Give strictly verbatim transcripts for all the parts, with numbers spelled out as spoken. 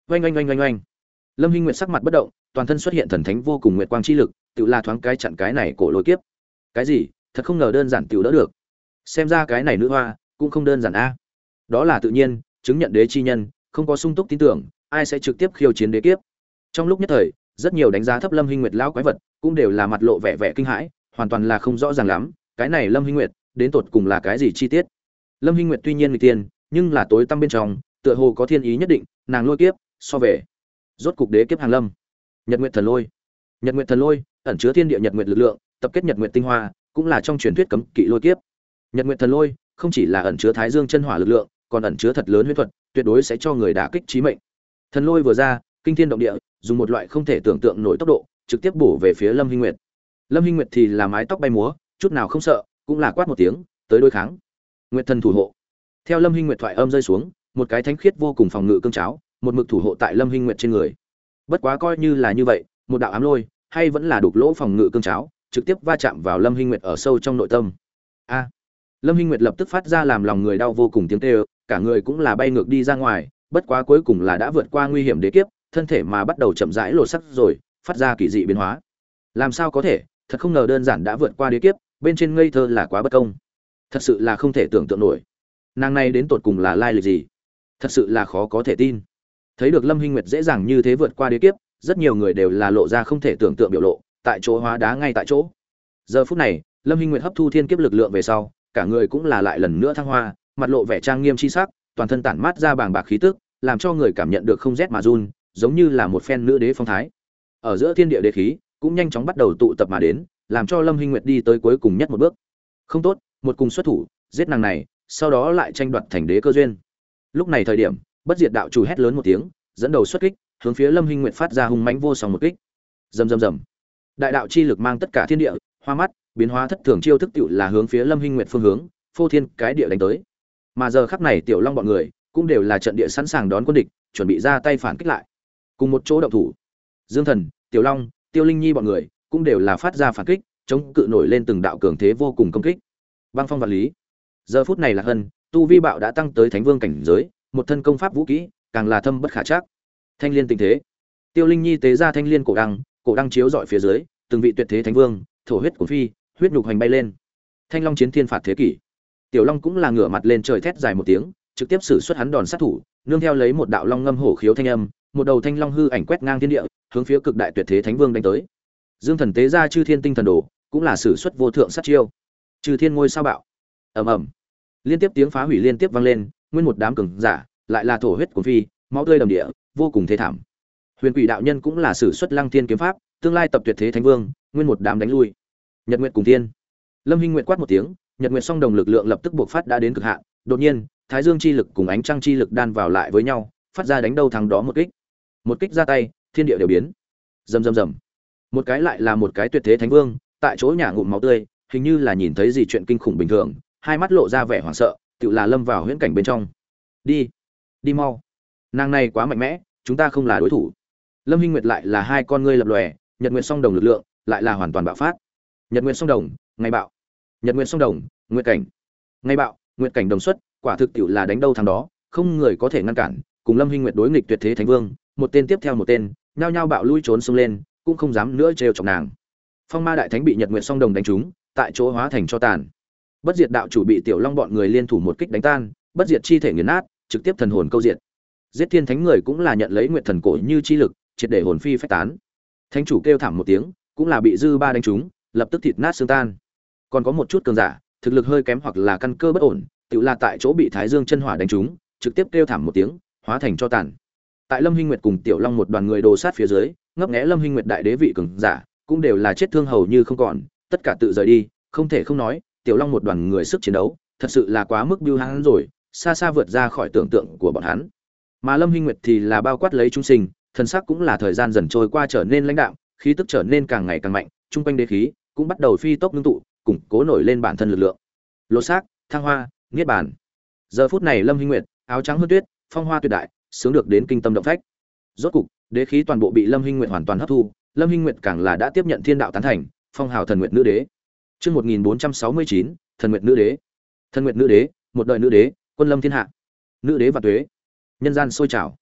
Oanh oanh oanh oanh oanh. Lâm Hinh Nguyệt sắc mặt bất động, toàn thân xuất hiện thần thánh vô cùng nguyệt quang chi lực, tự là thoáng cái chặn cái này cổ lôi kiếp. Cái gì? Thật không ngờ đơn giản tiểu đỡ được. Xem ra cái này nữ hoa cũng không đơn giản a. Đó là tự nhiên, chứng nhận đế chi nhân, không có sung túc tin tưởng, ai sẽ trực tiếp khiêu chiến đế kiếp. Trong lúc nhất thời, rất nhiều đánh giá thấp Lâm Hinh Nguyệt lão quái vật, cũng đều là mặt lộ vẻ vẻ kinh hãi, hoàn toàn là không rõ ràng lắm, cái này Lâm Hinh Nguyệt, đến tột cùng là cái gì chi tiết. Lâm Hinh Nguyệt tuy nhiên người tiên, nhưng là tối tăm bên trong, tựa hồ có thiên ý nhất định, nàng lôi kiếp, so về. Rốt cục đế kiếp hàng lâm. Nhật Nguyệt Thần Lôi. Nhật Nguyệt Thần Lôi ẩn chứa thiên địa nhật nguyệt lực lượng, tập kết nhật nguyệt tinh hoa, cũng là trong truyền thuyết cấm kỵ lôi kiếp. Nhật Nguyệt Thần Lôi không chỉ là ẩn chứa Thái Dương chân hỏa lực lượng, còn ẩn chứa thật lớn huyễn thuật, tuyệt đối sẽ cho người đả kích chí mệnh. Thần Lôi vừa ra, kinh thiên động địa, dùng một loại không thể tưởng tượng nổi tốc độ, trực tiếp bổ về phía Lâm Hinh Nguyệt. Lâm Hinh Nguyệt thì là mái tóc bay múa, chút nào không sợ, cũng là quát một tiếng, tới đối kháng. Nguyệt Thần thủ hộ. Theo Lâm Hinh Nguyệt thoại âm rơi xuống, một cái thánh khiết vô cùng phòng ngự cương cháo, một mực thủ hộ tại Lâm Hinh Nguyệt trên người. Bất quá coi như là như vậy, một đạo ám lôi, hay vẫn là đục lỗ phòng ngự cương cháo, trực tiếp va chạm vào Lâm Hinh Nguyệt ở sâu trong nội tâm. A! Lâm Hinh Nguyệt lập tức phát ra làm lòng người đau vô cùng tiếng kêu, cả người cũng là bay ngược đi ra ngoài, bất quá cuối cùng là đã vượt qua nguy hiểm đế kiếp, thân thể mà bắt đầu chậm rãi lột sắc rồi, phát ra kỳ dị biến hóa. Làm sao có thể, thật không ngờ đơn giản đã vượt qua đế kiếp, bên trên ngây thơ là quá bất công. Thật sự là không thể tưởng tượng nổi. Nàng này đến tột cùng là lai lịch gì? Thật sự là khó có thể tin. Thấy được Lâm Hinh Nguyệt dễ dàng như thế vượt qua đế kiếp, rất nhiều người đều là lộ ra không thể tưởng tượng biểu lộ, tại chỗ hóa đá ngay tại chỗ. Giờ phút này, Lâm Hinh Nguyệt hấp thu thiên kiếp lực lượng về sau, cả người cũng là lại lần nữa thăng hoa, mặt lộ vẻ trang nghiêm chi sắc, toàn thân tản mát ra bàng bạc khí tức, làm cho người cảm nhận được không rét mà run, giống như là một phen nữ đế phong thái. Ở giữa thiên địa đế khí, cũng nhanh chóng bắt đầu tụ tập mà đến, làm cho Lâm Hinh Nguyệt đi tới cuối cùng nhất một bước. Không tốt, một cùng xuất thủ, giết nàng này, sau đó lại tranh đoạt thành đế cơ duyên. Lúc này thời điểm, Bất Diệt đạo chủ hét lớn một tiếng, dẫn đầu xuất kích, hướng phía Lâm Hinh Nguyệt phát ra hung mãnh vô song một kích. Rầm rầm rầm. Đại đạo chi lực mang tất cả thiên địa, hoa mắt, biến hóa thất thường chiêu thức tựu là hướng phía Lâm Hinh Nguyệt phương hướng, phô thiên cái địa đánh tới. Mà giờ khắc này Tiểu Long bọn người cũng đều là trận địa sẵn sàng đón quân địch, chuẩn bị ra tay phản kích lại. Cùng một chỗ động thủ. Dương Thần, Tiểu Long, Tiêu Linh Nhi bọn người cũng đều là phát ra phản kích, chống cự nổi lên từng đạo cường thế vô cùng công kích. Băng phong vạn lý. Giờ phút này là Hân, tu vi bạo đã tăng tới Thánh Vương cảnh giới, một thân công pháp vũ kỹ, càng là thâm bất khả trắc. Thanh liên tình thế. Tiêu Linh Nhi tế ra thanh liên cổ đăng, cổ đăng chiếu rọi phía dưới, từng vị tuyệt thế thánh vương, thổ huyết cuồn phi, huyết nhục hoành bay lên. Thanh Long chiến thiên phạt thế kỷ. Tiểu Long cũng là ngửa mặt lên trời thét dài một tiếng, trực tiếp sử xuất hắn đòn sát thủ, nương theo lấy một đạo long ngâm hổ khiếu thanh âm, một đầu thanh long hư ảnh quét ngang thiên địa, hướng phía cực đại tuyệt thế thánh vương đánh tới. Dương Thần tế ra Chư Thiên tinh thần đồ, cũng là sử xuất vô thượng sát chiêu. Chư Thiên ngôi sao bạo. Ầm ầm. Liên tiếp tiếng phá hủy liên tiếp vang lên, nguyên một đám cường giả, lại là thổ huyết cuồn phi, máu tươi đầm địa, vô cùng thê thảm. Huyền Quỷ đạo nhân cũng là sử xuất Lăng Thiên kiếm pháp, tương lai tập tuyệt thế thánh vương, nguyên một đám đánh lui. Nhật Nguyệt cùng Thiên. Lâm Hinh Nguyệt quát một tiếng, Nhật Nguyệt song đồng lực lượng lập tức buộc phát đã đến cực hạn, đột nhiên, Thái Dương chi lực cùng ánh trăng chi lực đan vào lại với nhau, phát ra đánh đâu thắng đó một kích. Một kích ra tay, thiên địa đều biến. Rầm rầm rầm. Một cái lại là một cái tuyệt thế thánh vương, tại chỗ nhả ngụm máu tươi, hình như là nhìn thấy gì chuyện kinh khủng bình thường, hai mắt lộ ra vẻ hoảng sợ, tựa là lâm vào huyễn cảnh bên trong. Đi, đi mau. Nàng này quá mạnh mẽ, chúng ta không là đối thủ. Lâm Hinh Nguyệt lại là hai con ngươi lập lòe, Nhật Nguyệt song đồng lực lượng lại là hoàn toàn bạo phát. Nhật Nguyệt song đồng, ngày bạo. Nhật Nguyệt song đồng, nguyệt cảnh. Ngày bạo, nguyệt cảnh đồng xuất, quả thực tiểu là đánh đâu thắng đó, không người có thể ngăn cản, cùng Lâm Hinh Nguyệt đối nghịch tuyệt thế thánh vương, một tên tiếp theo một tên, nhao nhao bạo lui trốn xông lên, cũng không dám nữa trêu chọc nàng. Phong Ma đại thánh bị Nhật Nguyệt song đồng đánh trúng, tại chỗ hóa thành cho tàn. Bất Diệt đạo chủ bị Tiểu Long bọn người liên thủ một kích đánh tan, bất diệt chi thể nghiền nát, trực tiếp thần hồn câu diệt. Giết Thiên Thánh người cũng là nhận lấy Nguyệt thần cổ như chi lực, triệt để hồn phi phách tán. Thánh chủ kêu thảm một tiếng, cũng là bị dư ba đánh trúng, lập tức thịt nát xương tan. Còn có một chút cường giả, thực lực hơi kém hoặc là căn cơ bất ổn, tự là tại chỗ bị Thái Dương chân hỏa đánh trúng, trực tiếp kêu thảm một tiếng, hóa thành cho tàn. Tại Lâm Hinh Nguyệt cùng Tiểu Long một đoàn người đồ sát phía dưới, ngấp nghé Lâm Hinh Nguyệt đại đế vị cường giả, cũng đều là chết thương hầu như không còn, tất cả tự rời đi, không thể không nói, Tiểu Long một đoàn người sức chiến đấu, thật sự là quá mức biêu hãn rồi, xa xa vượt ra khỏi tưởng tượng của bọn hắn. Mà Lâm Hinh Nguyệt thì là bao quát lấy chúng sinh, thần sắc cũng là thời gian dần trôi qua trở nên lãnh đạm, khí tức trở nên càng ngày càng mạnh, trung quanh đế khí cũng bắt đầu phi tốc ngưng tụ, củng cố nổi lên bản thân lực lượng. Lô xác, thăng hoa, niết bàn. Giờ phút này Lâm Hinh Nguyệt, áo trắng hơn tuyết, phong hoa tuyệt đại, sướng được đến kinh tâm động phách. Rốt cục, đế khí toàn bộ bị Lâm Hinh Nguyệt hoàn toàn hấp thu, Lâm Hinh Nguyệt càng là đã tiếp nhận thiên đạo tán thành, phong hào thần nguyệt nữ đế. Chương một nghìn bốn trăm sáu mươi chín, thần nguyệt nữ đế. Thần nguyệt nữ đế, một đời nữ đế, quân lâm thiên hạ. Nữ đế và tuế. Nhân gian sôi trào.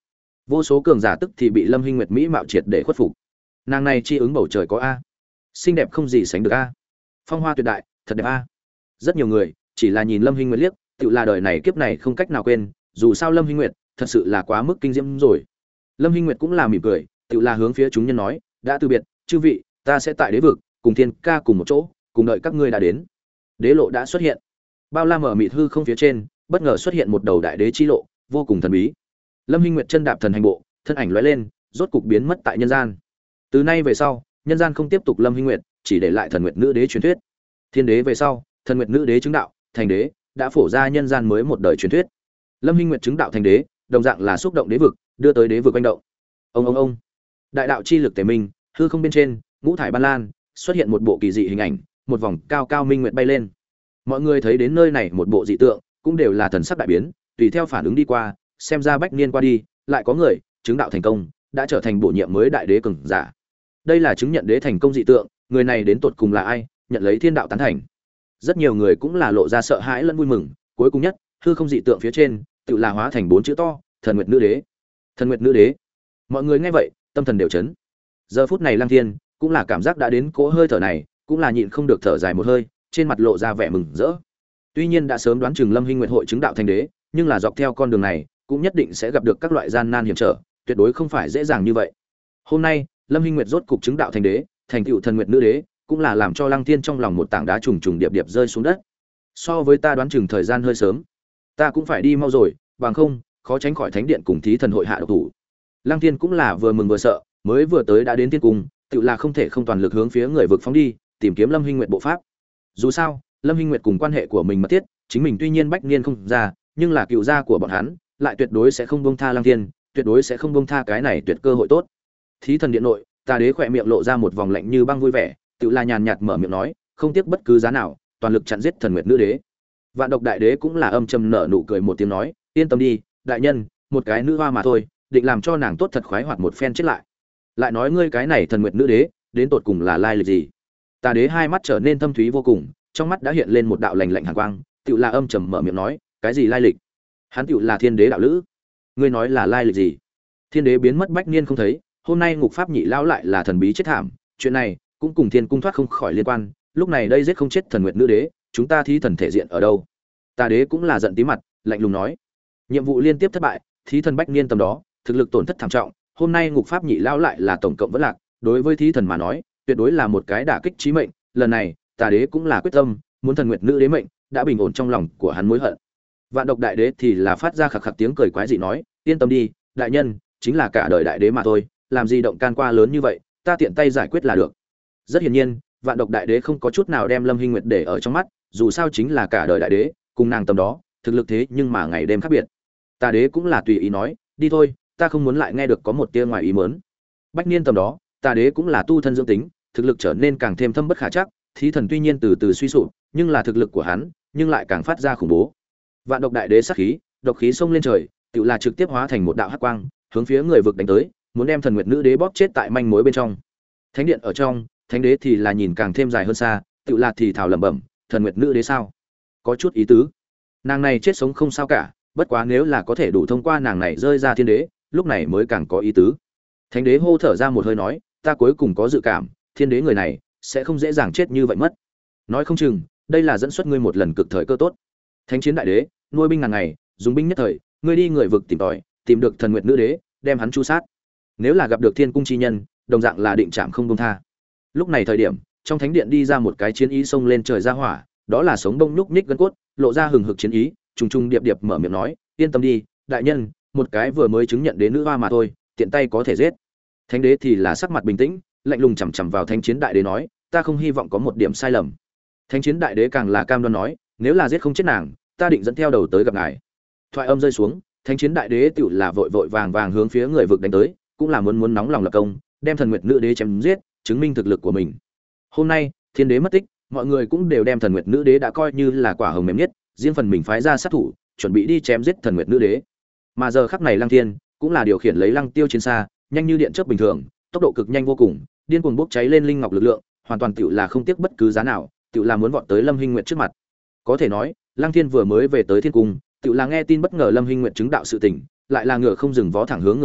Vô số cường giả tức thì bị Lâm Hinh Nguyệt mỹ mạo triệt để khuất phục. Nàng này chi ứng bầu trời có a, xinh đẹp không gì sánh được a, phong hoa tuyệt đại, thật đẹp a. Rất nhiều người chỉ là nhìn Lâm Hinh Nguyệt liếc, tự là đời này kiếp này không cách nào quên, dù sao Lâm Hinh Nguyệt thật sự là quá mức kinh diễm rồi. Lâm Hinh Nguyệt cũng là mỉm cười, tự là hướng phía chúng nhân nói, đã từ biệt, chư vị, ta sẽ tại đế vực cùng thiên ca cùng một chỗ, cùng đợi các ngươi đã đến. Đế lộ đã xuất hiện. Bao la mở mịt hư không phía trên, bất ngờ xuất hiện một đầu đại đế chi lộ, vô cùng thần bí. Lâm Hinh Nguyệt chân đạp thần hành bộ, thân ảnh lóe lên, rốt cục biến mất tại nhân gian. Từ nay về sau, nhân gian không tiếp tục Lâm Hinh Nguyệt, chỉ để lại thần nguyệt nữ đế truyền thuyết. Thiên đế về sau, thần nguyệt nữ đế chứng đạo, thành đế, đã phổ ra nhân gian mới một đời truyền thuyết. Lâm Hinh Nguyệt chứng đạo thành đế, đồng dạng là xúc động đế vực, đưa tới đế vực quanh động. Ông ông ông. Đại đạo chi lực tề minh, hư không bên trên, ngũ thải ban lan, xuất hiện một bộ kỳ dị hình ảnh, một vòng cao cao minh nguyệt bay lên. Mọi người thấy đến nơi này một bộ dị tượng, cũng đều là thần sắc đại biến, tùy theo phản ứng đi qua, xem ra bách niên qua đi, lại có người chứng đạo thành công, đã trở thành bổ nhiệm mới đại đế cường giả. Đây là chứng nhận đế thành công dị tượng, người này đến tột cùng là ai, nhận lấy thiên đạo tán thành. Rất nhiều người cũng là lộ ra sợ hãi lẫn vui mừng, cuối cùng nhất, hư không dị tượng phía trên, tự là hóa thành bốn chữ to, Thần Nguyệt Nữ Đế. Thần Nguyệt Nữ Đế. Mọi người nghe vậy, tâm thần đều chấn. Giờ phút này Lăng Thiên cũng là cảm giác đã đến cỗ hơi thở này, cũng là nhịn không được thở dài một hơi, trên mặt lộ ra vẻ mừng rỡ. Tuy nhiên đã sớm đoán chừng Lâm Hinh Nguyệt hội chứng đạo thành đế, nhưng là dọc theo con đường này, cũng nhất định sẽ gặp được các loại gian nan hiểm trở, tuyệt đối không phải dễ dàng như vậy. Hôm nay, Lâm Hinh Nguyệt rốt cục chứng đạo thành đế, thành tựu Thần Nguyệt Nữ Đế, cũng là làm cho Lăng Thiên trong lòng một tảng đá trùng trùng điệp điệp rơi xuống đất. So với ta đoán chừng thời gian hơi sớm, ta cũng phải đi mau rồi, bằng không, khó tránh khỏi thánh điện cùng thí thần hội hạ độc thủ. Lăng Thiên cũng là vừa mừng vừa sợ, mới vừa tới đã đến thiên cung, tự là không thể không toàn lực hướng phía người vực phóng đi, tìm kiếm Lâm Hinh Nguyệt bộ pháp. Dù sao, Lâm Hinh Nguyệt cùng quan hệ của mình mật thiết, chính mình tuy nhiên bách niên không ra, nhưng là cựu gia của bọn hắn, lại tuyệt đối sẽ không buông tha Lăng Thiên, tuyệt đối sẽ không buông tha cái này tuyệt cơ hội tốt. Thí thần điện nội, Tà Đế khỏe miệng lộ ra một vòng lạnh như băng vui vẻ, tự là nhàn nhạt mở miệng nói, không tiếc bất cứ giá nào, toàn lực chặn giết Thần Nguyệt Nữ Đế. Vạn Độc Đại Đế cũng là âm trầm nở nụ cười một tiếng nói, yên tâm đi, đại nhân, một cái nữ hoa mà thôi, định làm cho nàng tốt thật khoái hoạt một phen chết lại. Lại nói ngươi cái này Thần Nguyệt Nữ Đế, đến tột cùng là lai lịch gì? Tà Đế hai mắt trở nên thâm thúy vô cùng, trong mắt đã hiện lên một đạo lạnh lạnh hàn quang, tự là âm trầm mở miệng nói, cái gì lai lịch? Hắn tự là Thiên Đế đạo lữ. Ngươi nói là lai lịch gì? Thiên Đế biến mất bách niên không thấy, hôm nay ngục pháp nhị lão lại là thần bí chết thảm, chuyện này cũng cùng Thiên cung thoát không khỏi liên quan, lúc này đây giết không chết Thần Nguyệt Nữ Đế, chúng ta thí thần thể diện ở đâu? Tà Đế cũng là giận tí mặt, lạnh lùng nói, nhiệm vụ liên tiếp thất bại, thí thần bách niên tầm đó, thực lực tổn thất thảm trọng, hôm nay ngục pháp nhị lão lại là tổng cộng vẫn lạc, đối với thí thần mà nói, tuyệt đối là một cái đả kích chí mệnh, lần này, Tà Đế cũng là quyết tâm, muốn Thần Nguyệt Nữ Đế mệnh, đã bình ổn trong lòng của hắn mối hận. Vạn Độc Đại Đế thì là phát ra khạc khạc tiếng cười quái dị nói, yên tâm đi, đại nhân, chính là cả đời đại đế mà thôi, làm gì động can qua lớn như vậy, ta tiện tay giải quyết là được. Rất hiển nhiên, Vạn Độc Đại Đế không có chút nào đem Lâm Hinh Nguyệt để ở trong mắt, dù sao chính là cả đời đại đế, cùng nàng tầm đó, thực lực thế nhưng mà ngày đêm khác biệt. Tà Đế cũng là tùy ý nói, đi thôi, ta không muốn lại nghe được có một tia ngoài ý muốn. Bách niên tầm đó, Tà Đế cũng là tu thân dưỡng tính, thực lực trở nên càng thêm thâm bất khả trắc, thí thần tuy nhiên từ từ suy sụp, nhưng là thực lực của hắn, nhưng lại càng phát ra khủng bố. Vạn Độc Đại Đế sát khí, độc khí xông lên trời, tựu là trực tiếp hóa thành một đạo hắc quang, hướng phía người vực đánh tới, muốn đem Thần Nguyệt Nữ Đế bóp chết tại manh mối bên trong. Thánh điện ở trong, Thánh Đế thì là nhìn càng thêm dài hơn xa, tựu là thì thào lẩm bẩm, Thần Nguyệt Nữ Đế sao? Có chút ý tứ. Nàng này chết sống không sao cả, bất quá nếu là có thể đủ thông qua nàng này rơi ra thiên đế, lúc này mới càng có ý tứ. Thánh Đế hô thở ra một hơi nói, ta cuối cùng có dự cảm, thiên đế người này sẽ không dễ dàng chết như vậy mất. Nói không chừng, đây là dẫn xuất ngươi một lần cực thời cơ tốt. Thánh chiến đại đế, nuôi binh ngàn ngày, dùng binh nhất thời, ngươi đi người vực tìm tòi, tìm được Thần Nguyệt Nữ Đế, đem hắn chu sát. Nếu là gặp được thiên cung chi nhân, đồng dạng là định trảm không buông tha. Lúc này thời điểm, trong thánh điện đi ra một cái chiến ý xông lên trời ra hỏa, đó là sống đông nhúc nhích gân cốt, lộ ra hừng hực chiến ý, trùng trùng điệp điệp mở miệng nói, yên tâm đi, đại nhân, một cái vừa mới chứng nhận đến nữ hoa mà thôi, tiện tay có thể giết. Thánh đế thì là sắc mặt bình tĩnh, lạnh lùng chằm chằm vào thánh chiến đại đế nói, ta không hy vọng có một điểm sai lầm. Thánh chiến đại đế càng là cam đoan nói, nếu là giết không chết nàng, ta định dẫn theo đầu tới gặp ngài. Thoại âm rơi xuống, thánh chiến đại đế tựu là vội vội vàng vàng hướng phía người vực đánh tới, cũng là muốn muốn nóng lòng lập công, đem Thần Nguyệt Nữ Đế chém giết, chứng minh thực lực của mình. Hôm nay, thiên đế mất tích, mọi người cũng đều đem Thần Nguyệt Nữ Đế đã coi như là quả hồng mềm nhất, riêng phần mình phái ra sát thủ, chuẩn bị đi chém giết Thần Nguyệt Nữ Đế. Mà giờ khắc này Lăng Thiên cũng là điều khiển lấy Lăng Tiêu chiến xa, nhanh như điện chớp bình thường, tốc độ cực nhanh vô cùng, điên cuồng bốc cháy lên linh ngọc lực lượng, hoàn toàn tựu là không tiếc bất cứ giá nào, tựu là muốn vọt tới Lâm Hinh Nguyệt trước mặt. Có thể nói, Lăng Thiên vừa mới về tới thiên cung, tựu là nghe tin bất ngờ Lâm Hinh Nguyệt chứng đạo sự tình, lại là ngựa không dừng vó thẳng hướng người vực,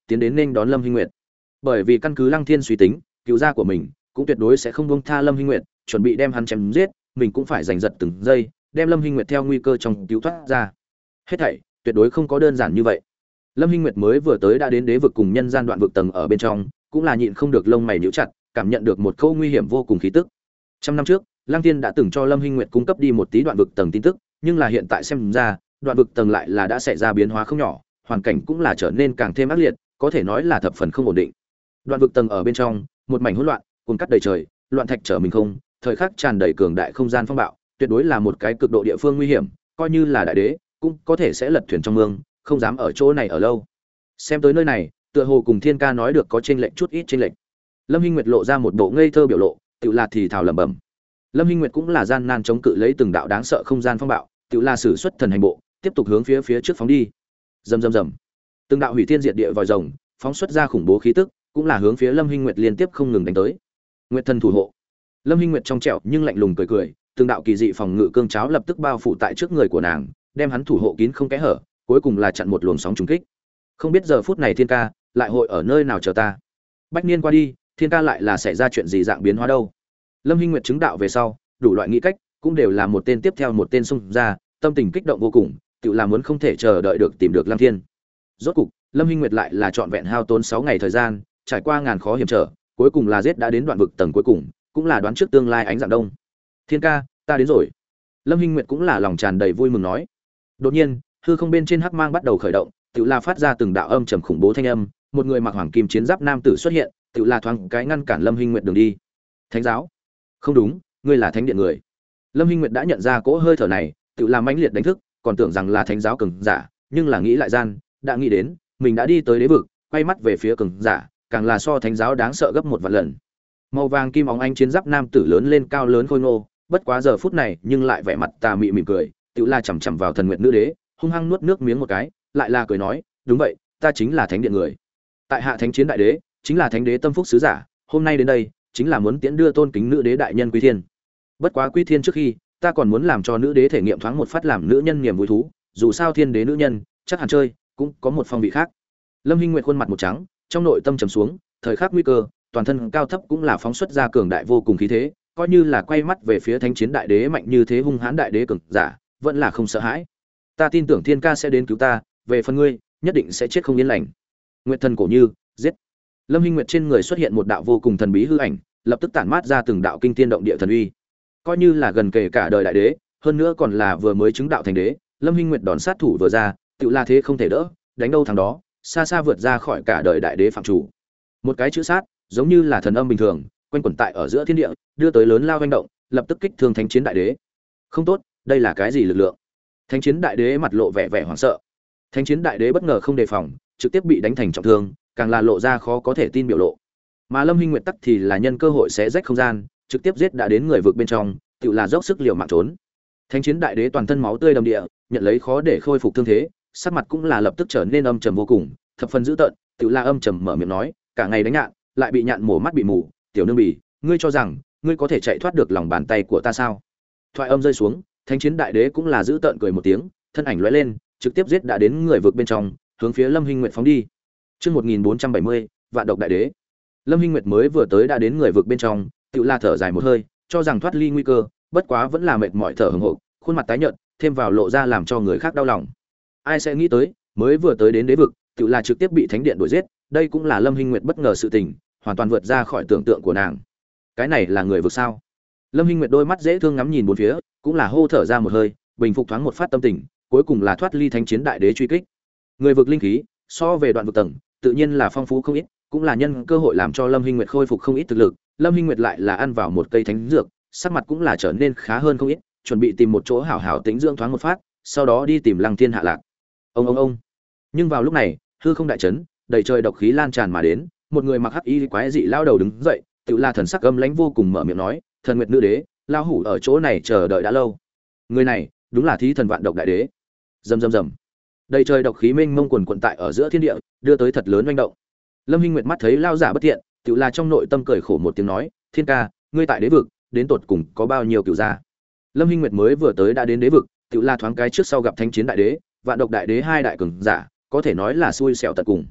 tiến đến nên đón Lâm Hinh Nguyệt. Bởi vì căn cứ Lăng Thiên suy tính, cứu gia của mình cũng tuyệt đối sẽ không buông tha Lâm Hinh Nguyệt, chuẩn bị đem hắn chém giết, mình cũng phải giành giật từng giây, đem Lâm Hinh Nguyệt theo nguy cơ trong cứu thoát ra. Hết thảy tuyệt đối không có đơn giản như vậy. Lâm Hinh Nguyệt mới vừa tới đã đến đế vực cùng nhân gian đoạn vực tầng ở bên trong, cũng là nhịn không được lông mày nhíu chặt, cảm nhận được một câu nguy hiểm vô cùng khí tức. Trăm năm trước, Lăng Thiên đã từng cho Lâm Hinh Nguyệt cung cấp đi một tí đoạn vực tầng tin tức, nhưng là hiện tại xem ra, đoạn vực tầng lại là đã xảy ra biến hóa không nhỏ, hoàn cảnh cũng là trở nên càng thêm ác liệt, có thể nói là thập phần không ổn định. Đoạn vực tầng ở bên trong, một mảnh hỗn loạn, cuồn cắt đầy trời, loạn thạch trở mình không, thời khắc tràn đầy cường đại không gian phong bạo, tuyệt đối là một cái cực độ địa phương nguy hiểm, coi như là đại đế, cũng có thể sẽ lật thuyền trong mương, không dám ở chỗ này ở lâu. Xem tới nơi này, tựa hồ cùng Thiên Ca nói được có chênh lệch chút ít chênh lệch. Lâm Hinh Nguyệt lộ ra một bộ ngây thơ biểu lộ, tự là thì thào lẩm bẩm. Lâm Hinh Nguyệt cũng là gian nan chống cự lấy từng đạo đáng sợ không gian phong bạo, tự là sử xuất thần hành bộ, tiếp tục hướng phía phía trước phóng đi. Rầm rầm rầm. Từng đạo hủy thiên diệt địa vòi rồng, phóng xuất ra khủng bố khí tức, cũng là hướng phía Lâm Hinh Nguyệt liên tiếp không ngừng đánh tới. Nguyệt thần thủ hộ. Lâm Hinh Nguyệt trong trẻo nhưng lạnh lùng cười cười, từng đạo kỳ dị phòng ngự cương cháo lập tức bao phủ tại trước người của nàng, đem hắn thủ hộ kín không kẽ hở, cuối cùng là chặn một luồng sóng trùng kích. Không biết giờ phút này Thiên Ca lại hội ở nơi nào chờ ta. Bách niên qua đi, Thiên Ca lại là xảy ra chuyện gì dạng biến hóa đâu? Lâm Hinh Nguyệt chứng đạo về sau, đủ loại nghĩ cách, cũng đều là một tên tiếp theo một tên xung ra, tâm tình kích động vô cùng, tự là muốn không thể chờ đợi được tìm được Lăng Thiên. Rốt cục, Lâm Hinh Nguyệt lại là trọn vẹn hao tốn sáu ngày thời gian, trải qua ngàn khó hiểm trở, cuối cùng là giết đã đến đoạn vực tầng cuối cùng, cũng là đoán trước tương lai ánh dạng đông. Thiên Ca, ta đến rồi. Lâm Hinh Nguyệt cũng là lòng tràn đầy vui mừng nói. Đột nhiên, hư không bên trên hắc mang bắt đầu khởi động, tự là phát ra từng đạo âm trầm khủng bố thanh âm, một người mặc hoàng kim chiến giáp nam tử xuất hiện, tự là thoáng cái ngăn cản Lâm Hinh Nguyệt đường đi. Thánh giáo? Không đúng, ngươi là thánh điện người. Lâm Hinh Nguyệt đã nhận ra cỗ hơi thở này, tự làm mãnh liệt đánh thức, còn tưởng rằng là thánh giáo cường giả, nhưng là nghĩ lại gian, đã nghĩ đến, mình đã đi tới đế vực, quay mắt về phía cường giả, càng là so thánh giáo đáng sợ gấp một vạn lần. Màu vàng kim óng ánh chiến giáp nam tử lớn lên cao lớn khôi ngô, bất quá giờ phút này, nhưng lại vẻ mặt tà mị mỉm cười, tự la chằm chằm vào thần nguyệt nữ đế, hung hăng nuốt nước miếng một cái, lại là cười nói, đúng vậy, ta chính là thánh điện người. Tại hạ thánh chiến đại đế, chính là thánh đế tâm phúc sứ giả, hôm nay đến đây, chính là muốn tiễn đưa tôn kính nữ đế đại nhân quy thiên. Bất quá quy thiên trước khi, ta còn muốn làm cho nữ đế thể nghiệm thoáng một phát làm nữ nhân niềm vui thú, dù sao thiên đế nữ nhân, chắc hẳn chơi, cũng có một phong vị khác. Lâm Hinh Nguyệt khuôn mặt một trắng, trong nội tâm trầm xuống, thời khắc nguy cơ, toàn thân cao thấp cũng là phóng xuất ra cường đại vô cùng khí thế, coi như là quay mắt về phía thánh chiến đại đế mạnh như thế hung hãn đại đế cường giả, vẫn là không sợ hãi. Ta tin tưởng Thiên Ca sẽ đến cứu ta, về phần ngươi, nhất định sẽ chết không yên lành. Nguyệt thần cổ như, giết. Lâm Hinh Nguyệt trên người xuất hiện một đạo vô cùng thần bí hư ảnh, lập tức tản mát ra từng đạo kinh thiên động địa thần uy. Coi như là gần kề cả đời đại đế, hơn nữa còn là vừa mới chứng đạo thành đế, Lâm Hinh Nguyệt đòn sát thủ vừa ra, tựu là thế không thể đỡ, đánh đâu thằng đó, xa xa vượt ra khỏi cả đời đại đế phạm chủ. Một cái chữ sát, giống như là thần âm bình thường, quanh quẩn tại ở giữa thiên địa, đưa tới lớn lao hoành động, lập tức kích thương thánh chiến đại đế. Không tốt, đây là cái gì lực lượng? Thánh chiến đại đế mặt lộ vẻ vẻ hoảng sợ. Thánh chiến đại đế bất ngờ không đề phòng, trực tiếp bị đánh thành trọng thương, càng là lộ ra khó có thể tin biểu lộ. Mà Lâm Hinh Nguyệt tắc thì là nhân cơ hội xé rách không gian, trực tiếp giết đã đến người vực bên trong, tự là dốc sức liều mạng trốn. Thánh chiến đại đế toàn thân máu tươi đầm địa, nhận lấy khó để khôi phục thương thế, sắc mặt cũng là lập tức trở nên âm trầm vô cùng, thập phần dữ tợn, tự là âm trầm mở miệng nói, cả ngày đánh nhạn, lại bị nhạn mổ mắt bị mù, tiểu nương bỉ, ngươi cho rằng ngươi có thể chạy thoát được lòng bàn tay của ta sao? Thoại âm rơi xuống, thánh chiến đại đế cũng là dữ tợn cười một tiếng, thân ảnh lóe lên, trực tiếp giết đã đến người vực bên trong, hướng phía Lâm Hinh Nguyệt phóng đi. Chương một nghìn bốn trăm bảy mươi, Vạn độc đại đế. Lâm Hinh Nguyệt mới vừa tới đã đến người vực bên trong, tự la thở dài một hơi, cho rằng thoát ly nguy cơ, bất quá vẫn là mệt mỏi thở hổn hộc, khuôn mặt tái nhợt, thêm vào lộ ra làm cho người khác đau lòng. Ai sẽ nghĩ tới, mới vừa tới đến đế vực, tự là trực tiếp bị thánh điện đuổi giết, đây cũng là Lâm Hinh Nguyệt bất ngờ sự tình, hoàn toàn vượt ra khỏi tưởng tượng của nàng. Cái này là người vực sao? Lâm Hinh Nguyệt đôi mắt dễ thương ngắm nhìn bốn phía, cũng là hô thở ra một hơi, bình phục thoáng một phát tâm tình, cuối cùng là thoát ly thánh chiến đại đế truy kích. Người vực linh khí, so về đoạn vực tầng, tự nhiên là phong phú không ít, cũng là nhân cơ hội làm cho Lâm Hinh Nguyệt khôi phục không ít thực lực. Lâm Hinh Nguyệt lại là ăn vào một cây thánh dược, sắc mặt cũng là trở nên khá hơn không ít, chuẩn bị tìm một chỗ hảo hảo tĩnh dưỡng thoáng một phát, sau đó đi tìm Lăng Thiên hạ lạc. Ông ông ông. Nhưng vào lúc này, hư không đại chấn, đầy trời độc khí lan tràn mà đến, một người mặc hắc y quái dị lao đầu đứng dậy, tự là thần sắc âm lãnh vô cùng mở miệng nói, "Thần Nguyệt nữ đế, lao hủ ở chỗ này chờ đợi đã lâu." Người này, đúng là Thí Thần Vạn Độc đại đế. Rầm rầm rầm. Đầy trời độc khí mênh mông quần quần tại ở giữa thiên địa, đưa tới thật lớn oanh động. Lâm Hinh Nguyệt mắt thấy lao giả bất thiện, tự là trong nội tâm cười khổ một tiếng nói, "Thiên ca, ngươi tại đế vực, đến tột cùng có bao nhiêu cửu gia?" Lâm Hinh Nguyệt mới vừa tới đã đến đế vực, tự là thoáng cái trước sau gặp Thánh chiến đại đế, Vạn Độc đại đế hai đại cường giả, có thể nói là xui xẻo tận cùng.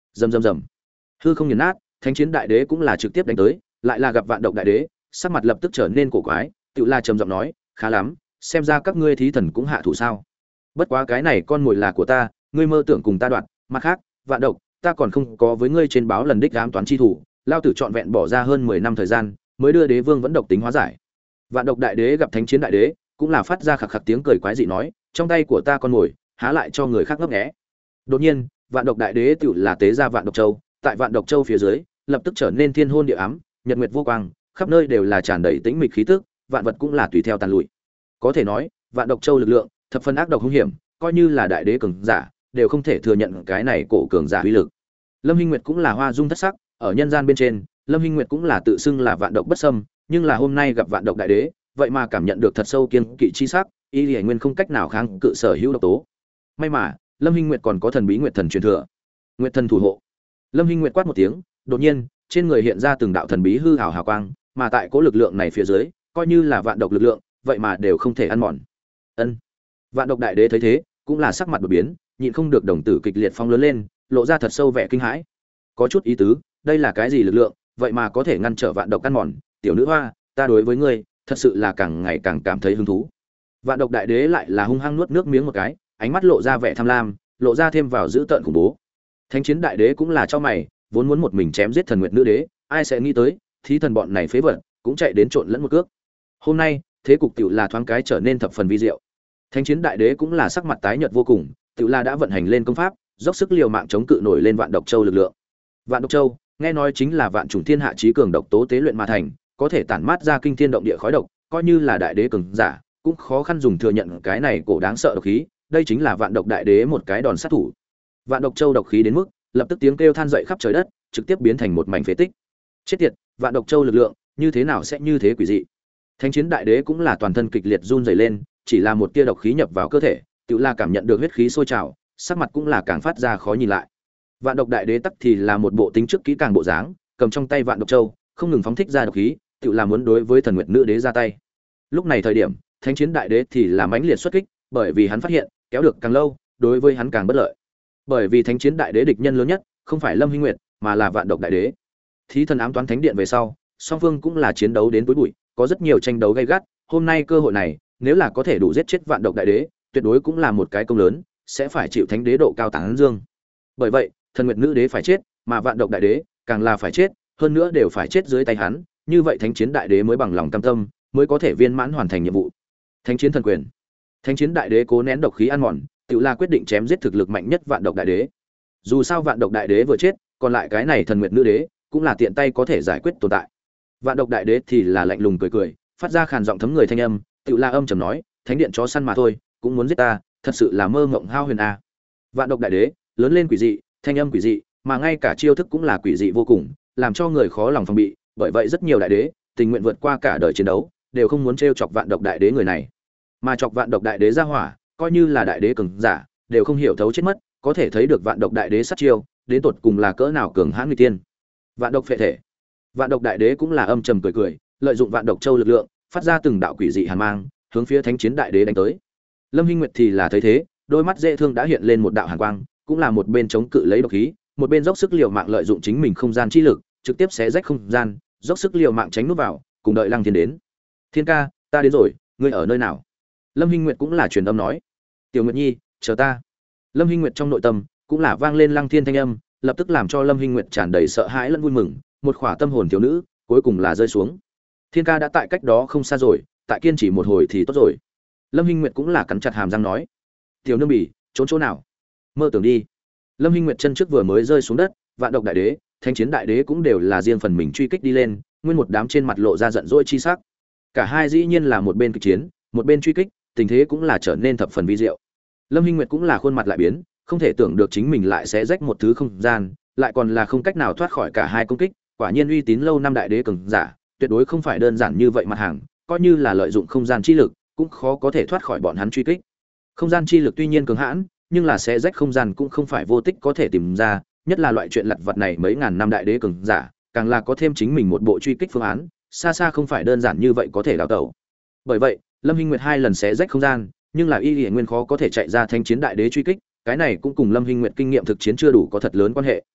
Rầm rầm rầm. Hư không nghiền nát, thánh chiến đại đế cũng là trực tiếp đánh tới, lại là gặp vạn độc đại đế, sắc mặt lập tức trở nên cổ quái, tự la trầm giọng nói, khá lắm, xem ra các ngươi thí thần cũng hạ thủ sao? Bất quá cái này con mồi là của ta, ngươi mơ tưởng cùng ta đoạt, mặt khác, vạn độc, ta còn không có với ngươi trên báo lần đích ám toán chi thủ, lao tử trọn vẹn bỏ ra hơn mười năm thời gian, mới đưa đế vương vẫn độc tính hóa giải. Vạn độc đại đế gặp thánh chiến đại đế, cũng là phát ra khặc khặc tiếng cười quái dị nói, trong tay của ta con mồi, há lại cho người khác ngấp nghé. Đột nhiên, vạn độc đại đế tựu là tế ra vạn độc châu, tại vạn độc châu phía dưới, lập tức trở nên thiên hôn địa ám, nhật nguyệt vô quang, khắp nơi đều là tràn đầy tĩnh mịch khí tức, vạn vật cũng là tùy theo tàn lụi. Có thể nói, vạn độc châu lực lượng, thập phân ác độc hung hiểm, coi như là đại đế cường giả, đều không thể thừa nhận cái này cổ cường giả uy lực. Lâm Hinh Nguyệt cũng là hoa dung thất sắc, ở nhân gian bên trên, Lâm Hinh Nguyệt cũng là tự xưng là vạn độc bất xâm, nhưng là hôm nay gặp vạn độc đại đế, vậy mà cảm nhận được thật sâu kiên kỵ chi sắc, y liễu nguyên không cách nào kháng cự sở hữu độc tố. May mà, Lâm Hinh Nguyệt còn có thần bí Nguyệt thần truyền thừa. Nguyệt thần thủ hộ. Lâm Hinh Nguyệt quát một tiếng, đột nhiên, trên người hiện ra từng đạo thần bí hư ảo hào quang, mà tại cố lực lượng này phía dưới, coi như là vạn độc lực lượng, vậy mà đều không thể ăn mòn. Ân. Vạn độc đại đế thấy thế, cũng là sắc mặt đột biến, nhịn không được đồng tử kịch liệt phong lớn lên, lộ ra thật sâu vẻ kinh hãi. Có chút ý tứ, đây là cái gì lực lượng, vậy mà có thể ngăn trở vạn độc ăn mòn, tiểu nữ hoa, ta đối với ngươi, thật sự là càng ngày càng cảm thấy hứng thú. Vạn độc đại đế lại là hung hăng nuốt nước miếng một cái, ánh mắt lộ ra vẻ tham lam, lộ ra thêm vào dữ tợn khủng bố. Thánh chiến đại đế cũng là cho mày, vốn muốn một mình chém giết thần nguyệt nữ đế, ai sẽ nghĩ tới, thí thần bọn này phế vật, cũng chạy đến trộn lẫn một cước. Hôm nay, thế cục tiểu là thoáng cái trở nên thập phần vi diệu. Thánh chiến đại đế cũng là sắc mặt tái nhợt vô cùng, tiểu là đã vận hành lên công pháp, dốc sức liều mạng chống cự nổi lên vạn độc châu lực lượng. Vạn độc châu, nghe nói chính là vạn chủng thiên hạ chí cường độc tố tế luyện mà thành, có thể tản mát ra kinh thiên động địa khói độc, coi như là đại đế cường giả, cũng khó khăn dùng thừa nhận cái này cổ đáng sợ độc khí, đây chính là vạn độc đại đế một cái đòn sát thủ. Vạn độc châu độc khí đến mức, lập tức tiếng kêu than dậy khắp trời đất, trực tiếp biến thành một mảnh phế tích. Chết tiệt, vạn độc châu lực lượng, như thế nào sẽ như thế quỷ dị. Thánh chiến đại đế cũng là toàn thân kịch liệt run rẩy lên, chỉ là một tia độc khí nhập vào cơ thể, tự là cảm nhận được huyết khí sôi trào, sắc mặt cũng là càng phát ra khó nhìn lại. Vạn độc đại đế tắc thì là một bộ tính trước kỹ càng bộ dáng, cầm trong tay vạn độc châu, không ngừng phóng thích ra độc khí, tự là muốn đối với thần nguyệt nữ đế ra tay. Lúc này thời điểm, thánh chiến đại đế thì là mãnh liệt xuất kích, bởi vì hắn phát hiện, kéo được càng lâu, đối với hắn càng bất lợi. Bởi vì thánh chiến đại đế địch nhân lớn nhất, không phải Lâm Hinh Nguyệt, mà là vạn độc đại đế. Thí thần ám toán thánh điện về sau, song phương cũng là chiến đấu đến tối bụi, có rất nhiều tranh đấu gay gắt, hôm nay cơ hội này, nếu là có thể đủ giết chết vạn độc đại đế, tuyệt đối cũng là một cái công lớn, sẽ phải chịu thánh đế độ cao tán dương. Bởi vậy, thần nguyệt nữ đế phải chết, mà vạn độc đại đế càng là phải chết, hơn nữa đều phải chết dưới tay hắn, như vậy thánh chiến đại đế mới bằng lòng cam tâm, mới có thể viên mãn hoàn thành nhiệm vụ. Thánh chiến thần quyền. Thánh chiến đại đế cố nén độc khí ăn mòn, tự là quyết định chém giết thực lực mạnh nhất vạn độc đại đế. Dù sao vạn độc đại đế vừa chết, còn lại cái này thần nguyệt nữ đế cũng là tiện tay có thể giải quyết tồn tại. Vạn độc đại đế thì là lạnh lùng cười cười, phát ra khàn giọng thấm người thanh âm, tự la âm trầm nói, thánh điện chó săn mà thôi, cũng muốn giết ta, thật sự là mơ mộng hao huyền a. À. Vạn độc đại đế lớn lên quỷ dị, thanh âm quỷ dị, mà ngay cả chiêu thức cũng là quỷ dị vô cùng, làm cho người khó lòng phòng bị, bởi vậy rất nhiều đại đế tình nguyện vượt qua cả đời chiến đấu, đều không muốn trêu chọc vạn độc đại đế người này. Mà chọc vạn độc đại đế ra hỏa, coi như là đại đế cường giả, đều không hiểu thấu chết mất, có thể thấy được vạn độc đại đế sát chiêu, đến tột cùng là cỡ nào cường hãn người tiên. Vạn độc phệ thể. Vạn độc đại đế cũng là âm trầm cười cười, lợi dụng vạn độc châu lực lượng, phát ra từng đạo quỷ dị hàn mang, hướng phía thánh chiến đại đế đánh tới. Lâm Hinh Nguyệt thì là thấy thế, đôi mắt dễ thương đã hiện lên một đạo hàn quang, cũng là một bên chống cự lấy độc khí, một bên dốc sức liều mạng lợi dụng chính mình không gian chi lực, trực tiếp xé rách không gian, dốc sức liều mạng tránh nút vào, cùng đợi Lăng Thiên đến. Thiên ca, ta đến rồi, ngươi ở nơi nào? Lâm Hinh Nguyệt cũng là truyền âm nói. Tiểu Nguyệt Nhi, chờ ta. Lâm Hinh Nguyệt trong nội tâm cũng là vang lên Lăng Thiên thanh âm, lập tức làm cho Lâm Hinh Nguyệt tràn đầy sợ hãi lẫn vui mừng, một khỏa tâm hồn thiếu nữ cuối cùng là rơi xuống. Thiên ca đã tại cách đó không xa rồi, tại kiên trì một hồi thì tốt rồi. Lâm Hinh Nguyệt cũng là cắn chặt hàm răng nói. Tiểu nương bỉ, trốn chỗ nào? Mơ tưởng đi. Lâm Hinh Nguyệt chân trước vừa mới rơi xuống đất, vạn độc đại đế, thánh chiến đại đế cũng đều là riêng phần mình truy kích đi lên, nguyên một đám trên mặt lộ ra giận dỗi chi sắc. Cả hai dĩ nhiên là một bên kịch chiến, một bên truy kích, tình thế cũng là trở nên thập phần vi diệu. Lâm Hinh Nguyệt cũng là khuôn mặt lại biến, không thể tưởng được chính mình lại sẽ rách một thứ không gian, lại còn là không cách nào thoát khỏi cả hai công kích, quả nhiên uy tín lâu năm đại đế cường giả, tuyệt đối không phải đơn giản như vậy mặt hàng, coi như là lợi dụng không gian chi lực, cũng khó có thể thoát khỏi bọn hắn truy kích. Không gian chi lực tuy nhiên cường hãn, nhưng là sẽ rách không gian cũng không phải vô tích có thể tìm ra, nhất là loại chuyện lặt vặt này mấy ngàn năm đại đế cường giả, càng là có thêm chính mình một bộ truy kích phương án, xa xa không phải đơn giản như vậy có thể đào tẩu. Bởi vậy, Lâm Hinh Nguyệt hai lần sẽ rách không gian, nhưng là y y nguyên khó có thể chạy ra thanh chiến đại đế truy kích, cái này cũng cùng Lâm Hinh Nguyệt kinh nghiệm thực chiến chưa đủ có thật lớn quan hệ.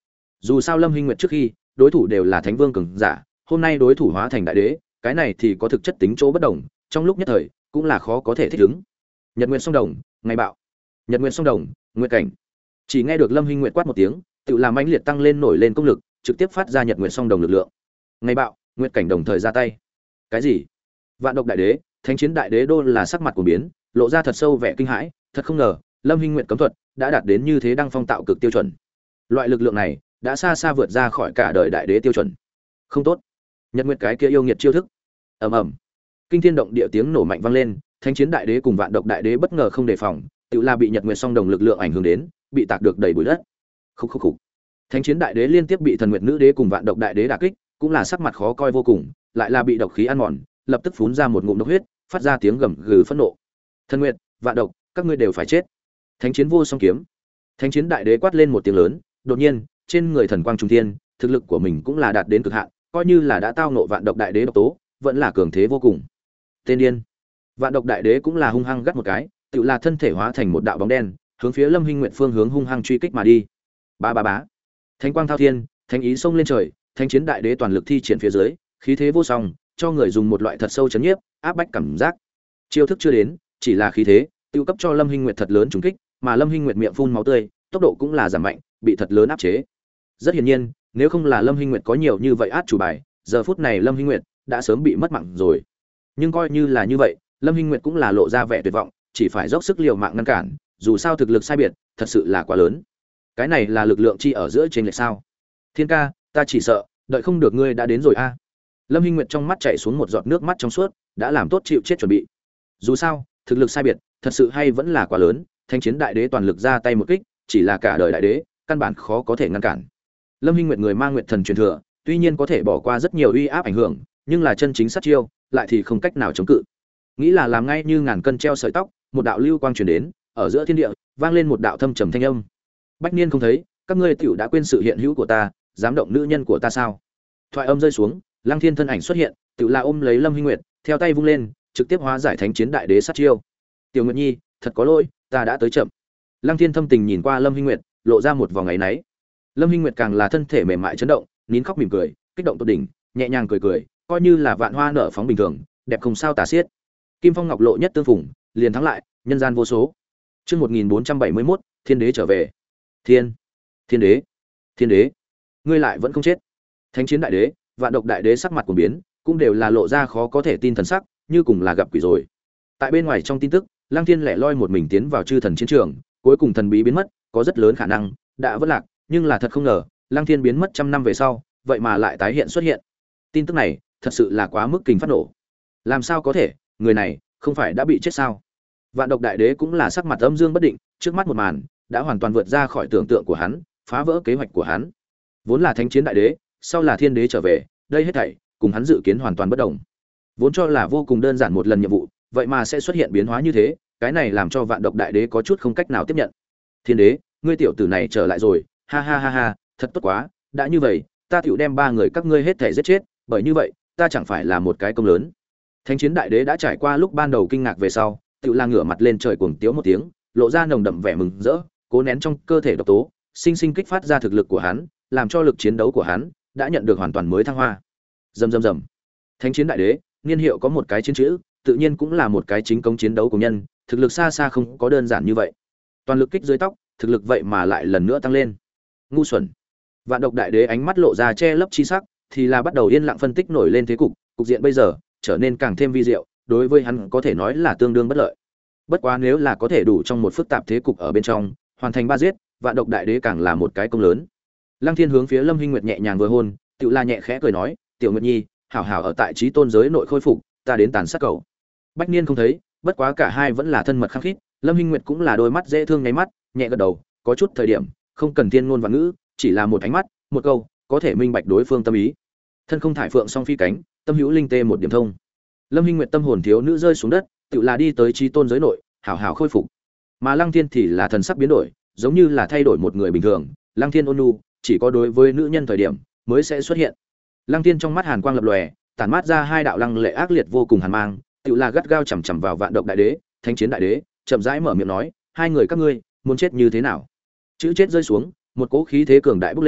Dù sao Lâm Hinh Nguyệt trước khi, đối thủ đều là thánh vương cường giả, hôm nay đối thủ hóa thành đại đế, cái này thì có thực chất tính chỗ bất đồng, trong lúc nhất thời cũng là khó có thể thích ứng. Nhật Nguyệt song đồng, ngày bạo. Nhật Nguyệt song đồng, nguyệt cảnh. Chỉ nghe được Lâm Hinh Nguyệt quát một tiếng, tự làm mãnh liệt tăng lên nổi lên công lực, trực tiếp phát ra Nhật Nguyệt song đồng lực lượng. Ngày bạo, nguyệt cảnh đồng thời ra tay. Cái gì? Vạn độc đại đế, thánh chiến đại đế đô là sắc mặt của biến, lộ ra thật sâu vẻ kinh hãi, thật không ngờ, Lâm Hinh Nguyệt cấm thuật đã đạt đến như thế đăng phong tạo cực tiêu chuẩn. Loại lực lượng này đã xa xa vượt ra khỏi cả đời đại đế tiêu chuẩn. Không tốt. Nhật Nguyệt cái kia yêu nghiệt chiêu thức. Ầm ầm. Kinh thiên động địa tiếng nổ mạnh vang lên, thánh chiến đại đế cùng vạn độc đại đế bất ngờ không đề phòng, tự là bị Nhật Nguyệt song đồng lực lượng ảnh hưởng đến, bị tạc được đầy bụi đất. Khúc khúc khúc. Thánh chiến đại đế liên tiếp bị thần nguyệt nữ đế cùng vạn độc đại đế đả kích, cũng là sắc mặt khó coi vô cùng, lại là bị độc khí ăn mòn, lập tức phun ra một ngụm độc huyết, phát ra tiếng gầm gừ phẫn nộ. Thần nguyệt, vạn độc, các ngươi đều phải chết. Thánh chiến vô song kiếm. Thánh chiến đại đế quát lên một tiếng lớn, đột nhiên, trên người thần quang trung thiên, thực lực của mình cũng là đạt đến cực hạn, coi như là đã tao nộ vạn độc đại đế độc tố, vẫn là cường thế vô cùng. Tên điên. Vạn độc đại đế cũng là hung hăng gắt một cái, tự là thân thể hóa thành một đạo bóng đen, hướng phía Lâm Hinh Nguyệt phương hướng hung hăng truy kích mà đi. Ba ba bá. Thánh quang thao thiên, thánh ý xông lên trời, thánh chiến đại đế toàn lực thi triển phía dưới, khí thế vô song, cho người dùng một loại thật sâu chấn nhiếp, áp bách cảm giác. Chiêu thức chưa đến, chỉ là khí thế, tiêu cấp cho Lâm Hinh Nguyệt thật lớn trùng kích, mà Lâm Hinh Nguyệt miệng phun máu tươi, tốc độ cũng là giảm mạnh, bị thật lớn áp chế. Rất hiển nhiên, nếu không là Lâm Hinh Nguyệt có nhiều như vậy át chủ bài, giờ phút này Lâm Hinh Nguyệt đã sớm bị mất mạng rồi. Nhưng coi như là như vậy, Lâm Hinh Nguyệt cũng là lộ ra vẻ tuyệt vọng, chỉ phải dốc sức liều mạng ngăn cản, dù sao thực lực sai biệt, thật sự là quá lớn. Cái này là lực lượng chi ở giữa trên lệch sao? Thiên ca, ta chỉ sợ, đợi không được ngươi đã đến rồi a. Lâm Hinh Nguyệt trong mắt chảy xuống một giọt nước mắt trong suốt, đã làm tốt chịu chết chuẩn bị. Dù sao, thực lực sai biệt, thật sự hay vẫn là quá lớn, Thánh chiến đại đế toàn lực ra tay một kích, chỉ là cả đời đại đế, căn bản khó có thể ngăn cản. Lâm Hinh Nguyệt người mang nguyệt thần truyền thừa, tuy nhiên có thể bỏ qua rất nhiều uy áp ảnh hưởng, nhưng là chân chính sát chiêu, lại thì không cách nào chống cự. Nghĩ là làm ngay như ngàn cân treo sợi tóc, một đạo lưu quang truyền đến, ở giữa thiên địa, vang lên một đạo thâm trầm thanh âm. Bách Niên không thấy, các ngươi tiểu đã quên sự hiện hữu của ta, dám động nữ nhân của ta sao? Thoại âm rơi xuống, Lăng Thiên thân ảnh xuất hiện, tiểu là ôm lấy Lâm Hinh Nguyệt, theo tay vung lên, trực tiếp hóa giải thánh chiến đại đế sát chiêu. Tiểu Nguyệt Nhi, thật có lỗi, ta đã tới chậm. Lăng Thiên thâm tình nhìn qua Lâm Hinh Nguyệt, lộ ra một vòng áy náy. Lâm Hinh Nguyệt càng là thân thể mềm mại chấn động, nín khóc mỉm cười, kích động tột đỉnh, nhẹ nhàng cười cười, coi như là vạn hoa nở phóng bình thường, đẹp không sao tả xiết. Kim Phong Ngọc Lộ nhất tương phùng, liền thắng lại, nhân gian vô số. Chương một nghìn bốn trăm bảy mươi mốt, Thiên Đế trở về. Thiên, Thiên Đế, Thiên Đế, ngươi lại vẫn không chết. Thánh chiến đại đế, vạn độc đại đế sắc mặt của biến, cũng đều là lộ ra khó có thể tin thần sắc, như cùng là gặp quỷ rồi. Tại bên ngoài trong tin tức, Lăng Thiên lẻ loi một mình tiến vào chư thần chiến trường, cuối cùng thần bí biến mất, có rất lớn khả năng đã vỡ lạc, nhưng là thật không ngờ, Lăng Thiên biến mất trăm năm về sau, vậy mà lại tái hiện xuất hiện. Tin tức này, thật sự là quá mức kinh phát nổ. Làm sao có thể, người này không phải đã bị chết sao? Vạn độc đại đế cũng là sắc mặt âm dương bất định, trước mắt một màn đã hoàn toàn vượt ra khỏi tưởng tượng của hắn, phá vỡ kế hoạch của hắn. Vốn là thánh chiến đại đế, sau là thiên đế trở về, đây hết thảy cùng hắn dự kiến hoàn toàn bất đồng. Vốn cho là vô cùng đơn giản một lần nhiệm vụ, vậy mà sẽ xuất hiện biến hóa như thế, cái này làm cho vạn độc đại đế có chút không cách nào tiếp nhận. Thiên đế, ngươi tiểu tử này trở lại rồi, ha ha ha ha, thật tốt quá, đã như vậy, ta tiểu đem ba người các ngươi hết thể giết chết, bởi như vậy, ta chẳng phải là một cái công lớn. Thánh chiến đại đế đã trải qua lúc ban đầu kinh ngạc về sau, tiểu la ngửa mặt lên trời cuồng tiếu một tiếng, lộ ra nồng đậm vẻ mừng rỡ, cố nén trong cơ thể độc tố, sinh sinh kích phát ra thực lực của hắn, làm cho lực chiến đấu của hắn đã nhận được hoàn toàn mới thăng hoa. Rầm rầm rầm. Thánh chiến đại đế, niên hiệu có một cái chiến chữ, tự nhiên cũng là một cái chính công chiến đấu của nhân, thực lực xa xa không có đơn giản như vậy. Toàn lực kích dưới tóc, thực lực vậy mà lại lần nữa tăng lên. Ngu xuẩn. Vạn độc đại đế ánh mắt lộ ra che lấp chi sắc, thì là bắt đầu yên lặng phân tích nổi lên thế cục, cục diện bây giờ trở nên càng thêm vi diệu, đối với hắn có thể nói là tương đương bất lợi. Bất quá nếu là có thể đủ trong một phức tạp thế cục ở bên trong, hoàn thành ba giết, vạn độc đại đế càng là một cái công lớn. Lăng Thiên hướng phía Lâm Hinh Nguyệt nhẹ nhàng vừa hôn, Tiểu La nhẹ khẽ cười nói, "Tiểu Nguyệt Nhi, hảo hảo ở tại Chí Tôn giới nội khôi phục, ta đến tàn sát cầu." Bách Niên không thấy, bất quá cả hai vẫn là thân mật khăng khít, Lâm Hinh Nguyệt cũng là đôi mắt dễ thương nháy mắt, nhẹ gật đầu, có chút thời điểm, không cần tiên ngôn và ngữ, chỉ là một ánh mắt, một câu, có thể minh bạch đối phương tâm ý. Thân không thải phượng song phi cánh, tâm hữu linh tê một điểm thông. Lâm Hinh Nguyệt tâm hồn thiếu nữ rơi xuống đất, Tiểu là đi tới Chí Tôn giới nội, hảo hảo khôi phục. Mà Lăng Thiên thì là thần sắc biến đổi, giống như là thay đổi một người bình thường, Lăng Thiên ôn nhu, chỉ có đối với nữ nhân thời điểm mới sẽ xuất hiện. Lăng Thiên trong mắt hàn quang lập lòe, tản mát ra hai đạo lăng lệ ác liệt vô cùng hàn mang, Tiểu là gắt gao chằm chằm vào vạn độc đại đế, thánh chiến đại đế, chậm rãi mở miệng nói, hai người các ngươi muốn chết như thế nào? Chữ chết rơi xuống, một cỗ khí thế cường đại bốc lên,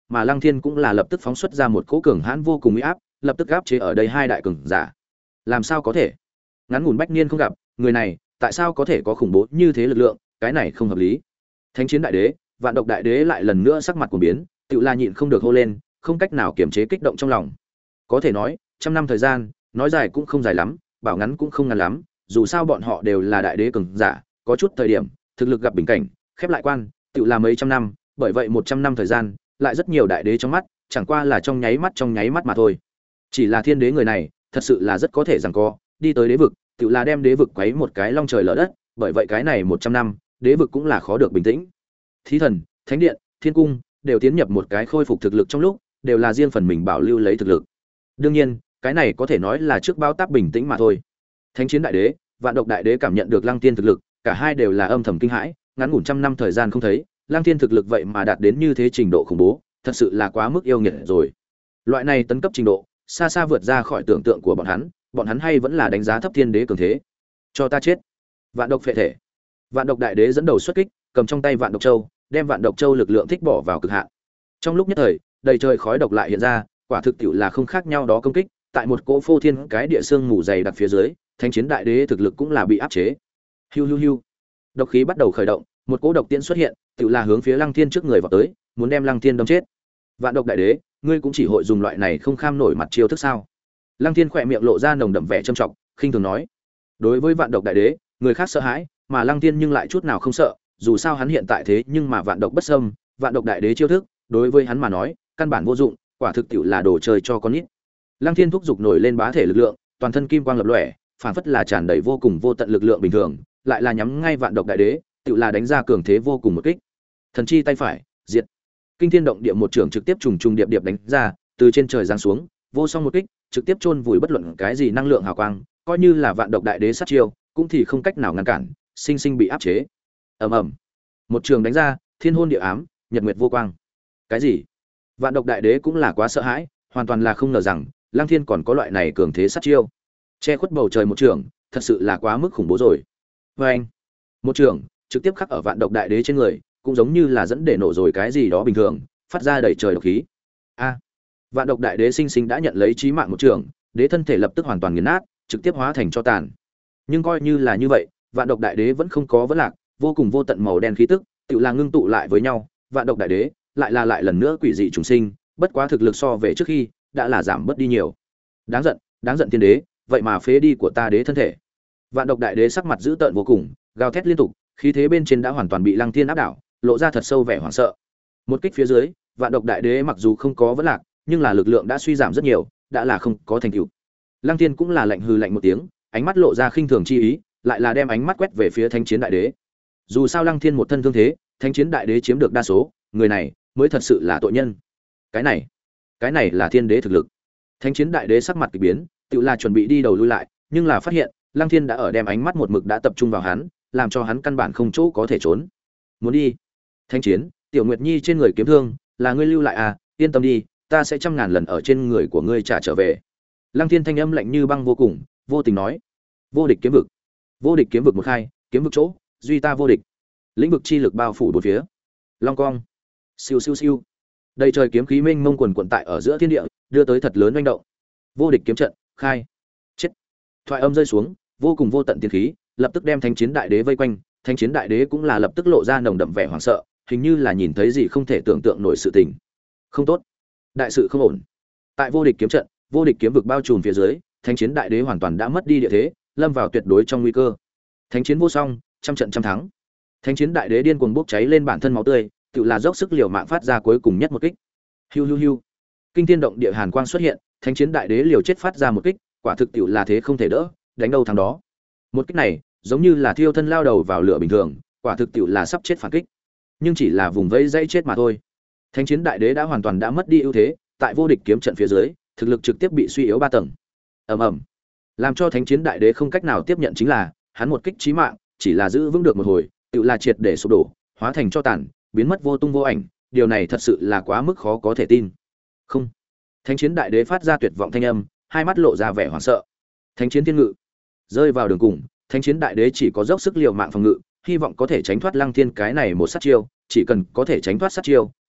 mà Lăng Thiên cũng là lập tức phóng xuất ra một cỗ cường hãn vô cùng uy áp, lập tức áp chế ở đây hai đại cường giả. Làm sao có thể? Ngắn ngủn bách niên không gặp, người này, tại sao có thể có khủng bố như thế lực lượng, cái này không hợp lý. Thánh chiến đại đế, Vạn độc đại đế lại lần nữa sắc mặt cuồng biến, tựu là nhịn không được hô lên, không cách nào kiềm chế kích động trong lòng. Có thể nói, trăm năm thời gian, nói dài cũng không dài lắm, bảo ngắn cũng không ngắn lắm, dù sao bọn họ đều là đại đế cường giả, có chút thời điểm, thực lực gặp bình cảnh, khép lại quan, tựu là mấy trăm năm, bởi vậy một trăm năm thời gian, lại rất nhiều đại đế trong mắt, chẳng qua là trong nháy mắt trong nháy mắt mà thôi. Chỉ là thiên đế người này, thật sự là rất có thể giằng co, đi tới đế vực, tựu là đem đế vực quấy một cái long trời lở đất, bởi vậy cái này một trăm năm, đế vực cũng là khó được bình tĩnh. Thí thần, thánh điện, thiên cung đều tiến nhập một cái khôi phục thực lực trong lúc, đều là riêng phần mình bảo lưu lấy thực lực. Đương nhiên, cái này có thể nói là trước bao tác bình tĩnh mà thôi. Thánh chiến đại đế, Vạn độc đại đế cảm nhận được Lăng Tiên thực lực, cả hai đều là âm thầm kinh hãi, ngắn ngủn trăm năm thời gian không thấy, Lăng Tiên thực lực vậy mà đạt đến như thế trình độ khủng bố, thật sự là quá mức yêu nghiệt rồi. Loại này tấn cấp trình độ, xa xa vượt ra khỏi tưởng tượng của bọn hắn, bọn hắn hay vẫn là đánh giá thấp thiên đế cường thế. Cho ta chết. Vạn độc phệ thể. Vạn độc đại đế dẫn đầu xuất kích, cầm trong tay Vạn độc châu, đem Vạn độc châu lực lượng thích bỏ vào cực hạn. Trong lúc nhất thời, đầy trời khói độc lại hiện ra, quả thực tiệu là không khác nhau đó công kích, tại một cỗ phô thiên cái địa xương mù dày đặc phía dưới, Thánh chiến đại đế thực lực cũng là bị áp chế. Hiu hiu hiu. Độc khí bắt đầu khởi động, một cỗ độc tiễn xuất hiện, tiệu là hướng phía Lăng Thiên trước người vọt tới, muốn đem Lăng Thiên đâm chết. Vạn độc đại đế, ngươi cũng chỉ hội dùng loại này không kham nổi mặt chiêu thức sao? Lăng Thiên khỏe miệng lộ ra nồng đậm vẻ trầm trọng, khinh thường nói. Đối với Vạn độc đại đế, người khác sợ hãi, mà Lăng Thiên nhưng lại chút nào không sợ, dù sao hắn hiện tại thế nhưng mà vạn độc bất xâm, Vạn độc đại đế chiêu thức, đối với hắn mà nói, căn bản vô dụng, quả thực tiệu là đồ chơi cho con nít. Lăng Thiên thúc giục nổi lên bá thể lực lượng, toàn thân kim quang lập lòe, phản phất là tràn đầy vô cùng vô tận lực lượng bình thường, lại là nhắm ngay Vạn độc đại đế, tiệu là đánh ra cường thế vô cùng một kích. Thần chi tay phải, diệt. Kinh thiên động địa một trường trực tiếp trùng trùng điệp điệp đánh ra, từ trên trời giáng xuống, vô song một kích, trực tiếp chôn vùi bất luận cái gì năng lượng hào quang, coi như là Vạn độc đại đế sát chiêu, cũng thì không cách nào ngăn cản, sinh sinh bị áp chế. Ầm ầm. Một trường đánh ra, thiên hôn địa ám, nhật nguyệt vô quang. Cái gì? Vạn độc đại đế cũng là quá sợ hãi, hoàn toàn là không ngờ rằng Lăng Thiên còn có loại này cường thế sát chiêu. Che khuất bầu trời một trường, thật sự là quá mức khủng bố rồi. Và anh, một trường trực tiếp khắc ở Vạn độc đại đế trên người, cũng giống như là dẫn để nổ rồi cái gì đó bình thường, phát ra đầy trời độc khí. A! Vạn độc đại đế sinh sinh đã nhận lấy chí mạng một trường, đế thân thể lập tức hoàn toàn nghiền nát, trực tiếp hóa thành tro tàn. Nhưng coi như là như vậy, Vạn độc đại đế vẫn không có vấn lạc, vô cùng vô tận màu đen khí tức, tự là ngưng tụ lại với nhau, Vạn độc đại đế lại là lại lần nữa quỷ dị trùng sinh, bất quá thực lực so về trước khi đã là giảm bớt đi nhiều. Đáng giận, đáng giận tiên đế, vậy mà phế đi của ta đế thân thể. Vạn độc đại đế sắc mặt dữ tợn vô cùng, gào thét liên tục, khí thế bên trên đã hoàn toàn bị Lăng Thiên áp đảo, lộ ra thật sâu vẻ hoảng sợ. Một kích phía dưới, Vạn độc đại đế mặc dù không có vấn lạc, nhưng là lực lượng đã suy giảm rất nhiều, đã là không có thành tựu. Lăng Thiên cũng là lạnh hừ lạnh một tiếng, ánh mắt lộ ra khinh thường chi ý, lại là đem ánh mắt quét về phía Thánh chiến đại đế. Dù sao Lăng Thiên một thân thương thế, Thánh chiến đại đế chiếm được đa số, người này mới thật sự là tội nhân. Cái này, cái này là thiên đế thực lực. Thánh chiến đại đế sắc mặt kỳ biến, tựa là chuẩn bị đi đầu lui lại, nhưng là phát hiện, Lăng Thiên đã ở đem ánh mắt một mực đã tập trung vào hắn, làm cho hắn căn bản không chỗ có thể trốn. Muốn đi? Thánh chiến, Tiểu Nguyệt Nhi trên người kiếm thương, là ngươi lưu lại à, yên tâm đi, ta sẽ trăm ngàn lần ở trên người của ngươi trả trở về. Lăng Thiên thanh âm lạnh như băng vô cùng, vô tình nói. Vô địch kiếm vực. Vô địch kiếm vực một khai, kiếm vực chỗ, duy ta vô địch. Lĩnh vực chi lực bao phủ bốn phía. Long cong. Siêu siêu siêu. Đầy trời kiếm khí mênh mông quần quần tại ở giữa thiên địa, đưa tới thật lớn oanh động. Vô địch kiếm trận, khai. Chết. Thoại âm rơi xuống, vô cùng vô tận tiên khí, lập tức đem Thánh chiến đại đế vây quanh, Thánh chiến đại đế cũng là lập tức lộ ra nồng đậm vẻ hoảng sợ, hình như là nhìn thấy gì không thể tưởng tượng nổi sự tình. Không tốt, đại sự không ổn. Tại vô địch kiếm trận, vô địch kiếm vực bao trùm phía dưới, Thánh chiến đại đế hoàn toàn đã mất đi địa thế, lâm vào tuyệt đối trong nguy cơ. Thánh chiến vô song, trăm trận trăm thắng. Thánh chiến đại đế điên cuồng bốc cháy lên bản thân máu tươi, tự là dốc sức liều mạng phát ra cuối cùng nhất một kích. Hiu hiu hiu. Kinh thiên động địa hàn quang xuất hiện, Thánh chiến đại đế liều chết phát ra một kích, quả thực tiểu là thế không thể đỡ, đánh đâu thắng đó. Một kích này, giống như là thiêu thân lao đầu vào lửa bình thường, quả thực tiểu là sắp chết phản kích. Nhưng chỉ là vùng vẫy dãy chết mà thôi. Thánh chiến đại đế đã hoàn toàn đã mất đi ưu thế, tại vô địch kiếm trận phía dưới, thực lực trực tiếp bị suy yếu ba tầng. Ầm ầm. Làm cho Thánh chiến đại đế không cách nào tiếp nhận chính là, hắn một kích chí mạng, chỉ là giữ vững được một hồi, tiểu là triệt để sụp đổ, hóa thành tro tàn, biến mất vô tung vô ảnh, điều này thật sự là quá mức khó có thể tin. Không. Thánh chiến đại đế phát ra tuyệt vọng thanh âm, hai mắt lộ ra vẻ hoảng sợ. Thánh chiến thiên ngự, rơi vào đường cùng, Thánh chiến đại đế chỉ có dốc sức liều mạng phòng ngự, hy vọng có thể tránh thoát Lăng Thiên cái này một sát chiêu, chỉ cần có thể tránh thoát sát chiêu,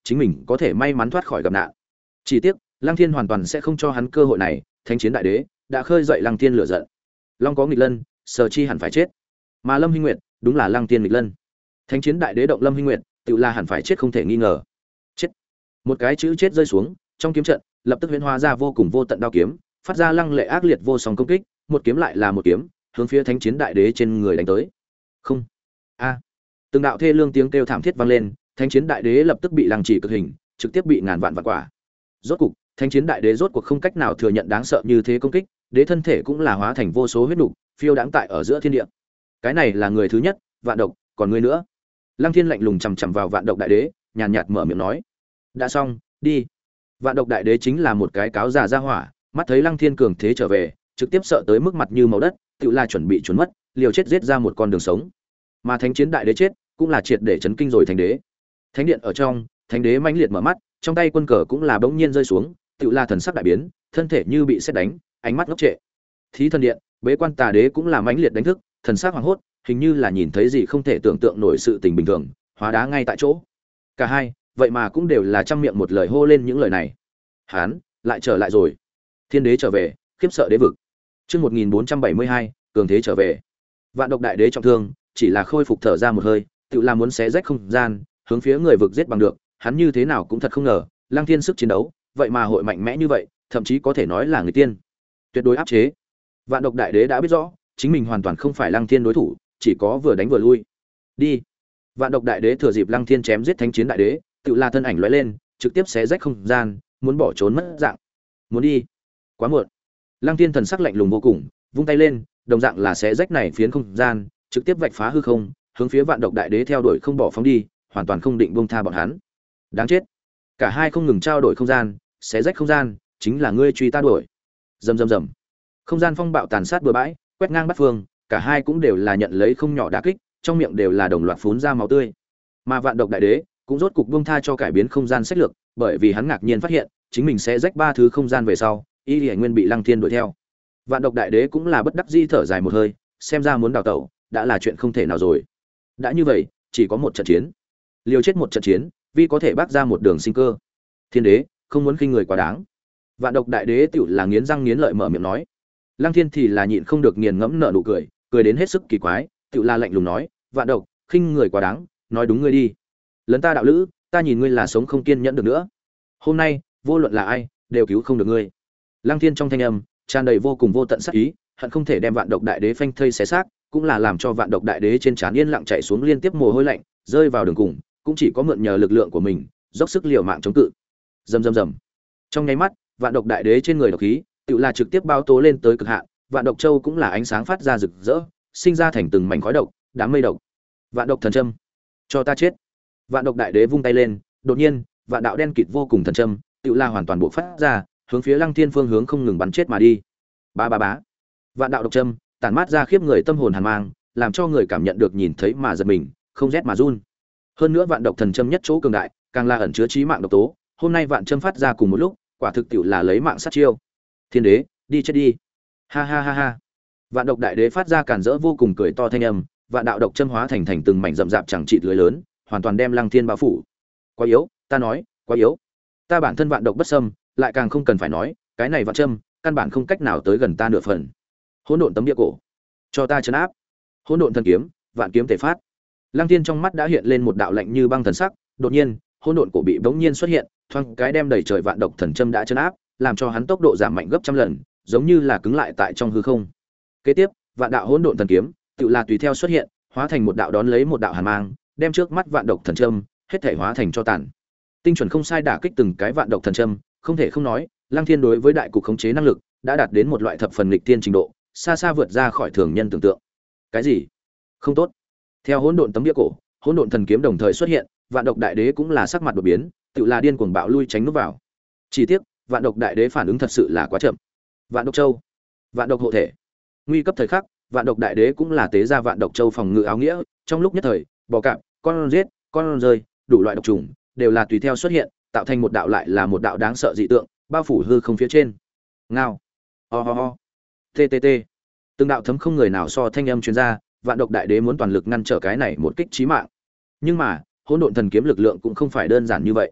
chính mình có thể may mắn thoát khỏi gặp nạn. Chỉ tiếc, Lăng Thiên hoàn toàn sẽ không cho hắn cơ hội này, Thánh chiến đại đế đã khơi dậy Lăng Thiên lửa giận. Long có nghịch lân, Sở Chi hẳn phải chết. Mà Lâm Hinh Nguyệt, đúng là Lăng Thiên nghịch lân. Thánh chiến đại đế động Lâm Hinh Nguyệt, tự là hẳn phải chết không thể nghi ngờ. Chết. Một cái chữ chết rơi xuống, trong kiếm trận, lập tức huyễn hóa ra vô cùng vô tận đao kiếm, phát ra lăng lệ ác liệt vô song công kích, một kiếm lại là một kiếm, hướng phía Thánh chiến đại đế trên người đánh tới. Không. A. Từng đạo thê lương tiếng kêu thảm thiết vang lên, Thánh chiến đại đế lập tức bị lăng trì cực hình, trực tiếp bị ngàn vạn vạn quả. Rốt cục, Thánh chiến đại đế rốt cuộc không cách nào thừa nhận đáng sợ như thế công kích, đế thân thể cũng là hóa thành vô số huyết nục, phiêu đãng tại ở giữa thiên địa. Cái này là người thứ nhất, Vạn Độc, còn người nữa. Lăng Thiên lạnh lùng chằm chằm vào Vạn Độc đại đế, nhàn nhạt mở miệng nói: "Đã xong, đi." Vạn Độc đại đế chính là một cái cáo già ra hỏa, mắt thấy Lăng Thiên cường thế trở về, trực tiếp sợ tới mức mặt như màu đất, tựa là chuẩn bị trốn mất, liều chết giết ra một con đường sống. Mà Thánh chiến đại đế chết, cũng là triệt để chấn kinh rồi Thánh đế. Thánh điện ở trong, Thánh đế mãnh liệt mở mắt, trong tay quân cờ cũng là bỗng nhiên rơi xuống, tựa là thần sắc đại biến, thân thể như bị sét đánh, ánh mắt ngốc trệ. Thí thần điện, Bế Quan Tà đế cũng là mãnh liệt đánh thức, thần sắc hoảng hốt, hình như là nhìn thấy gì không thể tưởng tượng nổi sự tình bình thường, hóa đá ngay tại chỗ. Cả hai, vậy mà cũng đều là trăm miệng một lời hô lên những lời này. Hán, lại trở lại rồi. Thiên đế trở về, khiếp sợ đế vực. Chương một nghìn bốn trăm bảy mươi hai, cường thế trở về. Vạn Độc đại đế trọng thương, chỉ là khôi phục thở ra một hơi, tự là muốn xé rách không gian, hướng phía người vực giết bằng được, hắn như thế nào cũng thật không ngờ, Lăng Thiên sức chiến đấu, vậy mà hội mạnh mẽ như vậy, thậm chí có thể nói là người tiên. Tuyệt đối áp chế. Vạn Độc đại đế đã biết rõ, chính mình hoàn toàn không phải Lăng Thiên đối thủ, chỉ có vừa đánh vừa lui. Đi. Vạn Độc đại đế thừa dịp Lăng Thiên chém giết Thánh chiến đại đế, tự là thân ảnh lóe lên, trực tiếp xé rách không gian, muốn bỏ trốn mất dạng. Muốn đi. Quá muộn. Lăng Thiên thần sắc lạnh lùng vô cùng, vung tay lên, đồng dạng là xé rách này phiến không gian, trực tiếp vạch phá hư không, hướng phía Vạn Độc đại đế theo đuổi không bỏ phóng đi, hoàn toàn không định buông tha bọn hắn. Đáng chết. Cả hai không ngừng trao đổi không gian, xé rách không gian, chính là ngươi truy ta đuổi. Rầm rầm rầm. Không gian phong bạo tàn sát bừa bãi, quét ngang bát phương, cả hai cũng đều là nhận lấy không nhỏ đả kích, trong miệng đều là đồng loạt phun ra máu tươi. Mà Vạn Độc đại đế cũng rốt cục buông tha cho cải biến không gian sách lược, bởi vì hắn ngạc nhiên phát hiện, chính mình sẽ rách ba thứ không gian về sau, Y Liễu Nguyên bị Lăng Thiên đuổi theo. Vạn Độc đại đế cũng là bất đắc dĩ thở dài một hơi, xem ra muốn đào tẩu, đã là chuyện không thể nào rồi. Đã như vậy, chỉ có một trận chiến. Liều chết một trận chiến, vì có thể bác ra một đường sinh cơ. Thiên đế, không muốn khinh người quá đáng. Vạn Độc đại đế tựu là nghiến răng nghiến lợi mở miệng nói. Lăng Thiên thì là nhịn không được nghiền ngẫm nở nụ cười, cười đến hết sức kỳ quái, tựu là lạnh lùng nói, "Vạn Độc, khinh người quá đáng, nói đúng ngươi đi. Lấn ta đạo lữ, ta nhìn ngươi là sống không kiên nhẫn được nữa. Hôm nay, vô luận là ai, đều cứu không được ngươi." Lăng Thiên trong thanh âm tràn đầy vô cùng vô tận sát ý, hận không thể đem Vạn Độc đại đế phanh thây xé xác, cũng là làm cho Vạn Độc đại đế trên trán yên lặng chảy xuống liên tiếp mồ hôi lạnh, rơi vào đường cùng, cũng chỉ có mượn nhờ lực lượng của mình, dốc sức liều mạng chống cự. Rầm rầm rầm. Trong nháy mắt, Vạn Độc đại đế trên người độc khí, tự là trực tiếp bao tố lên tới cực hạn, Vạn Độc châu cũng là ánh sáng phát ra rực rỡ, sinh ra thành từng mảnh khói độc, đám mây độc. Vạn Độc thần châm, cho ta chết. Vạn Độc đại đế vung tay lên, đột nhiên, vạn đạo đen kịt vô cùng thần châm, tự là hoàn toàn bộc phát ra, hướng phía Lăng Thiên phương hướng không ngừng bắn chết mà đi. Ba ba bá. Vạn đạo độc châm, tản mát ra khiếp người tâm hồn hàn mang, làm cho người cảm nhận được nhìn thấy mà giật mình, không rét mà run. Hơn nữa vạn độc thần châm nhất chỗ cường đại, càng là ẩn chứa chí mạng độc tố, hôm nay vạn châm phát ra cùng một lúc, quả thực tiệu là lấy mạng sát chiêu. Thiên đế, đi chết đi. Ha ha ha ha. Vạn độc đại đế phát ra càn rỡ vô cùng cười to thanh âm, vạn đạo độc châm hóa thành thành từng mảnh rậm rạp chẳng trị lưới lớn, hoàn toàn đem Lăng Thiên bao phủ. Quá yếu, ta nói, quá yếu. Ta bản thân vạn độc bất xâm, lại càng không cần phải nói, cái này vạn châm, căn bản không cách nào tới gần ta nửa phần. Hỗn độn tấm địa cổ, cho ta trấn áp. Hỗn độn thần kiếm, vạn kiếm thể phát. Lăng Thiên trong mắt đã hiện lên một đạo lạnh như băng thần sắc, đột nhiên, hỗn độn cổ bị bỗng nhiên xuất hiện, thoáng cái đem đầy trời vạn độc thần châm đã trấn áp, làm cho hắn tốc độ giảm mạnh gấp trăm lần, giống như là cứng lại tại trong hư không. Kế tiếp, vạn đạo hỗn độn thần kiếm, tự là tùy theo xuất hiện, hóa thành một đạo đón lấy một đạo hàn mang, đem trước mắt vạn độc thần châm hết thể hóa thành cho tàn. Tinh chuẩn không sai đả kích từng cái vạn độc thần châm, không thể không nói, Lăng Thiên đối với đại cục khống chế năng lực đã đạt đến một loại thập phần nghịch tiên trình độ, xa xa vượt ra khỏi thường nhân tưởng tượng. Cái gì? Không tốt. Theo hỗn độn tấm bia cổ, hỗn độn thần kiếm đồng thời xuất hiện, vạn độc đại đế cũng là sắc mặt đột biến, tự là điên cuồng bạo lui tránh núp vào. Chỉ tiếc, vạn độc đại đế phản ứng thật sự là quá chậm. Vạn độc châu, vạn độc hộ thể. Nguy cấp thời khắc, vạn độc đại đế cũng là tế ra vạn độc châu phòng ngự áo nghĩa, trong lúc nhất thời, bò cạp, con giết, con rơi, đủ loại độc trùng đều là tùy theo xuất hiện, tạo thành một đạo lại là một đạo đáng sợ dị tượng, bao phủ hư không phía trên. Ngao. Ho ho ho. Ttt. Từng đạo thấm không người nào so thanh âm truyền ra, vạn độc đại đế muốn toàn lực ngăn trở cái này một kích chí mạng. Nhưng mà, hỗn độn thần kiếm lực lượng cũng không phải đơn giản như vậy.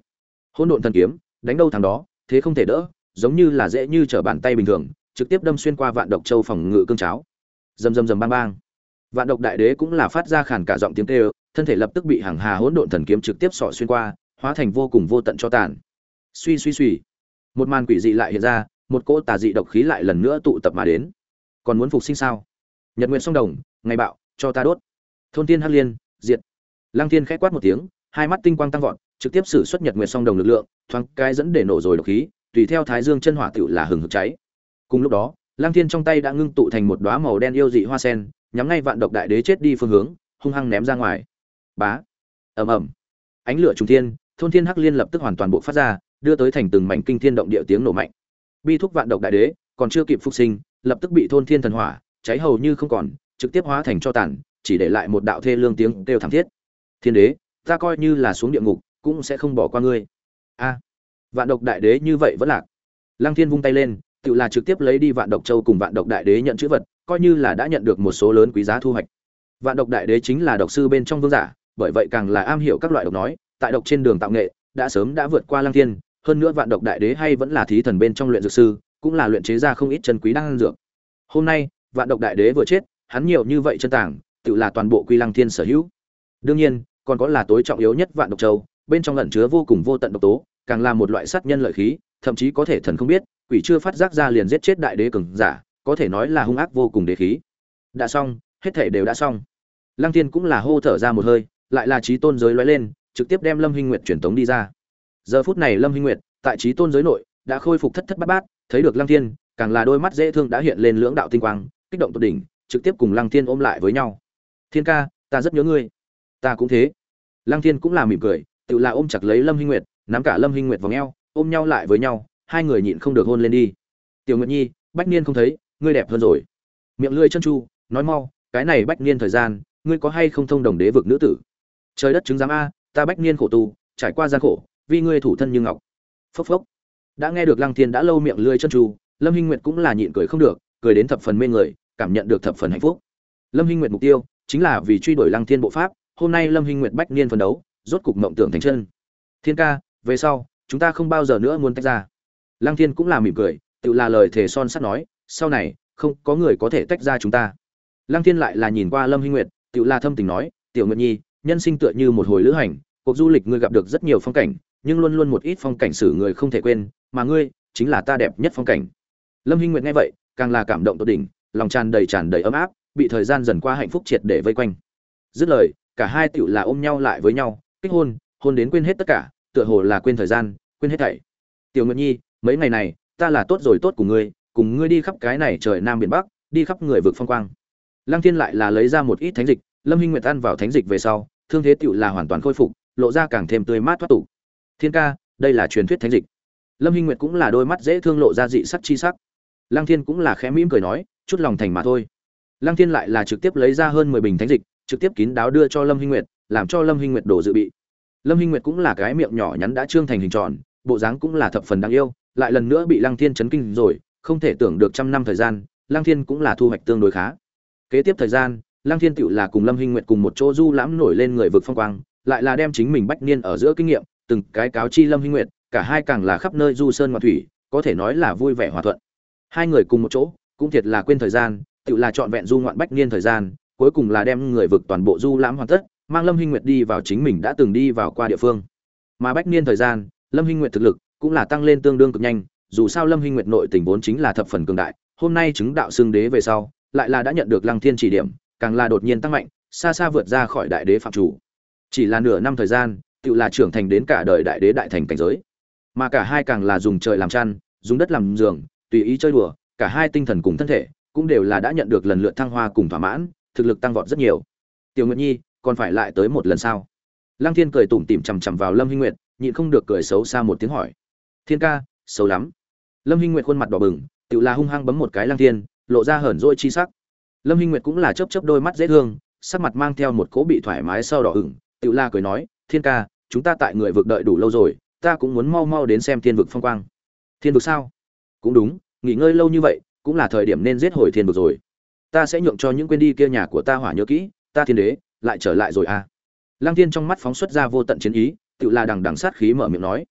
Hỗn độn thần kiếm, đánh đâu thằng đó, thế không thể đỡ, giống như là dễ như trở bàn tay bình thường, trực tiếp đâm xuyên qua Vạn Độc Châu phòng ngự cương cháo. Rầm rầm rầm bang bang. Vạn Độc Đại Đế cũng là phát ra khàn cả giọng tiếng kêu, thân thể lập tức bị hàng hà hỗn độn thần kiếm trực tiếp xỏ xuyên qua, hóa thành vô cùng vô tận cho tàn. Suy suy suy, một màn quỷ dị lại hiện ra, một cỗ tà dị độc khí lại lần nữa tụ tập mà đến. Còn muốn phục sinh sao? Nhật Nguyệt song đồng, ngày bạo, cho ta đốt. Thôn Tiên Hắc Liên, diệt. Lăng Thiên khẽ quát một tiếng, hai mắt tinh quang tăng vọt, trực tiếp sử xuất Nhật Nguyệt song đồng lực lượng, thoáng cái dẫn để nổ rồi độc khí, tùy theo Thái Dương chân hỏa tựu là hừng hực cháy. Cùng lúc đó, Lăng Thiên trong tay đã ngưng tụ thành một đóa màu đen yêu dị hoa sen, nhắm ngay Vạn Độc Đại Đế chết đi phương hướng, hung hăng ném ra ngoài. Bá. Ầm ầm. Ánh lửa trùng thiên, Thôn Thiên Hắc Liên lập tức hoàn toàn bộc phát ra, đưa tới thành từng mảnh kinh thiên động địa tiếng nổ mạnh. Bi thúc Vạn Độc Đại Đế còn chưa kịp phục sinh, lập tức bị Thôn Thiên thần hỏa cháy hầu như không còn, trực tiếp hóa thành tro tàn, chỉ để lại một đạo thê lương tiếng kêu thảm thiết. Thiên đế, ta coi như là xuống địa ngục, cũng sẽ không bỏ qua ngươi. A, Vạn Độc Đại Đế như vậy vẫn lạc. Lăng Thiên vung tay lên, tự là trực tiếp lấy đi Vạn Độc Châu cùng Vạn Độc Đại Đế nhận chữ vật, coi như là đã nhận được một số lớn quý giá thu hoạch. Vạn Độc Đại Đế chính là độc sư bên trong vương giả, bởi vậy càng là am hiểu các loại độc nói, tại độc trên đường tạo nghệ, đã sớm đã vượt qua Lăng Thiên, hơn nữa Vạn Độc Đại Đế hay vẫn là thí thần bên trong luyện dược sư, cũng là luyện chế ra không ít chân quý đan dược. Hôm nay, Vạn Độc Đại Đế vừa chết, hắn nhiều như vậy chân tàng, tự là toàn bộ Quy Lăng Thiên sở hữu. Đương nhiên, còn có là tối trọng yếu nhất Vạn Độc Châu, bên trong ẩn chứa vô cùng vô tận độc tố, càng là một loại sát nhân lợi khí, thậm chí có thể thần không biết, quỷ chưa phát giác ra liền giết chết đại đế cường giả, có thể nói là hung ác vô cùng đế khí. Đã xong, hết thể đều đã xong. Lăng Thiên cũng là hô thở ra một hơi, lại là chí tôn giới lóe lên, trực tiếp đem Lâm Hinh Nguyệt truyền tống đi ra. Giờ phút này Lâm Hinh Nguyệt, tại chí tôn giới nội, đã khôi phục thất thất bát bát, thấy được Lăng Thiên, càng là đôi mắt dễ thương đã hiện lên lưỡng đạo tinh quang, kích động tột đỉnh, trực tiếp cùng Lăng Thiên ôm lại với nhau. Thiên ca, ta rất nhớ ngươi. Ta cũng thế. Lăng Thiên cũng là mỉm cười, tự là ôm chặt lấy Lâm Hinh Nguyệt, nắm cả Lâm Hinh Nguyệt vào eo, ôm nhau lại với nhau, hai người nhịn không được hôn lên đi. Tiểu Nguyệt Nhi, Bách Niên không thấy, ngươi đẹp hơn rồi. Miệng lưỡi chân chu, nói mau, cái này Bách Niên thời gian, ngươi có hay không thông đồng đế vực nữ tử? Trời đất chứng giám a, ta Bách Niên khổ tu, trải qua gian khổ, vì ngươi thủ thân như ngọc. Phốc phốc. Đã nghe được Lăng Thiên đã lâu miệng lưỡi chân chu, Lâm Hinh Nguyệt cũng là nhịn cười không được, cười đến thập phần mê người, cảm nhận được thập phần hạnh phúc. Lâm Hinh Nguyệt mục tiêu chính là vì truy đuổi Lăng Thiên bộ pháp, hôm nay Lâm Hinh Nguyệt Bách Niên phấn đấu, rốt cục mộng tưởng thành chân. Thiên ca, về sau, chúng ta không bao giờ nữa muốn tách ra. Lăng Thiên cũng là mỉm cười, tự là lời thề son sắt nói, sau này không có người có thể tách ra chúng ta. Lăng Thiên lại là nhìn qua Lâm Hinh Nguyệt, tự là thâm tình nói, Tiểu Nguyệt Nhi, nhân sinh tựa như một hồi lữ hành, cuộc du lịch ngươi gặp được rất nhiều phong cảnh, nhưng luôn luôn một ít phong cảnh xử người không thể quên, mà ngươi chính là ta đẹp nhất phong cảnh. Lâm Hinh Nguyệt nghe vậy, càng là cảm động tột đỉnh, lòng tràn đầy tràn đầy ấm áp, bị thời gian dần qua hạnh phúc triệt để vây quanh. Dứt lời, cả hai tiểu là ôm nhau lại với nhau, kết hôn, hôn đến quên hết tất cả, tựa hồ là quên thời gian, quên hết thảy. Tiểu Nguyệt Nhi, mấy ngày này, ta là tốt rồi tốt của ngươi, cùng ngươi đi khắp cái này trời nam biển bắc, đi khắp người vực phong quang. Lăng Thiên lại là lấy ra một ít thánh dịch, Lâm Hinh Nguyệt ăn vào thánh dịch về sau, thương thế tiểu là hoàn toàn khôi phục, lộ ra càng thêm tươi mát thoát tục. Thiên ca, đây là truyền thuyết thánh dịch. Lâm Hinh Nguyệt cũng là đôi mắt dễ thương lộ ra dị sắc chi sắc. Lăng Thiên cũng là khẽ mỉm cười nói, chút lòng thành mà thôi. Lăng Thiên lại là trực tiếp lấy ra hơn mười bình thánh dịch, trực tiếp kín đáo đưa cho Lâm Hinh Nguyệt, làm cho Lâm Hinh Nguyệt đổ dự bị. Lâm Hinh Nguyệt cũng là cái miệng nhỏ nhắn đã trương thành hình tròn, bộ dáng cũng là thập phần đáng yêu, lại lần nữa bị Lăng Thiên chấn kinh rồi, không thể tưởng được trăm năm thời gian, Lăng Thiên cũng là thu hoạch tương đối khá. Kế tiếp thời gian, Lăng Thiên tựu là cùng Lâm Hinh Nguyệt cùng một chỗ du lãm nổi lên người vực phong quang, lại là đem chính mình Bách Niên ở giữa kinh nghiệm, từng cái cáo chi Lâm Hinh Nguyệt, cả hai càng là khắp nơi du sơn ngoạn thủy, có thể nói là vui vẻ hòa thuận. Hai người cùng một chỗ, cũng thiệt là quên thời gian, tựu là trọn vẹn du ngoạn Bách Niên thời gian, cuối cùng là đem người vực toàn bộ du lãm hoàn tất, mang Lâm Hinh Nguyệt đi vào chính mình đã từng đi vào qua địa phương. Mà Bách Niên thời gian, Lâm Hinh Nguyệt thực lực cũng là tăng lên tương đương cực nhanh, dù sao Lâm Hinh Nguyệt nội tình vốn chính là thập phần cường đại, hôm nay chứng đạo xương đế về sau, lại là đã nhận được Lăng Thiên chỉ điểm, càng là đột nhiên tăng mạnh, xa xa vượt ra khỏi đại đế phạm chủ. Chỉ là nửa năm thời gian, tựu là trưởng thành đến cả đời đại đế đại thành cảnh giới. Mà cả hai càng là dùng trời làm chăn, dùng đất làm giường, tùy ý chơi đùa, cả hai tinh thần cùng thân thể cũng đều là đã nhận được lần lượt thăng hoa cùng thỏa mãn, thực lực tăng vọt rất nhiều. Tiểu Nguyệt Nhi, còn phải lại tới một lần sao? Lăng Thiên cười tủm tỉm chằm chằm vào Lâm Hinh Nguyệt, nhịn không được cười xấu xa một tiếng hỏi. Thiên ca, xấu lắm. Lâm Hinh Nguyệt khuôn mặt đỏ bừng, tựu là hung hăng bấm một cái Lăng Thiên, lộ ra hờn dỗi chi sắc. Lâm Hinh Nguyệt cũng là chớp chớp đôi mắt dễ thương, sắc mặt mang theo một cỗ bị thoải mái sau đỏ ửng, tựu la cười nói, Thiên ca, chúng ta tại người vực đợi đủ lâu rồi, ta cũng muốn mau mau đến xem thiên vực phong quang. Thiên vực sao? Cũng đúng, nghỉ ngơi lâu như vậy, cũng là thời điểm nên giết hồi thiên vực rồi. Ta sẽ nhượng cho những quên đi kia nhà của ta hỏa nhớ kỹ, ta thiên đế lại trở lại rồi à. Lăng Thiên trong mắt phóng xuất ra vô tận chiến ý, tựu là đằng đằng sát khí mở miệng nói.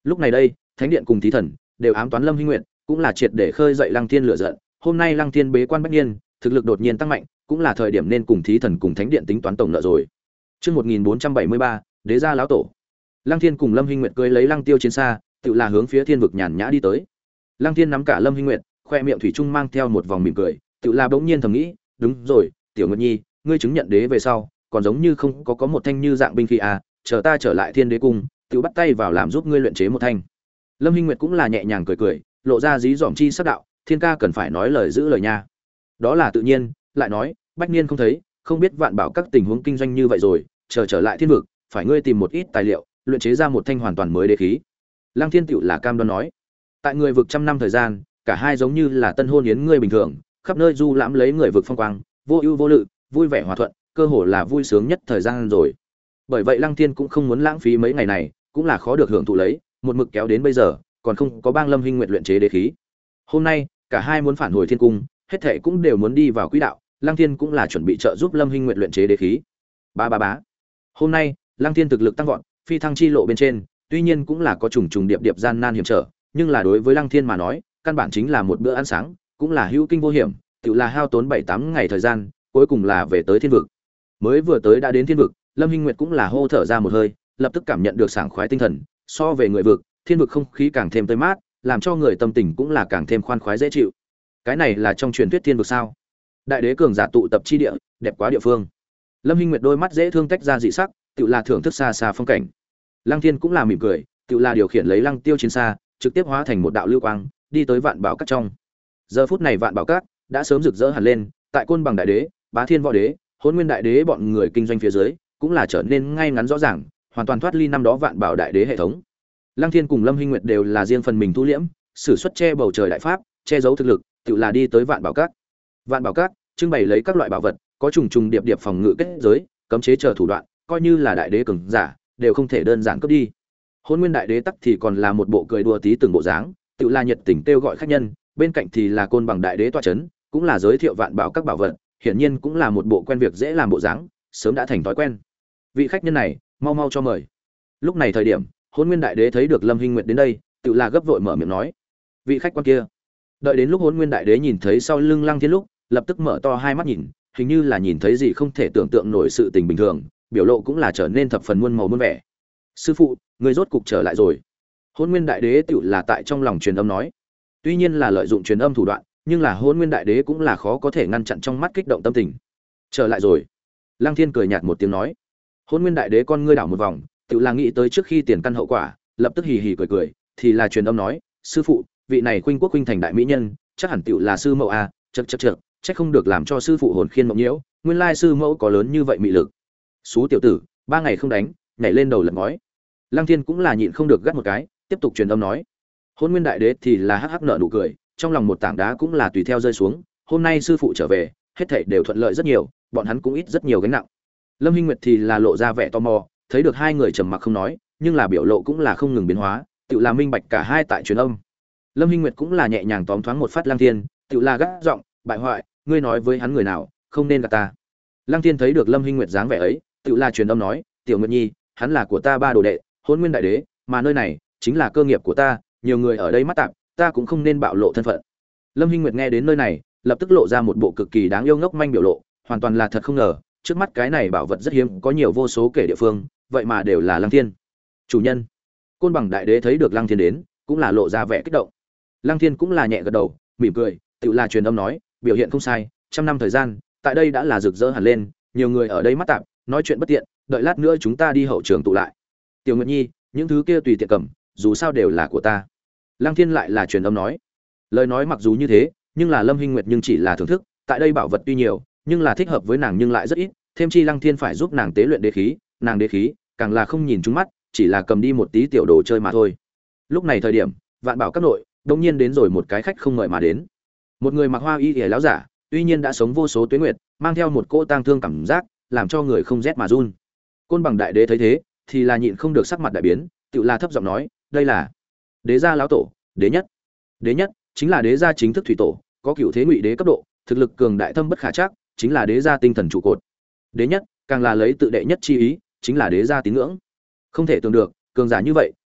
Lúc này đây, thánh điện cùng thí thần đều ám toán Lâm Hinh Nguyệt, cũng là triệt để khơi dậy Lăng Thiên lửa giận. Hôm nay Lăng Thiên bế quan bách niên, thực lực đột nhiên tăng mạnh, cũng là thời điểm nên cùng thí thần cùng thánh điện tính toán tổng nợ rồi. Chương một nghìn bốn trăm bảy mươi ba, Đế gia lão tổ. Lăng Thiên cùng Lâm Hinh Nguyệt cưỡi lấy Lăng Tiêu chiến xa, tự là hướng phía thiên vực nhàn nhã đi tới. Lăng Thiên nắm cả Lâm Hinh Nguyệt, khoe miệng thủy chung mang theo một vòng mỉm cười, tự là bỗng nhiên thầm nghĩ, đúng rồi, Tiểu Nguyệt Nhi, ngươi chứng nhận đế về sau, còn giống như không có có một thanh như dạng binh khí à, chờ ta trở lại Thiên Đế cung, tự bắt tay vào làm giúp ngươi luyện chế một thanh. Lâm Hinh Nguyệt cũng là nhẹ nhàng cười cười, lộ ra dí dỏm chi sắc đạo, Thiên ca cần phải nói lời giữ lời nha. Đó là tự nhiên, lại nói, bách niên không thấy, không biết vạn bảo các tình huống kinh doanh như vậy rồi, chờ trở lại thiên vực, phải ngươi tìm một ít tài liệu, luyện chế ra một thanh hoàn toàn mới đế khí. Lăng Thiên tựu là cam đoan nói, tại người vực trăm năm thời gian, cả hai giống như là tân hôn yến ngươi bình thường, khắp nơi du lãm lấy người vực phong quang, vô ưu vô lự, vui vẻ hòa thuận, cơ hồ là vui sướng nhất thời gian rồi. Bởi vậy Lăng Thiên cũng không muốn lãng phí mấy ngày này, cũng là khó được hưởng thụ lấy, một mực kéo đến bây giờ, còn không có bang Lâm Hinh Nguyệt luyện chế đế khí. Hôm nay, cả hai muốn phản hồi thiên cung, hết thảy cũng đều muốn đi vào quỹ đạo, Lăng Thiên cũng là chuẩn bị trợ giúp Lâm Hinh Nguyệt luyện chế đế khí. Ba ba bá. Hôm nay, Lăng Thiên thực lực tăng vọt, phi thăng chi lộ bên trên, tuy nhiên cũng là có trùng trùng điệp điệp gian nan hiểm trở, nhưng là đối với Lăng Thiên mà nói, căn bản chính là một bữa ăn sáng, cũng là hữu kinh vô hiểm, tự là hao tốn bảy tám ngày thời gian, cuối cùng là về tới thiên vực. Mới vừa tới đã đến thiên vực, Lâm Hinh Nguyệt cũng là hô thở ra một hơi, lập tức cảm nhận được sảng khoái tinh thần, so về người vực, thiên vực không khí càng thêm tươi mát, làm cho người tâm tình cũng là càng thêm khoan khoái dễ chịu. Cái này là trong truyền thuyết thiên vực sao? Đại đế cường giả tụ tập chi địa, đẹp quá địa phương. Lâm Hinh Nguyệt đôi mắt dễ thương tách ra dị sắc, tự là thưởng thức xa xa phong cảnh. Lăng Thiên cũng là mỉm cười, tự là điều khiển lấy Lăng Tiêu chiến xa, trực tiếp hóa thành một đạo lưu quang, đi tới Vạn Bảo Các trong. Giờ phút này Vạn Bảo Các đã sớm rực rỡ hẳn lên, tại Côn Bằng đại đế, Bá Thiên võ đế, Hỗn Nguyên đại đế bọn người kinh doanh phía dưới, cũng là trở nên ngay ngắn rõ ràng, hoàn toàn thoát ly năm đó Vạn Bảo đại đế hệ thống. Lăng Thiên cùng Lâm Hinh Nguyệt đều là riêng phần mình thu liễm, sử xuất che bầu trời đại pháp, che giấu thực lực, tự là đi tới Vạn Bảo Các. Vạn Bảo Các trưng bày lấy các loại bảo vật, có trùng trùng điệp điệp phòng ngự kết giới, cấm chế chờ thủ đoạn, coi như là đại đế cường giả, đều không thể đơn giản cướp đi. Hôn Nguyên đại đế tắc thì còn là một bộ cười đùa tí từng bộ dáng, tự là nhiệt tình kêu gọi khách nhân, bên cạnh thì là Côn Bằng đại đế tọa chấn, cũng là giới thiệu Vạn Bảo các bảo vật, hiển nhiên cũng là một bộ quen việc dễ làm bộ dáng, sớm đã thành thói quen. Vị khách nhân này, mau mau cho mời. Lúc này thời điểm, Hôn Nguyên đại đế thấy được Lâm Hinh Nguyệt đến đây, tự là gấp vội mở miệng nói: "Vị khách quan kia." Đợi đến lúc Hôn Nguyên đại đế nhìn thấy sau lưng Lăng Thiên lúc, lập tức mở to hai mắt nhìn, hình như là nhìn thấy gì không thể tưởng tượng nổi sự tình bình thường, biểu lộ cũng là trở nên thập phần muôn màu muôn vẻ. "Sư phụ, người rốt cục trở lại rồi." Hôn Nguyên đại đế tự là tại trong lòng truyền âm nói. Tuy nhiên là lợi dụng truyền âm thủ đoạn, nhưng là Hôn Nguyên đại đế cũng là khó có thể ngăn chặn trong mắt kích động tâm tình. "Trở lại rồi." Lăng Thiên cười nhạt một tiếng nói. Hôn Nguyên đại đế con ngươi đảo một vòng, tự là nghĩ tới trước khi tiền căn hậu quả, lập tức hì hì cười cười, thì là truyền âm nói: "Sư phụ, vị này Khuynh Quốc Khuynh thành đại mỹ nhân, chắc hẳn tiểu là sư mẫu a." Chậc chậc chậc, chắc không được làm cho sư phụ hồn khiên mộng nhiễu, nguyên lai sư mẫu có lớn như vậy mị lực. Xú tiểu tử, ba ngày không đánh, nhảy lên đầu lật ngói. Lăng Thiên cũng là nhịn không được gắt một cái, tiếp tục truyền âm nói. Hôn Nguyên đại đế thì là hắc hắc nở nụ cười, trong lòng một tảng đá cũng là tùy theo rơi xuống, hôm nay sư phụ trở về, hết thảy đều thuận lợi rất nhiều, bọn hắn cũng ít rất nhiều gánh nặng. Lâm Hinh Nguyệt thì là lộ ra vẻ tò mò, thấy được hai người trầm mặc không nói, nhưng là biểu lộ cũng là không ngừng biến hóa, tự là minh bạch cả hai tại truyền âm. Lâm Hinh Nguyệt cũng là nhẹ nhàng tóm thoáng một phát Lăng Thiên, tự là gắt giọng, "Bại hoại, ngươi nói với hắn người nào, không nên gạt ta." Lăng Thiên thấy được Lâm Hinh Nguyệt dáng vẻ ấy, tự là truyền âm nói, "Tiểu Nguyệt Nhi, hắn là của ta ba đồ đệ, Hôn Nguyên đại đế, mà nơi này chính là cơ nghiệp của ta, nhiều người ở đây mắt tạm, ta cũng không nên bạo lộ thân phận." Lâm Hinh Nguyệt nghe đến nơi này, lập tức lộ ra một bộ cực kỳ đáng yêu ngốc manh biểu lộ, hoàn toàn là thật không ngờ, trước mắt cái này bảo vật rất hiếm, có nhiều vô số kể địa phương, vậy mà đều là Lăng Thiên. "Chủ nhân." Côn Bằng đại đế thấy được Lăng Thiên đến, cũng là lộ ra vẻ kích động. Lăng Thiên cũng là nhẹ gật đầu, mỉm cười, tự là truyền âm nói, "Biểu hiện không sai, trăm năm thời gian, tại đây đã là rực rỡ hẳn lên, nhiều người ở đây mắt tạm, nói chuyện bất tiện, đợi lát nữa chúng ta đi hậu trường tụ lại. Tiểu Nguyệt Nhi, những thứ kia tùy tiện cầm, dù sao đều là của ta." Lăng Thiên lại là truyền âm nói. Lời nói mặc dù như thế, nhưng là Lâm Hinh Nguyệt nhưng chỉ là thưởng thức, tại đây bảo vật tuy nhiều, nhưng là thích hợp với nàng nhưng lại rất ít, thêm chi Lăng Thiên phải giúp nàng tế luyện đế khí, nàng đế khí càng là không nhìn trúng mắt, chỉ là cầm đi một tí tiểu đồ chơi mà thôi. Lúc này thời điểm, Vạn Bảo các nội, đột nhiên đến rồi một cái khách không mời mà đến. Một người mặc hoa y y lão giả, tuy nhiên đã sống vô số tuế nguyệt, mang theo một cỗ tang thương cảm giác, làm cho người không rét mà run. Côn Bằng đại đế thấy thế, thì là nhịn không được sắc mặt đại biến, tự là thấp giọng nói, "Đây là Đế gia lão tổ, Đế nhất." Đế nhất chính là Đế gia chính thức thủy tổ, có cựu thế ngụy đế cấp độ, thực lực cường đại thâm bất khả trắc, chính là Đế gia tinh thần trụ cột. Đế nhất càng là lấy tự đệ nhất chi ý, chính là Đế gia tín ngưỡng. Không thể tưởng được, cường giả như vậy,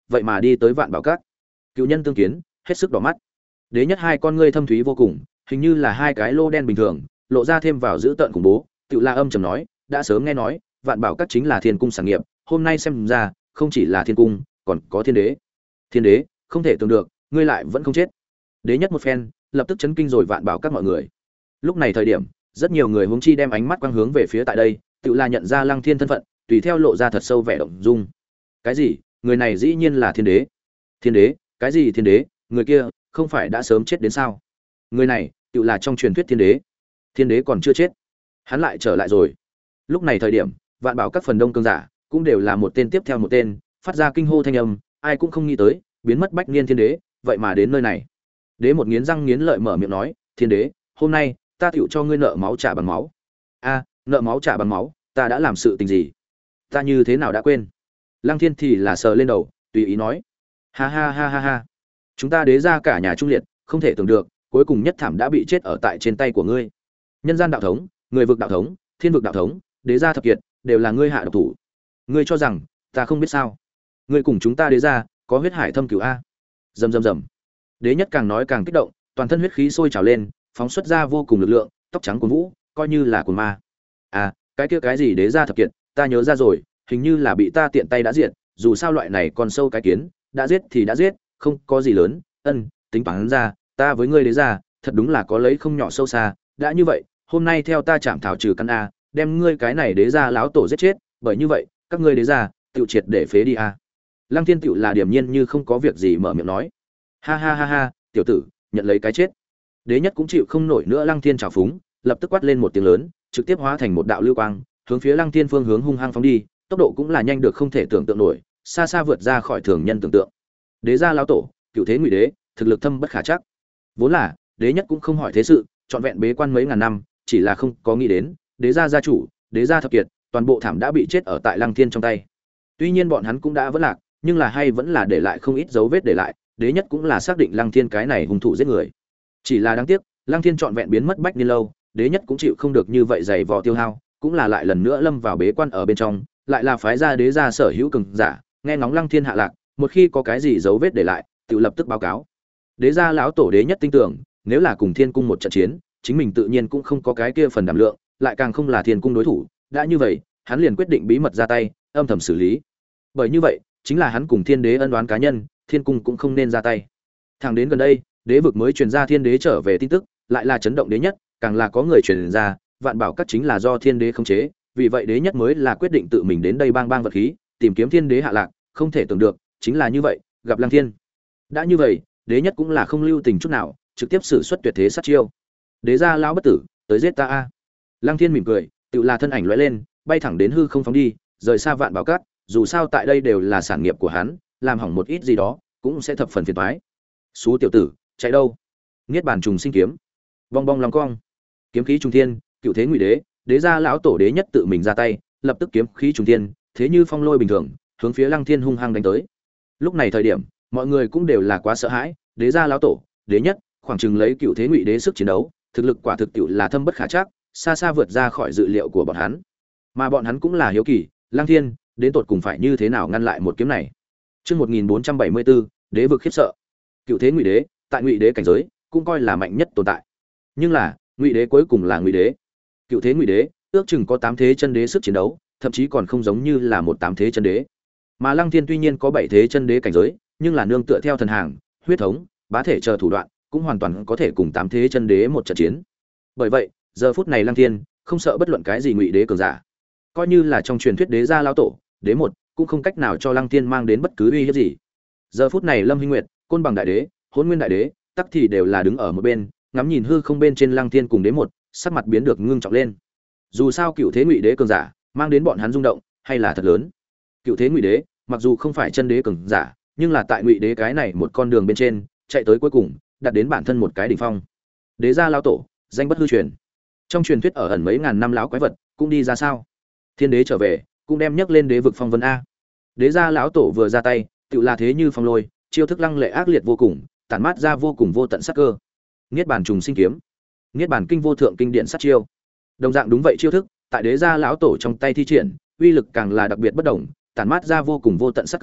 vậy mà đi tới Vạn Bảo Các. Cựu nhân tương kiến, hết sức đỏ mắt. Đế nhất hai con ngươi thâm thúy vô cùng, hình như là hai cái lô đen bình thường, lộ ra thêm vào dữ tợn khủng bố. Tự La âm trầm nói, đã sớm nghe nói, Vạn Bảo Các chính là Thiên cung sản nghiệp, hôm nay xem ra, không chỉ là Thiên cung, còn có Thiên Đế. Thiên Đế, không thể tưởng được, ngươi lại vẫn không chết. Đế nhất một phen, lập tức chấn kinh rồi Vạn Bảo Các mọi người. Lúc này thời điểm, rất nhiều người huống chi đem ánh mắt quang hướng về phía tại đây, Tự La nhận ra Lăng Thiên thân phận, tùy theo lộ ra thật sâu vẻ động dung. Cái gì? Người này dĩ nhiên là Thiên Đế. Thiên Đế? Cái gì Thiên Đế? Người kia không phải đã sớm chết đến sao? Người này, tự là trong truyền thuyết Thiên Đế. Thiên Đế còn chưa chết, hắn lại trở lại rồi. Lúc này thời điểm, Vạn Bảo các phần đông cường giả cũng đều là một tên tiếp theo một tên, phát ra kinh hô thanh âm, ai cũng không nghĩ tới, biến mất bách niên Thiên Đế, vậy mà đến nơi này. Đế một nghiến răng nghiến lợi mở miệng nói, Thiên Đế, hôm nay ta tựu cho ngươi nợ máu trả bằng máu. A, nợ máu trả bằng máu, ta đã làm sự tình gì? Ta như thế nào đã quên? Lăng Thiên thì là sờ lên đầu, tùy ý nói, ha ha ha ha ha, chúng ta Đế gia cả nhà trung liệt, không thể tưởng được, cuối cùng nhất thảm đã bị chết ở tại trên tay của ngươi. Nhân gian đạo thống, người vực đạo thống, thiên vực đạo thống, Đế gia thập kiệt, đều là ngươi hạ độc thủ. Ngươi cho rằng ta không biết sao? Ngươi cùng chúng ta Đế gia có huyết hải thâm cửu a. Rầm rầm rầm. Đế nhất càng nói càng kích động, toàn thân huyết khí sôi trào lên, phóng xuất ra vô cùng lực lượng, tóc trắng cuồn vũ, coi như là cuồng ma. À, cái kia cái gì Đế gia thập kiệt, ta nhớ ra rồi, hình như là bị ta tiện tay đã diệt, dù sao loại này còn sâu cái kiến, đã giết thì đã giết, không có gì lớn, ân, tính toán ra, ta với ngươi Đế gia, thật đúng là có lấy không nhỏ sâu xa, đã như vậy, hôm nay theo ta chạm thảo trừ căn a, đem ngươi cái này Đế gia láo tổ giết chết, bởi như vậy, các ngươi Đế gia, tiêu triệt để phế đi a. Lăng Thiên tiểu là điềm nhiên như không có việc gì mở miệng nói. Ha ha ha ha, tiểu tử, nhận lấy cái chết. Đế nhất cũng chịu không nổi nữa Lăng Thiên trào phúng, lập tức quát lên một tiếng lớn, trực tiếp hóa thành một đạo lưu quang, hướng phía Lăng Thiên phương hướng hung hăng phóng đi, tốc độ cũng là nhanh được không thể tưởng tượng nổi, xa xa vượt ra khỏi thường nhân tưởng tượng. Đế gia lão tổ, cửu thế ngụy đế, thực lực thâm bất khả trắc. Vốn là, Đế nhất cũng không hỏi thế sự, trọn vẹn bế quan mấy ngàn năm, chỉ là không có nghĩ đến, Đế gia gia chủ, Đế gia thập kiệt, toàn bộ thảm đã bị chết ở tại Lăng Thiên trong tay. Tuy nhiên bọn hắn cũng đã vẫn lạc, nhưng là hay vẫn là để lại không ít dấu vết để lại, Đế nhất cũng là xác định Lăng Thiên cái này hung thủ giết người. Chỉ là đáng tiếc, Lăng Thiên trọn vẹn biến mất bách niên lâu, Đế nhất cũng chịu không được như vậy dày vò tiêu hao, cũng là lại lần nữa lâm vào bế quan ở bên trong, lại là phái ra Đế gia sở hữu cường giả, nghe ngóng Lăng Thiên hạ lạc, một khi có cái gì dấu vết để lại, tự lập tức báo cáo. Đế gia lão tổ Đế nhất tin tưởng, nếu là cùng Thiên cung một trận chiến, chính mình tự nhiên cũng không có cái kia phần đảm lượng, lại càng không là Thiên cung đối thủ, đã như vậy, hắn liền quyết định bí mật ra tay, âm thầm xử lý. Bởi như vậy, chính là hắn cùng Thiên Đế ân oán cá nhân, Thiên cung cũng không nên ra tay. Thẳng đến gần đây, Đế vực mới truyền ra Thiên Đế trở về tin tức, lại là chấn động Đế nhất, càng là có người truyền ra, Vạn Bảo Các chính là do Thiên Đế khống chế, vì vậy Đế nhất mới là quyết định tự mình đến đây bang bang vật khí, tìm kiếm Thiên Đế hạ lạc, không thể tưởng được, chính là như vậy, gặp Lăng Thiên. Đã như vậy, Đế nhất cũng là không lưu tình chút nào, trực tiếp sử xuất tuyệt thế sát chiêu. Đế gia lão bất tử, tới giết ta a. Lăng Thiên mỉm cười, tự là thân ảnh lóe lên, bay thẳng đến hư không phóng đi, rời xa Vạn Bảo Các, dù sao tại đây đều là sản nghiệp của hắn, làm hỏng một ít gì đó, cũng sẽ thập phần phiền toái. Xú tiểu tử, chạy đâu? Niết bàn trùng sinh kiếm. Bong bong long cong. Kiếm khí trùng thiên, cựu thế ngụy đế, Đế gia lão tổ Đế nhất tự mình ra tay, lập tức kiếm khí trùng thiên, thế như phong lôi bình thường, hướng phía Lăng Thiên hung hăng đánh tới. Lúc này thời điểm, mọi người cũng đều là quá sợ hãi, Đế gia lão tổ, Đế nhất, khoảng chừng lấy cựu thế ngụy đế sức chiến đấu, thực lực quả thực tiệu là thâm bất khả trắc, xa xa vượt ra khỏi dự liệu của bọn hắn. Mà bọn hắn cũng là hiếu kỳ, Lăng Thiên đến tột cùng phải như thế nào ngăn lại một kiếm này. Chương một nghìn bốn trăm bảy mươi bốn, Đế vực khiếp sợ. Cựu thế ngụy đế, tại ngụy đế cảnh giới, cũng coi là mạnh nhất tồn tại. Nhưng là, ngụy đế cuối cùng là ngụy đế. Cựu thế ngụy đế, ước chừng có tám thế chân đế sức chiến đấu, thậm chí còn không giống như là một tám thế chân đế. Mà Lăng Thiên tuy nhiên có bảy thế chân đế cảnh giới, nhưng là nương tựa theo thần hàng, huyết thống, bá thể chờ thủ đoạn, cũng hoàn toàn có thể cùng tám thế chân đế một trận chiến. Bởi vậy, giờ phút này Lăng Thiên không sợ bất luận cái gì ngụy đế cường giả. Coi như là trong truyền thuyết Đế gia lão tổ, Đế một, cũng không cách nào cho Lăng Thiên mang đến bất cứ uy hiếp gì. Giờ phút này Lâm Hinh Nguyệt, Côn Bằng đại đế, Hỗn Nguyên đại đế, tắc thì đều là đứng ở một bên, ngắm nhìn hư không bên trên Lăng Thiên cùng Đế một, sắc mặt biến được ngưng trọng lên. Dù sao cựu thế ngụy đế cường giả, mang đến bọn hắn rung động, hay là thật lớn. Cựu thế ngụy đế, mặc dù không phải chân đế cường giả, nhưng là tại ngụy đế cái này một con đường bên trên, chạy tới cuối cùng, đạt đến bản thân một cái đỉnh phong. Đế gia lão tổ, danh bất hư truyền. Trong truyền thuyết ở ẩn mấy ngàn năm lão quái vật, cũng đi ra sao? Thiên đế trở về, cũng đem nhấc lên đế vực phong vân a. Đế gia lão tổ vừa ra tay, tựu là thế như phong lôi, chiêu thức lăng lệ ác liệt vô cùng, tản mát ra vô cùng vô tận sát cơ. Niết bàn trùng sinh kiếm, Niết bàn kinh vô thượng kinh điển sát chiêu. Đồng dạng đúng vậy chiêu thức, tại đế gia lão tổ trong tay thi triển, uy lực càng là đặc biệt bất động, tản mát ra vô cùng vô tận sát cơ,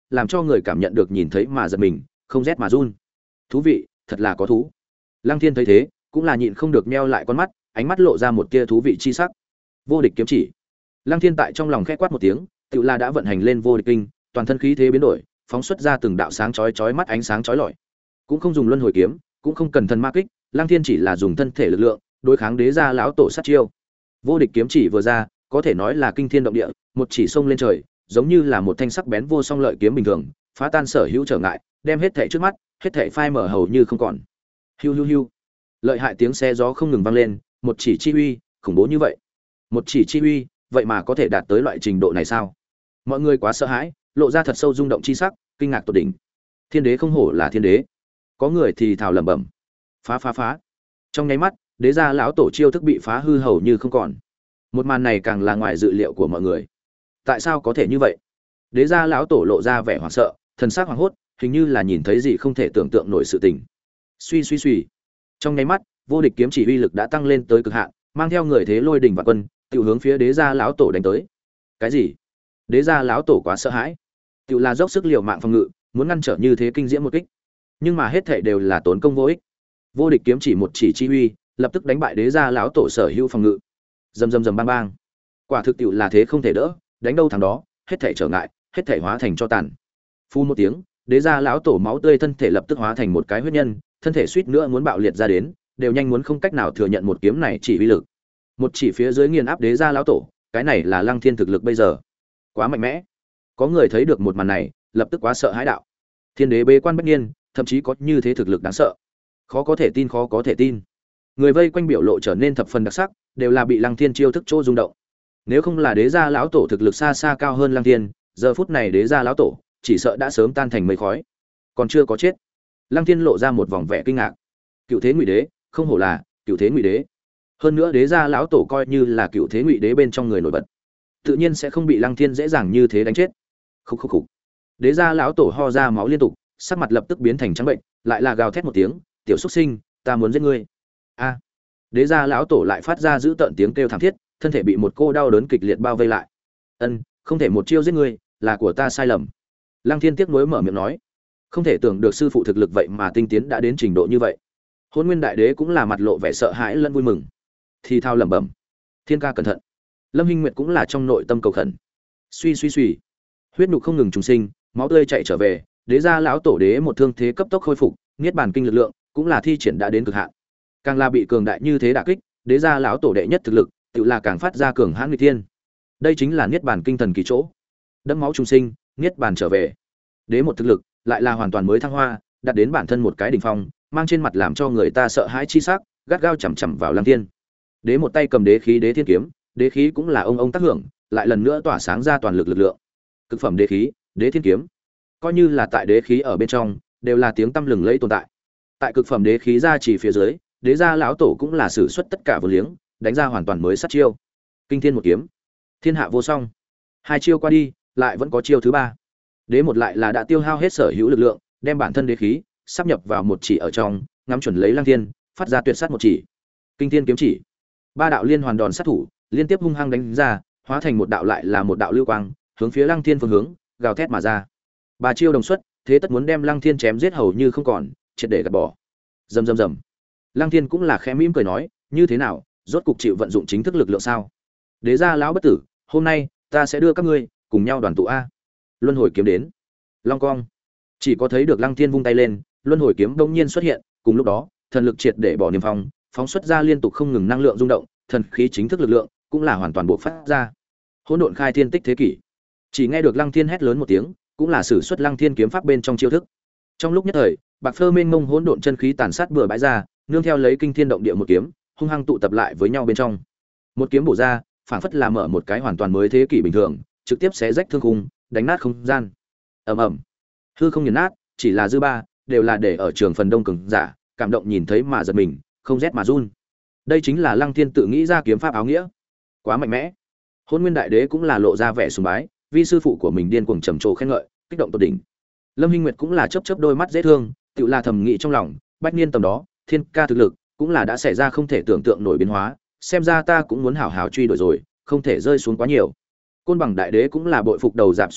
làm cho người cảm nhận được nhìn thấy mà giật mình, không rét mà run. Thú vị, thật là có thú. Lăng Thiên thấy thế, cũng là nhịn không được nheo lại con mắt, ánh mắt lộ ra một tia thú vị chi sắc. Vô địch kiếm chỉ. Lăng Thiên tại trong lòng khẽ quát một tiếng, tựu là đã vận hành lên vô địch kinh, toàn thân khí thế biến đổi, phóng xuất ra từng đạo sáng chói chói mắt ánh sáng chói lọi. Cũng không dùng luân hồi kiếm, cũng không cần thần ma kích, Lăng Thiên chỉ là dùng thân thể lực lượng, đối kháng đế gia lão tổ sát chiêu. Vô địch kiếm chỉ vừa ra, có thể nói là kinh thiên động địa, một chỉ xông lên trời, giống như là một thanh sắc bén vô song lợi kiếm bình thường, phá tan sở hữu trở ngại, đem hết thảy trước mắt, hết thảy phai mở hầu như không còn. Hiu hiu hiu. Lợi hại tiếng xe gió không ngừng vang lên, một chỉ chi uy, khủng bố như vậy. Một chỉ chi uy, vậy mà có thể đạt tới loại trình độ này sao? Mọi người quá sợ hãi, lộ ra thật sâu rung động chi sắc, kinh ngạc tột đỉnh. Thiên đế không hổ là thiên đế. Có người thì thào lẩm bẩm. Phá phá phá. Trong nháy mắt, đế gia lão tổ chiêu thức bị phá hư hầu như không còn. Một màn này càng là ngoài dự liệu của mọi người. Tại sao có thể như vậy? Đế gia lão tổ lộ ra vẻ hoảng sợ, thần sắc hoảng hốt, hình như là nhìn thấy gì không thể tưởng tượng nổi sự tình. Suy suy suy. Trong nháy mắt, vô địch kiếm chỉ uy lực đã tăng lên tới cực hạn, mang theo người thế lôi đỉnh và quân, tiểu hướng phía đế gia lão tổ đánh tới. Cái gì? Đế gia lão tổ quá sợ hãi, tiểu là dốc sức liều mạng phòng ngự, muốn ngăn trở như thế kinh diễm một kích. Nhưng mà hết thảy đều là tốn công vô ích. Vô địch kiếm chỉ một chỉ chi uy, lập tức đánh bại đế gia lão tổ sở hữu phòng ngự. Rầm rầm rầm bang bang. Quả thực tiểu là thế không thể đỡ, đánh đâu thằng đó, hết thảy trở ngại, hết thảy hóa thành cho tàn. Phun một tiếng, đế gia lão tổ máu tươi thân thể lập tức hóa thành một cái huyết nhân, thân thể suýt nữa muốn bạo liệt ra đến, đều nhanh muốn không cách nào thừa nhận một kiếm này chỉ uy lực. Một chỉ phía dưới nghiền áp đế gia lão tổ, cái này là Lăng Thiên thực lực bây giờ. Quá mạnh mẽ. Có người thấy được một màn này, lập tức quá sợ hãi đạo. Thiên đế bế quan bất nhiên, thậm chí có như thế thực lực đáng sợ. Khó có thể tin, khó có thể tin. Người vây quanh biểu lộ trở nên thập phần đặc sắc, đều là bị Lăng Thiên chiêu thức chỗ rung động. Nếu không là đế gia lão tổ thực lực xa xa cao hơn Lăng Thiên, giờ phút này đế gia lão tổ chỉ sợ đã sớm tan thành mây khói. Còn chưa có chết. Lăng Thiên lộ ra một vòng vẻ kinh ngạc. Cựu thế ngụy đế, không hổ là cựu thế ngụy đế. Hơn nữa đế gia lão tổ coi như là cựu thế ngụy đế bên trong người nổi bật, tự nhiên sẽ không bị Lăng Thiên dễ dàng như thế đánh chết. Khúc khúc khúc. Đế gia lão tổ ho ra máu liên tục, sắc mặt lập tức biến thành trắng bệnh, lại là gào thét một tiếng, "Tiểu xuất sinh, ta muốn giết ngươi." A. Đế gia lão tổ lại phát ra dữ tợn tiếng kêu thảm thiết, thân thể bị một cô đau đớn kịch liệt bao vây lại. "Ân, không thể một chiêu giết ngươi, là của ta sai lầm." Lăng Thiên tiếc nuối mở miệng nói. Không thể tưởng được sư phụ thực lực vậy mà tinh tiến đã đến trình độ như vậy. Hôn Nguyên Đại Đế cũng là mặt lộ vẻ sợ hãi lẫn vui mừng, thì thao lẩm bẩm: "Thiên ca cẩn thận." Lâm Hinh Nguyệt cũng là trong nội tâm cầu khẩn. Suy suy suy, huyết nhục không ngừng trùng sinh, máu tươi chạy trở về, đế gia lão tổ đế một thương thế cấp tốc khôi phục, niết bàn kinh lực lượng cũng là thi triển đã đến cực hạn. Càng là bị cường đại như thế đả kích, đế gia lão tổ đệ nhất thực lực, tự là càng phát ra cường hãn nghịch thiên. Đây chính là niết bàn kinh thần kỳ chỗ. Đẫm máu trùng sinh, niết bàn trở về. Đế một thực lực lại là hoàn toàn mới thăng hoa, đạt đến bản thân một cái đỉnh phong, mang trên mặt làm cho người ta sợ hãi chi sắc, gắt gao chằm chằm vào Lăng Thiên. Đế một tay cầm đế khí đế thiên kiếm, đế khí cũng là ông ông tác hưởng, lại lần nữa tỏa sáng ra toàn lực lực lượng. Cực phẩm đế khí, đế thiên kiếm, coi như là tại đế khí ở bên trong, đều là tiếng tăm lừng lẫy tồn tại. Tại cực phẩm đế khí ra chỉ phía dưới, đế gia lão tổ cũng là sử xuất tất cả vô liếng, đánh ra hoàn toàn mới sát chiêu. Kinh thiên một kiếm, thiên hạ vô song. Hai chiêu qua đi, lại vẫn có chiêu thứ ba. Đế một lại là đã tiêu hao hết sở hữu lực lượng, đem bản thân đế khí sắp nhập vào một chỉ ở trong, ngắm chuẩn lấy Lăng Thiên, phát ra tuyệt sát một chỉ. Kinh thiên kiếm chỉ. Ba đạo liên hoàn đòn sát thủ, liên tiếp hung hăng đánh ra, hóa thành một đạo lại là một đạo lưu quang, hướng phía Lăng Thiên phương hướng, gào thét mà ra. Ba chiêu đồng xuất, thế tất muốn đem Lăng Thiên chém giết hầu như không còn, triệt để gạt bỏ. Rầm rầm rầm. Lăng Thiên cũng là khẽ mỉm cười nói, như thế nào, rốt cục chịu vận dụng chính thức lực lượng sao? Đế gia lão bất tử, hôm nay ta sẽ đưa các ngươi cùng nhau đoàn tụ a. Luân hồi kiếm đến. Long cong. Chỉ có thấy được Lăng Thiên vung tay lên, luân hồi kiếm đột nhiên xuất hiện, cùng lúc đó, thần lực triệt để bỏ niềm phong, phóng xuất ra liên tục không ngừng năng lượng rung động, thần khí chính thức lực lượng cũng là hoàn toàn bộc phát ra. Hỗn độn khai thiên tích thế kỷ. Chỉ nghe được Lăng Thiên hét lớn một tiếng, cũng là sử xuất Lăng Thiên kiếm pháp bên trong chiêu thức. Trong lúc nhất thời, bạc phơ mênh mông hỗn độn chân khí tàn sát bừa bãi ra, nương theo lấy kinh thiên động địa một kiếm, hung hăng tụ tập lại với nhau bên trong. Một kiếm bổ ra, phảng phất là mở một cái hoàn toàn mới thế kỷ bình thường, trực tiếp xé rách thương khung, đánh nát không gian. Ầm ầm. Hư không nghiền nát, chỉ là dư ba, đều là để ở trường phần đông cường giả, cảm động nhìn thấy mà giật mình, không rét mà run. Đây chính là Lăng Thiên tự nghĩ ra kiếm pháp áo nghĩa. Quá mạnh mẽ. Hôn Nguyên Đại Đế cũng là lộ ra vẻ sùng bái, vì sư phụ của mình điên cuồng trầm trồ khen ngợi, kích động tột đỉnh. Lâm Hinh Nguyệt cũng là chớp chớp đôi mắt dễ thương, tự là thầm nghĩ trong lòng, bách niên tầm đó, Thiên ca thực lực cũng là đã xảy ra không thể tưởng tượng nổi biến hóa, xem ra ta cũng muốn hảo hảo truy đuổi rồi, không thể rơi xuống quá nhiều. Côn Bằng Đại Đế cũng là bội phục đầu dạp xuống đất,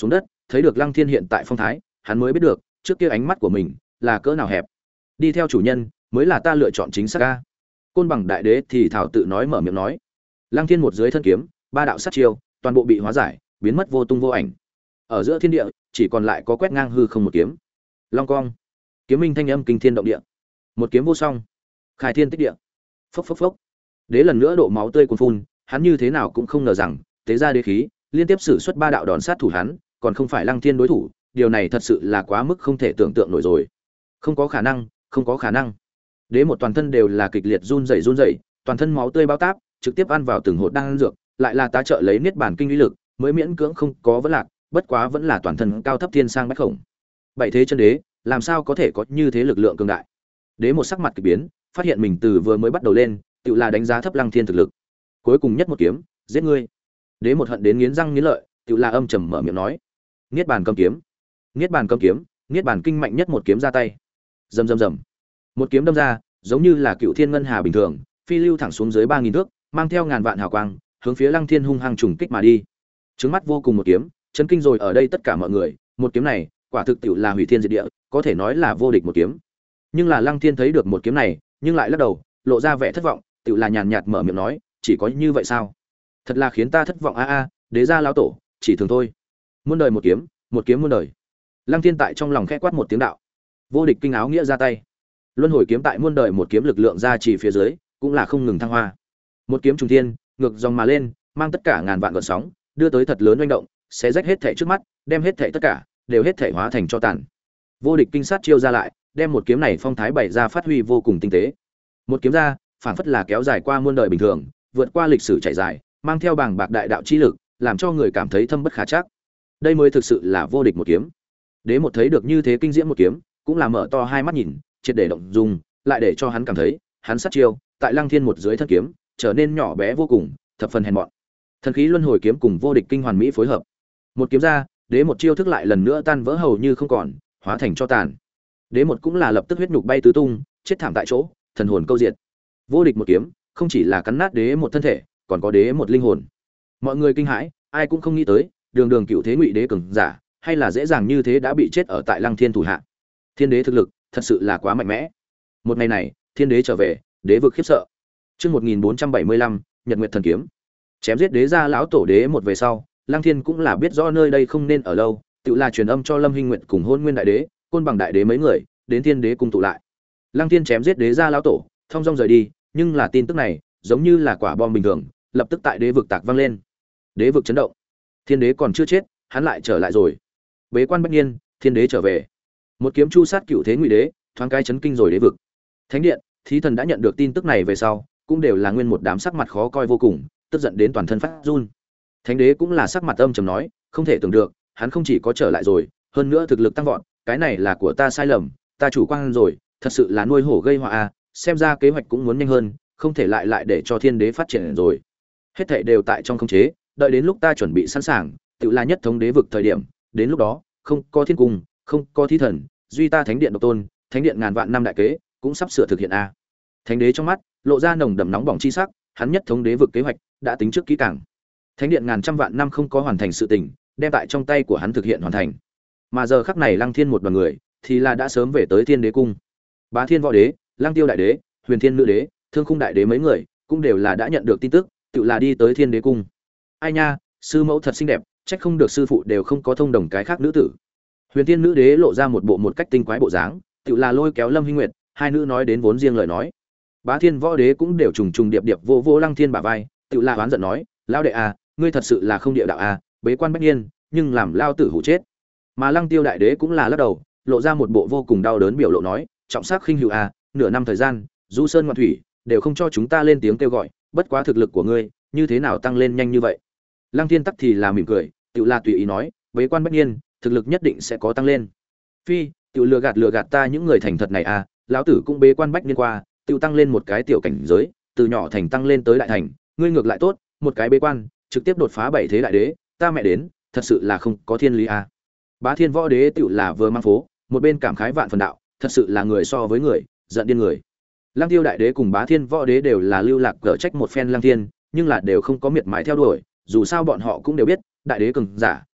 thấy được Lăng Thiên hiện tại phong thái, hắn mới biết được, trước kia ánh mắt của mình là cỡ nào hẹp. Đi theo chủ nhân mới là ta lựa chọn chính xác a. Côn Bằng Đại Đế thì thảo tự nói mở miệng nói. Lăng Thiên một dưới thân kiếm, ba đạo sát chiêu, toàn bộ bị hóa giải, biến mất vô tung vô ảnh. Ở giữa thiên địa, chỉ còn lại có quét ngang hư không một kiếm. Long cong, kiếm minh thanh âm kinh thiên động địa. Một kiếm vô song, khai thiên tích địa. Phốc phốc phốc. Đế lần nữa độ máu tươi cuồn phun, hắn như thế nào cũng không ngờ rằng, tế ra đế khí, liên tiếp sử xuất ba đạo đòn sát thủ hắn, còn không phải Lăng Thiên đối thủ, điều này thật sự là quá mức không thể tưởng tượng nổi rồi. Không có khả năng, không có khả năng. Đế một toàn thân đều là kịch liệt run rẩy run rẩy, toàn thân máu tươi bao táp, trực tiếp ăn vào từng hột đan dược, lại là tá trợ lấy niết bàn kinh uy lực, mới miễn cưỡng không có vấn lạc, bất quá vẫn là toàn thân cao thấp thiên sang bách khổng. Bảy thế chân đế, làm sao có thể có như thế lực lượng cường đại? Đế một sắc mặt kỳ biến, phát hiện mình từ vừa mới bắt đầu lên, tự là đánh giá thấp Lăng Thiên thực lực. Cuối cùng nhất một kiếm, giết ngươi. Đế một hận đến nghiến răng nghiến lợi, tự là âm trầm mở miệng nói: Niết bàn cầm kiếm, Niết bàn cầm kiếm, Niết bàn kinh mạnh nhất một kiếm ra tay. Rầm rầm rầm. Một kiếm đâm ra, giống như là cựu thiên ngân hà bình thường, phi lưu thẳng xuống dưới ba nghìn thước, mang theo ngàn vạn hào quang, hướng phía Lăng Thiên hung hăng trùng kích mà đi. Trứng mắt vô cùng một kiếm, chấn kinh rồi ở đây tất cả mọi người, một kiếm này, quả thực tiệu là hủy thiên diệt địa, có thể nói là vô địch một kiếm. Nhưng là Lăng Thiên thấy được một kiếm này, nhưng lại lắc đầu, lộ ra vẻ thất vọng, tiệu là nhàn nhạt mở miệng nói, chỉ có như vậy sao? Thật là khiến ta thất vọng a a, đế gia lão tổ, chỉ thường thôi. Muôn đời một kiếm, một kiếm muôn đời. Lăng Thiên tại trong lòng khẽ quát một tiếng đạo. Vô địch kinh áo nghĩa ra tay. Luân hồi kiếm tại muôn đời một kiếm lực lượng ra chỉ phía dưới, cũng là không ngừng thăng hoa. Một kiếm trùng thiên, ngược dòng mà lên, mang tất cả ngàn vạn gợn sóng, đưa tới thật lớn oanh động, sẽ rách hết thảy trước mắt, đem hết thảy tất cả đều hết thảy hóa thành cho tàn. Vô địch kinh sát chiêu ra lại, đem một kiếm này phong thái bày ra phát huy vô cùng tinh tế. Một kiếm ra, phản phất là kéo dài qua muôn đời bình thường, vượt qua lịch sử chảy dài, mang theo bàng bạc đại đạo chi lực, làm cho người cảm thấy thâm bất khả trắc. Đây mới thực sự là vô địch một kiếm. Đế một thấy được như thế kinh diễm một kiếm, cũng là mở to hai mắt nhìn, triệt để động dung, lại để cho hắn cảm thấy, hắn sát chiêu, tại Lăng Thiên một dưới thân kiếm, trở nên nhỏ bé vô cùng, thập phần hèn mọn. Thần khí luân hồi kiếm cùng vô địch kinh hoàn mỹ phối hợp. Một kiếm ra, Đế một chiêu thức lại lần nữa tan vỡ hầu như không còn, hóa thành cho tàn. Đế một cũng là lập tức huyết nhục bay tứ tung, chết thảm tại chỗ, thần hồn câu diệt. Vô địch một kiếm, không chỉ là cắn nát Đế một thân thể, còn có Đế một linh hồn. Mọi người kinh hãi, ai cũng không nghĩ tới, đường đường cựu thế ngụy đế cường giả, hay là dễ dàng như thế đã bị chết ở tại Lăng Thiên thủ hạ. Thiên đế thực lực, thật sự là quá mạnh mẽ. Một ngày này, thiên đế trở về, đế vực khiếp sợ. Chương một nghìn bốn trăm bảy mươi lăm, Nhật Nguyệt thần kiếm. Chém giết đế gia lão tổ đế một về sau, Lăng Thiên cũng là biết rõ nơi đây không nên ở lâu, tự là truyền âm cho Lâm Hinh Nguyệt cùng Hôn Nguyên đại đế, Côn Bằng đại đế mấy người, đến thiên đế cùng tụ lại. Lăng Thiên chém giết đế gia lão tổ, thông dong rời đi, nhưng là tin tức này, giống như là quả bom bình thường, lập tức tại đế vực tạc vang lên. Đế vực chấn động. Thiên đế còn chưa chết, hắn lại trở lại rồi. Bế quan bất nhiên, thiên đế trở về. Một kiếm chu sát cựu thế ngụy đế, thoáng cái chấn kinh rồi đế vực. Thánh điện, thí thần đã nhận được tin tức này về sau, cũng đều là nguyên một đám sắc mặt khó coi vô cùng, tức giận đến toàn thân phát run. Thánh đế cũng là sắc mặt âm trầm nói, không thể tưởng được, hắn không chỉ có trở lại rồi, hơn nữa thực lực tăng vọt, cái này là của ta sai lầm, ta chủ quan rồi, thật sự là nuôi hổ gây họa a, xem ra kế hoạch cũng muốn nhanh hơn, không thể lại lại để cho thiên đế phát triển rồi. Hết thảy đều tại trong khống chế, đợi đến lúc ta chuẩn bị sẵn sàng, tự là nhất thống đế vực thời điểm, đến lúc đó, không có thiên cung, không có thí thần, duy ta thánh điện độc tôn, thánh điện ngàn vạn năm đại kế, cũng sắp sửa thực hiện a. Thánh đế trong mắt lộ ra nồng đậm nóng bỏng chi sắc, hắn nhất thống đế vực kế hoạch đã tính trước kỹ càng. Thánh điện ngàn trăm vạn năm không có hoàn thành sự tình, đem tại trong tay của hắn thực hiện hoàn thành. Mà giờ khắc này Lăng Thiên một đoàn người thì là đã sớm về tới Thiên Đế cung. Bá Thiên Võ Đế, Lăng Tiêu đại đế, Huyền Thiên nữ đế, Thương Khung đại đế mấy người cũng đều là đã nhận được tin tức, tự là đi tới Thiên Đế cung. Ai nha, sư mẫu thật xinh đẹp, trách không được sư phụ đều không có thông đồng cái khác nữ tử. Huyền Thiên nữ đế lộ ra một bộ một cách tinh quái bộ dáng, tự là lôi kéo Lâm Hinh Nguyệt, hai nữ nói đến vốn riêng lời nói. Bá Thiên Võ Đế cũng đều trùng trùng điệp điệp vô vô Lăng Thiên bả vai, tự là oán giận nói, lão đệ à, ngươi thật sự là không địa đạo à, bế quan bách nhiên, nhưng làm lao tử hủ chết. Mà Lăng Tiêu đại đế cũng là lắc đầu, lộ ra một bộ vô cùng đau đớn biểu lộ nói, trọng sắc khinh hữu à, nửa năm thời gian, du sơn ngoạn thủy đều không cho chúng ta lên tiếng kêu gọi, bất quá thực lực của ngươi, như thế nào tăng lên nhanh như vậy? Lăng Thiên tắc thì là mỉm cười, tự là tùy ý nói, bế quan bách nhiên, thực lực nhất định sẽ có tăng lên. Phi, tự lừa gạt lừa gạt ta những người thành thật này à, lão tử cũng bế quan bách nhiên qua, tự tăng lên một cái tiểu cảnh giới, từ nhỏ thành tăng lên tới đại thành, ngươi ngược lại tốt, một cái bế quan, trực tiếp đột phá bảy thế đại đế, ta mẹ đến, thật sự là không có thiên lý à. Bá Thiên Võ Đế tự là vừa mang phố, một bên cảm khái vạn phần đạo, thật sự là người so với người, giận điên người. Lăng Tiêu đại đế cùng Bá Thiên Võ Đế đều là lưu lạc cở trách một phen Lăng Thiên, nhưng là đều không có miệt mài theo đuổi, dù sao bọn họ cũng đều biết, đại đế cường giả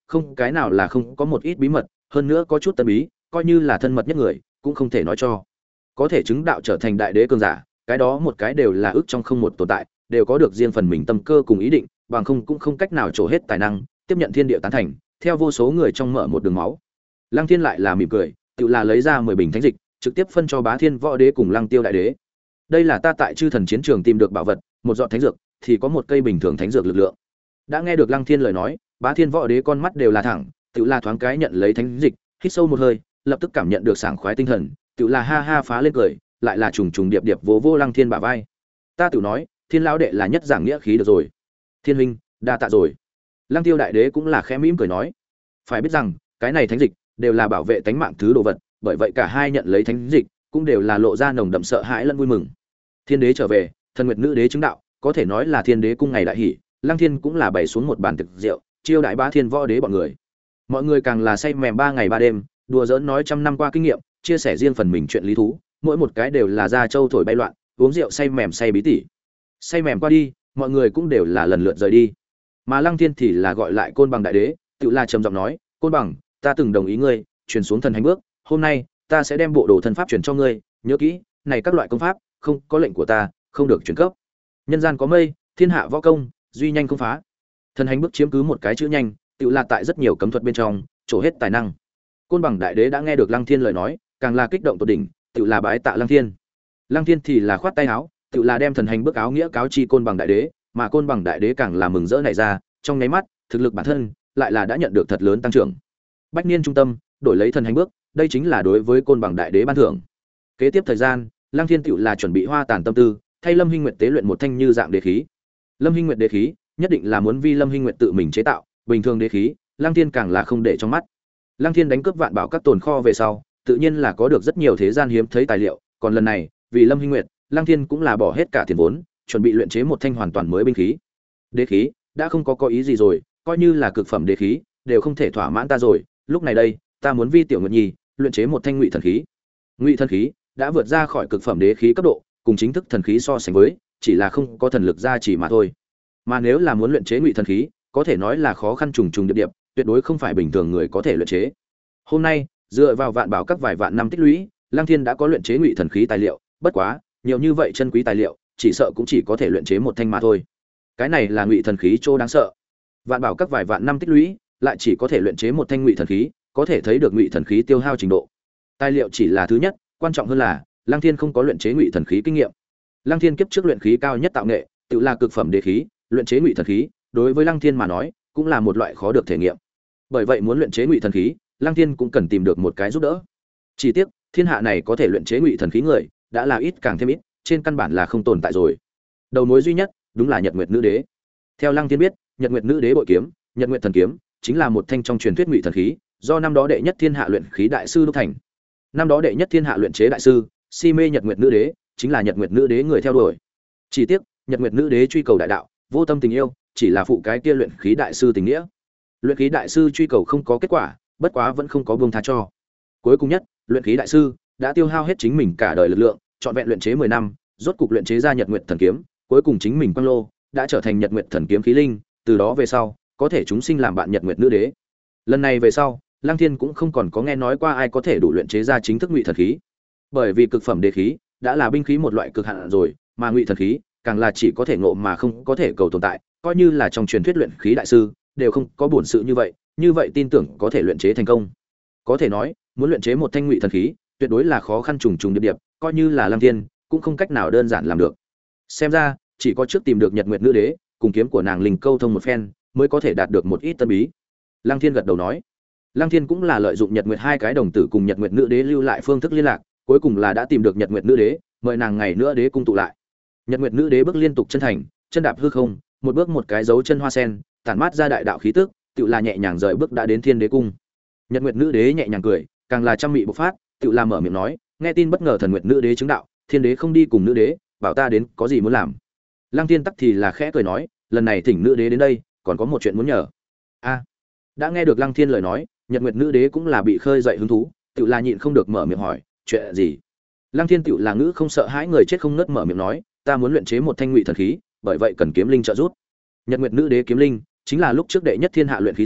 không cái nào là không có một ít bí mật, hơn nữa có chút tân bí, coi như là thân mật nhất người, cũng không thể nói cho. Có thể chứng đạo trở thành đại đế cường giả, cái đó một cái đều là ước trong không một tồn tại, đều có được riêng phần mình tâm cơ cùng ý định, bằng không cũng không cách nào trổ hết tài năng, tiếp nhận thiên địa tán thành, theo vô số người trong mở một đường máu. Lăng Thiên lại là mỉm cười, tự là lấy ra mười bình thánh dịch, trực tiếp phân cho Bá Thiên Võ Đế cùng Lăng Tiêu đại đế. Đây là ta tại Chư Thần chiến trường tìm được bảo vật, một giọt thánh dược thì có một cây bình thường thánh dược lực lượng. Đã nghe được Lăng Thiên lời nói, Bá Thiên Võ Đế con mắt đều là thẳng, tự là thoáng cái nhận lấy thánh dịch, hít sâu một hơi, lập tức cảm nhận được sảng khoái tinh thần, tự là ha ha phá lên cười, lại là trùng trùng điệp điệp vỗ vô Lăng Thiên bả vai. Ta tự nói, Thiên lão đệ là nhất giảng nghĩa khí được rồi. Thiên huynh, đa tạ rồi. Lăng Tiêu đại đế cũng là khẽ mỉm cười nói, phải biết rằng, cái này thánh dịch đều là bảo vệ tánh mạng thứ đồ vật, bởi vậy cả hai nhận lấy thánh dịch, cũng đều là lộ ra nồng đậm sợ hãi lẫn vui mừng. Thiên đế trở về, Thần Nguyệt nữ đế chứng đạo, có thể nói là Thiên đế cung ngày đại hỷ, Lăng Thiên cũng là bày xuống một bàn thực rượu, chiêu đãi Bá Thiên Võ Đế bọn người. Mọi người càng là say mềm ba ngày ba đêm, đùa giỡn nói trăm năm qua kinh nghiệm, chia sẻ riêng phần mình chuyện lý thú, mỗi một cái đều là ra châu thổi bay loạn, uống rượu say mềm say bí tỉ. Say mềm qua đi, mọi người cũng đều là lần lượt rời đi. Mà Lăng Thiên thì là gọi lại Côn Bằng đại đế, tự là trầm giọng nói, "Côn Bằng, ta từng đồng ý ngươi, truyền xuống thần hành bước, hôm nay ta sẽ đem bộ đồ thân pháp truyền cho ngươi, nhớ kỹ, này các loại công pháp, không có lệnh của ta, không được truyền cấp. Nhân gian có mây, thiên hạ võ công, duy nhanh không phá." Thần hành bước chiếm cứ một cái chữ nhanh, tự là tại rất nhiều cấm thuật bên trong, trổ hết tài năng. Côn Bằng đại đế đã nghe được Lăng Thiên lời nói, càng là kích động tột đỉnh, tự là bái tạ Lăng Thiên. Lăng Thiên thì là khoát tay áo, tự là đem thần hành bước áo nghĩa cáo chi Côn Bằng đại đế, mà Côn Bằng đại đế càng là mừng rỡ nảy ra, trong nháy mắt, thực lực bản thân lại là đã nhận được thật lớn tăng trưởng. Bách niên trung tâm, đổi lấy thần hành bước, đây chính là đối với Côn Bằng đại đế ban thưởng. Kế tiếp thời gian, Lăng Thiên tự là chuẩn bị hoa tàn tâm tư, thay Lâm Hinh Nguyệt tế luyện một thanh như dạng đế khí. Lâm Hinh Nguyệt đế khí, nhất định là muốn vi Lâm Hinh Nguyệt tự mình chế tạo, bình thường đế khí, Lăng Thiên càng là không để trong mắt. Lăng Thiên đánh cướp vạn bảo các tồn kho về sau, tự nhiên là có được rất nhiều thế gian hiếm thấy tài liệu, còn lần này, vì Lâm Hinh Nguyệt, Lăng Thiên cũng là bỏ hết cả tiền vốn, chuẩn bị luyện chế một thanh hoàn toàn mới binh khí. Đế khí đã không có có ý gì rồi, coi như là cực phẩm đế khí, đều không thể thỏa mãn ta rồi, lúc này đây, ta muốn vi Tiểu Nguyệt Nhi luyện chế một thanh ngụy thần khí. Ngụy thần khí đã vượt ra khỏi cực phẩm đế khí cấp độ, cùng chính thức thần khí so sánh với, chỉ là không có thần lực gia trì mà thôi. Mà nếu là muốn luyện chế ngụy thần khí, có thể nói là khó khăn trùng trùng điệp điệp, tuyệt đối không phải bình thường người có thể luyện chế. Hôm nay, dựa vào vạn bảo các vài vạn năm tích lũy, Lăng Thiên đã có luyện chế ngụy thần khí tài liệu, bất quá, nhiều như vậy chân quý tài liệu, chỉ sợ cũng chỉ có thể luyện chế một thanh mà thôi. Cái này là ngụy thần khí chỗ đáng sợ. Vạn bảo các vài vạn năm tích lũy, lại chỉ có thể luyện chế một thanh ngụy thần khí, có thể thấy được ngụy thần khí tiêu hao trình độ. Tài liệu chỉ là thứ nhất, quan trọng hơn là Lăng Thiên không có luyện chế ngụy thần khí kinh nghiệm. Lăng Thiên kiếp trước luyện khí cao nhất tạo nghệ, tự là cực phẩm đế khí, luyện chế ngụy thần khí, đối với Lăng Thiên mà nói, cũng là một loại khó được thể nghiệm. Bởi vậy muốn luyện chế ngụy thần khí, Lăng Thiên cũng cần tìm được một cái giúp đỡ. Chỉ tiếc, thiên hạ này có thể luyện chế ngụy thần khí người, đã là ít càng thêm ít, trên căn bản là không tồn tại rồi. Đầu mối duy nhất, đúng là Nhật Nguyệt Nữ Đế. Theo Lăng Thiên biết, Nhật Nguyệt Nữ Đế bội kiếm, Nhật Nguyệt thần kiếm, chính là một thanh trong truyền thuyết ngụy thần khí, do năm đó đệ nhất thiên hạ luyện khí đại sư đúc thành. Năm đó đệ nhất thiên hạ luyện chế đại sư, si mê Nhật Nguyệt Nữ Đế, chính là Nhật Nguyệt Nữ Đế người theo đuổi. Chỉ tiếc, Nhật Nguyệt Nữ Đế truy cầu đại đạo, vô tâm tình yêu, chỉ là phụ cái kia luyện khí đại sư tình nghĩa. Luyện khí đại sư truy cầu không có kết quả, bất quá vẫn không có buông tha cho. Cuối cùng nhất, luyện khí đại sư đã tiêu hao hết chính mình cả đời lực lượng, chọn vẹn luyện chế mười năm, rốt cục luyện chế ra Nhật Nguyệt thần kiếm, cuối cùng chính mình quang lô đã trở thành Nhật Nguyệt thần kiếm khí linh, từ đó về sau, có thể chúng sinh làm bạn Nhật Nguyệt Nữ Đế. Lần này về sau, Lăng Thiên cũng không còn có nghe nói qua ai có thể đủ luyện chế ra chính thức ngụy thần khí. Bởi vì cực phẩm đế khí đã là binh khí một loại cực hạn rồi, mà ngụy thần khí càng là chỉ có thể ngộ mà không có thể cầu tồn tại, coi như là trong truyền thuyết luyện khí đại sư đều không có bổn sự như vậy, như vậy tin tưởng có thể luyện chế thành công. Có thể nói, muốn luyện chế một thanh ngụy thần khí, tuyệt đối là khó khăn trùng trùng điệp điệp, coi như là Lăng Thiên cũng không cách nào đơn giản làm được. Xem ra, chỉ có trước tìm được Nhật Nguyệt Nữ Đế, cùng kiếm của nàng linh câu thông một phen, mới có thể đạt được một ít tân bí. Lăng Thiên gật đầu nói. Lăng Thiên cũng là lợi dụng Nhật Nguyệt hai cái đồng tử cùng Nhật Nguyệt Nữ Đế lưu lại phương thức liên lạc, cuối cùng là đã tìm được Nhật Nguyệt Nữ Đế, mời nàng ngày nữa đế cung tụ lại. Nhật Nguyệt Nữ Đế bước liên tục chân thành, chân đạp hư không, một bước một cái dấu chân hoa sen, tản mát ra đại đạo khí tức, tựu là nhẹ nhàng rời bước đã đến Thiên Đế cung. Nhật Nguyệt Nữ Đế nhẹ nhàng cười, càng là trăm mị bộc phát, tựu là mở miệng nói, nghe tin bất ngờ Thần Nguyệt Nữ Đế chứng đạo, Thiên Đế không đi cùng Nữ Đế, bảo ta đến có gì muốn làm. Lăng Thiên tắc thì là khẽ cười nói, lần này thỉnh Nữ Đế đến đây, còn có một chuyện muốn nhờ. A. Đã nghe được Lăng Thiên lời nói, Nhật Nguyệt Nữ Đế cũng là bị khơi dậy hứng thú, tựu là nhịn không được mở miệng hỏi, chuyện gì? Lăng Thiên tựu là ngữ không sợ hãi người chết không ngớt mở miệng nói, ta muốn luyện chế một thanh ngụy thần khí, bởi vậy cần kiếm linh trợ giúp. Nhật Nguyệt Nữ Đế kiếm linh chính là lúc trước đệ nhất thiên hạ luyện khí sư,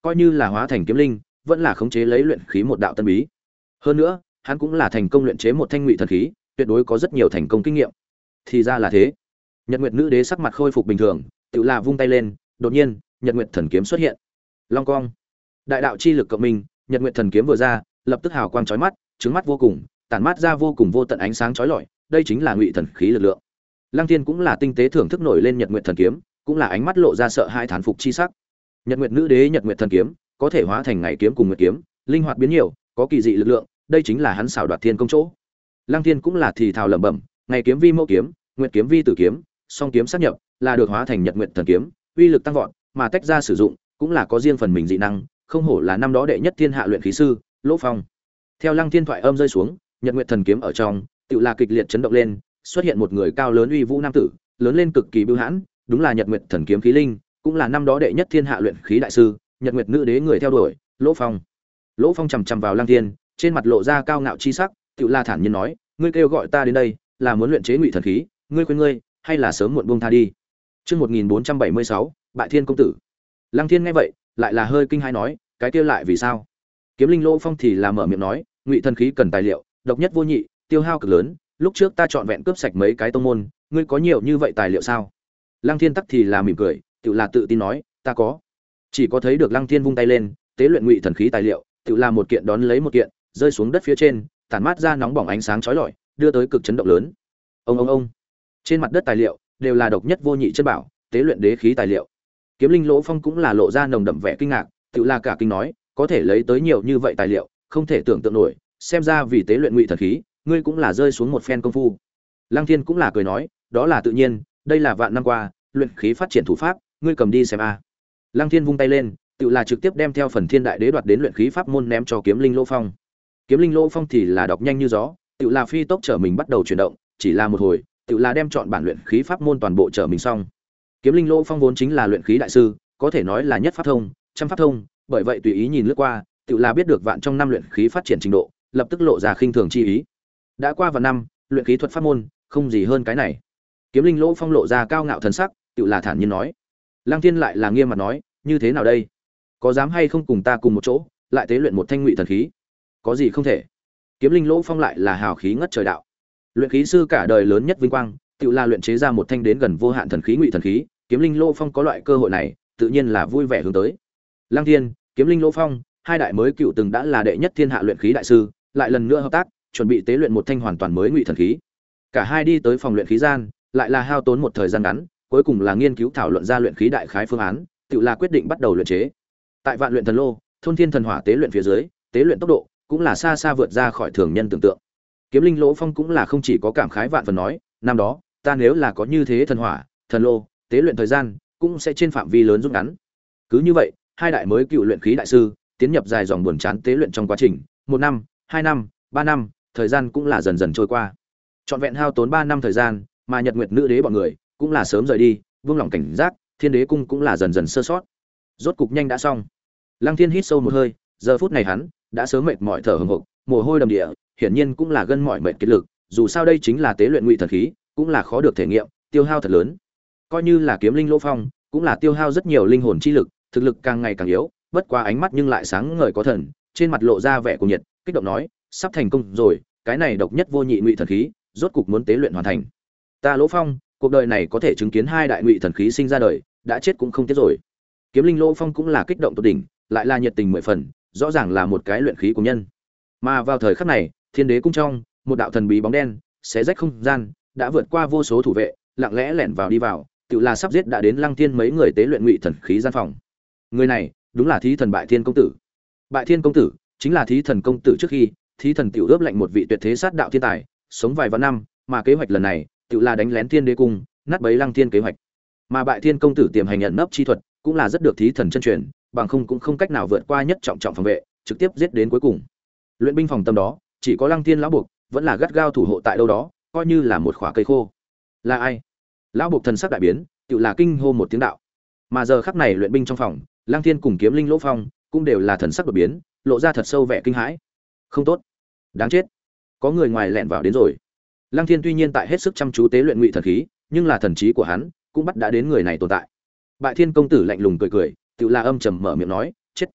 coi như là hóa thành kiếm linh, vẫn là khống chế lấy luyện khí một đạo tân bí. Hơn nữa, hắn cũng là thành công luyện chế một thanh ngụy thần khí, tuyệt đối có rất nhiều thành công kinh nghiệm. Thì ra là thế. Nhật Nguyệt Nữ Đế sắc mặt khôi phục bình thường, tự là vung tay lên, đột nhiên, Nhật Nguyệt thần kiếm xuất hiện. Long cong. Đại đạo chi lực cộng minh, Nhật Nguyệt thần kiếm vừa ra, lập tức hào quang chói mắt, trứng mắt vô cùng, tản mát ra vô cùng vô tận ánh sáng chói lọi, đây chính là ngụy thần khí lực lượng. Lăng Thiên cũng là tinh tế thưởng thức nổi lên Nhật Nguyệt thần kiếm, cũng là ánh mắt lộ ra sợ hãi thán phục chi sắc. Nhật Nguyệt Nữ Đế Nhật Nguyệt thần kiếm, có thể hóa thành ngày kiếm cùng nguyệt kiếm, linh hoạt biến nhiều, có kỳ dị lực lượng, đây chính là hắn xảo đoạt thiên công chỗ. Lăng Thiên cũng là thì thào lẩm bẩm, ngày kiếm vi mẫu kiếm, nguyệt kiếm vi tử kiếm, song kiếm sát nhập, là được hóa thành Nhật Nguyệt thần kiếm, uy lực tăng vọt, mà tách ra sử dụng, cũng là có riêng phần mình dị năng, không hổ là năm đó đệ nhất thiên hạ luyện khí sư, Lỗ Phong. Theo Lăng Thiên thoại âm rơi xuống, Nhật Nguyệt thần kiếm ở trong, tựu là kịch liệt chấn động lên, xuất hiện một người cao lớn uy vũ nam tử, lớn lên cực kỳ bưu hãn, đúng là Nhật Nguyệt thần kiếm khí linh, cũng là năm đó đệ nhất thiên hạ luyện khí đại sư, Nhật Nguyệt Nữ Đế người theo đuổi, Lỗ Phong. Lỗ Phong chằm chằm vào Lăng Thiên, trên mặt lộ ra cao ngạo chi sắc, tựu là thản nhiên nói, ngươi kêu gọi ta đến đây, là muốn luyện chế ngụy thần khí, ngươi khuyên ngươi, hay là sớm muộn buông tha đi. Chương một nghìn bốn trăm bảy mươi sáu, Bại Thiên công tử. Lăng Thiên nghe vậy, lại là hơi kinh hãi nói, cái kia lại vì sao? Kiếm linh Lỗ Phong thì là mở miệng nói, ngụy thần khí cần tài liệu, độc nhất vô nhị, tiêu hao cực lớn, lúc trước ta chọn vẹn cướp sạch mấy cái tông môn, ngươi có nhiều như vậy tài liệu sao? Lăng Thiên tắc thì là mỉm cười, tự là tự tin nói, ta có. Chỉ có thấy được Lăng Thiên vung tay lên, tế luyện ngụy thần khí tài liệu, tự là một kiện đón lấy một kiện, rơi xuống đất phía trên, tản mát ra nóng bỏng ánh sáng chói lọi, đưa tới cực chấn động lớn. Ông ông ông. Trên mặt đất tài liệu đều là độc nhất vô nhị chân bảo, tế luyện đế khí tài liệu. Kiếm linh Lỗ Phong cũng là lộ ra nồng đậm vẻ kinh ngạc, tự là cả kinh nói, có thể lấy tới nhiều như vậy tài liệu, không thể tưởng tượng nổi, xem ra vì tế luyện ngụy thần khí, ngươi cũng là rơi xuống một phen công phu. Lăng Thiên cũng là cười nói, đó là tự nhiên, đây là vạn năm qua luyện khí phát triển thủ pháp, ngươi cầm đi xem a. Lăng Thiên vung tay lên, tự là trực tiếp đem theo phần Thiên Đại Đế đoạt đến luyện khí pháp môn ném cho Kiếm linh Lỗ Phong. Kiếm linh Lỗ Phong thì là đọc nhanh như gió, tự là phi tốc trở mình bắt đầu chuyển động, chỉ là một hồi, tự là đem chọn bản luyện khí pháp môn toàn bộ trở mình xong. Kiếm linh Lỗ Phong vốn chính là luyện khí đại sư, có thể nói là nhất pháp thông, trăm pháp thông, bởi vậy tùy ý nhìn lướt qua, tự là biết được vạn trong năm luyện khí phát triển trình độ, lập tức lộ ra khinh thường chi ý. Đã qua vạn năm, luyện khí thuật pháp môn, không gì hơn cái này. Kiếm linh Lỗ Phong lộ ra cao ngạo thần sắc, tự là thản nhiên nói. Lăng Thiên lại là nghiêm mặt nói, như thế nào đây? Có dám hay không cùng ta cùng một chỗ, lại tế luyện một thanh ngụy thần khí? Có gì không thể? Kiếm linh Lỗ Phong lại là hào khí ngất trời đạo. Luyện khí sư cả đời lớn nhất vinh quang, tự là luyện chế ra một thanh đến gần vô hạn thần khí ngụy thần khí, Kiếm linh Lỗ Phong có loại cơ hội này, tự nhiên là vui vẻ hướng tới. Lăng Thiên, Kiếm linh Lỗ Phong, hai đại mới cựu từng đã là đệ nhất thiên hạ luyện khí đại sư, lại lần nữa hợp tác, chuẩn bị tế luyện một thanh hoàn toàn mới ngụy thần khí. Cả hai đi tới phòng luyện khí gian, lại là hao tốn một thời gian ngắn, cuối cùng là nghiên cứu thảo luận ra luyện khí đại khái phương án, tự là quyết định bắt đầu luyện chế. Tại Vạn Luyện Thần Lô, thôn thiên thần hỏa tế luyện phía dưới, tế luyện tốc độ cũng là xa xa vượt ra khỏi thường nhân tưởng tượng. Kiếm linh Lỗ Phong cũng là không chỉ có cảm khái vạn phần nói, năm đó, ta nếu là có như thế thần hỏa, thần lô, tế luyện thời gian cũng sẽ trên phạm vi lớn rút ngắn. Cứ như vậy, hai đại mới cựu luyện khí đại sư, tiến nhập dài dòng buồn chán tế luyện trong quá trình, một năm, hai năm, ba năm, thời gian cũng là dần dần trôi qua. Trọn vẹn hao tốn ba năm thời gian, mà Nhật Nguyệt Nữ Đế bọn người cũng là sớm rời đi, vương lòng cảnh giác, Thiên Đế cung cũng là dần dần sơ sót. Rốt cục nhanh đã xong. Lăng Thiên hít sâu một hơi, giờ phút này hắn đã sớm mệt mỏi thở hổn hộc, mồ hôi đầm địa, hiển nhiên cũng là gân mỏi mệt kiệt lực, dù sao đây chính là tế luyện ngụy thần khí, cũng là khó được thể nghiệm, tiêu hao thật lớn. Coi như là Kiếm linh Lỗ Phong, cũng là tiêu hao rất nhiều linh hồn chi lực, thực lực càng ngày càng yếu, bất quá ánh mắt nhưng lại sáng ngời có thần, trên mặt lộ ra vẻ cuồng nhiệt, kích động nói, sắp thành công rồi, cái này độc nhất vô nhị ngụy thần khí, rốt cục muốn tế luyện hoàn thành. Ta Lỗ Phong, cuộc đời này có thể chứng kiến hai đại ngụy thần khí sinh ra đời, đã chết cũng không tiếc rồi. Kiếm linh Lỗ Phong cũng là kích động tột đỉnh, lại là nhiệt tình mười phần, rõ ràng là một cái luyện khí của nhân. Mà vào thời khắc này, Thiên Đế cung trong, một đạo thần bí bóng đen, xé rách không gian, đã vượt qua vô số thủ vệ, lặng lẽ lẻn vào đi vào, tự là sắp giết đã đến Lăng Thiên mấy người tế luyện ngụy thần khí gian phòng. Người này, đúng là Thí Thần Bại Thiên công tử. Bại Thiên công tử chính là Thí Thần công tử trước khi, Thí Thần tiểu ướp lệnh một vị tuyệt thế sát đạo thiên tài, sống vài vạn năm, mà kế hoạch lần này, tự là đánh lén Thiên Đế cung, nát bấy Lăng Thiên kế hoạch. Mà Bại Thiên công tử tiềm hành nhận nấp chi thuật, cũng là rất được Thí Thần chân truyền, bằng không cũng không cách nào vượt qua nhất trọng trọng phòng vệ, trực tiếp giết đến cuối cùng. Luyện binh phòng tâm đó, chỉ có Lăng Thiên lão buộc, vẫn là gắt gao thủ hộ tại đâu đó, coi như là một khỏa cây khô. Là ai? Lão buộc thần sắc đại biến, tự là kinh hô một tiếng đạo. Mà giờ khắc này luyện binh trong phòng, Lăng Thiên cùng Kiếm linh Lỗ Phong cũng đều là thần sắc đột biến, lộ ra thật sâu vẻ kinh hãi. Không tốt, đáng chết, có người ngoài lẻn vào đến rồi. Lăng Thiên tuy nhiên tại hết sức chăm chú tế luyện ngụy thần khí, nhưng là thần trí của hắn cũng bắt đã đến người này tồn tại. Bại Thiên công tử lạnh lùng cười cười, tự là âm trầm mở miệng nói, chết.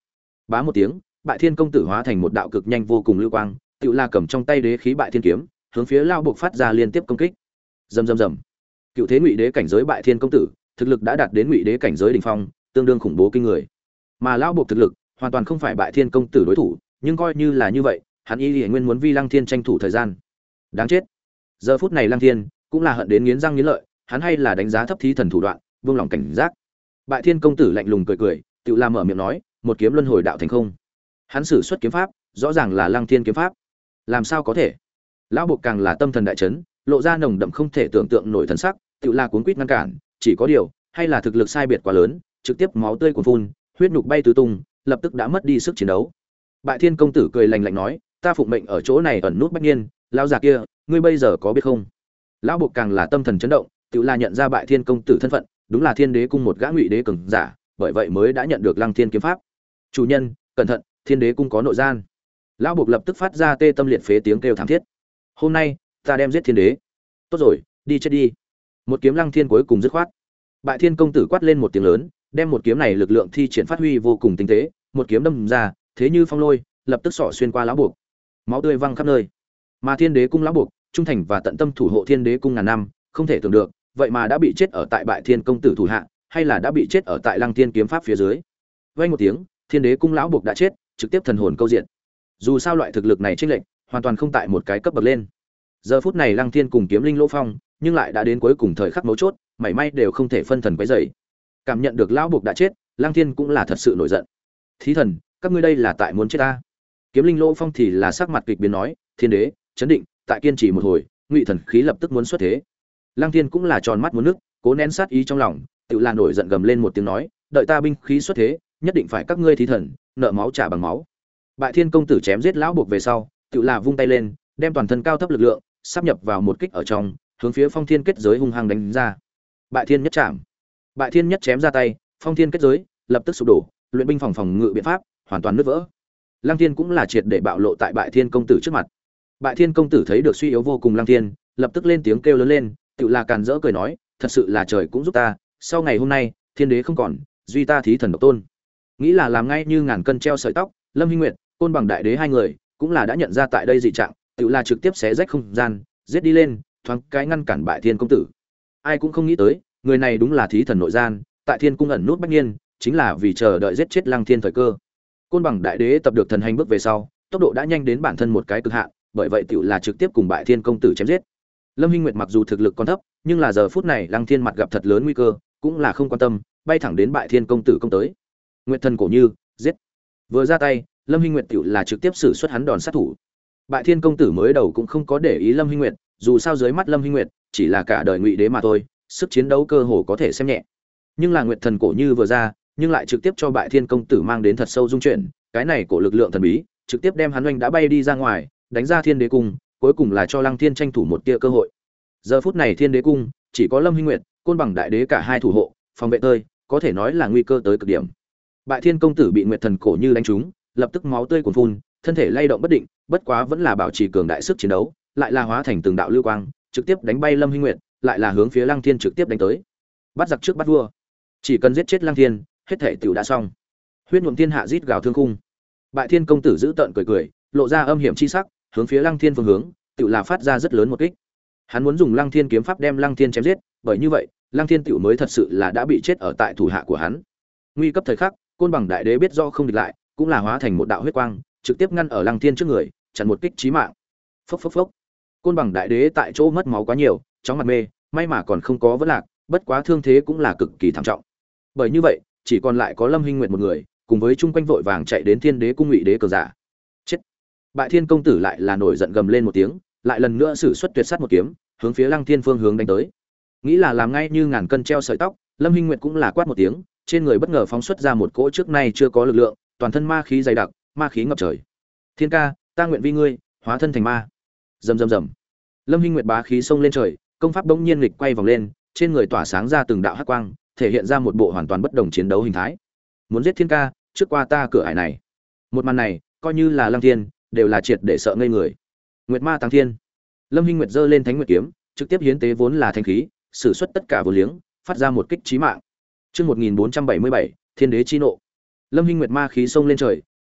Bá một tiếng, Bại Thiên công tử hóa thành một đạo cực nhanh vô cùng lưu quang, tựu là cầm trong tay đế khí Bại Thiên kiếm, hướng phía Lão Buộc phát ra liên tiếp công kích. Rầm rầm rầm. Cựu thế ngụy đế cảnh giới Bại Thiên công tử, thực lực đã đạt đến ngụy đế cảnh giới đỉnh phong, tương đương khủng bố kinh người. Mà Lão Buộc thực lực, hoàn toàn không phải Bại Thiên công tử đối thủ, nhưng coi như là như vậy, hắn y liễu nguyên muốn vi Lăng Thiên tranh thủ thời gian. Đáng chết. Giờ phút này Lăng Thiên cũng là hận đến nghiến răng nghiến lợi, hắn hay là đánh giá thấp thí thần thủ đoạn, buông lòng cảnh giác. Bại Thiên công tử lạnh lùng cười cười, tựu là mở miệng nói, một kiếm luân hồi đạo thành không. Hắn sử xuất kiếm pháp, rõ ràng là Lăng Thiên kiếm pháp. Làm sao có thể? Lão Buộc càng là tâm thần đại chấn, lộ ra nồng đậm không thể tưởng tượng nổi thần sắc, tựu là cuống quýt ngăn cản, chỉ có điều, hay là thực lực sai biệt quá lớn, trực tiếp máu tươi cuồn phun, huyết nhục bay tứ tung, lập tức đã mất đi sức chiến đấu. Bại Thiên công tử cười lạnh lạnh nói, ta phụng mệnh ở chỗ này ẩn nút bách niên, lão già kia, ngươi bây giờ có biết không? Lão Buộc càng là tâm thần chấn động, tựu là nhận ra Bại Thiên công tử thân phận, đúng là Thiên Đế cung một gã ngụy đế cường giả, bởi vậy mới đã nhận được Lăng Thiên kiếm pháp. Chủ nhân, cẩn thận, Thiên Đế cung có nội gian. Lão Buộc lập tức phát ra tê tâm liệt phế tiếng kêu thảm thiết. Hôm nay, ta đem giết Thiên Đế. Tốt rồi, đi chết đi. Một kiếm Lăng Thiên cuối cùng dứt khoát. Bại Thiên công tử quát lên một tiếng lớn, đem một kiếm này lực lượng thi triển phát huy vô cùng tinh tế, một kiếm đâm ra, thế như phong lôi, lập tức xỏ xuyên qua lão Buộc. Máu tươi văng khắp nơi. Mà Thiên Đế cung lão Buộc, trung thành và tận tâm thủ hộ Thiên Đế cung ngàn năm, không thể tưởng được, vậy mà đã bị chết ở tại Bại Thiên công tử thủ hạ, hay là đã bị chết ở tại Lăng Thiên kiếm pháp phía dưới. Vang một tiếng, Thiên Đế cung lão Buộc đã chết, trực tiếp thần hồn câu diện. Dù sao loại thực lực này chênh lệch, hoàn toàn không tại một cái cấp bậc lên. Giờ phút này Lăng Thiên cùng Kiếm Linh Lỗ Phong, nhưng lại đã đến cuối cùng thời khắc mấu chốt, mảy may đều không thể phân thần quấy rầy. Cảm nhận được lão Buộc đã chết, Lăng Thiên cũng là thật sự nổi giận. Thí thần, các ngươi đây là tại muốn chết ta? Kiếm Linh Lỗ Phong thì là sắc mặt kịch biến nói, Thiên Đế, chấn định, tại kiên trì một hồi, ngụy thần khí lập tức muốn xuất thế. Lăng Thiên cũng là tròn mắt muốn nước, cố nén sát ý trong lòng, tự là nổi giận gầm lên một tiếng nói, đợi ta binh khí xuất thế, nhất định phải các ngươi thí thần, nợ máu trả bằng máu. Bại Thiên công tử chém giết lão Buộc về sau, tự là vung tay lên, đem toàn thân cao thấp lực lượng sắp nhập vào một kích ở trong, hướng phía Phong Thiên kết giới hung hăng đánh ra. Bại Thiên nhất chạm. Bại Thiên nhất chém ra tay, Phong Thiên kết giới lập tức sụp đổ, luyện binh phòng phòng ngự biện pháp hoàn toàn nứt vỡ. Lăng Thiên cũng là triệt để bạo lộ tại Bại Thiên công tử trước mặt. Bại Thiên công tử thấy được suy yếu vô cùng Lăng Thiên, lập tức lên tiếng kêu lớn lên, tự là càn rỡ cười nói, thật sự là trời cũng giúp ta, sau ngày hôm nay, Thiên Đế không còn, duy ta thí thần độc tôn. Nghĩ là làm ngay như ngàn cân treo sợi tóc, Lâm Hinh Nguyệt, Côn Bằng đại đế hai người, cũng là đã nhận ra tại đây dị trạng, tự là trực tiếp xé rách không gian, giết đi lên, thoáng cái ngăn cản Bại Thiên công tử. Ai cũng không nghĩ tới, người này đúng là thí thần nội gian, tại Thiên cung ẩn nút bách niên, chính là vì chờ đợi giết chết Lăng Thiên thời cơ. Côn Bằng đại đế tập được thần hành bước về sau, tốc độ đã nhanh đến bản thân một cái cực hạn, bởi vậy tiểu là trực tiếp cùng Bại Thiên công tử chém giết. Lâm Hinh Nguyệt mặc dù thực lực còn thấp, nhưng là giờ phút này Lăng Thiên mặt gặp thật lớn nguy cơ, cũng là không quan tâm, bay thẳng đến Bại Thiên công tử công tới. Nguyệt thần cổ như, giết. Vừa ra tay, Lâm Hinh Nguyệt tiểu là trực tiếp sử xuất hắn đòn sát thủ. Bại Thiên công tử mới đầu cũng không có để ý Lâm Hinh Nguyệt, dù sao dưới mắt Lâm Hinh Nguyệt chỉ là cả đời ngụy đế mà thôi, sức chiến đấu cơ hồ có thể xem nhẹ. Nhưng là Nguyệt thần cổ như vừa ra, nhưng lại trực tiếp cho Bại Thiên công tử mang đến thật sâu dung chuyển, cái này cổ lực lượng thần bí, trực tiếp đem hắn oanh đã bay đi ra ngoài, đánh ra Thiên Đế cung, cuối cùng là cho Lăng Thiên tranh thủ một tia cơ hội. Giờ phút này Thiên Đế cung chỉ có Lâm Hinh Nguyệt, Côn Bằng đại đế cả hai thủ hộ, phòng vệ tơi, có thể nói là nguy cơ tới cực điểm. Bại Thiên công tử bị Nguyệt thần cổ như đánh trúng, lập tức máu tươi cuồn phun, thân thể lay động bất định, bất quá vẫn là bảo trì cường đại sức chiến đấu, lại là hóa thành từng đạo lưu quang, trực tiếp đánh bay Lâm Hinh Nguyệt, lại là hướng phía Lăng Thiên trực tiếp đánh tới. Bắt giặc trước bắt vua, chỉ cần giết chết Lăng Thiên, hết thể tiểu đã xong. Huyết nhuộm thiên hạ rít gào thương khung. Bại Thiên công tử giữ tợn cười cười, lộ ra âm hiểm chi sắc, hướng phía Lăng Thiên phương hướng, tiểu là phát ra rất lớn một kích. Hắn muốn dùng Lăng Thiên kiếm pháp đem Lăng Thiên chém giết, bởi như vậy, Lăng Thiên tiểu mới thật sự là đã bị chết ở tại thủ hạ của hắn. Nguy cấp thời khắc, Côn Bằng đại đế biết do không địch lại, cũng là hóa thành một đạo huyết quang, trực tiếp ngăn ở Lăng Thiên trước người, chặn một kích chí mạng. Phốc phốc phốc. Côn Bằng đại đế tại chỗ mất máu quá nhiều, chóng mặt mê, may mà còn không có vấn lạc, bất quá thương thế cũng là cực kỳ thảm trọng. Bởi như vậy, chỉ còn lại có Lâm Hinh Nguyệt một người, cùng với chung quanh vội vàng chạy đến Thiên Đế cung ngụy đế cường giả. Chết. Bại Thiên công tử lại là nổi giận gầm lên một tiếng, lại lần nữa sử xuất tuyệt sát một kiếm, hướng phía Lăng Thiên phương hướng đánh tới. Nghĩ là làm ngay như ngàn cân treo sợi tóc, Lâm Hinh Nguyệt cũng là quát một tiếng, trên người bất ngờ phóng xuất ra một cỗ trước nay chưa có lực lượng, toàn thân ma khí dày đặc, ma khí ngập trời. Thiên ca, ta nguyện vi ngươi, hóa thân thành ma. Rầm rầm rầm. Lâm Hinh Nguyệt bá khí xông lên trời, công pháp bỗng nhiên nghịch quay vòng lên, trên người tỏa sáng ra từng đạo hắc quang, thể hiện ra một bộ hoàn toàn bất đồng chiến đấu hình thái. Muốn giết Thiên ca, trước qua ta cửa ải này. Một màn này, coi như là Lăng Thiên, đều là triệt để sợ ngây người. Nguyệt Ma Tăng Thiên. Lâm Hinh Nguyệt giơ lên Thánh Nguyệt kiếm, trực tiếp hiến tế vốn là thanh khí, sử xuất tất cả vô liếng, phát ra một kích chí mạng. Chương một nghìn bốn trăm bảy mươi bảy, Thiên Đế chi nộ. Lâm Hinh Nguyệt ma khí xông lên trời,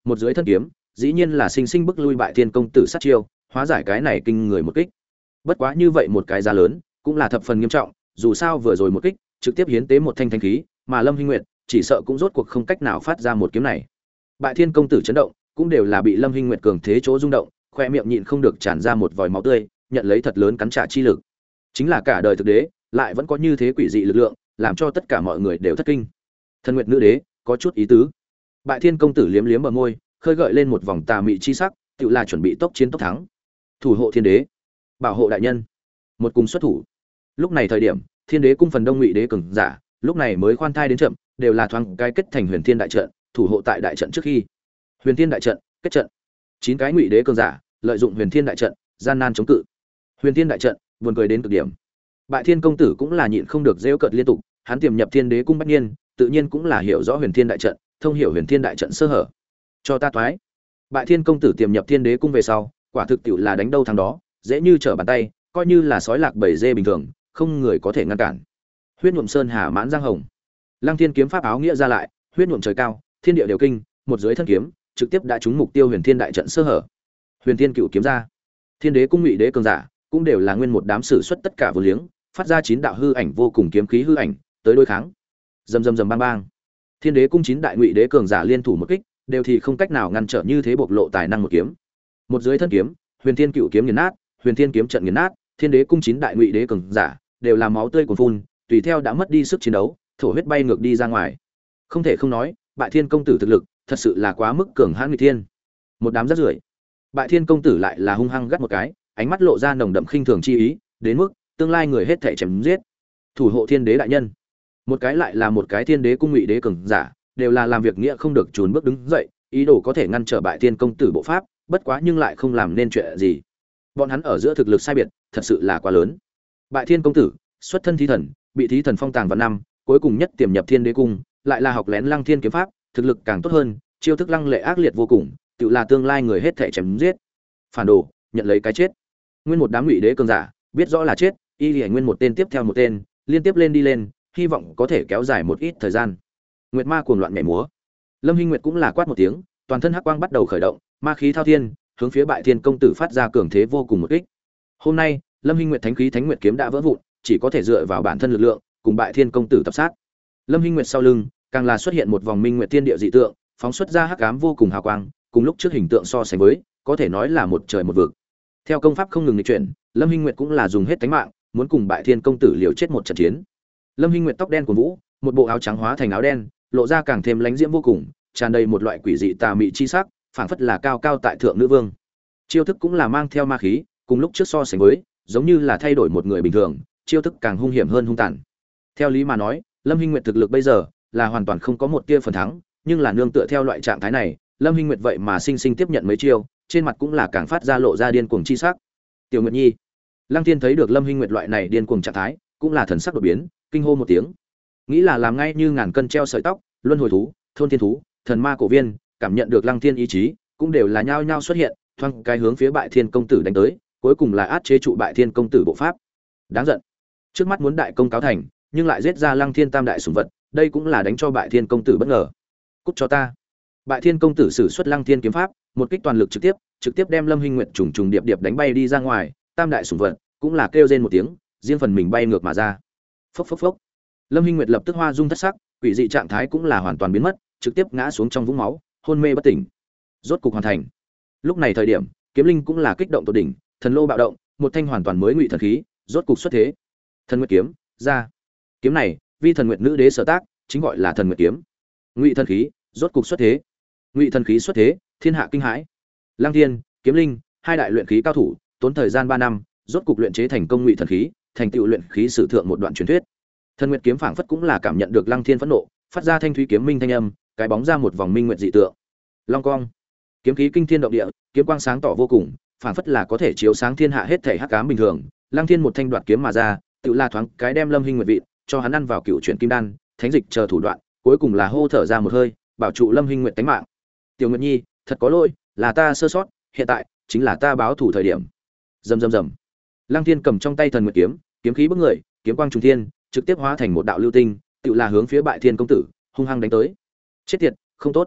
một dưới thân kiếm dĩ nhiên là sinh sinh bức lui bại thiên công tử sát chiêu, hóa giải cái này kinh người một kích. Bất quá như vậy một cái giá lớn cũng là thập phần nghiêm trọng, dù sao vừa rồi một kích trực tiếp hiến tế một thanh thanh khí, mà Lâm Hinh Nguyệt chỉ sợ cũng rốt cuộc không cách nào phát ra một kiếm này. Bại thiên công tử chấn động, cũng đều là bị Lâm Hinh Nguyệt cường thế chỗ rung động, khoe miệng nhịn không được tràn ra một vòi máu tươi, nhận lấy thật lớn cắn trả chi lực. Chính là cả đời thực đế, lại vẫn có như thế quỷ dị lực lượng, làm cho tất cả mọi người đều thất kinh. Thần Nguyệt nữ đế, có chút ý tứ. Bại thiên công tử liếm liếm bờ môi, khơi gợi lên một vòng tà mị chi sắc, tựa là chuẩn bị tốc chiến tốc thắng. Thủ hộ thiên đế, bảo hộ đại nhân, một cùng xuất thủ. Lúc này thời điểm, thiên đế cung phần đông ngụy đế cường giả, lúc này mới khoan thai đến chậm, đều là thoáng cái kết thành huyền thiên đại trận, thủ hộ tại đại trận trước khi. Huyền thiên đại trận, kết trận. Chín cái ngụy đế cường giả, lợi dụng huyền thiên đại trận, gian nan chống cự. Huyền thiên đại trận, buồn cười đến cực điểm. Bại thiên công tử cũng là nhịn không được giễu cợt liên tục, hắn tiềm nhập thiên đế cung bách nhiên, tự nhiên cũng là hiểu rõ huyền thiên đại trận, thông hiểu huyền thiên đại trận sơ hở. Cho ta toái. Bại thiên công tử tiềm nhập thiên đế cung về sau, quả thực tiệu là đánh đâu thắng đó, dễ như trở bàn tay, coi như là sói lạc bầy dê bình thường, không người có thể ngăn cản. Huyết nhuộm sơn hà mãn giang hồng. Lăng Thiên kiếm pháp áo nghĩa ra lại, huyết nhuộm trời cao, thiên địa đều kinh, một dưới thân kiếm, trực tiếp đã trúng mục tiêu huyền thiên đại trận sơ hở. Huyền thiên cựu kiếm ra. Thiên đế cung ngụy đế cường giả, cũng đều là nguyên một đám sử xuất tất cả vô liếng, phát ra chín đạo hư ảnh vô cùng kiếm khí hư ảnh, tới đối kháng. Rầm rầm rầm bang bang. Thiên đế cung chín đại ngụy đế cường giả liên thủ một kích, đều thì không cách nào ngăn trở như thế bộc lộ tài năng một kiếm. Một dưới thân kiếm, huyền thiên cựu kiếm nghiền nát, huyền thiên kiếm trận nghiền nát, thiên đế cung chín đại ngụy đế cường giả, đều là máu tươi cuồn phun, tùy theo đã mất đi sức chiến đấu, thổ huyết bay ngược đi ra ngoài. Không thể không nói, Bại Thiên công tử thực lực thật sự là quá mức cường hãn nghịch thiên. Một đám rác rưởi. Bại Thiên công tử lại là hung hăng gắt một cái, ánh mắt lộ ra nồng đậm khinh thường chi ý, đến mức tương lai người hết thảy chém giết. Thủ hộ thiên đế đại nhân. Một cái lại là một cái thiên đế cung ngụy đế cường giả, đều là làm việc nghĩa không được chùn bước đứng dậy, ý đồ có thể ngăn trở Bại Thiên công tử bộ pháp, bất quá nhưng lại không làm nên chuyện gì. Bọn hắn ở giữa thực lực sai biệt, thật sự là quá lớn. Bại Thiên công tử, xuất thân thí thần, bị thí thần phong tàng vào năm, cuối cùng nhất tiềm nhập thiên đế cung, lại là học lén Lăng Thiên kiếm pháp, thực lực càng tốt hơn, chiêu thức lăng lệ ác liệt vô cùng, tự là tương lai người hết thảy chém giết. Phản đồ, nhận lấy cái chết. Nguyên một đám ngụy đế cường giả, biết rõ là chết, y liễu nguyên một tên tiếp theo một tên, liên tiếp lên đi lên, hy vọng có thể kéo dài một ít thời gian. Nguyệt ma cuồng loạn nhảy múa. Lâm Hinh Nguyệt cũng là quát một tiếng, toàn thân hắc quang bắt đầu khởi động, ma khí thao thiên, hướng phía Bại Thiên công tử phát ra cường thế vô cùng một kích. Hôm nay, Lâm Hinh Nguyệt thánh khí Thánh Nguyệt kiếm đã vỡ vụn, chỉ có thể dựa vào bản thân lực lượng, cùng Bại Thiên công tử tập sát. Lâm Hinh Nguyệt sau lưng, càng là xuất hiện một vòng minh nguyệt thiên địa dị tượng, phóng xuất ra hắc ám vô cùng hào quang, cùng lúc trước hình tượng so sánh với, có thể nói là một trời một vực. Theo công pháp không ngừng nghịch chuyển, Lâm Hinh Nguyệt cũng là dùng hết tánh mạng, muốn cùng Bại Thiên công tử liều chết một trận chiến. Lâm Hinh Nguyệt tóc đen của vũ, một bộ áo trắng hóa thành áo đen, lộ ra càng thêm lánh diễm vô cùng, tràn đầy một loại quỷ dị tà mị chi sắc, phảng phất là cao cao tại thượng nữ vương. Chiêu thức cũng là mang theo ma khí, cùng lúc trước so sánh với, giống như là thay đổi một người bình thường, chiêu thức càng hung hiểm hơn hung tàn. Theo lý mà nói, Lâm Hinh Nguyệt thực lực bây giờ là hoàn toàn không có một tia phần thắng, nhưng là nương tựa theo loại trạng thái này, Lâm Hinh Nguyệt vậy mà sinh sinh tiếp nhận mấy chiêu, trên mặt cũng là càng phát ra lộ ra điên cuồng chi sắc. Tiểu Nguyệt Nhi, Lăng Thiên thấy được Lâm Hinh Nguyệt loại này điên cuồng trạng thái, cũng là thần sắc đột biến, kinh hô một tiếng. Nghĩ là làm ngay như ngàn cân treo sợi tóc, luân hồi thú, thôn thiên thú, thần ma cổ viên, cảm nhận được Lăng Thiên ý chí, cũng đều là nhao nhao xuất hiện, thoáng cái hướng phía Bại Thiên công tử đánh tới, cuối cùng là át chế trụ Bại Thiên công tử bộ pháp. Đáng giận. Trước mắt muốn đại công cáo thành, nhưng lại giết ra Lăng Thiên tam đại sủng vật, đây cũng là đánh cho Bại Thiên công tử bất ngờ. Cút cho ta. Bại Thiên công tử sử xuất Lăng Thiên kiếm pháp, một kích toàn lực trực tiếp, trực tiếp đem Lâm Hinh Nguyệt trùng trùng điệp điệp đánh bay đi ra ngoài, tam đại sủng vật cũng là kêu rên một tiếng, riêng phần mình bay ngược mà ra. Phốc phốc phốc. Lâm Hinh Nguyệt lập tức hoa dung thất sắc, quỷ dị trạng thái cũng là hoàn toàn biến mất, trực tiếp ngã xuống trong vũng máu, hôn mê bất tỉnh. Rốt cục hoàn thành. Lúc này thời điểm, Kiếm Linh cũng là kích động tột đỉnh, thần lô bạo động, một thanh hoàn toàn mới ngụy thần khí, rốt cục xuất thế. Thần Nguyệt kiếm, ra. Kiếm này, vi Thần Nguyệt nữ đế sở tác, chính gọi là Thần Nguyệt kiếm. Ngụy thần khí, rốt cục xuất thế. Ngụy thần khí xuất thế, thiên hạ kinh hãi. Lăng Thiên, Kiếm Linh, hai đại luyện khí cao thủ, tốn thời gian ba năm, rốt cục luyện chế thành công ngụy thần khí, thành tựu luyện khí sử thượng một đoạn truyền thuyết. Thần Nguyệt kiếm phảng phất cũng là cảm nhận được Lăng Thiên phẫn nộ, phát ra thanh thúy kiếm minh thanh âm, cái bóng ra một vòng minh nguyệt dị tượng. Long cong, kiếm khí kinh thiên động địa, kiếm quang sáng tỏ vô cùng, phảng phất là có thể chiếu sáng thiên hạ hết thảy hắc ám bình thường. Lăng Thiên một thanh đoạt kiếm mà ra, tự la thoáng cái đem Lâm Hinh Nguyệt vị, cho hắn ăn vào cựu chuyển kim đan, thánh dịch chờ thủ đoạn, cuối cùng là hô thở ra một hơi, bảo trụ Lâm Hinh Nguyệt tánh mạng. Tiểu Nguyệt Nhi, thật có lỗi, là ta sơ sót, hiện tại chính là ta báo thủ thời điểm. Rầm rầm rầm. Lăng Thiên cầm trong tay Thần Nguyệt kiếm, kiếm khí bức người, kiếm quang trùng thiên, trực tiếp hóa thành một đạo lưu tinh, tự là hướng phía Bại Thiên công tử hung hăng đánh tới. Chết tiệt, không tốt.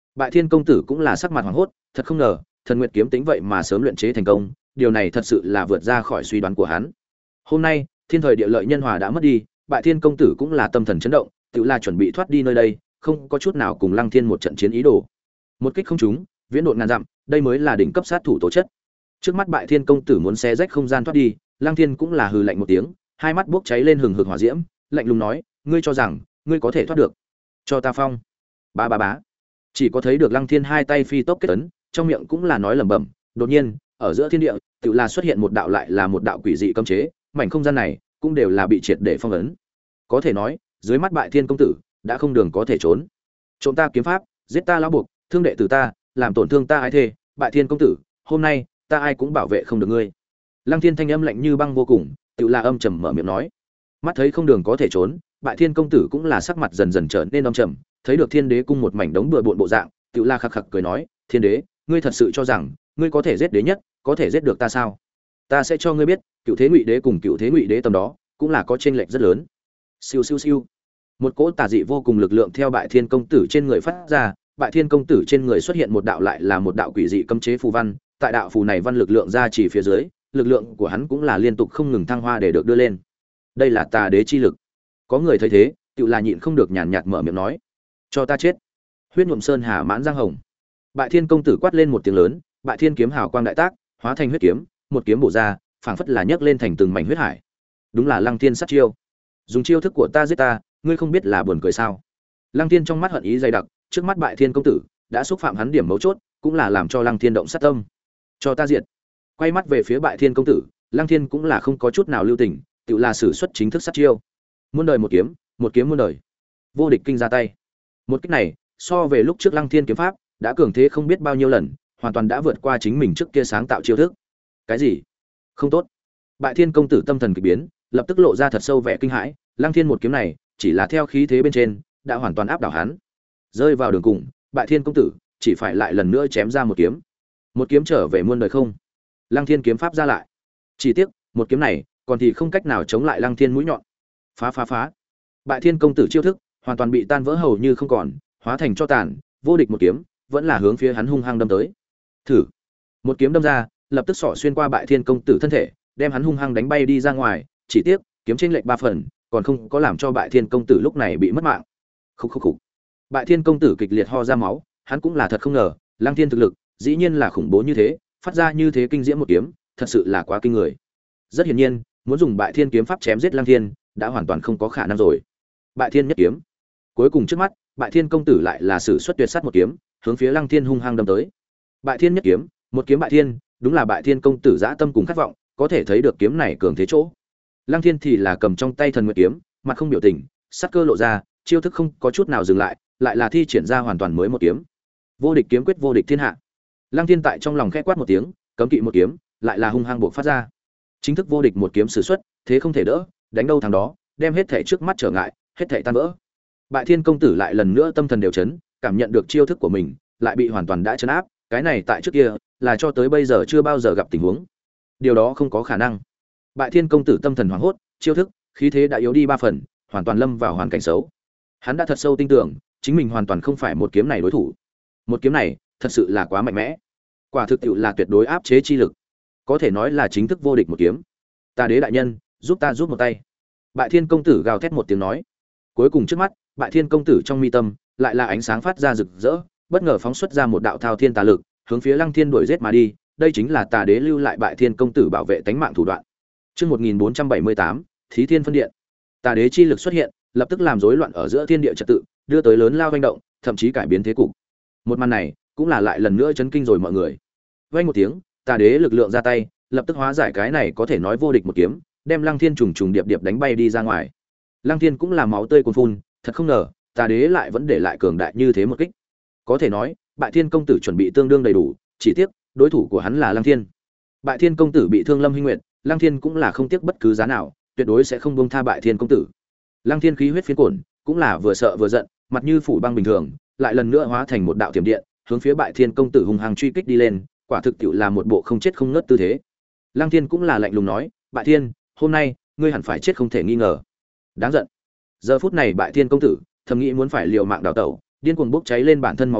Bại Thiên công tử cũng là sắc mặt hoảng hốt, thật không ngờ, Thần Nguyệt kiếm tính vậy mà sớm luyện chế thành công, điều này thật sự là vượt ra khỏi suy đoán của hắn. Hôm nay, thiên thời địa lợi nhân hòa đã mất đi, Bại Thiên công tử cũng là tâm thần chấn động, tự là chuẩn bị thoát đi nơi đây, không có chút nào cùng Lăng Thiên một trận chiến ý đồ. Một kích không trúng, viễn độn ngàn dặm, đây mới là đỉnh cấp sát thủ tố chất. Trước mắt Bại Thiên công tử muốn xé rách không gian thoát đi, Lăng Thiên cũng là hừ lạnh một tiếng, hai mắt bốc cháy lên hừng hực hỏa diễm, lạnh lùng nói, ngươi cho rằng ngươi có thể thoát được? Cho ta phong. Ba ba bá. Chỉ có thấy được Lăng Thiên hai tay phi tốc kết ấn, trong miệng cũng là nói lẩm bẩm, đột nhiên, ở giữa thiên địa, tự là xuất hiện một đạo lại là một đạo quỷ dị cấm chế, mảnh không gian này cũng đều là bị triệt để phong ấn. Có thể nói, dưới mắt Bại Thiên công tử đã không đường có thể trốn. Trộm ta kiếm pháp, giết ta lão buộc, thương đệ tử ta, làm tổn thương ta ái thê, Bại Thiên công tử, hôm nay ta ai cũng bảo vệ không được ngươi. Lăng Thiên thanh âm lạnh như băng vô cùng, tự là âm trầm mở miệng nói. Mắt thấy không đường có thể trốn, Bại Thiên công tử cũng là sắc mặt dần dần trở nên âm trầm, thấy được Thiên Đế cung một mảnh đống bừa bộn bộ dạng, tự la khặc khặc cười nói, Thiên Đế, ngươi thật sự cho rằng ngươi có thể giết đế nhất, có thể giết được ta sao? Ta sẽ cho ngươi biết, cựu thế ngụy đế cùng cựu thế ngụy đế tầm đó cũng là có chênh lệch rất lớn. Siêu siêu siêu. Một cỗ tà dị vô cùng lực lượng theo Bại Thiên công tử trên người phát ra, Bại Thiên công tử trên người xuất hiện một đạo lại là một đạo quỷ dị cấm chế phù văn, tại đạo phù này văn lực lượng ra chỉ phía dưới, lực lượng của hắn cũng là liên tục không ngừng thăng hoa để được đưa lên. Đây là tà đế chi lực. Có người thấy thế, tự là nhịn không được nhàn nhạt mở miệng nói, cho ta chết. Huyết nhuộm sơn hà mãn giang hồng. Bại Thiên công tử quát lên một tiếng lớn, Bại Thiên kiếm hào quang đại tác, hóa thành huyết kiếm, một kiếm bổ ra, phảng phất là nhấc lên thành từng mảnh huyết hải. Đúng là Lăng Thiên sát chiêu. Dùng chiêu thức của ta giết ta, ngươi không biết là buồn cười sao? Lăng Thiên trong mắt hận ý dày đặc, trước mắt Bại Thiên công tử đã xúc phạm hắn điểm mấu chốt, cũng là làm cho Lăng Thiên động sát tâm. Cho ta diệt. Quay mắt về phía Bại Thiên công tử, Lăng Thiên cũng là không có chút nào lưu tình, tự là sử xuất chính thức sát chiêu. Muôn đời một kiếm, một kiếm muôn đời. Vô địch kinh ra tay. Một kích này, so về lúc trước Lăng Thiên kiếm pháp, đã cường thế không biết bao nhiêu lần, hoàn toàn đã vượt qua chính mình trước kia sáng tạo chiêu thức. Cái gì? Không tốt. Bại Thiên công tử tâm thần kỳ biến, lập tức lộ ra thật sâu vẻ kinh hãi, Lăng Thiên một kiếm này, chỉ là theo khí thế bên trên, đã hoàn toàn áp đảo hắn. Rơi vào đường cùng, Bại Thiên công tử chỉ phải lại lần nữa chém ra một kiếm. Một kiếm trở về muôn đời không. Lăng Thiên kiếm pháp ra lại. Chỉ tiếc, một kiếm này, còn thì không cách nào chống lại Lăng Thiên mũi nhọn. Phá phá phá. Bại Thiên công tử chiêu thức, hoàn toàn bị tan vỡ hầu như không còn, hóa thành cho tàn, vô địch một kiếm, vẫn là hướng phía hắn hung hăng đâm tới. Thử. Một kiếm đâm ra, lập tức xỏ xuyên qua Bại Thiên công tử thân thể, đem hắn hung hăng đánh bay đi ra ngoài, chỉ tiếc, kiếm chênh lệch ba phần, còn không có làm cho Bại Thiên công tử lúc này bị mất mạng. Khúc khúc khúc. Bại Thiên công tử kịch liệt ho ra máu, hắn cũng là thật không ngờ, Lăng Thiên thực lực, dĩ nhiên là khủng bố như thế, phát ra như thế kinh diễm một kiếm, thật sự là quá kinh người. Rất hiển nhiên, muốn dùng Bại Thiên kiếm pháp chém giết Lăng Thiên, đã hoàn toàn không có khả năng rồi. Bại Thiên nhất kiếm. Cuối cùng trước mắt, Bại Thiên công tử lại là sử xuất tuyệt sát một kiếm, hướng phía Lăng Thiên hung hăng đâm tới. Bại Thiên nhất kiếm, một kiếm bại thiên, đúng là Bại Thiên công tử dã tâm cùng khát vọng, có thể thấy được kiếm này cường thế chỗ. Lăng Thiên thì là cầm trong tay Thần Nguyệt kiếm, mặt không biểu tình, sát cơ lộ ra, chiêu thức không có chút nào dừng lại, lại là thi triển ra hoàn toàn mới một kiếm. Vô địch kiếm quyết vô địch thiên hạ. Lăng Thiên tại trong lòng khẽ quát một tiếng, cấm kỵ một kiếm, lại là hung hăng bộc phát ra. Chính thức vô địch một kiếm sử xuất, thế không thể đỡ, đánh đâu thằng đó, đem hết thể trước mắt trở ngại, hết thể tan vỡ. Bại Thiên công tử lại lần nữa tâm thần đều chấn, cảm nhận được chiêu thức của mình, lại bị hoàn toàn đã chấn áp, cái này tại trước kia, là cho tới bây giờ chưa bao giờ gặp tình huống. Điều đó không có khả năng. Bại Thiên công tử tâm thần hoảng hốt, chiêu thức, khí thế đã yếu đi ba phần, hoàn toàn lâm vào hoàn cảnh xấu. Hắn đã thật sâu tin tưởng, chính mình hoàn toàn không phải một kiếm này đối thủ. Một kiếm này, thật sự là quá mạnh mẽ. Quả thực tiệu là tuyệt đối áp chế chi lực. Có thể nói là chính thức vô địch một kiếm. Ta đế đại nhân, giúp ta giúp một tay. Bại Thiên công tử gào thét một tiếng nói. Cuối cùng trước mắt, Bại Thiên công tử trong mi tâm, lại là ánh sáng phát ra rực rỡ, bất ngờ phóng xuất ra một đạo thao thiên tà lực, hướng phía Lăng Thiên đuổi giết mà đi. Đây chính là Tà đế lưu lại Bại Thiên công tử bảo vệ tánh mạng thủ đoạn. Chương một nghìn bốn trăm bảy mươi tám, Thí Thiên phân điện. Tà đế chi lực xuất hiện, lập tức làm rối loạn ở giữa thiên địa trật tự, đưa tới lớn lao hoành động, thậm chí cải biến thế cục. Một màn này, cũng là lại lần nữa chấn kinh rồi mọi người. Vang một tiếng, Tà đế lực lượng ra tay, lập tức hóa giải cái này có thể nói vô địch một kiếm, đem Lăng Thiên trùng trùng điệp điệp đánh bay đi ra ngoài. Lăng Thiên cũng là máu tươi cuồn phun, thật không ngờ, Tà đế lại vẫn để lại cường đại như thế một kích. Có thể nói, Bại Thiên công tử chuẩn bị tương đương đầy đủ, chỉ tiếc, đối thủ của hắn là Lăng Thiên. Bại Thiên công tử bị thương Lâm Hinh Nguyệt, Lăng Thiên cũng là không tiếc bất cứ giá nào, tuyệt đối sẽ không buông tha Bại Thiên công tử. Lăng Thiên khí huyết phiến cuồn, cũng là vừa sợ vừa giận, mặt như phủ băng bình thường, lại lần nữa hóa thành một đạo tiềm điện, hướng phía Bại Thiên công tử hung hăng truy kích đi lên, quả thực tiệu là một bộ không chết không ngất tư thế. Lăng Thiên cũng là lạnh lùng nói, "Bại Thiên, hôm nay, ngươi hẳn phải chết không thể nghi ngờ." Đáng giận. Giờ phút này Bại Thiên công tử, thầm nghĩ muốn phải liều mạng đào tẩu, điên cuồng bốc cháy lên bản thân máu tươi,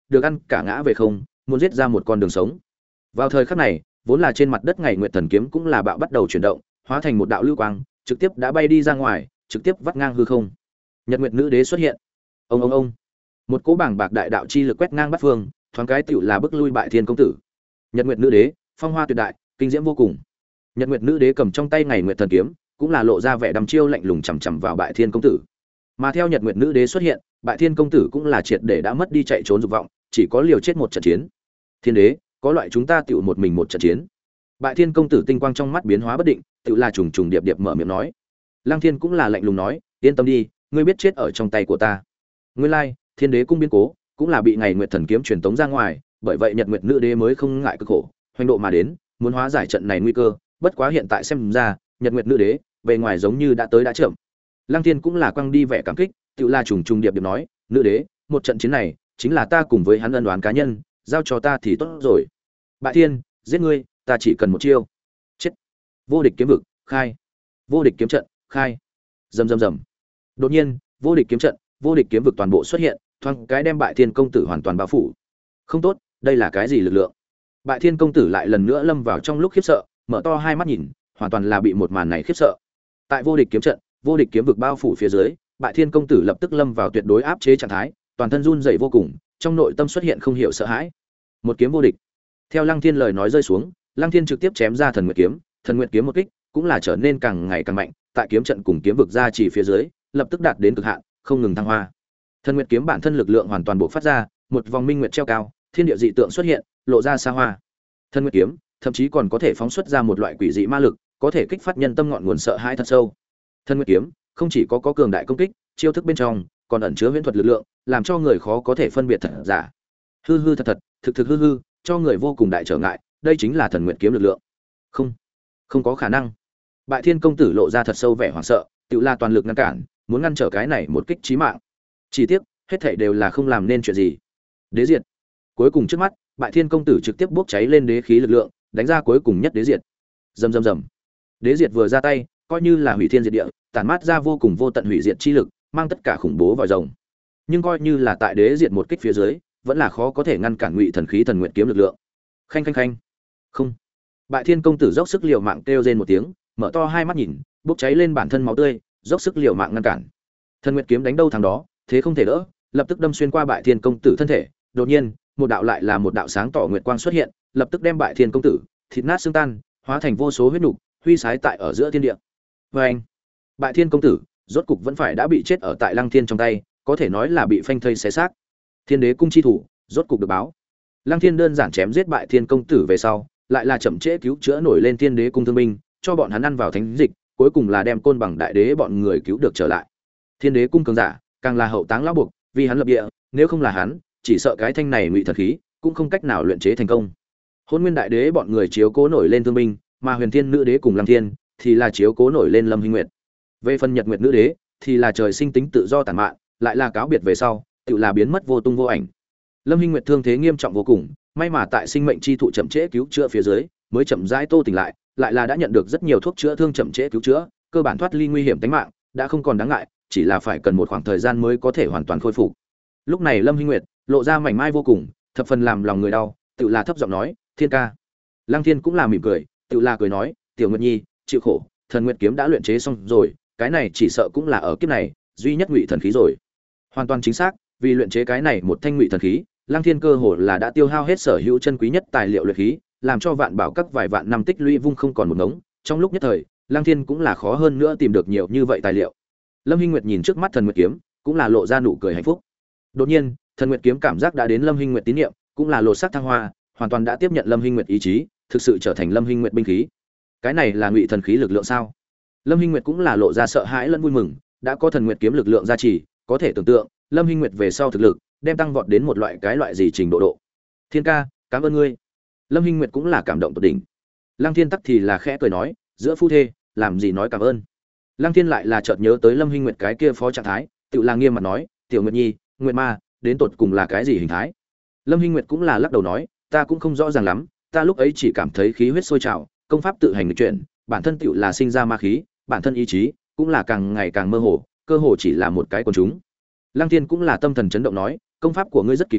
được ăn cả ngã về không, muốn giết ra một con đường sống. Vào thời khắc này, vốn là trên mặt đất ngày nguyệt thần kiếm cũng là bạo bắt đầu chuyển động, hóa thành một đạo lưu quang, trực tiếp đã bay đi ra ngoài, trực tiếp vắt ngang hư không. Nhật Nguyệt Nữ Đế xuất hiện. Ông ông ông. Một cỗ bảng bạc đại đạo chi lực quét ngang bát phương, thoáng cái tựu là bức lui Bại Thiên công tử. Nhật Nguyệt Nữ Đế, phong hoa tuyệt đại, kinh diễm vô cùng. Nhật Nguyệt Nữ Đế cầm trong tay ngày nguyệt thần kiếm, cũng là lộ ra vẻ đăm chiêu lạnh lùng chằm chằm vào Bại Thiên công tử. Mà theo Nhật Nguyệt Nữ Đế xuất hiện, Bại Thiên công tử cũng là triệt để đã mất đi chạy trốn dục vọng, chỉ có liều chết một trận chiến. Thiên đế, có loại chúng ta tựu một mình một trận chiến. Bại Thiên công tử tinh quang trong mắt biến hóa bất định, tựu là trùng trùng điệp điệp mở miệng nói. Lăng Thiên cũng là lạnh lùng nói, yên tâm đi, ngươi biết chết ở trong tay của ta. Nguyên lai, Thiên đế cung biến cố, cũng là bị ngày nguyệt thần kiếm truyền tống ra ngoài, bởi vậy Nhật Nguyệt Nữ Đế mới không ngại cực khổ, hoành độ mà đến, muốn hóa giải trận này nguy cơ, bất quá hiện tại xem ra, Nhật Nguyệt Nữ Đế, bề ngoài giống như đã tới đã chậm. Lăng Thiên cũng là quăng đi vẻ cảm kích, tựu là trùng trùng điệp điệp nói, nữ đế, một trận chiến này, chính là ta cùng với hắn ân đoán cá nhân, giao cho ta thì tốt rồi. Bại Thiên, giết ngươi, ta chỉ cần một chiêu. Chết. Vô địch kiếm vực, khai. Vô địch kiếm trận, khai. Rầm rầm rầm. Đột nhiên, vô địch kiếm trận, vô địch kiếm vực toàn bộ xuất hiện, thoáng cái đem Bại Thiên công tử hoàn toàn bao phủ. Không tốt, đây là cái gì lực lượng? Bại Thiên công tử lại lần nữa lâm vào trong lúc khiếp sợ, mở to hai mắt nhìn, hoàn toàn là bị một màn này khiếp sợ. Tại vô địch kiếm trận, vô địch kiếm vực bao phủ phía dưới, Bại Thiên công tử lập tức lâm vào tuyệt đối áp chế trạng thái, toàn thân run rẩy vô cùng, trong nội tâm xuất hiện không hiểu sợ hãi. Một kiếm vô địch. Theo Lăng Thiên lời nói rơi xuống, Lăng Thiên trực tiếp chém ra thần nguyệt kiếm, thần nguyệt kiếm một kích, cũng là trở nên càng ngày càng mạnh, tại kiếm trận cùng kiếm vực ra chỉ phía dưới, lập tức đạt đến cực hạn, không ngừng thăng hoa. Thần nguyệt kiếm bản thân lực lượng hoàn toàn bộc phát ra, một vòng minh nguyệt treo cao, thiên địa dị tượng xuất hiện, lộ ra xa hoa. Thần nguyệt kiếm, thậm chí còn có thể phóng xuất ra một loại quỷ dị ma lực, có thể kích phát nhân tâm ngọn nguồn sợ hãi thật sâu. Thần nguyệt kiếm không chỉ có có cường đại công kích, chiêu thức bên trong còn ẩn chứa huyễn thuật lực lượng, làm cho người khó có thể phân biệt thật giả. Hư hư thật thật, thực thực hư hư, cho người vô cùng đại trở ngại, đây chính là thần nguyệt kiếm lực lượng. Không, không có khả năng. Bại Thiên công tử lộ ra thật sâu vẻ hoảng sợ, tự la toàn lực ngăn cản, muốn ngăn trở cái này một kích chí mạng. Chỉ tiếc, hết thảy đều là không làm nên chuyện gì. Đế diệt. Cuối cùng trước mắt, Bại Thiên công tử trực tiếp bốc cháy lên đế khí lực lượng, đánh ra cuối cùng nhất đế diệt. Rầm rầm rầm. Đế diệt vừa ra tay, coi như là hủy thiên diệt địa, tản mát ra vô cùng vô tận hủy diệt chi lực, mang tất cả khủng bố vào rồng. Nhưng coi như là tại đế diệt một kích phía dưới, vẫn là khó có thể ngăn cản Ngụy thần khí thần nguyện kiếm lực lượng. Khanh khanh khanh. Không. Bại Thiên công tử dốc sức liều mạng kêu rên một tiếng, mở to hai mắt nhìn, bốc cháy lên bản thân máu tươi, dốc sức liều mạng ngăn cản. Thần nguyện kiếm đánh đâu thằng đó, thế không thể đỡ, lập tức đâm xuyên qua Bại Thiên công tử thân thể. Đột nhiên, một đạo lại là một đạo sáng tỏ nguyệt quang xuất hiện, lập tức đem Bại Thiên công tử thịt nát xương tan, hóa thành vô số huyết nục, huy sái tại ở giữa thiên địa. Và anh, Bại Thiên công tử rốt cục vẫn phải đã bị chết ở tại Lăng Thiên trong tay, có thể nói là bị phanh thây xé xác. Thiên đế cung chi thủ rốt cục được báo. Lăng Thiên đơn giản chém giết Bại Thiên công tử về sau, lại là chậm trễ cứu chữa nổi lên Thiên đế cung thương binh, cho bọn hắn ăn vào thánh dịch, cuối cùng là đem Côn Bằng đại đế bọn người cứu được trở lại. Thiên đế cung cường giả, càng là hậu táng lão buộc, vì hắn lập địa, nếu không là hắn, chỉ sợ cái thanh này ngụy thần khí cũng không cách nào luyện chế thành công. Hôn Nguyên đại đế bọn người chiếu cố nổi lên thương binh, mà Huyền Thiên nữ đế cùng Lăng Thiên thì là chiếu cố nổi lên Lâm Hinh Nguyệt. Về phần Nhật Nguyệt nữ đế thì là trời sinh tính tự do tàn mạn, lại là cáo biệt về sau, tự là biến mất vô tung vô ảnh. Lâm Hinh Nguyệt thương thế nghiêm trọng vô cùng, may mà tại sinh mệnh chi thụ chậm trễ cứu chữa phía dưới, mới chậm rãi tô tỉnh lại, lại là đã nhận được rất nhiều thuốc chữa thương chậm trễ cứu chữa, cơ bản thoát ly nguy hiểm tính mạng, đã không còn đáng ngại, chỉ là phải cần một khoảng thời gian mới có thể hoàn toàn khôi phục. Lúc này Lâm Hinh Nguyệt lộ ra mảnh mai vô cùng, thập phần làm lòng người đau, tự là thấp giọng nói, "Thiên ca." Lăng Thiên cũng là mỉm cười, tự là cười nói, "Tiểu Nguyệt Nhi, chịu khổ, thần nguyệt kiếm đã luyện chế xong rồi, cái này chỉ sợ cũng là ở kiếp này duy nhất ngụy thần khí rồi." Hoàn toàn chính xác, vì luyện chế cái này một thanh ngụy thần khí, Lăng Thiên cơ hồ là đã tiêu hao hết sở hữu chân quý nhất tài liệu luyện khí, làm cho vạn bảo các vài vạn năm tích lũy vung không còn một ngống, trong lúc nhất thời, Lăng Thiên cũng là khó hơn nữa tìm được nhiều như vậy tài liệu. Lâm Hinh Nguyệt nhìn trước mắt thần nguyệt kiếm, cũng là lộ ra nụ cười hạnh phúc. Đột nhiên, thần nguyệt kiếm cảm giác đã đến Lâm Hinh Nguyệt tín nhiệm, cũng là lột xác thăng hoa, hoàn toàn đã tiếp nhận Lâm Hinh Nguyệt ý chí, thực sự trở thành Lâm Hinh Nguyệt binh khí. Cái này là ngụy thần khí lực lượng sao? Lâm Hinh Nguyệt cũng là lộ ra sợ hãi lẫn vui mừng, đã có thần nguyệt kiếm lực lượng gia trì, có thể tưởng tượng, Lâm Hinh Nguyệt về sau thực lực đem tăng vọt đến một loại cái loại gì trình độ độ. "Thiên ca, cảm ơn ngươi." Lâm Hinh Nguyệt cũng là cảm động tột đỉnh. Lăng Thiên tắc thì là khẽ cười nói, giữa phu thê, làm gì nói cảm ơn. Lăng Thiên lại là chợt nhớ tới Lâm Hinh Nguyệt cái kia phó trạng thái, tự là nghiêm mặt nói, "Tiểu Nguyệt Nhi, Nguyệt Ma, đến tột cùng là cái gì hình thái?" Lâm Hinh Nguyệt cũng là lắc đầu nói, "Ta cũng không rõ ràng lắm, ta lúc ấy chỉ cảm thấy khí huyết sôi trào, công pháp tự hành nghịch chuyển, bản thân tựu là sinh ra ma khí, bản thân ý chí cũng là càng ngày càng mơ hồ, cơ hồ chỉ là một cái quần chúng." Lăng Thiên cũng là tâm thần chấn động nói, "Công pháp của ngươi rất kỳ quái,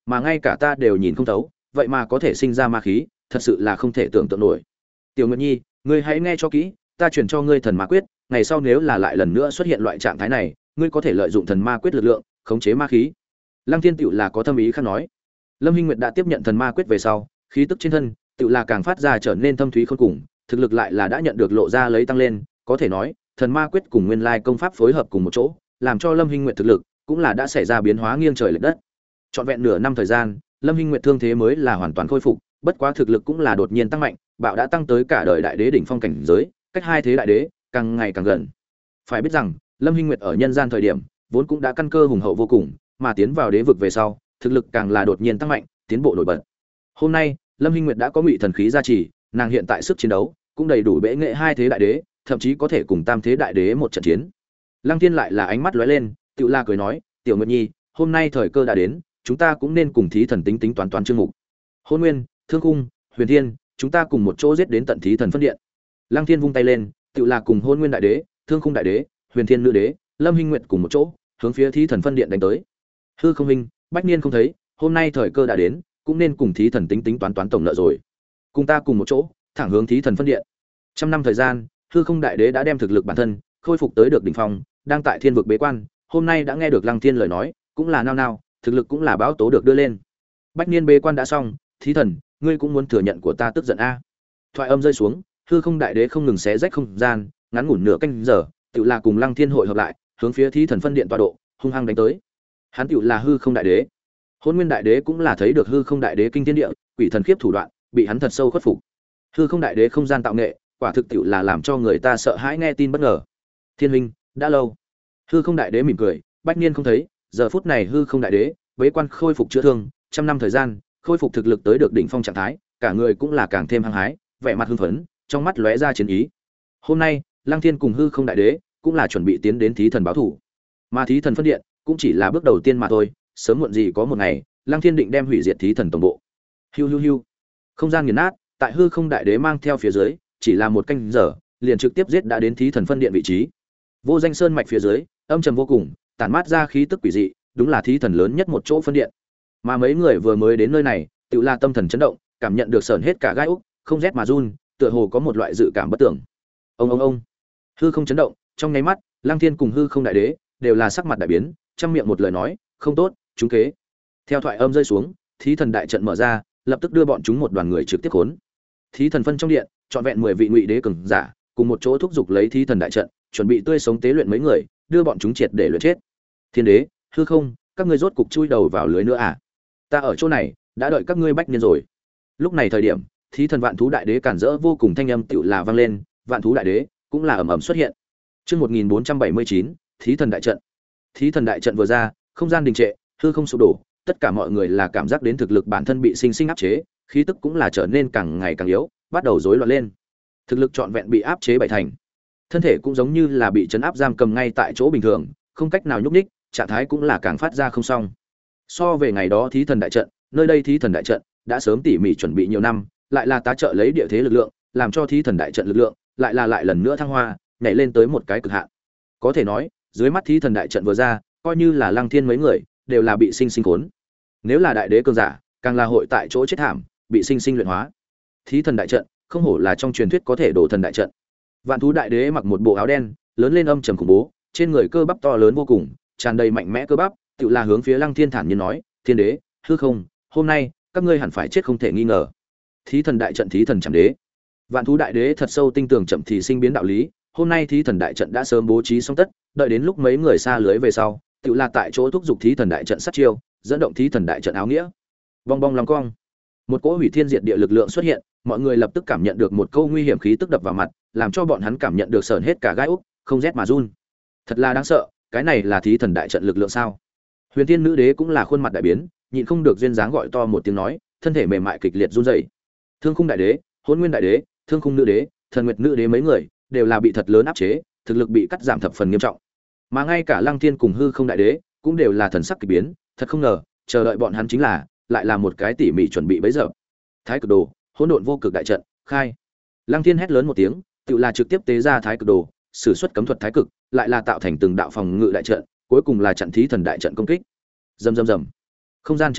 mà ngay cả ta đều nhìn không thấu, vậy mà có thể sinh ra ma khí, thật sự là không thể tưởng tượng nổi. Tiểu Nguyệt Nhi, ngươi hãy nghe cho kỹ, ta truyền cho ngươi thần ma quyết, ngày sau nếu là lại lần nữa xuất hiện loại trạng thái này, ngươi có thể lợi dụng thần ma quyết lực lượng, khống chế ma khí. Lăng Thiên tựu là có thâm ý khác nói. Lâm Hinh Nguyệt đã tiếp nhận thần ma quyết về sau, khí tức trên thân tựu là càng phát ra trở nên thâm thúy khôn cùng, thực lực lại là đã nhận được lộ ra lấy tăng lên, có thể nói, thần ma quyết cùng nguyên lai công pháp phối hợp cùng một chỗ, làm cho Lâm Hinh Nguyệt thực lực cũng là đã xảy ra biến hóa nghiêng trời lệch đất. Trọn vẹn nửa năm thời gian, Lâm Hinh Nguyệt thương thế mới là hoàn toàn khôi phục, bất quá thực lực cũng là đột nhiên tăng mạnh, bạo đã tăng tới cả đời đại đế đỉnh phong cảnh giới, cách hai thế đại đế càng ngày càng gần. Phải biết rằng, Lâm Hinh Nguyệt ở nhân gian thời điểm, vốn cũng đã căn cơ hùng hậu vô cùng, mà tiến vào đế vực về sau, thực lực càng là đột nhiên tăng mạnh, tiến bộ nổi bật. Hôm nay, Lâm Hinh Nguyệt đã có ngụy thần khí gia trì, nàng hiện tại sức chiến đấu cũng đầy đủ bệ nghệ hai thế đại đế, thậm chí có thể cùng tam thế đại đế một trận chiến. Lăng Thiên lại là ánh mắt lóe lên, tựu la cười nói, "Tiểu Nguyệt Nhi, hôm nay thời cơ đã đến, chúng ta cũng nên cùng thí thần tính tính toán toán chương mục. Hôn Nguyên, Thương Cung, Huyền Thiên, chúng ta cùng một chỗ giết đến tận thí thần phân điện." Lăng Thiên vung tay lên, tựu là cùng Hôn Nguyên đại đế, Thương Cung đại đế, Huyền Thiên nữ đế, Lâm Hinh Nguyệt cùng một chỗ, hướng phía thí thần phân điện đánh tới. Hư Không Minh, Bách Niên không thấy, hôm nay thời cơ đã đến, cũng nên cùng thí thần tính tính toán toán tổng nợ rồi. Cùng ta cùng một chỗ, thẳng hướng thí thần phân điện. Trăm năm thời gian, Hư Không đại đế đã đem thực lực bản thân khôi phục tới được đỉnh phong, đang tại thiên vực bế quan, hôm nay đã nghe được Lăng Thiên lời nói, cũng là nao nao, thực lực cũng là báo tố được đưa lên. Bách Niên bế quan đã xong, thí thần, ngươi cũng muốn thừa nhận của ta tức giận a. Thoại âm rơi xuống, Hư Không đại đế không ngừng xé rách không gian, ngắn ngủn nửa canh giờ, tự là cùng Lăng Thiên hội hợp lại, hướng phía thí thần phân điện tọa độ, hung hăng đánh tới. Hắn tự là Hư Không đại đế. Hôn Nguyên đại đế cũng là thấy được Hư Không đại đế kinh thiên địa, quỷ thần khiếp thủ đoạn, bị hắn thật sâu khuất phục. Hư Không đại đế không gian tạo nghệ, quả thực tiệu là làm cho người ta sợ hãi nghe tin bất ngờ. Thiên huynh, đã lâu. Hư Không đại đế mỉm cười, Bách Niên không thấy, giờ phút này Hư Không đại đế bế quan khôi phục chữa thương, trăm năm thời gian, khôi phục thực lực tới được đỉnh phong trạng thái, cả người cũng là càng thêm hăng hái, vẻ mặt hưng phấn, trong mắt lóe ra chiến ý. Hôm nay, Lăng Thiên cùng Hư Không đại đế cũng là chuẩn bị tiến đến thí thần báo thủ. Mà thí thần phân điện cũng chỉ là bước đầu tiên mà thôi, sớm muộn gì có một ngày, Lăng Thiên định đem hủy diệt thí thần tổng bộ. Hiu hiu hiu. Không gian nghiền nát, tại Hư Không đại đế mang theo phía dưới, chỉ là một canh giờ, liền trực tiếp giết đã đến thí thần phân điện vị trí. Vô Danh Sơn mạch phía dưới, âm trầm vô cùng, tản mát ra khí tức quỷ dị, đúng là thí thần lớn nhất một chỗ phân điện. Mà mấy người vừa mới đến nơi này, tự là tâm thần chấn động, cảm nhận được sởn hết cả gai ốc, không rét mà run, tựa hồ có một loại dự cảm bất tưởng. Ông ông ông. Hư không chấn động, trong nháy mắt, Lăng Thiên cùng Hư Không đại đế đều là sắc mặt đại biến, trăm miệng một lời nói, không tốt, chúng kế. Theo thoại âm rơi xuống, thí thần đại trận mở ra, lập tức đưa bọn chúng một đoàn người trực tiếp khốn. Thí thần phân trong điện, trọn vẹn mười vị ngụy đế cường giả, cùng một chỗ thúc giục lấy thí thần đại trận, chuẩn bị tươi sống tế luyện mấy người, đưa bọn chúng triệt để luyện chết. Thiên đế, Hư Không, các ngươi rốt cục chui đầu vào lưới nữa à? Ta ở chỗ này, đã đợi các ngươi Bách Niên rồi. Lúc này thời điểm, thí thần vạn thú đại đế cản rỡ vô cùng thanh âm tựu là vang lên, vạn thú đại đế cũng là ầm ầm xuất hiện. Chương một nghìn bốn trăm bảy mươi chín, thí thần đại trận. Thí thần đại trận vừa ra, không gian đình trệ, hư không sụp đổ, tất cả mọi người là cảm giác đến thực lực bản thân bị sinh sinh áp chế, khí tức cũng là trở nên càng ngày càng yếu, bắt đầu rối loạn lên. Thực lực trọn vẹn bị áp chế bảy thành. Thân thể cũng giống như là bị trấn áp giam cầm ngay tại chỗ bình thường, không cách nào nhúc nhích, trạng thái cũng là càng phát ra không xong. So về ngày đó thí thần đại trận, nơi đây thí thần đại trận đã sớm tỉ mỉ chuẩn bị nhiều năm, lại là tá trợ lấy địa thế lực lượng, làm cho thí thần đại trận lực lượng lại là lại lần nữa thăng hoa, nhảy lên tới một cái cực hạn. Có thể nói, dưới mắt thí thần đại trận vừa ra, coi như là Lăng Thiên mấy người đều là bị sinh sinh khốn. Nếu là đại đế cường giả, càng là hội tại chỗ chết thảm, bị sinh sinh luyện hóa. Thí thần đại trận, không hổ là trong truyền thuyết có thể đổ thần đại trận. Vạn thú đại đế mặc một bộ áo đen, lớn lên âm trầm khủng bố, trên người cơ bắp to lớn vô cùng, tràn đầy mạnh mẽ cơ bắp, tự là hướng phía Lăng Thiên thản nhiên nói, "Thiên đế, Hư Không, hôm nay các ngươi hẳn phải chết không thể nghi ngờ." Thí thần đại trận thí thần chẳng đế. Vạn thú đại đế thật sâu tinh tường chậm thì sinh biến đạo lý, hôm nay thí thần đại trận đã sớm bố trí xong tất, đợi đến lúc mấy người xa lưới về sau, tự là tại chỗ thúc giục thí thần đại trận sát chiêu, dẫn động thí thần đại trận áo nghĩa. Bong bong long cong. Một cỗ hủy thiên diệt địa lực lượng xuất hiện, mọi người lập tức cảm nhận được một câu nguy hiểm khí tức đập vào mặt, làm cho bọn hắn cảm nhận được sởn hết cả gai ốc, không rét mà run. Thật là đáng sợ, cái này là thí thần đại trận lực lượng sao? Huyền Thiên nữ đế cũng là khuôn mặt đại biến, nhịn không được duyên dáng gọi to một tiếng nói, thân thể mềm mại kịch liệt run rẩy. Thương Khung đại đế, Hỗn Nguyên đại đế, Thương Khung nữ đế, Thần Nguyệt nữ đế mấy người đều là bị thật lớn áp chế, thực lực bị cắt giảm thập phần nghiêm trọng. Mà ngay cả Lăng Thiên cùng Hư Không đại đế cũng đều là thần sắc kỳ biến, thật không ngờ, chờ đợi bọn hắn chính là lại là một cái tỉ mỉ chuẩn bị bấy giờ. Thái Cực Đồ, Hỗn Độn Vô Cực đại trận, khai. Lăng Thiên hét lớn một tiếng, tự là trực tiếp tế ra Thái Cực Đồ, sử xuất cấm thuật Thái Cực, lại là tạo thành từng đạo phòng ngự đại trận, cuối cùng là trận thí thần đại trận công kích. Rầm rầm rầm. Không gian chấn động,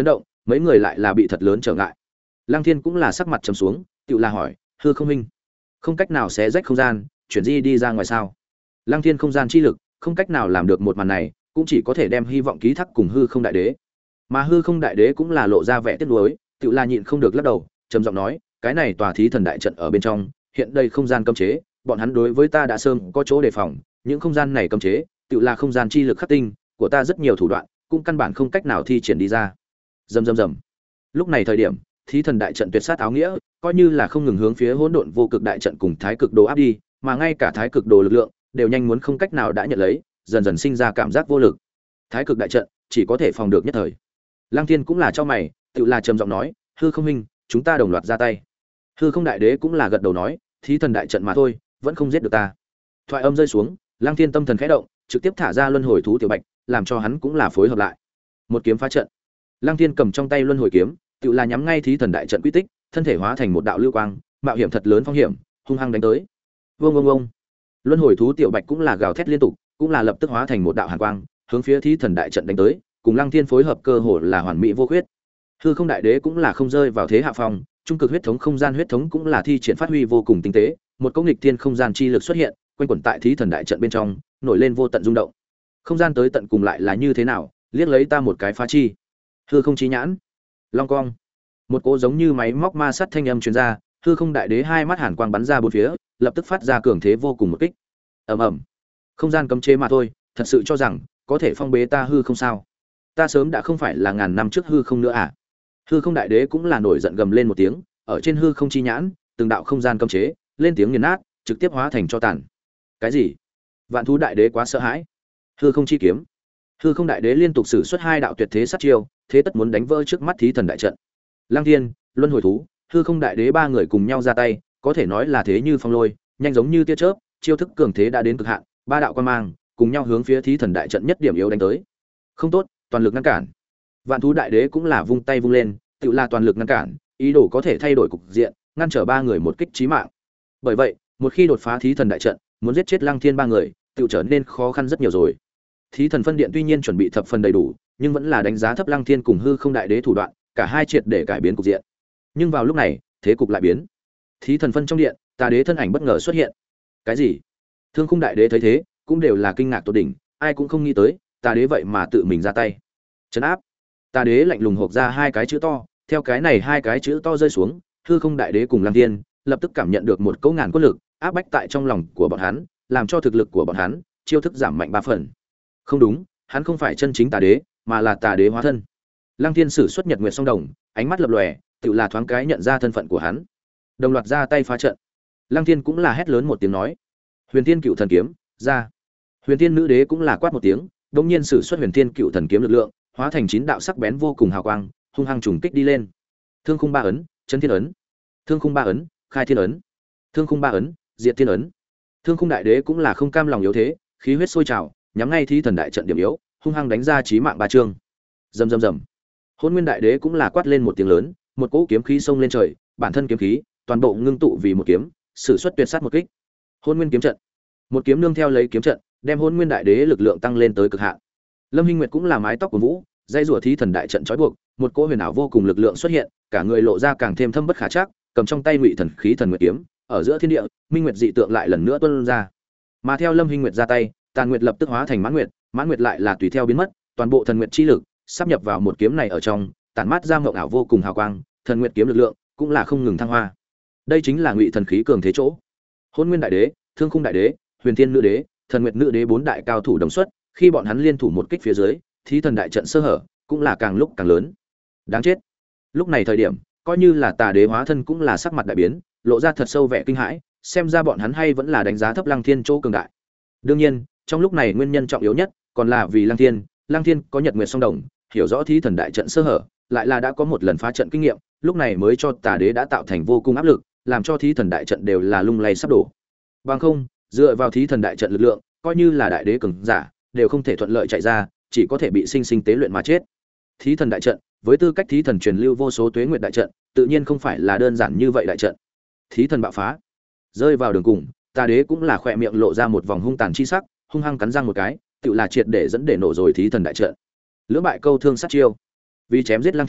mấy người lại là bị thật lớn trở ngại. Lăng Thiên cũng là sắc mặt trầm xuống, tựu là hỏi, hư không minh, không cách nào xé rách không gian, chuyển di đi ra ngoài sao? Lăng Thiên không gian chi lực, không cách nào làm được một màn này, cũng chỉ có thể đem hy vọng ký thác cùng hư không đại đế. Mà hư không đại đế cũng là lộ ra vẻ tiếc nuối, tựu là nhịn không được lắc đầu, trầm giọng nói, cái này tòa thí thần đại trận ở bên trong, hiện đây không gian cấm chế, bọn hắn đối với ta đã sớm có chỗ đề phòng, những không gian này cấm chế, tựu là không gian chi lực khắc tinh, của ta rất nhiều thủ đoạn, cũng căn bản không cách nào thi triển đi ra. Rầm rầm rầm. Lúc này thời điểm, thí thần đại trận tuyệt sát áo nghĩa, coi như là không ngừng hướng phía hỗn độn vô cực đại trận cùng thái cực đồ áp đi, mà ngay cả thái cực đồ lực lượng đều nhanh muốn không cách nào đã nhận lấy, dần dần sinh ra cảm giác vô lực. Thái cực đại trận chỉ có thể phòng được nhất thời. Lăng Thiên cũng là cho mày, tự là trầm giọng nói, hư không huynh, chúng ta đồng loạt ra tay. Hư không đại đế cũng là gật đầu nói, thí thần đại trận mà thôi, vẫn không giết được ta. Thoại âm rơi xuống, Lăng Thiên tâm thần khẽ động, trực tiếp thả ra luân hồi thú tiểu bạch, làm cho hắn cũng là phối hợp lại. Một kiếm phá trận. Lăng Thiên cầm trong tay luân hồi kiếm, tự là nhắm ngay thí thần đại trận quy tích, thân thể hóa thành một đạo lưu quang, mạo hiểm thật lớn phong hiểm, hung hăng đánh tới. Vương ông ông. Luân hồi thú tiểu bạch cũng là gào thét liên tục, cũng là lập tức hóa thành một đạo hàn quang, hướng phía thí thần đại trận đánh tới, cùng Lăng Thiên phối hợp cơ hồ là hoàn mỹ vô khuyết. Hư không đại đế cũng là không rơi vào thế hạ phong, trung cực huyết thống không gian huyết thống cũng là thi triển phát huy vô cùng tinh tế, một công nghịch thiên không gian chi lực xuất hiện, quanh quẩn tại thí thần đại trận bên trong, nổi lên vô tận rung động. Không gian tới tận cùng lại là như thế nào, liếc lấy ta một cái phá chi. Hư không chí nhãn. Long cong. Một cỗ giống như máy móc ma sắt thanh âm truyền ra, hư không đại đế hai mắt hàn quang bắn ra bốn phía, lập tức phát ra cường thế vô cùng một kích. Ầm ầm. Không gian cấm chế mà thôi, thật sự cho rằng có thể phong bế ta hư không sao? Ta sớm đã không phải là ngàn năm trước hư không nữa à? Hư không đại đế cũng là nổi giận gầm lên một tiếng, ở trên hư không chi nhãn, từng đạo không gian cấm chế, lên tiếng nghiền nát, trực tiếp hóa thành cho tàn. Cái gì? Vạn thú đại đế quá sợ hãi. Hư không chi kiếm. Hư không đại đế liên tục sử xuất hai đạo tuyệt thế sát chiêu, thế tất muốn đánh vỡ trước mắt thí thần đại trận. Lăng Thiên, luân hồi thú, hư không đại đế ba người cùng nhau ra tay, có thể nói là thế như phong lôi, nhanh giống như tia chớp, chiêu thức cường thế đã đến cực hạn, ba đạo quan mang cùng nhau hướng phía thí thần đại trận nhất điểm yếu đánh tới. Không tốt, toàn lực ngăn cản. Vạn thú đại đế cũng là vung tay vung lên, tự là toàn lực ngăn cản, ý đồ có thể thay đổi cục diện, ngăn trở ba người một kích chí mạng. Bởi vậy, một khi đột phá thí thần đại trận, muốn giết chết Lăng Thiên ba người, tự trở nên khó khăn rất nhiều rồi. Thí thần phân điện tuy nhiên chuẩn bị thập phần đầy đủ, nhưng vẫn là đánh giá thấp Lăng Thiên cùng hư không đại đế thủ đoạn, cả hai triệt để cải biến cục diện. Nhưng vào lúc này, thế cục lại biến. Thí thần phân trong điện, Tà đế thân ảnh bất ngờ xuất hiện. Cái gì? Thương khung đại đế thấy thế, cũng đều là kinh ngạc tột đỉnh, ai cũng không nghĩ tới, Tà đế vậy mà tự mình ra tay. Trấn áp. Tà đế lạnh lùng hộc ra hai cái chữ to, theo cái này hai cái chữ to rơi xuống, hư không đại đế cùng Lăng Thiên lập tức cảm nhận được một cỗ ngàn quân lực áp bách tại trong lòng của bọn hắn, làm cho thực lực của bọn hắn chiêu thức giảm mạnh ba phần. Không đúng, hắn không phải chân chính Tà đế, mà là Tà đế hóa thân. Lăng Thiên sử xuất Nhật Nguyệt song đồng, ánh mắt lập lòe, tự là thoáng cái nhận ra thân phận của hắn. Đồng loạt ra tay phá trận. Lăng Thiên cũng là hét lớn một tiếng nói: "Huyền Thiên Cựu Thần kiếm, ra!" Huyền Thiên nữ đế cũng là quát một tiếng, đột nhiên sử xuất Huyền Thiên Cựu Thần kiếm lực lượng, hóa thành chín đạo sắc bén vô cùng hào quang, hung hăng trùng kích đi lên. Thương khung ba ấn, Chấn Thiên ấn. Thương khung ba ấn, Khai Thiên ấn. Thương khung ba ấn, Diệt Thiên ấn. Thương khung đại đế cũng là không cam lòng yếu thế, khí huyết sôi trào, nhắm ngay thí thần đại trận điểm yếu, hung hăng đánh ra chí mạng ba chương. Rầm rầm rầm. Hỗn Nguyên đại đế cũng là quát lên một tiếng lớn, một cỗ kiếm khí xông lên trời, bản thân kiếm khí toàn bộ ngưng tụ vì một kiếm, sử xuất tuyệt sát một kích. Hỗn Nguyên kiếm trận. Một kiếm nương theo lấy kiếm trận, đem Hỗn Nguyên đại đế lực lượng tăng lên tới cực hạn. Lâm Hinh Nguyệt cũng là mái tóc của vũ, dây rùa thí thần đại trận trói buộc, một cỗ huyền ảo vô cùng lực lượng xuất hiện, cả người lộ ra càng thêm thâm bất khả trắc, cầm trong tay Ngụy Thần khí thần nguyệt kiếm, ở giữa thiên địa, minh nguyệt dị tượng lại lần nữa tuôn ra. Mà theo Lâm Hinh Nguyệt ra tay, Tàn Nguyệt lập tức hóa thành Mãn Nguyệt, Mãn Nguyệt lại là tùy theo biến mất, toàn bộ thần nguyệt chi lực sắp nhập vào một kiếm này ở trong, tản mát ra mộng ảo vô cùng hào quang, thần nguyệt kiếm lực lượng cũng là không ngừng thăng hoa. Đây chính là Ngụy Thần khí cường thế chỗ. Hỗn Nguyên đại đế, Thương khung đại đế, Huyền Thiên nữ đế, Thần Nguyệt nữ đế bốn đại cao thủ đồng xuất, khi bọn hắn liên thủ một kích phía dưới, thí thần đại trận sơ hở cũng là càng lúc càng lớn. Đáng chết. Lúc này thời điểm, coi như là Tà đế hóa thân cũng là sắc mặt đại biến, lộ ra thật sâu vẻ kinh hãi, xem ra bọn hắn hay vẫn là đánh giá thấp Lăng Thiên chỗ cường đại. Đương nhiên, trong lúc này nguyên nhân trọng yếu nhất còn là vì Lăng Thiên, Lăng Thiên có Nhật Nguyệt song đồng, hiểu rõ thí thần đại trận sơ hở, lại là đã có một lần phá trận kinh nghiệm, lúc này mới cho Tà đế đã tạo thành vô cùng áp lực, làm cho thí thần đại trận đều là lung lay sắp đổ. Bằng không, dựa vào thí thần đại trận lực lượng, coi như là đại đế cường giả, đều không thể thuận lợi chạy ra, chỉ có thể bị sinh sinh tế luyện mà chết. Thí thần đại trận, với tư cách thí thần truyền lưu vô số tuế nguyệt đại trận, tự nhiên không phải là đơn giản như vậy đại trận. Thí thần bạo phá, rơi vào đường cùng, Tà đế cũng là khỏe miệng lộ ra một vòng hung tàn chi sắc, hung hăng cắn răng một cái, tự là triệt để dẫn để nổ rồi thí thần đại trận. Lưỡng bại câu thương sát chiêu. Vì chém giết Lăng Thiên,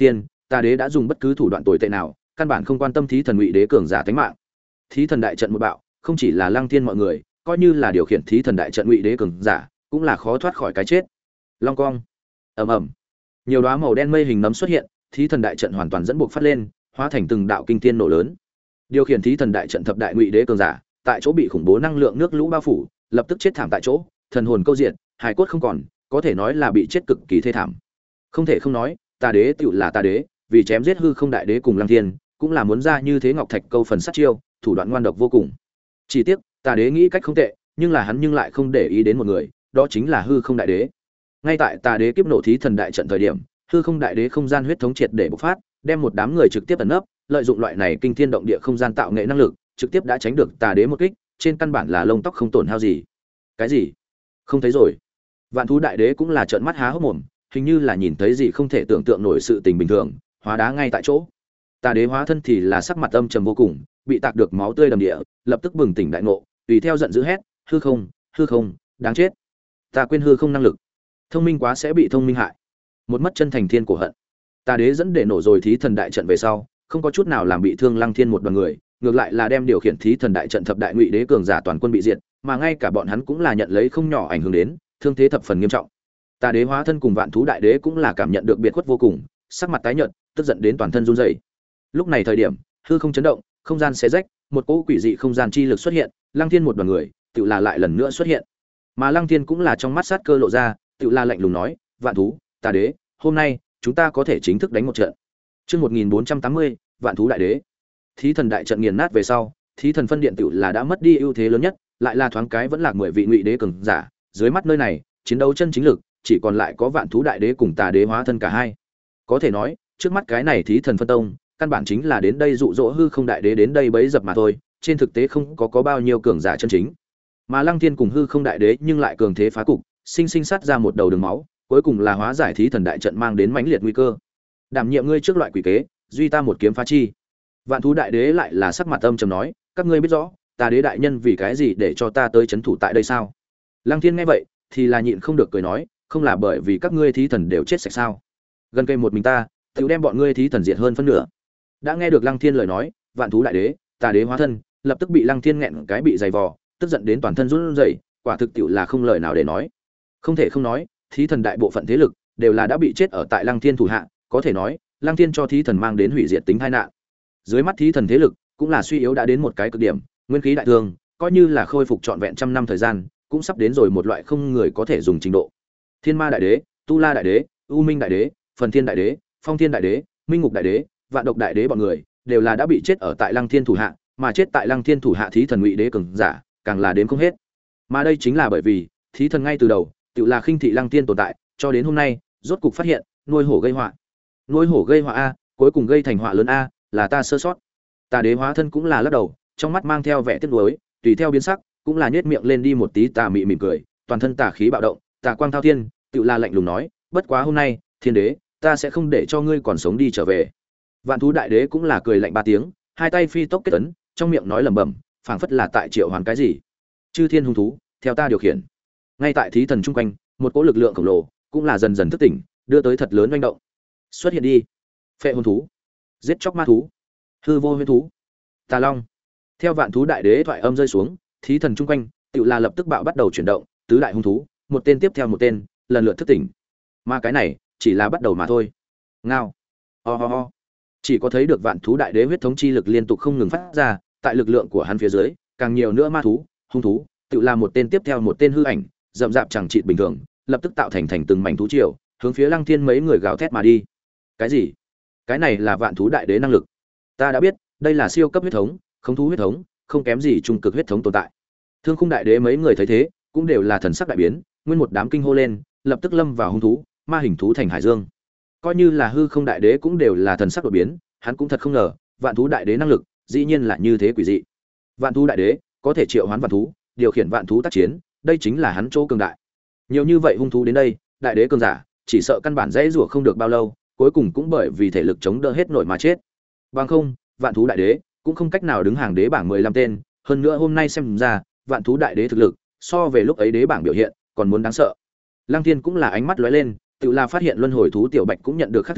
Tà đế đã dùng bất cứ thủ đoạn tồi tệ nào, căn bản không quan tâm thí thần ngụy đế cường giả tính mạng. Thí thần đại trận một bạo, không chỉ là Lăng Thiên mọi người, coi như là điều khiển thí thần đại trận ngụy đế cường giả, cũng là khó thoát khỏi cái chết. Long cong, ầm ầm, nhiều đóa màu đen mây hình nấm xuất hiện, thí thần đại trận hoàn toàn dẫn buộc phát lên, hóa thành từng đạo kinh thiên nổ lớn. Điều khiển thí thần đại trận thập đại ngụy đế cường giả, tại chỗ bị khủng bố năng lượng nước lũ bao phủ, lập tức chết thảm tại chỗ, thần hồn câu diện, hài cốt không còn, có thể nói là bị chết cực kỳ thê thảm. Không thể không nói, Tà đế tựu là Tà đế, vì chém giết hư không đại đế cùng Lăng Thiên, cũng là muốn ra như thế ngọc thạch câu phần sát chiêu, thủ đoạn ngoan độc vô cùng. Chỉ tiếc, Tà đế nghĩ cách không tệ, nhưng là hắn nhưng lại không để ý đến một người, đó chính là hư không đại đế. Ngay tại Tà đế kiếp nổ thí thần đại trận thời điểm, hư không đại đế không gian huyết thống triệt để bộc phát, đem một đám người trực tiếp ẩn nấp, lợi dụng loại này kinh thiên động địa không gian tạo nghệ năng lực, trực tiếp đã tránh được Tà đế một kích, trên căn bản là lông tóc không tổn hao gì. Cái gì? Không thấy rồi. Vạn thú đại đế cũng là trợn mắt há hốc mồm, hình như là nhìn thấy gì không thể tưởng tượng nổi sự tình bình thường, hóa đá ngay tại chỗ. Tà đế hóa thân thì là sắc mặt âm trầm vô cùng, bị tạc được máu tươi đầm địa, lập tức bừng tỉnh đại ngộ, tùy theo giận dữ hét, hư không, hư không, đáng chết. Ta quên hư không năng lực. Thông minh quá sẽ bị thông minh hại. Một mất chân thành thiên cổ hận. Tà đế dẫn để nổ rồi thí thần đại trận về sau, không có chút nào làm bị thương Lăng Thiên một đoàn người, ngược lại là đem điều khiển thí thần đại trận thập đại ngụy đế cường giả toàn quân bị diệt, mà ngay cả bọn hắn cũng là nhận lấy không nhỏ ảnh hưởng đến, thương thế thập phần nghiêm trọng. Tà đế hóa thân cùng vạn thú đại đế cũng là cảm nhận được biệt khuất vô cùng, sắc mặt tái nhợt, tức giận đến toàn thân run rẩy. Lúc này thời điểm, hư không chấn động, không gian xé rách, một cỗ quỷ dị không gian chi lực xuất hiện, Lăng Thiên một đoàn người, tự là lại lần nữa xuất hiện. Mà Lăng Thiên cũng là trong mắt sát cơ lộ ra, tự là lạnh lùng nói, "Vạn thú, Tà đế, hôm nay chúng ta có thể chính thức đánh một trận." Chương một nghìn bốn trăm tám mươi, Vạn thú đại đế. Thí thần đại trận nghiền nát về sau, thí thần phân điện tự là đã mất đi ưu thế lớn nhất, lại là thoáng cái vẫn là mười vị ngụy đế cường giả, dưới mắt nơi này, chiến đấu chân chính lực, chỉ còn lại có Vạn thú đại đế cùng Tà đế hóa thân cả hai. Có thể nói, trước mắt cái này thí thần phân tông, căn bản chính là đến đây dụ dỗ hư không đại đế đến đây bấy dập mà thôi, trên thực tế không có có bao nhiêu cường giả chân chính. Mà Lăng Thiên cùng hư không đại đế nhưng lại cường thế phá cục, sinh sinh sát ra một đầu đường máu, cuối cùng là hóa giải thí thần đại trận mang đến mãnh liệt nguy cơ. Đảm nhiệm ngươi trước loại quỷ kế, duy ta một kiếm phá chi. Vạn thú đại đế lại là sắc mặt âm trầm nói, các ngươi biết rõ, Tà đế đại nhân vì cái gì để cho ta tới trấn thủ tại đây sao? Lăng Thiên nghe vậy, thì là nhịn không được cười nói, không là bởi vì các ngươi thí thần đều chết sạch sao? Gần cây một mình ta, tiểu đem bọn ngươi thí thần diệt hơn phân nửa. Đã nghe được Lăng Thiên lời nói, vạn thú đại đế, Tà đế hóa thân, lập tức bị Lăng Thiên nghẹn cái bị dày vò, tức giận đến toàn thân run rẩy, quả thực tiểu là không lời nào để nói. Không thể không nói, thí thần đại bộ phận thế lực đều là đã bị chết ở tại Lăng Thiên thủ hạ, có thể nói, Lăng Thiên cho thí thần mang đến hủy diệt tính tai nạn. Dưới mắt thí thần thế lực cũng là suy yếu đã đến một cái cực điểm, nguyên khí đại thương, coi như là khôi phục trọn vẹn trăm năm thời gian, cũng sắp đến rồi một loại không người có thể dùng trình độ. Thiên Ma đại đế, Tu La đại đế, U Minh đại đế, Phần Thiên đại đế, Phong Thiên đại đế, Minh Ngục đại đế, Vạn Độc đại đế bọn người đều là đã bị chết ở tại Lăng Thiên thủ hạ, mà chết tại Lăng Thiên thủ hạ thí thần ngụy đế cường giả, càng là đến không hết. Mà đây chính là bởi vì thí thần ngay từ đầu, tự là khinh thị Lăng Thiên tồn tại, cho đến hôm nay, rốt cục phát hiện, nuôi hổ gây họa. Nuôi hổ gây họa a, cuối cùng gây thành họa lớn a, là ta sơ sót. Tà đế hóa thân cũng là lắc đầu, trong mắt mang theo vẻ tiếc nuối, tùy theo biến sắc, cũng là nhếch miệng lên đi một tí tà mị mỉm cười, toàn thân tà khí bạo động, tà quang thao thiên, tự là lạnh lùng nói, bất quá hôm nay, Thiên đế, ta sẽ không để cho ngươi còn sống đi trở về. Vạn thú đại đế cũng là cười lạnh ba tiếng, hai tay phi tốc kết ấn, trong miệng nói lẩm bẩm, phảng phất là tại triệu hoàn cái gì. Chư thiên hung thú, theo ta điều khiển. Ngay tại thí thần trung quanh, một cỗ lực lượng khổng lồ cũng là dần dần thức tỉnh, đưa tới thật lớn manh động. Xuất hiện đi. Phệ hồn thú, giết chóc ma thú, hư vô huyễn thú, tà long. Theo vạn thú đại đế thoại âm rơi xuống, thí thần trung quanh tự là lập tức bạo bắt đầu chuyển động, tứ đại hung thú, một tên tiếp theo một tên, lần lượt thức tỉnh. Mà cái này chỉ là bắt đầu mà thôi. Ngao. Ho ho ho. Chỉ có thấy được vạn thú đại đế huyết thống chi lực liên tục không ngừng phát ra, tại lực lượng của hắn phía dưới, càng nhiều nữa ma thú, hung thú, tự là một tên tiếp theo một tên hư ảnh, rậm rạp chẳng chịt bình thường, lập tức tạo thành thành từng mảnh thú triều, hướng phía Lăng Thiên mấy người gào thét mà đi. Cái gì? Cái này là vạn thú đại đế năng lực. Ta đã biết, đây là siêu cấp huyết thống, không thú huyết thống, không kém gì trung cực huyết thống tồn tại. Thương Khung đại đế mấy người thấy thế, cũng đều là thần sắc đại biến, nguyên một đám kinh hô lên, lập tức lâm vào hung thú, ma hình thú thành hải dương. Coi như là Hư Không đại đế cũng đều là thần sắc đột biến, hắn cũng thật không ngờ, vạn thú đại đế năng lực, dĩ nhiên là như thế quỷ dị. Vạn thú đại đế có thể triệu hoán vạn thú, điều khiển vạn thú tác chiến, đây chính là hắn chỗ cường đại. Nhiều như vậy hung thú đến đây, đại đế cường giả, chỉ sợ căn bản dễ rủa không được bao lâu, cuối cùng cũng bởi vì thể lực chống đỡ hết nổi mà chết. Bằng không, vạn thú đại đế cũng không cách nào đứng hàng đế bảng mười lăm tên, hơn nữa hôm nay xem ra, vạn thú đại đế thực lực, so về lúc ấy đế bảng biểu hiện, còn muốn đáng sợ. Lăng Thiên cũng là ánh mắt lóe lên, tự là phát hiện luân hồi thú tiểu bạch cũng nhận được khác thường,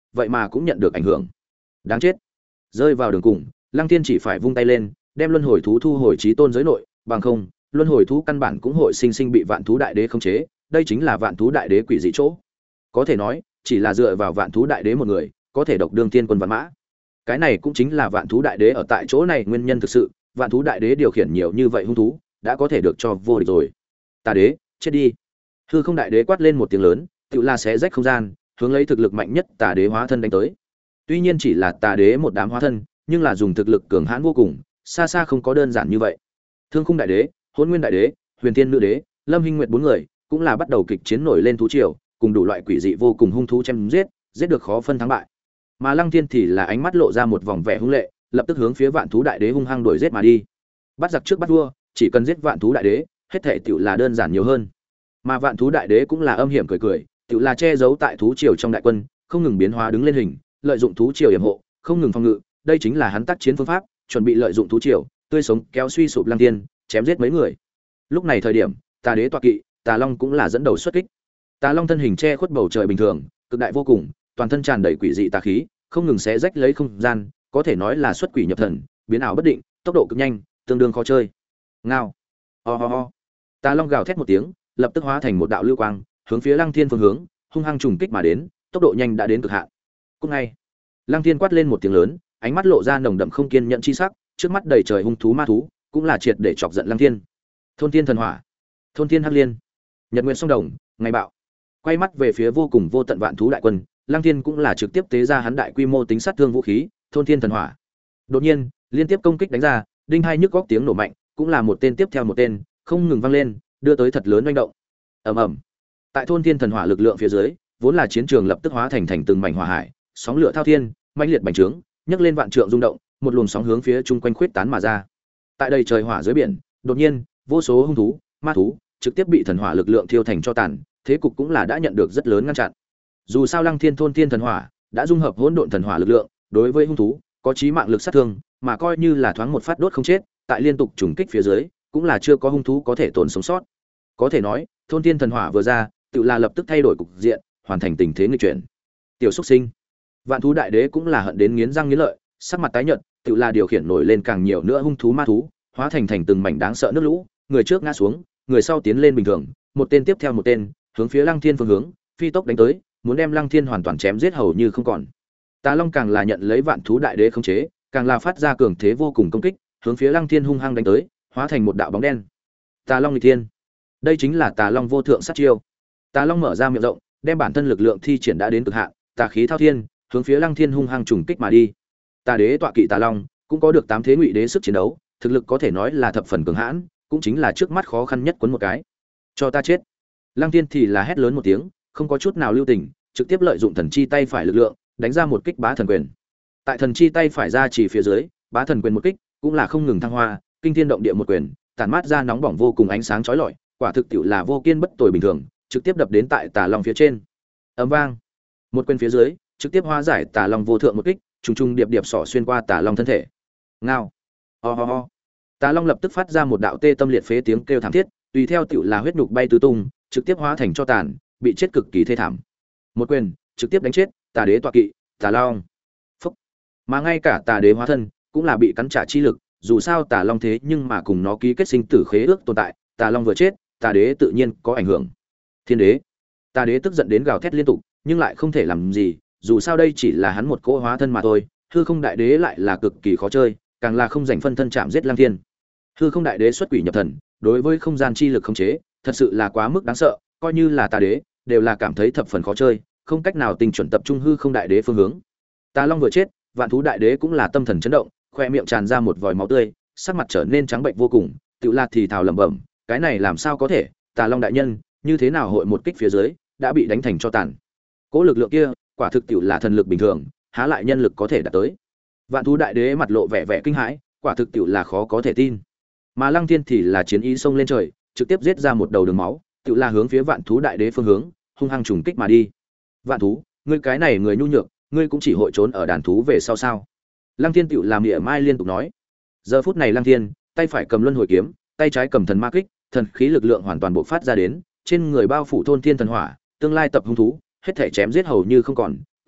vậy mà cũng nhận được ảnh hưởng. Đáng chết. Rơi vào đường cùng, Lăng Thiên chỉ phải vung tay lên, đem luân hồi thú thu hồi chí tôn giới nội, bằng không, luân hồi thú căn bản cũng hội sinh sinh bị vạn thú đại đế khống chế, đây chính là vạn thú đại đế quỷ dị chỗ. Có thể nói, chỉ là dựa vào vạn thú đại đế một người, có thể độc đương tiên quân vạn mã. Cái này cũng chính là vạn thú đại đế ở tại chỗ này nguyên nhân thực sự, vạn thú đại đế điều khiển nhiều như vậy hung thú, đã có thể được cho vô địch rồi. Tà đế, chết đi. Hư Không đại đế quát lên một tiếng lớn, tựu là xé rách không gian, hướng lấy thực lực mạnh nhất Tà đế hóa thân đánh tới. Tuy nhiên chỉ là Tà đế một đám hóa thân, nhưng là dùng thực lực cường hãn vô cùng, xa xa không có đơn giản như vậy. Thương Khung đại đế, Hỗn Nguyên đại đế, Huyền Thiên nữ đế, Lâm Hinh Nguyệt bốn người, cũng là bắt đầu kịch chiến nổi lên thú triều, cùng đủ loại quỷ dị vô cùng hung thú chém giết, giết được khó phân thắng bại. Mà Lăng Thiên thì là ánh mắt lộ ra một vòng vẻ hung lệ, lập tức hướng phía Vạn thú đại đế hung hăng đuổi giết mà đi. Bắt giặc trước bắt vua, chỉ cần giết Vạn thú đại đế, hết thảy tiểu là đơn giản nhiều hơn. Mà Vạn thú đại đế cũng là âm hiểm cười cười, tiểu là che giấu tại thú triều trong đại quân, không ngừng biến hóa đứng lên hình, lợi dụng thú triều yểm hộ, không ngừng phòng ngự, đây chính là hắn tác chiến phương pháp, chuẩn bị lợi dụng thú triều, tươi sống kéo suy sụp Lăng Thiên, chém giết mấy người. Lúc này thời điểm, Tà đế tọa kỵ, Tà Long cũng là dẫn đầu xuất kích. Tà Long thân hình che khuất bầu trời bình thường, cực đại vô cùng, toàn thân tràn đầy quỷ dị tà khí, không ngừng xé rách lấy không gian, có thể nói là xuất quỷ nhập thần, biến ảo bất định, tốc độ cực nhanh, tương đương khó chơi. Ngao. Ho ho ho. Tà Long gào thét một tiếng, lập tức hóa thành một đạo lưu quang, hướng phía Lăng Thiên phương hướng, hung hăng trùng kích mà đến, tốc độ nhanh đã đến cực hạn. Cùng ngay, Lăng Thiên quát lên một tiếng lớn, ánh mắt lộ ra nồng đậm không kiên nhẫn chi sắc, trước mắt đầy trời hung thú ma thú, cũng là triệt để chọc giận Lăng Thiên. Thôn Thiên thần hỏa, Thôn Thiên hắc liên, Nhật Nguyệt song đồng, ngày bạo. Quay mắt về phía vô cùng vô tận vạn thú đại quân, Lăng Thiên cũng là trực tiếp tế ra hắn đại quy mô tính sát thương vũ khí, Thôn Thiên thần hỏa. Đột nhiên, liên tiếp công kích đánh ra, đinh hai nhức góc tiếng nổ mạnh, cũng là một tên tiếp theo một tên, không ngừng vang lên, đưa tới thật lớn oanh động. Ầm ầm. Tại Thôn Thiên thần hỏa lực lượng phía dưới, vốn là chiến trường lập tức hóa thành thành từng mảnh hỏa hải, sóng lửa thao thiên, mãnh liệt bành trướng, nhấc lên vạn trượng rung động, một luồng sóng hướng phía chung quanh khuyết tán mà ra. Tại đây trời hỏa dưới biển, đột nhiên, vô số hung thú, ma thú trực tiếp bị thần hỏa lực lượng thiêu thành cho tàn, thế cục cũng là đã nhận được rất lớn ngăn chặn. Dù sao Lăng Thiên Thôn Thiên thần hỏa đã dung hợp hỗn độn thần hỏa lực lượng, đối với hung thú có chí mạng lực sát thương, mà coi như là thoáng một phát đốt không chết, tại liên tục trùng kích phía dưới, cũng là chưa có hung thú có thể tồn sống sót. Có thể nói, Thôn Thiên thần hỏa vừa ra, tự là lập tức thay đổi cục diện, hoàn thành tình thế nghịch chuyển. Tiểu Súc Sinh, Vạn thú đại đế cũng là hận đến nghiến răng nghiến lợi, sắc mặt tái nhợt, tự là điều khiển nổi lên càng nhiều nữa hung thú ma thú, hóa thành thành từng mảnh đáng sợ nước lũ, người trước ngã xuống, người sau tiến lên bình thường, một tên tiếp theo một tên, hướng phía Lăng Thiên phương hướng, phi tốc đánh tới, muốn đem Lăng Thiên hoàn toàn chém giết hầu như không còn. Tà Long càng là nhận lấy Vạn thú đại đế khống chế, càng là phát ra cường thế vô cùng công kích, hướng phía Lăng Thiên hung hăng đánh tới, hóa thành một đạo bóng đen. Tà Long nghịch thiên. Đây chính là Tà Long vô thượng sát chiêu. Tà Long mở ra miệng rộng, đem bản thân lực lượng thi triển đã đến cực hạn, tà khí thao thiên, hướng phía Lăng Thiên hung hăng trùng kích mà đi. Tà đế tọa kỵ Tà Long, cũng có được tám thế ngụy đế sức chiến đấu, thực lực có thể nói là thập phần cường hãn, cũng chính là trước mắt khó khăn nhất quấn một cái. Cho ta chết. Lăng Thiên thì là hét lớn một tiếng, không có chút nào lưu tình, trực tiếp lợi dụng thần chi tay phải lực lượng, đánh ra một kích bá thần quyền. Tại thần chi tay phải ra chỉ phía dưới, bá thần quyền một kích, cũng là không ngừng thăng hoa, kinh thiên động địa một quyền, tản mát ra nóng bỏng vô cùng ánh sáng chói lọi, quả thực tiệu là vô kiên bất tồi bình thường, trực tiếp đập đến tại Tà Long phía trên. Ầm vang. Một quyền phía dưới, trực tiếp hóa giải Tà Long vô thượng một kích, trùng trùng điệp điệp xỏ xuyên qua Tà Long thân thể. Ngao. Ho ho ho. Tà Long lập tức phát ra một đạo tê tâm liệt phế tiếng kêu thảm thiết, tùy theo tiểu là huyết nhục bay tứ tung, trực tiếp hóa thành cho tàn, bị chết cực kỳ thê thảm. Một quyền, trực tiếp đánh chết Tà đế tọa kỵ, Tà Long. Phúc. Mà ngay cả Tà đế hóa thân cũng là bị cắn trả chi lực, dù sao Tà Long thế nhưng mà cùng nó ký kết sinh tử khế ước tồn tại, Tà Long vừa chết, Tà đế tự nhiên có ảnh hưởng. Thiên đế. Tà đế tức giận đến gào thét liên tục, nhưng lại không thể làm gì, dù sao đây chỉ là hắn một cỗ hóa thân mà thôi, Hư Không đại đế lại là cực kỳ khó chơi, càng là không dành phân thân chạm giết Lăng Thiên. Hư Không đại đế xuất quỷ nhập thần, đối với không gian chi lực khống chế, thật sự là quá mức đáng sợ, coi như là Tà đế, đều là cảm thấy thập phần khó chơi, không cách nào tình chuẩn tập trung Hư Không đại đế phương hướng. Tà Long vừa chết, Vạn thú đại đế cũng là tâm thần chấn động, khoe miệng tràn ra một vòi máu tươi, sắc mặt trở nên trắng bệnh vô cùng, Tự La thì thào lẩm bẩm, cái này làm sao có thể, Tà Long đại nhân, như thế nào hội một kích phía dưới, đã bị đánh thành cho tàn. Cỗ lực lượng kia, quả thực tiểu là thần lực bình thường, há lại nhân lực có thể đạt tới. Vạn thú đại đế mặt lộ vẻ vẻ kinh hãi, quả thực tiểu là khó có thể tin. Mà Lăng Thiên thì là chiến ý xông lên trời, trực tiếp giết ra một đầu đường máu, tiểu là hướng phía Vạn thú đại đế phương hướng, hung hăng trùng kích mà đi. Vạn thú, ngươi cái này người nhu nhược, ngươi cũng chỉ hội trốn ở đàn thú về sau sao? Lăng Thiên tiểu làm mỉa mai liên tục nói. Giờ phút này Lăng Thiên, tay phải cầm luân hồi kiếm, tay trái cầm thần ma kích, thần khí lực lượng hoàn toàn bộc phát ra đến, trên người bao phủ thôn thiên thần hỏa, tương lai tập hung thú, hết thể chém giết hầu như không còn,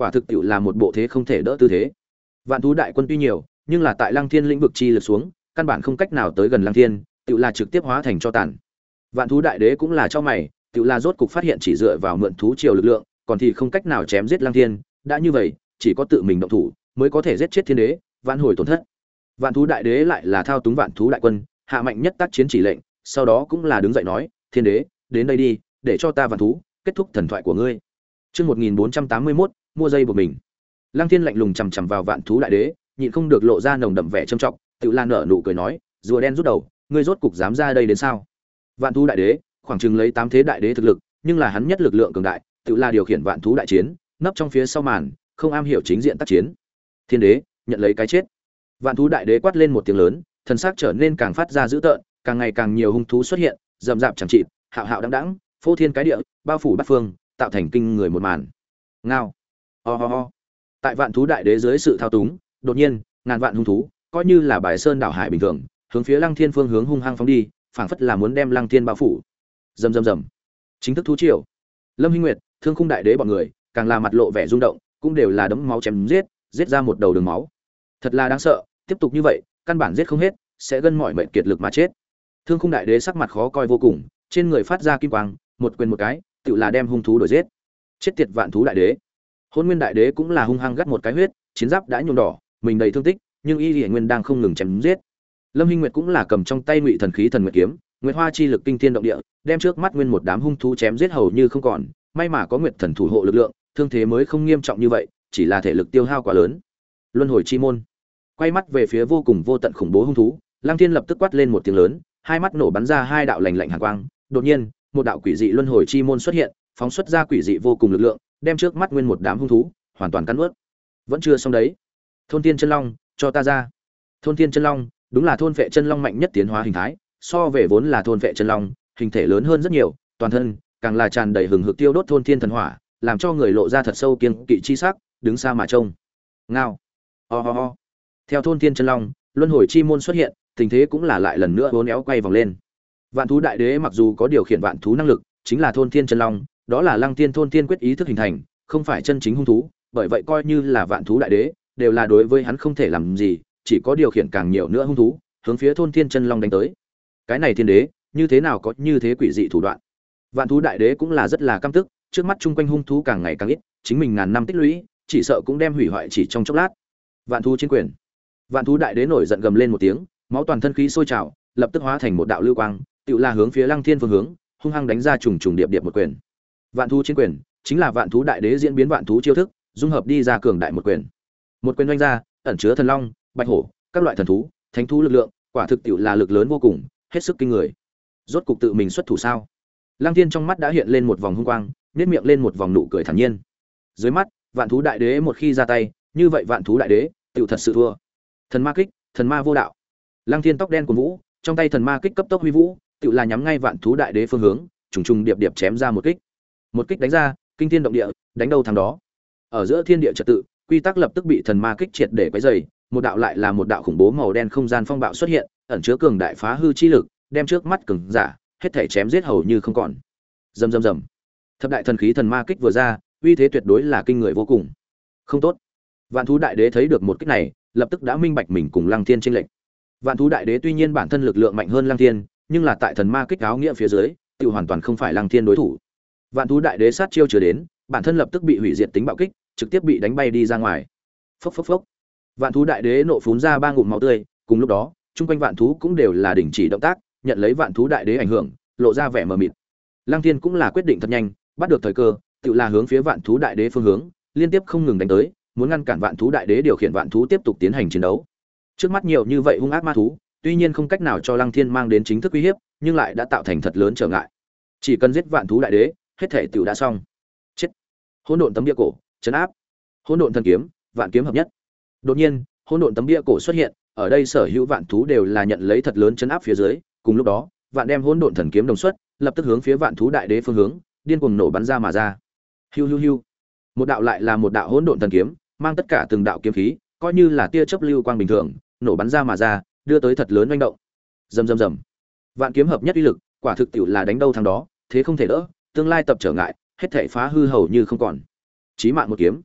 quả thực tiệu là một bộ thế không thể đỡ tư thế. Vạn thú đại quân tuy nhiều, nhưng là tại Lăng Thiên lĩnh vực chi lực xuống, căn bản không cách nào tới gần Lăng Thiên, tiệu là trực tiếp hóa thành cho tàn. Vạn thú đại đế cũng là cho mày, tiệu là rốt cục phát hiện chỉ dựa vào mượn thú triều lực lượng, còn thì không cách nào chém giết Lăng Thiên, đã như vậy, chỉ có tự mình động thủ mới có thể giết chết thiên đế, vãn hồi tổn thất. Vạn thú đại đế lại là thao túng vạn thú đại quân, hạ mạnh nhất tác chiến chỉ lệnh, sau đó cũng là đứng dậy nói, thiên đế, đến đây đi, để cho ta vạn thú kết thúc thần thoại của ngươi. Chương một nghìn bốn trăm tám mươi mốt, mua dây buộc mình. Lăng Thiên lạnh lùng chằm chằm vào vạn thú đại đế, nhịn không được lộ ra nồng đậm vẻ trầm trọng, tự lan nở nụ cười nói, rùa đen rút đầu, ngươi rốt cục dám ra đây đến sao? Vạn thú đại đế, khoảng chừng lấy tám thế đại đế thực lực, nhưng là hắn nhất lực lượng cường đại, tự là điều khiển vạn thú đại chiến, nấp trong phía sau màn, không am hiểu chính diện tác chiến. Thiên đế, nhận lấy cái chết. Vạn thú đại đế quát lên một tiếng lớn, thần sắc trở nên càng phát ra dữ tợn, càng ngày càng nhiều hung thú xuất hiện, rậm rạp chẳng chịt, hạo hạo đãng đãng, phô thiên cái địa, bao phủ bát phương, tạo thành kinh người một màn. Ngao. Ho ho ho. Tại vạn thú đại đế dưới sự thao túng, đột nhiên, ngàn vạn hung thú, coi như là bài sơn đảo hải bình thường, hướng phía Lăng Thiên phương hướng hung hăng phóng đi, phảng phất là muốn đem Lăng Thiên bao phủ. Rầm rầm rầm. Chính thức thú triều. Lâm Hinh Nguyệt, Thương Khung đại đế bọn người, càng là mặt lộ vẻ rung động, cũng đều là đấm máu chém giết, giết ra một đầu đường máu. Thật là đáng sợ, tiếp tục như vậy, căn bản giết không hết, sẽ gân mỏi mệnh kiệt lực mà chết. Thương Khung đại đế sắc mặt khó coi vô cùng, trên người phát ra kim quang, một quyền một cái, tựu là đem hung thú đuổi giết. Chết tiệt vạn thú đại đế. Hôn Nguyên đại đế cũng là hung hăng gắt một cái huyết, chiến giáp đã nhuộm đỏ, mình đầy thương tích, nhưng Y Liễu Nguyên đang không ngừng chém giết. Lâm Hinh Nguyệt cũng là cầm trong tay Ngụy Thần khí thần nguyệt kiếm, Nguyệt Hoa chi lực kinh thiên động địa, đem trước mắt nguyên một đám hung thú chém giết hầu như không còn, may mà có Nguyệt Thần thủ hộ lực lượng, thương thế mới không nghiêm trọng như vậy, chỉ là thể lực tiêu hao quá lớn. Luân hồi chi môn. Quay mắt về phía vô cùng vô tận khủng bố hung thú, Lăng Thiên lập tức quát lên một tiếng lớn, hai mắt nổ bắn ra hai đạo lạnh lạnh hàn quang, đột nhiên, một đạo quỷ dị luân hồi chi môn xuất hiện, phóng xuất ra quỷ dị vô cùng lực lượng, đem trước mắt nguyên một đám hung thú hoàn toàn cắn nuốt. Vẫn chưa xong đấy. Thôn Thiên chân long, cho ta ra. Thôn Thiên chân long, đúng là thôn vệ chân long mạnh nhất tiến hóa hình thái, so về vốn là thôn vệ chân long, hình thể lớn hơn rất nhiều, toàn thân càng là tràn đầy hừng hực tiêu đốt thôn thiên thần hỏa, làm cho người lộ ra thật sâu kiêng kỵ chi sắc, đứng xa mà trông. Ngao. Ho ho ho. Theo thôn thiên chân long, luân hồi chi môn xuất hiện, tình thế cũng là lại lần nữa uốn éo quay vòng lên. Vạn thú đại đế mặc dù có điều khiển vạn thú năng lực, chính là thôn thiên chân long, đó là Lăng Tiên thôn thiên quyết ý thức hình thành, không phải chân chính hung thú, bởi vậy coi như là vạn thú đại đế, đều là đối với hắn không thể làm gì, chỉ có điều khiển càng nhiều nữa hung thú, hướng phía thôn thiên chân long đánh tới. Cái này thiên đế, như thế nào có như thế quỷ dị thủ đoạn? Vạn thú đại đế cũng là rất là căm tức, trước mắt chung quanh hung thú càng ngày càng ít, chính mình ngàn năm tích lũy, chỉ sợ cũng đem hủy hoại chỉ trong chốc lát. Vạn thú chiến quyền. Vạn thú đại đế nổi giận gầm lên một tiếng, máu toàn thân khí sôi trào, lập tức hóa thành một đạo lưu quang, tựu là hướng phía Lăng Thiên phương hướng, hung hăng đánh ra trùng trùng điệp điệp một quyền. Vạn thú chiến quyền chính là vạn thú đại đế diễn biến vạn thú chiêu thức, dung hợp đi ra cường đại một quyền. Một quyền đánh ra, ẩn chứa thần long, bạch hổ, các loại thần thú, thánh thú lực lượng, quả thực tựu là lực lớn vô cùng, hết sức kinh người. Rốt cục tự mình xuất thủ sao? Lăng Thiên trong mắt đã hiện lên một vòng hung quang, nhếch miệng lên một vòng nụ cười thản nhiên. Dưới mắt, vạn thú đại đế một khi ra tay, như vậy vạn thú đại đế tựu thật sự thua. Thần ma kích, thần ma vô đạo. Lăng Thiên tóc đen của vũ, trong tay thần ma kích cấp tốc huy vũ, tựu là nhắm ngay vạn thú đại đế phương hướng, trùng trùng điệp điệp chém ra một kích. Một kích đánh ra, kinh thiên động địa, đánh đâu thằng đó. Ở giữa thiên địa trật tự, quy tắc lập tức bị thần ma kích triệt để quấy rầy, một đạo lại là một đạo khủng bố màu đen không gian phong bạo xuất hiện, ẩn chứa cường đại phá hư chi lực, đem trước mắt cường giả hết thể chém giết hầu như không còn. Rầm rầm rầm. Thập đại thần khí thần ma kích vừa ra, uy thế tuyệt đối là kinh người vô cùng. Không tốt. Vạn thú đại đế thấy được một kích này, lập tức đã minh bạch mình cùng Lăng Thiên chênh lệch. Vạn thú đại đế tuy nhiên bản thân lực lượng mạnh hơn Lăng Thiên, nhưng là tại thần ma kích áo nghĩa phía dưới, tiêu hoàn toàn không phải Lăng Thiên đối thủ. Vạn thú đại đế sát chiêu chưa đến, bản thân lập tức bị hủy diệt tính bạo kích, trực tiếp bị đánh bay đi ra ngoài. Phốc phốc phốc. Vạn thú đại đế nộ phún ra ba ngụm máu tươi, cùng lúc đó, chung quanh vạn thú cũng đều là đình chỉ động tác, nhận lấy vạn thú đại đế ảnh hưởng, lộ ra vẻ mờ mịt. Lăng Thiên cũng là quyết định thật nhanh, bắt được thời cơ, tự là hướng phía vạn thú đại đế phương hướng, liên tiếp không ngừng đánh tới, muốn ngăn cản vạn thú đại đế điều khiển vạn thú tiếp tục tiến hành chiến đấu. Trước mắt nhiều như vậy hung ác ma thú, tuy nhiên không cách nào cho Lăng Thiên mang đến chính thức uy hiếp, nhưng lại đã tạo thành thật lớn trở ngại. Chỉ cần giết vạn thú đại đế, hết thể tiểu đã xong. Chết. Hỗn độn tấm bia cổ, trấn áp. Hỗn độn thần kiếm, vạn kiếm hợp nhất. Đột nhiên, hỗn độn tấm bia cổ xuất hiện, ở đây sở hữu vạn thú đều là nhận lấy thật lớn trấn áp phía dưới, cùng lúc đó, vạn đem hỗn độn thần kiếm đồng xuất, lập tức hướng phía vạn thú đại đế phương hướng, điên cuồng nổ bắn ra mà ra. Hiu hiu hiu. Một đạo lại là một đạo hỗn độn thần kiếm, mang tất cả từng đạo kiếm khí, coi như là tia chớp lưu quang bình thường, nổ bắn ra mà ra, đưa tới thật lớn oanh động. Rầm rầm rầm. Vạn kiếm hợp nhất uy lực, quả thực tiểu là đánh đâu thằng đó, thế không thể đỡ, tương lai tập trở ngại, hết thảy phá hư hầu như không còn. Chí mạng một kiếm.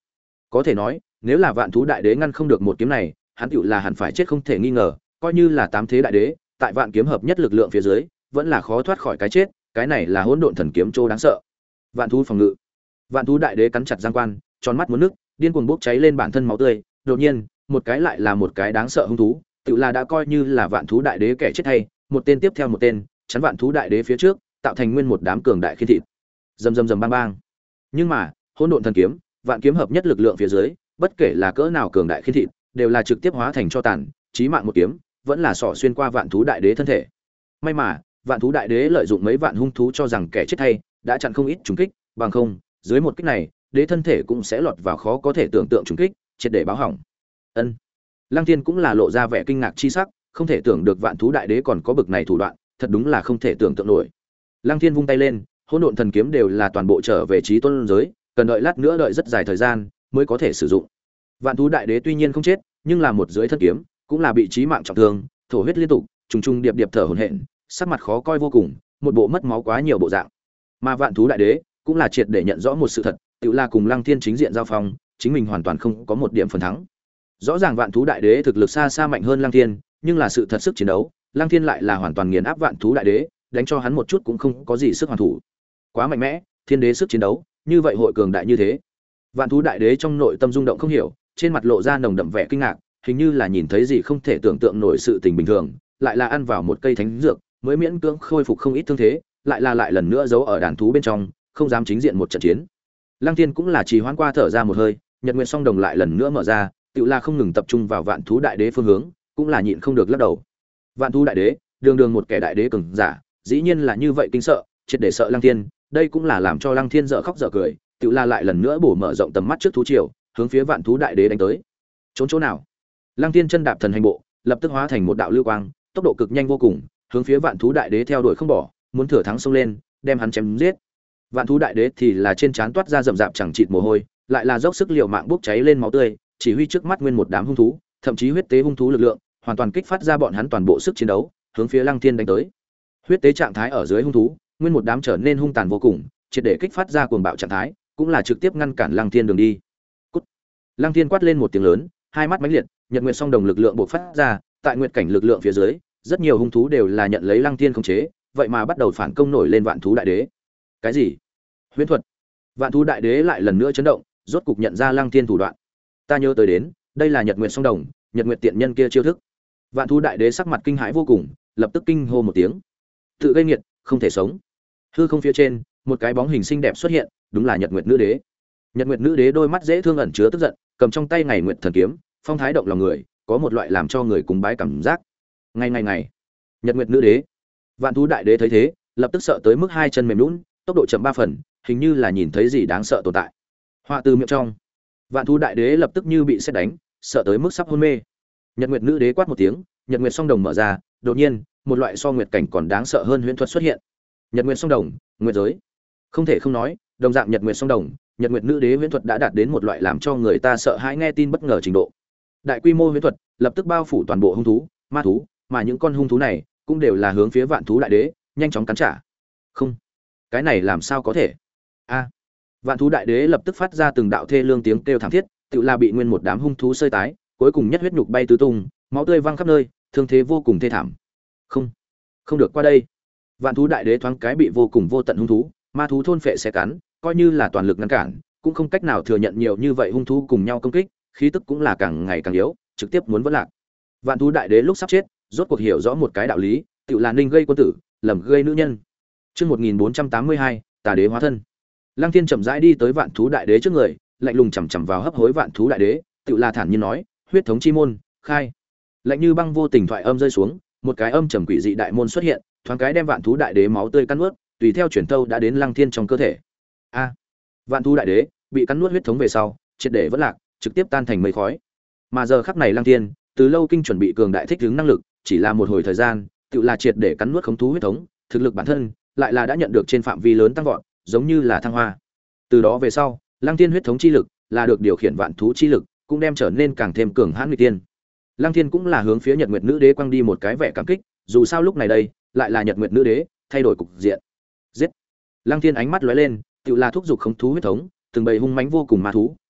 Có thể nói, nếu là Vạn Thú Đại Đế ngăn không được một kiếm này, hắn tựu là hẳn phải chết không thể nghi ngờ, coi như là tám thế đại đế, tại vạn kiếm hợp nhất lực lượng phía dưới, vẫn là khó thoát khỏi cái chết, cái này là hỗn độn thần kiếm trô đáng sợ. Vạn thú phòng ngự. Vạn Thú Đại Đế cắn chặt răng quan, tròn mắt muốn nước, điên cuồng bốc cháy lên bản thân máu tươi, đột nhiên, một cái lại là một cái đáng sợ hung thú, tựu là đã coi như là Vạn Thú Đại Đế kẻ chết hay, một tên tiếp theo một tên, chắn Vạn Thú Đại Đế phía trước, tạo thành nguyên một đám cường đại khiên thịt. Rầm rầm rầm bang bang. Nhưng mà, hỗn độn thần kiếm, vạn kiếm hợp nhất lực lượng phía dưới, bất kể là cỡ nào cường đại khiên thịt, đều là trực tiếp hóa thành cho tàn, chí mạng một kiếm, vẫn là xỏ xuyên qua Vạn Thú Đại Đế thân thể. May mà, Vạn Thú Đại Đế lợi dụng mấy vạn hung thú cho rằng kẻ chết hay, đã chặn không ít trùng kích, bằng không, dưới một kích này, đế thân thể cũng sẽ lọt vào khó có thể tưởng tượng trùng kích, triệt để báo hỏng. Ân. Lăng Thiên cũng là lộ ra vẻ kinh ngạc chi sắc, không thể tưởng được Vạn Thú Đại Đế còn có bực này thủ đoạn, thật đúng là không thể tưởng tượng nổi. Lăng Thiên vung tay lên, hỗn độn thần kiếm đều là toàn bộ trở về chí tôn giới, cần đợi lát nữa đợi rất dài thời gian mới có thể sử dụng. Vạn Thú Đại Đế tuy nhiên không chết, nhưng là một dưới thân kiếm, cũng là bị chí mạng trọng thương, thổ huyết liên tục, trùng trùng điệp điệp thở hổn hển, sắc mặt khó coi vô cùng, một bộ mất máu quá nhiều bộ dạng. Mà Vạn Thú Đại Đế cũng là triệt để nhận rõ một sự thật, tự là cùng Lăng Thiên chính diện giao phong, chính mình hoàn toàn không có một điểm phần thắng. Rõ ràng Vạn Thú Đại Đế thực lực xa xa mạnh hơn Lăng Thiên, nhưng là sự thật sức chiến đấu, Lăng Thiên lại là hoàn toàn nghiền áp Vạn Thú Đại Đế, đánh cho hắn một chút cũng không có gì sức hoàn thủ. Quá mạnh mẽ, thiên đế sức chiến đấu, như vậy hội cường đại như thế. Vạn Thú Đại Đế trong nội tâm rung động không hiểu, trên mặt lộ ra nồng đậm vẻ kinh ngạc, hình như là nhìn thấy gì không thể tưởng tượng nổi sự tình bình thường, lại là ăn vào một cây thánh dược, mới miễn cưỡng khôi phục không ít thương thế, lại là lại lần nữa giấu ở đàn thú bên trong, không dám chính diện một trận chiến. Lăng Thiên cũng là trì hoãn qua thở ra một hơi, Nhật Nguyệt Song Đồng lại lần nữa mở ra, tựa là không ngừng tập trung vào Vạn Thú Đại Đế phương hướng, cũng là nhịn không được lắc đầu. Vạn Thú Đại Đế, đường đường một kẻ đại đế cường giả, dĩ nhiên là như vậy kinh sợ, triệt để sợ Lăng Thiên, đây cũng là làm cho Lăng Thiên dở khóc dở cười, tựa là lại lần nữa bổ mở rộng tầm mắt trước thú triều, hướng phía Vạn Thú Đại Đế đánh tới. Trốn chỗ nào? Lăng Thiên chân đạp thần hành bộ, lập tức hóa thành một đạo lưu quang, tốc độ cực nhanh vô cùng, hướng phía Vạn Thú Đại Đế theo đuổi không bỏ, muốn thừa thắng xông lên, đem hắn chém giết. Vạn Thú Đại Đế thì là trên trán toát ra rậm rạp chẳng chịt mồ hôi, lại là dốc sức liều mạng bốc cháy lên máu tươi, chỉ huy trước mắt nguyên một đám hung thú, thậm chí huyết tế hung thú lực lượng, hoàn toàn kích phát ra bọn hắn toàn bộ sức chiến đấu, hướng phía Lăng Thiên đánh tới. Huyết tế trạng thái ở dưới hung thú, nguyên một đám trở nên hung tàn vô cùng, triệt để kích phát ra cuồng bạo trạng thái, cũng là trực tiếp ngăn cản Lăng Thiên đường đi. Cút. Lăng Thiên quát lên một tiếng lớn, hai mắt mãnh liệt, Nhật Nguyệt Song Đồng lực lượng bộc phát ra, tại nguyệt cảnh lực lượng phía dưới, rất nhiều hung thú đều là nhận lấy Lăng Thiên khống chế, vậy mà bắt đầu phản công nổi lên Vạn Thú Đại Đế. Cái gì? Huyễn thuật? Vạn Thú Đại Đế lại lần nữa chấn động, rốt cục nhận ra Lăng Thiên thủ đoạn. Ta nhớ tới đến, đây là Nhật Nguyệt Song Đồng, Nhật Nguyệt tiện nhân kia chiêu thức. Vạn Thú Đại Đế sắc mặt kinh hãi vô cùng, lập tức kinh hô một tiếng. Tự gây nghiệt, không thể sống. Hư không phía trên, một cái bóng hình xinh đẹp xuất hiện, đúng là Nhật Nguyệt Nữ Đế. Nhật Nguyệt Nữ Đế đôi mắt dễ thương ẩn chứa tức giận, cầm trong tay Ngày Nguyệt Thần Kiếm, phong thái động lòng người, có một loại làm cho người cúng bái cảm giác. Ngày ngày ngày, Nhật Nguyệt Nữ Đế. Vạn Thú Đại Đế thấy thế, lập tức sợ tới mức hai chân mềm nhũn, tốc độ chậm ba phần, hình như là nhìn thấy gì đáng sợ tồn tại. Họa từ miệng trong, Vạn Thú Đại Đế lập tức như bị sét đánh, sợ tới mức sắp hôn mê. Nhật Nguyệt Nữ Đế quát một tiếng, Nhật Nguyệt Song Đồng mở ra, đột nhiên, một loại so nguyệt cảnh còn đáng sợ hơn huyễn thuật xuất hiện. Nhật Nguyệt Song Đồng, nguyệt giới. Không thể không nói, đồng dạng Nhật Nguyệt Song Đồng, Nhật Nguyệt Nữ Đế huyễn thuật đã đạt đến một loại làm cho người ta sợ hãi nghe tin bất ngờ trình độ. Đại quy mô huyễn thuật lập tức bao phủ toàn bộ hung thú, ma thú, mà những con hung thú này cũng đều là hướng phía Vạn Thú Đại Đế, nhanh chóng cắn trả. Không, cái này làm sao có thể? A! Vạn Thú Đại Đế lập tức phát ra từng đạo thê lương tiếng kêu thảm thiết, tự là bị nguyên một đám hung thú xơi tái, cuối cùng nhất huyết nhục bay tứ tung, máu tươi văng khắp nơi, thương thế vô cùng thê thảm. Không, không được qua đây. Vạn Thú Đại Đế thoáng cái bị vô cùng vô tận hung thú, ma thú thôn phệ xé cắn, coi như là toàn lực ngăn cản, cũng không cách nào thừa nhận nhiều như vậy hung thú cùng nhau công kích, khí tức cũng là càng ngày càng yếu, trực tiếp muốn vỡ lạc. Vạn Thú Đại Đế lúc sắp chết, rốt cuộc hiểu rõ một cái đạo lý, tự là ninh gây quân tử, lầm gây nữ nhân. Chương một nghìn bốn trăm tám mươi hai, Tà Đế hóa thân. Lăng Thiên chậm rãi đi tới Vạn Thú Đại Đế trước người, lạnh lùng chằm chằm vào hấp hối Vạn Thú Đại Đế, tự là thản nhiên nói, huyết thống chi môn, khai. Lạnh như băng vô tình thoại âm rơi xuống, một cái âm trầm quỷ dị đại môn xuất hiện, thoáng cái đem Vạn Thú Đại Đế máu tươi cắn nuốt, tùy theo chuyển tâu đã đến Lăng Thiên trong cơ thể. A! Vạn Thú Đại Đế bị cắn nuốt huyết thống về sau, triệt để vỡ lạc, trực tiếp tan thành mây khói. Mà giờ khắc này Lăng Thiên, từ lâu kinh chuẩn bị cường đại thích ứng năng lực, chỉ là một hồi thời gian, tự là triệt để cắn nuốt khống thú huyết thống, thực lực bản thân lại là đã nhận được trên phạm vi lớn tăng vọt, giống như là thăng hoa. Từ đó về sau, Lăng Thiên huyết thống chi lực là được điều khiển vạn thú chi lực, cũng đem trở nên càng thêm cường hãn nghịch tiên. Lăng Thiên cũng là hướng phía Nhật Nguyệt Nữ Đế quăng đi một cái vẻ cảm kích, dù sao lúc này đây, lại là Nhật Nguyệt Nữ Đế thay đổi cục diện. Giết! Lăng Thiên ánh mắt lóe lên, tự là thúc giục khống thú huyết thống, từng bầy hung mãnh vô cùng ma thú,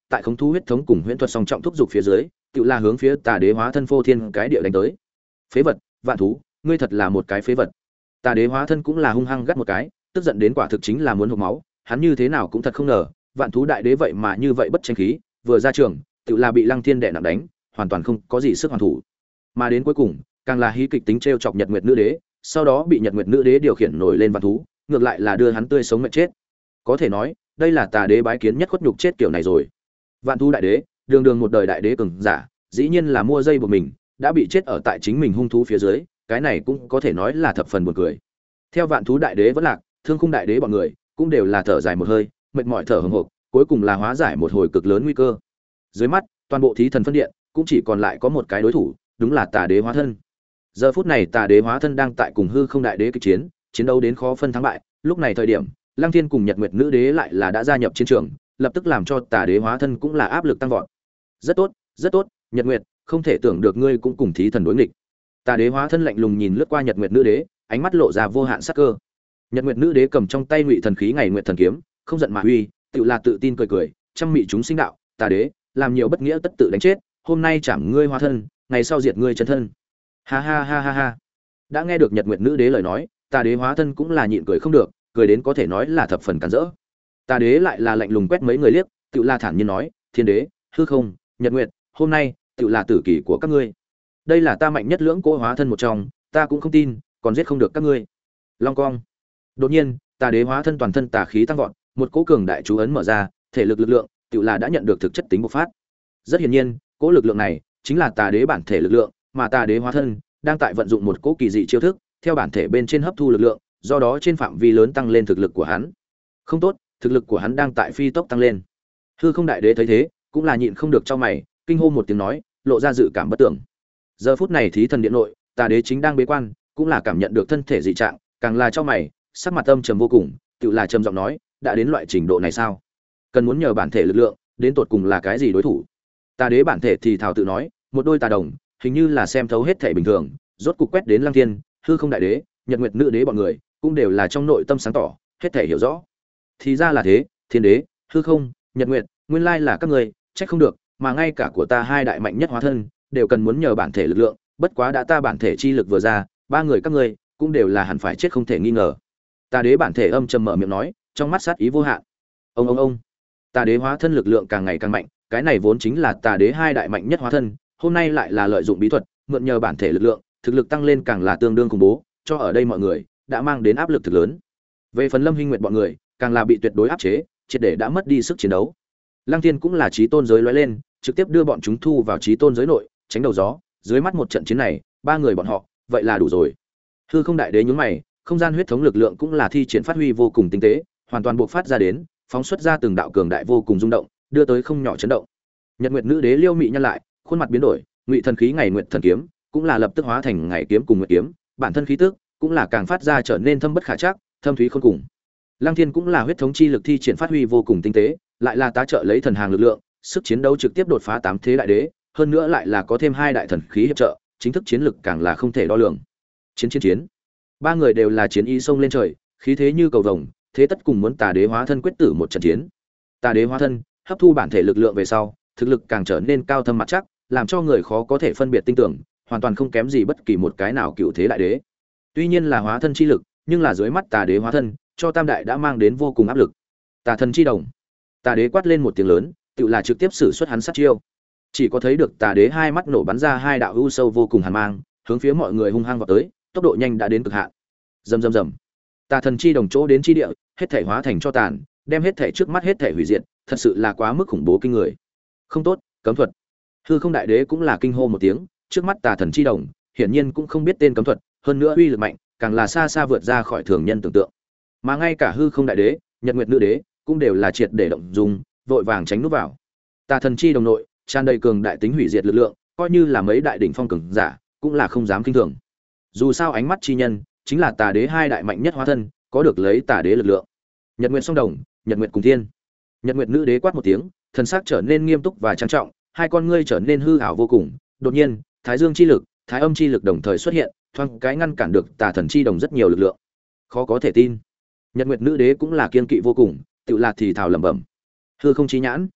tại khống thú huyết thống cùng huyễn thuật song trọng thúc dục phía dưới, tự là hướng phía Tà Đế hóa thân phô thiên cái địa đánh tới. Phế vật, vạn thú, ngươi thật là một cái phế vật. Tà Đế hóa thân cũng là hung hăng gắt một cái, tức giận đến quả thực chính là muốn hộc máu, hắn như thế nào cũng thật không ngờ, vạn thú đại đế vậy mà như vậy bất tranh khí, vừa ra trường, tự là bị Lăng Thiên đè nặng đánh, hoàn toàn không có gì sức hoàn thủ. Mà đến cuối cùng, càng là hí kịch tính trêu chọc Nhật Nguyệt Nữ Đế, sau đó bị Nhật Nguyệt Nữ Đế điều khiển nổi lên vạn thú, ngược lại là đưa hắn tươi sống mệt chết. Có thể nói, đây là Tà Đế bái kiến nhất khuất nhục chết kiểu này rồi. Vạn thú đại đế, đường đường một đời đại đế cường giả, dĩ nhiên là mua dây buộc mình, đã bị chết ở tại chính mình hung thú phía dưới, cái này cũng có thể nói là thập phần buồn cười. Theo vạn thú đại đế vẫn lạc, thương khung đại đế bọn người cũng đều là thở dài một hơi, mệt mỏi thở hổn hộc, cuối cùng là hóa giải một hồi cực lớn nguy cơ. Dưới mắt, toàn bộ thí thần phân điện cũng chỉ còn lại có một cái đối thủ, đúng là Tà Đế hóa thân. Giờ phút này Tà Đế hóa thân đang tại cùng hư không đại đế kịch chiến, chiến đấu đến khó phân thắng bại, lúc này thời điểm, Lăng Thiên cùng Nhật Nguyệt Nữ Đế lại là đã gia nhập chiến trường, lập tức làm cho Tà Đế hóa thân cũng là áp lực tăng vọt. Rất tốt, rất tốt, Nhật Nguyệt, không thể tưởng được ngươi cũng cùng thí thần đối nghịch. Tà Đế hóa thân lạnh lùng nhìn lướt qua Nhật Nguyệt Nữ Đế, ánh mắt lộ ra vô hạn sắc cơ. Nhật Nguyệt Nữ Đế cầm trong tay Ngụy Thần khí ngày Nguyệt Thần kiếm, không giận mà uy, tự là tự tin cười cười, trăm mị chúng sinh đạo, Tà Đế, làm nhiều bất nghĩa tất tự đánh chết, hôm nay chảm ngươi hóa thân, ngày sau diệt ngươi chân thân. Ha ha ha ha ha. Đã nghe được Nhật Nguyệt Nữ Đế lời nói, Tà Đế hóa thân cũng là nhịn cười không được, cười đến có thể nói là thập phần cản rỡ. Tà Đế lại là lạnh lùng quét mấy người liếc, tự là thản nhiên nói, Thiên Đế, hư không, Nhật Nguyệt, hôm nay tự là tử kỳ của các ngươi. Đây là ta mạnh nhất lưỡng cỗ hóa thân một trong, ta cũng không tin, còn giết không được các ngươi. Long cong. Đột nhiên, Tà Đế hóa thân toàn thân tà khí tăng vọt, một cỗ cường đại chú ấn mở ra, thể lực lực lượng, tự là đã nhận được thực chất tính bộc phát. Rất hiển nhiên, cỗ lực lượng này chính là Tà Đế bản thể lực lượng, mà Tà Đế hóa thân đang tại vận dụng một cỗ kỳ dị chiêu thức, theo bản thể bên trên hấp thu lực lượng, do đó trên phạm vi lớn tăng lên thực lực của hắn. Không tốt, thực lực của hắn đang tại phi tốc tăng lên. Hư Không Đại Đế thấy thế, cũng là nhịn không được chau mày, kinh hô một tiếng nói, lộ ra dự cảm bất tưởng. Giờ phút này thí thần điện nội, Tà Đế chính đang bế quan, cũng là cảm nhận được thân thể dị trạng, càng là chau mày, sắc mặt âm trầm vô cùng, tự là trầm giọng nói, đã đến loại trình độ này sao? Cần muốn nhờ bản thể lực lượng, đến tột cùng là cái gì đối thủ? Tà Đế bản thể thì thào tự nói, một đôi tà đồng, hình như là xem thấu hết thể bình thường, rốt cục quét đến Lăng Thiên, Hư Không Đại Đế, Nhật Nguyệt Nữ Đế bọn người, cũng đều là trong nội tâm sáng tỏ, hết thể hiểu rõ. Thì ra là thế, Thiên Đế, Hư Không, Nhật Nguyệt, nguyên lai là các người, trách không được, mà ngay cả của ta hai đại mạnh nhất hóa thân, đều cần muốn nhờ bản thể lực lượng, bất quá đã ta bản thể chi lực vừa ra, ba người các ngươi cũng đều là hẳn phải chết không thể nghi ngờ. Tà Đế bản thể âm trầm mở miệng nói, trong mắt sát ý vô hạn. Ông ông ông. Tà Đế hóa thân lực lượng càng ngày càng mạnh, cái này vốn chính là Tà Đế hai đại mạnh nhất hóa thân, hôm nay lại là lợi dụng bí thuật, mượn nhờ bản thể lực lượng, thực lực tăng lên càng là tương đương khủng bố, cho ở đây mọi người đã mang đến áp lực thực lớn. Về phần Lâm Hinh Nguyệt bọn người, càng là bị tuyệt đối áp chế, triệt để đã mất đi sức chiến đấu. Lăng Thiên cũng là chí tôn giới lóe lên, trực tiếp đưa bọn chúng thu vào chí tôn giới nội, tránh đầu gió, dưới mắt một trận chiến này, ba người bọn họ, vậy là đủ rồi. Hư Không Đại Đế nhướng mày, không gian huyết thống lực lượng cũng là thi triển phát huy vô cùng tinh tế, hoàn toàn bộc phát ra đến, phóng xuất ra từng đạo cường đại vô cùng rung động, đưa tới không nhỏ chấn động. Nhật Nguyệt Nữ Đế liêu mị nhăn lại, khuôn mặt biến đổi, Ngụy Thần khí ngày Nguyệt Thần kiếm, cũng là lập tức hóa thành ngày kiếm cùng Nguyệt kiếm, bản thân khí tức cũng là càng phát ra trở nên thâm bất khả trắc, thâm thúy khôn cùng. Lăng Thiên cũng là huyết thống chi lực thi triển phát huy vô cùng tinh tế, lại là tá trợ lấy thần hàng lực lượng, sức chiến đấu trực tiếp đột phá tám thế đại đế, hơn nữa lại là có thêm hai đại thần khí hiệp trợ, chính thức chiến lực càng là không thể đo lường. Chiến chiến chiến. Ba người đều là chiến ý xông lên trời, khí thế như cầu vồng, thế tất cùng muốn Tà Đế hóa thân quyết tử một trận chiến. Tà Đế hóa thân hấp thu bản thể lực lượng về sau, thực lực càng trở nên cao thâm mặt chắc, làm cho người khó có thể phân biệt tinh tưởng, hoàn toàn không kém gì bất kỳ một cái nào cựu thế đại đế. Tuy nhiên là hóa thân chi lực, nhưng là dưới mắt Tà Đế hóa thân, cho Tam đại đã mang đến vô cùng áp lực. Tà thần chi đồng. Tà Đế quát lên một tiếng lớn, tự là trực tiếp sử xuất hắn sát chiêu. Chỉ có thấy được Tà Đế hai mắt nổ bắn ra hai đạo u sâu vô cùng hàn mang, hướng phía mọi người hung hăng vọt tới, tốc độ nhanh đã đến cực hạn. Rầm rầm rầm. Tà thần chi đồng chỗ đến chi địa, hết thảy hóa thành cho tàn, đem hết thảy trước mắt hết thảy hủy diệt, thật sự là quá mức khủng bố kinh người. Không tốt, cấm thuật. Hư Không Đại Đế cũng là kinh hô một tiếng, trước mắt Tà thần chi đồng, hiển nhiên cũng không biết tên cấm thuật, hơn nữa uy lực mạnh, càng là xa xa vượt ra khỏi thường nhân tưởng tượng. Mà ngay cả Hư Không Đại Đế, Nhật Nguyệt Nữ Đế, cũng đều là triệt để động dung, vội vàng tránh núp vào. Tà thần chi đồng nội, tràn đầy cường đại tính hủy diệt lực lượng, coi như là mấy đại đỉnh phong cường giả, cũng là không dám kinh thường. Dù sao ánh mắt chi nhân, chính là Tà Đế hai đại mạnh nhất hóa thân, có được lấy Tà Đế lực lượng. Nhật Nguyệt song đồng, Nhật Nguyệt cùng thiên. Nhật Nguyệt Nữ Đế quát một tiếng, thần sắc trở nên nghiêm túc và trang trọng, hai con ngươi trở nên hư ảo vô cùng. Đột nhiên, Thái Dương chi lực, Thái Âm chi lực đồng thời xuất hiện, thoáng cái ngăn cản được Tà thần chi đồng rất nhiều lực lượng. Khó có thể tin. Nhật Nguyệt Nữ Đế cũng là kiên kỵ vô cùng, tự là thì thào lẩm bẩm. Hư không chí nhãn.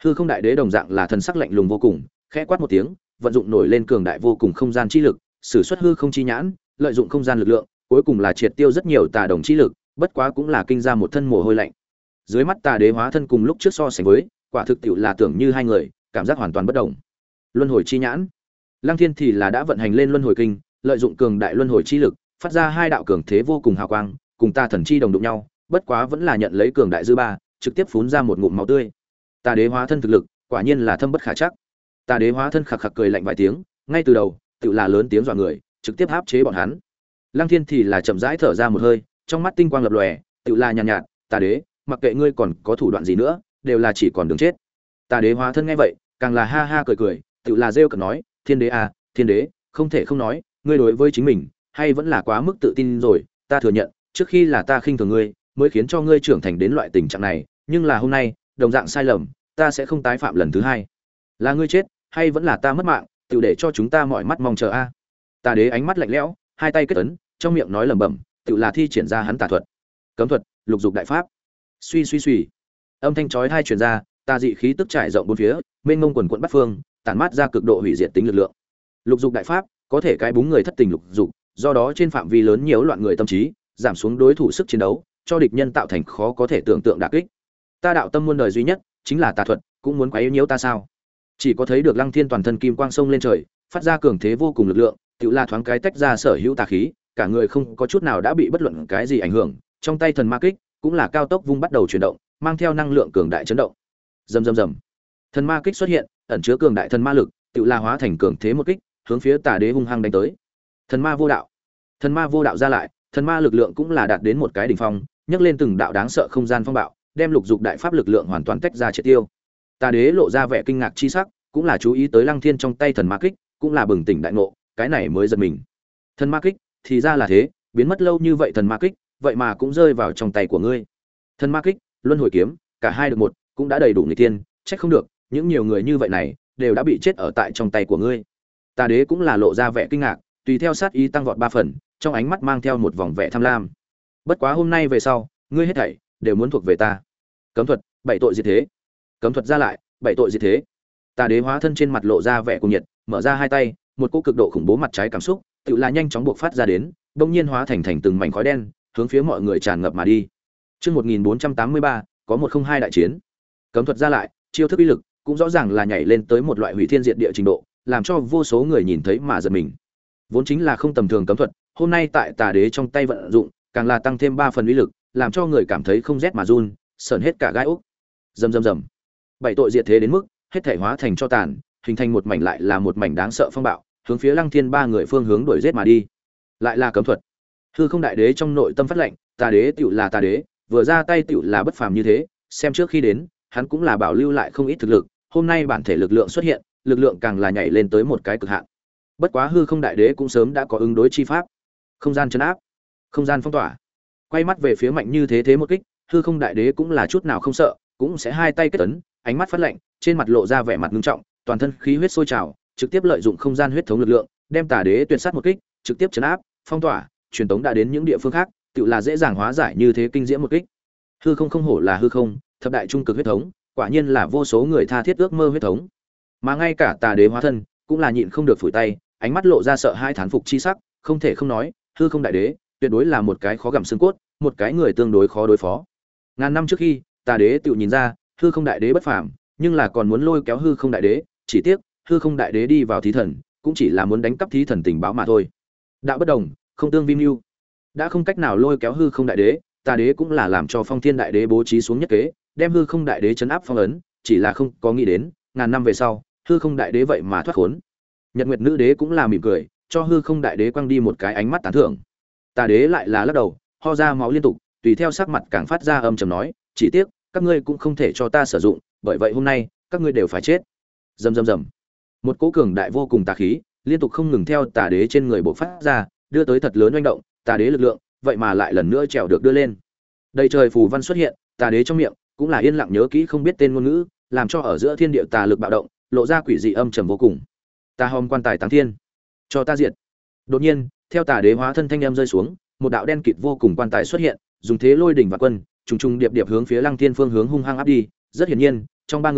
Hư không đại đế đồng dạng là thần sắc lạnh lùng vô cùng, khẽ quát một tiếng, vận dụng nổi lên cường đại vô cùng không gian chi lực, sử xuất hư không chi nhãn, lợi dụng không gian lực lượng, cuối cùng là triệt tiêu rất nhiều tà đồng chi lực, bất quá cũng là kinh ra một thân mồ hôi lạnh. Dưới mắt tà đế hóa thân cùng lúc trước so sánh với, quả thực tiệu là tưởng như hai người, cảm giác hoàn toàn bất động. Luân hồi chi nhãn, Lăng Thiên thì là đã vận hành lên luân hồi kinh, lợi dụng cường đại luân hồi chi lực, phát ra hai đạo cường thế vô cùng hào quang, cùng tà thần chi đồng đụng nhau, bất quá vẫn là nhận lấy cường đại dư ba, trực tiếp phun ra một ngụm máu tươi. Tà đế hóa thân thực lực, quả nhiên là thâm bất khả chắc. Tà đế hóa thân khặc khặc cười lạnh vài tiếng, ngay từ đầu, tự là lớn tiếng dọa người, trực tiếp áp chế bọn hắn. Lăng Thiên thì là chậm rãi thở ra một hơi, trong mắt tinh quang lập lòe, tự là nhàn nhạt, nhạt, "Tà đế, mặc kệ ngươi còn có thủ đoạn gì nữa, đều là chỉ còn đường chết." Tà đế hóa thân nghe vậy, càng là ha ha cười cười, tự là rêu cợt nói, "Thiên đế à, Thiên đế, không thể không nói, ngươi đối với chính mình, hay vẫn là quá mức tự tin rồi, ta thừa nhận, trước khi là ta khinh thường ngươi, mới khiến cho ngươi trưởng thành đến loại tình trạng này, nhưng là hôm nay, đồng dạng sai lầm, ta sẽ không tái phạm lần thứ hai. Là ngươi chết, hay vẫn là ta mất mạng, tự để cho chúng ta mọi mắt mong chờ a." Tà đế ánh mắt lạnh lẽo, hai tay kết ấn, trong miệng nói lẩm bẩm, tự là thi triển ra hắn tà thuật. Cấm thuật, lục dục đại pháp. Suy suy suy. Âm thanh chói tai truyền ra, tà dị khí tức trải rộng bốn phía, mênh mông quần quần bát phương, tản mát ra cực độ hủy diệt tính lực lượng. Lục dục đại pháp, có thể cái búng người thất tình lục dục, do đó trên phạm vi lớn nhiễu loạn người tâm trí, giảm xuống đối thủ sức chiến đấu, cho địch nhân tạo thành khó có thể tưởng tượng đả kích. Ta đạo tâm muôn đời duy nhất, chính là tà thuật, cũng muốn quấy nhiễu ta sao? Chỉ có thấy được Lăng Thiên toàn thân kim quang sông lên trời, phát ra cường thế vô cùng lực lượng, tựu là thoáng cái tách ra sở hữu tà khí, cả người không có chút nào đã bị bất luận cái gì ảnh hưởng, trong tay thần ma kích cũng là cao tốc vung bắt đầu chuyển động, mang theo năng lượng cường đại chấn động. Rầm rầm rầm. Thần ma kích xuất hiện, ẩn chứa cường đại thần ma lực, tựu là hóa thành cường thế một kích, hướng phía Tà đế hung hăng đánh tới. Thần ma vô đạo. Thần ma vô đạo ra lại, thần ma lực lượng cũng là đạt đến một cái đỉnh phong, nhấc lên từng đạo đáng sợ không gian phong bạo, đem lục dục đại pháp lực lượng hoàn toàn tách ra triệt tiêu. Tà đế lộ ra vẻ kinh ngạc chi sắc, cũng là chú ý tới Lăng Thiên trong tay thần ma kích, cũng là bừng tỉnh đại ngộ, cái này mới giật mình. Thần ma kích, thì ra là thế, biến mất lâu như vậy thần ma kích, vậy mà cũng rơi vào trong tay của ngươi. Thần ma kích, luân hồi kiếm, cả hai được một, cũng đã đầy đủ nghịch thiên, trách không được, những nhiều người như vậy này đều đã bị chết ở tại trong tay của ngươi. Tà đế cũng là lộ ra vẻ kinh ngạc, tùy theo sát ý tăng vọt ba phần, trong ánh mắt mang theo một vòng vẻ tham lam. Bất quá hôm nay về sau, ngươi hết thảy đều muốn thuộc về ta. Cấm thuật, bảy tội diệt thế. Cấm thuật ra lại, bảy tội diệt thế. Tà đế hóa thân trên mặt lộ ra vẻ cuồng nhiệt, mở ra hai tay, một cỗ cực độ khủng bố mặt trái cảm xúc, tự là nhanh chóng buộc phát ra đến, bỗng nhiên hóa thành thành từng mảnh khói đen, hướng phía mọi người tràn ngập mà đi. Chương một nghìn bốn trăm tám mươi ba, có một không hai đại chiến. Cấm thuật ra lại, chiêu thức uy lực cũng rõ ràng là nhảy lên tới một loại hủy thiên diệt địa trình độ, làm cho vô số người nhìn thấy mà giật mình. Vốn chính là không tầm thường cấm thuật, hôm nay tại Tà đế trong tay vận dụng, càng là tăng thêm ba phần uy lực, làm cho người cảm thấy không rét mà run, sởn hết cả gai ốc. Rầm rầm rầm. Bảy tội diệt thế đến mức, hết thảy hóa thành cho tàn, hình thành một mảnh lại là một mảnh đáng sợ phong bạo, hướng phía Lăng Thiên ba người phương hướng đuổi giết mà đi. Lại là cấm thuật. Hư Không đại đế trong nội tâm phát lệnh, Tà đế tiểu là Tà đế, vừa ra tay tiểu là bất phàm như thế, xem trước khi đến, hắn cũng là bảo lưu lại không ít thực lực, hôm nay bản thể lực lượng xuất hiện, lực lượng càng là nhảy lên tới một cái cực hạn. Bất quá Hư Không đại đế cũng sớm đã có ứng đối chi pháp. Không gian trấn áp, không gian phong tỏa. Quay mắt về phía mạnh như thế thế một kích, Hư Không đại đế cũng là chút nào không sợ, cũng sẽ hai tay kết ấn, ánh mắt phát lạnh, trên mặt lộ ra vẻ mặt nghiêm trọng, toàn thân khí huyết sôi trào, trực tiếp lợi dụng không gian huyết thống lực lượng, đem Tà đế tuyệt sát một kích, trực tiếp trấn áp, phong tỏa, truyền tống đã đến những địa phương khác, tự là dễ dàng hóa giải như thế kinh diễm một kích. Hư không không hổ là hư không, thập đại trung cực huyết thống, quả nhiên là vô số người tha thiết ước mơ huyết thống. Mà ngay cả Tà đế hóa thân cũng là nhịn không được phủi tay, ánh mắt lộ ra sợ hai thán phục chi sắc, không thể không nói, Hư Không đại đế tuyệt đối là một cái khó gặm xương cốt, một cái người tương đối khó đối phó. Ngàn năm trước khi, Tà đế tự nhìn ra, Hư Không đại đế bất phàm, nhưng là còn muốn lôi kéo Hư Không đại đế, chỉ tiếc, Hư Không đại đế đi vào thí thần, cũng chỉ là muốn đánh cắp thí thần tình báo mà thôi. Đạo bất đồng, không tương vi mưu. Đã không cách nào lôi kéo Hư Không đại đế, Tà đế cũng là làm cho Phong Thiên đại đế bố trí xuống nhất kế, đem Hư Không đại đế trấn áp phong ấn, chỉ là không có nghĩ đến, ngàn năm về sau, Hư Không đại đế vậy mà thoát khốn. Nhật Nguyệt nữ đế cũng là mỉm cười, cho Hư Không đại đế quăng đi một cái ánh mắt tán thưởng. Tà đế lại là lắc đầu, ho ra máu liên tục, tùy theo sắc mặt càng phát ra âm trầm nói, chỉ tiếc, các ngươi cũng không thể cho ta sử dụng, bởi vậy hôm nay, các ngươi đều phải chết. Rầm rầm rầm. Một cỗ cường đại vô cùng tà khí, liên tục không ngừng theo Tà đế trên người bộc phát ra, đưa tới thật lớn oanh động, Tà đế lực lượng, vậy mà lại lần nữa trèo được đưa lên. Đầy trời phù văn xuất hiện, Tà đế trong miệng cũng là yên lặng nhớ kỹ không biết tên ngôn ngữ, làm cho ở giữa thiên địa tà lực bạo động, lộ ra quỷ dị âm trầm vô cùng. Ta hòm quan tài táng thiên, cho ta diệt. Đột nhiên, theo Tà đế hóa thân thanh em rơi xuống, một đạo đen kịt vô cùng quan tài xuất hiện, dùng thế lôi đỉnh và quân, trùng trùng điệp điệp hướng phía Lăng Thiên phương hướng hung hăng áp đi. Rất hiển nhiên, trong ba người,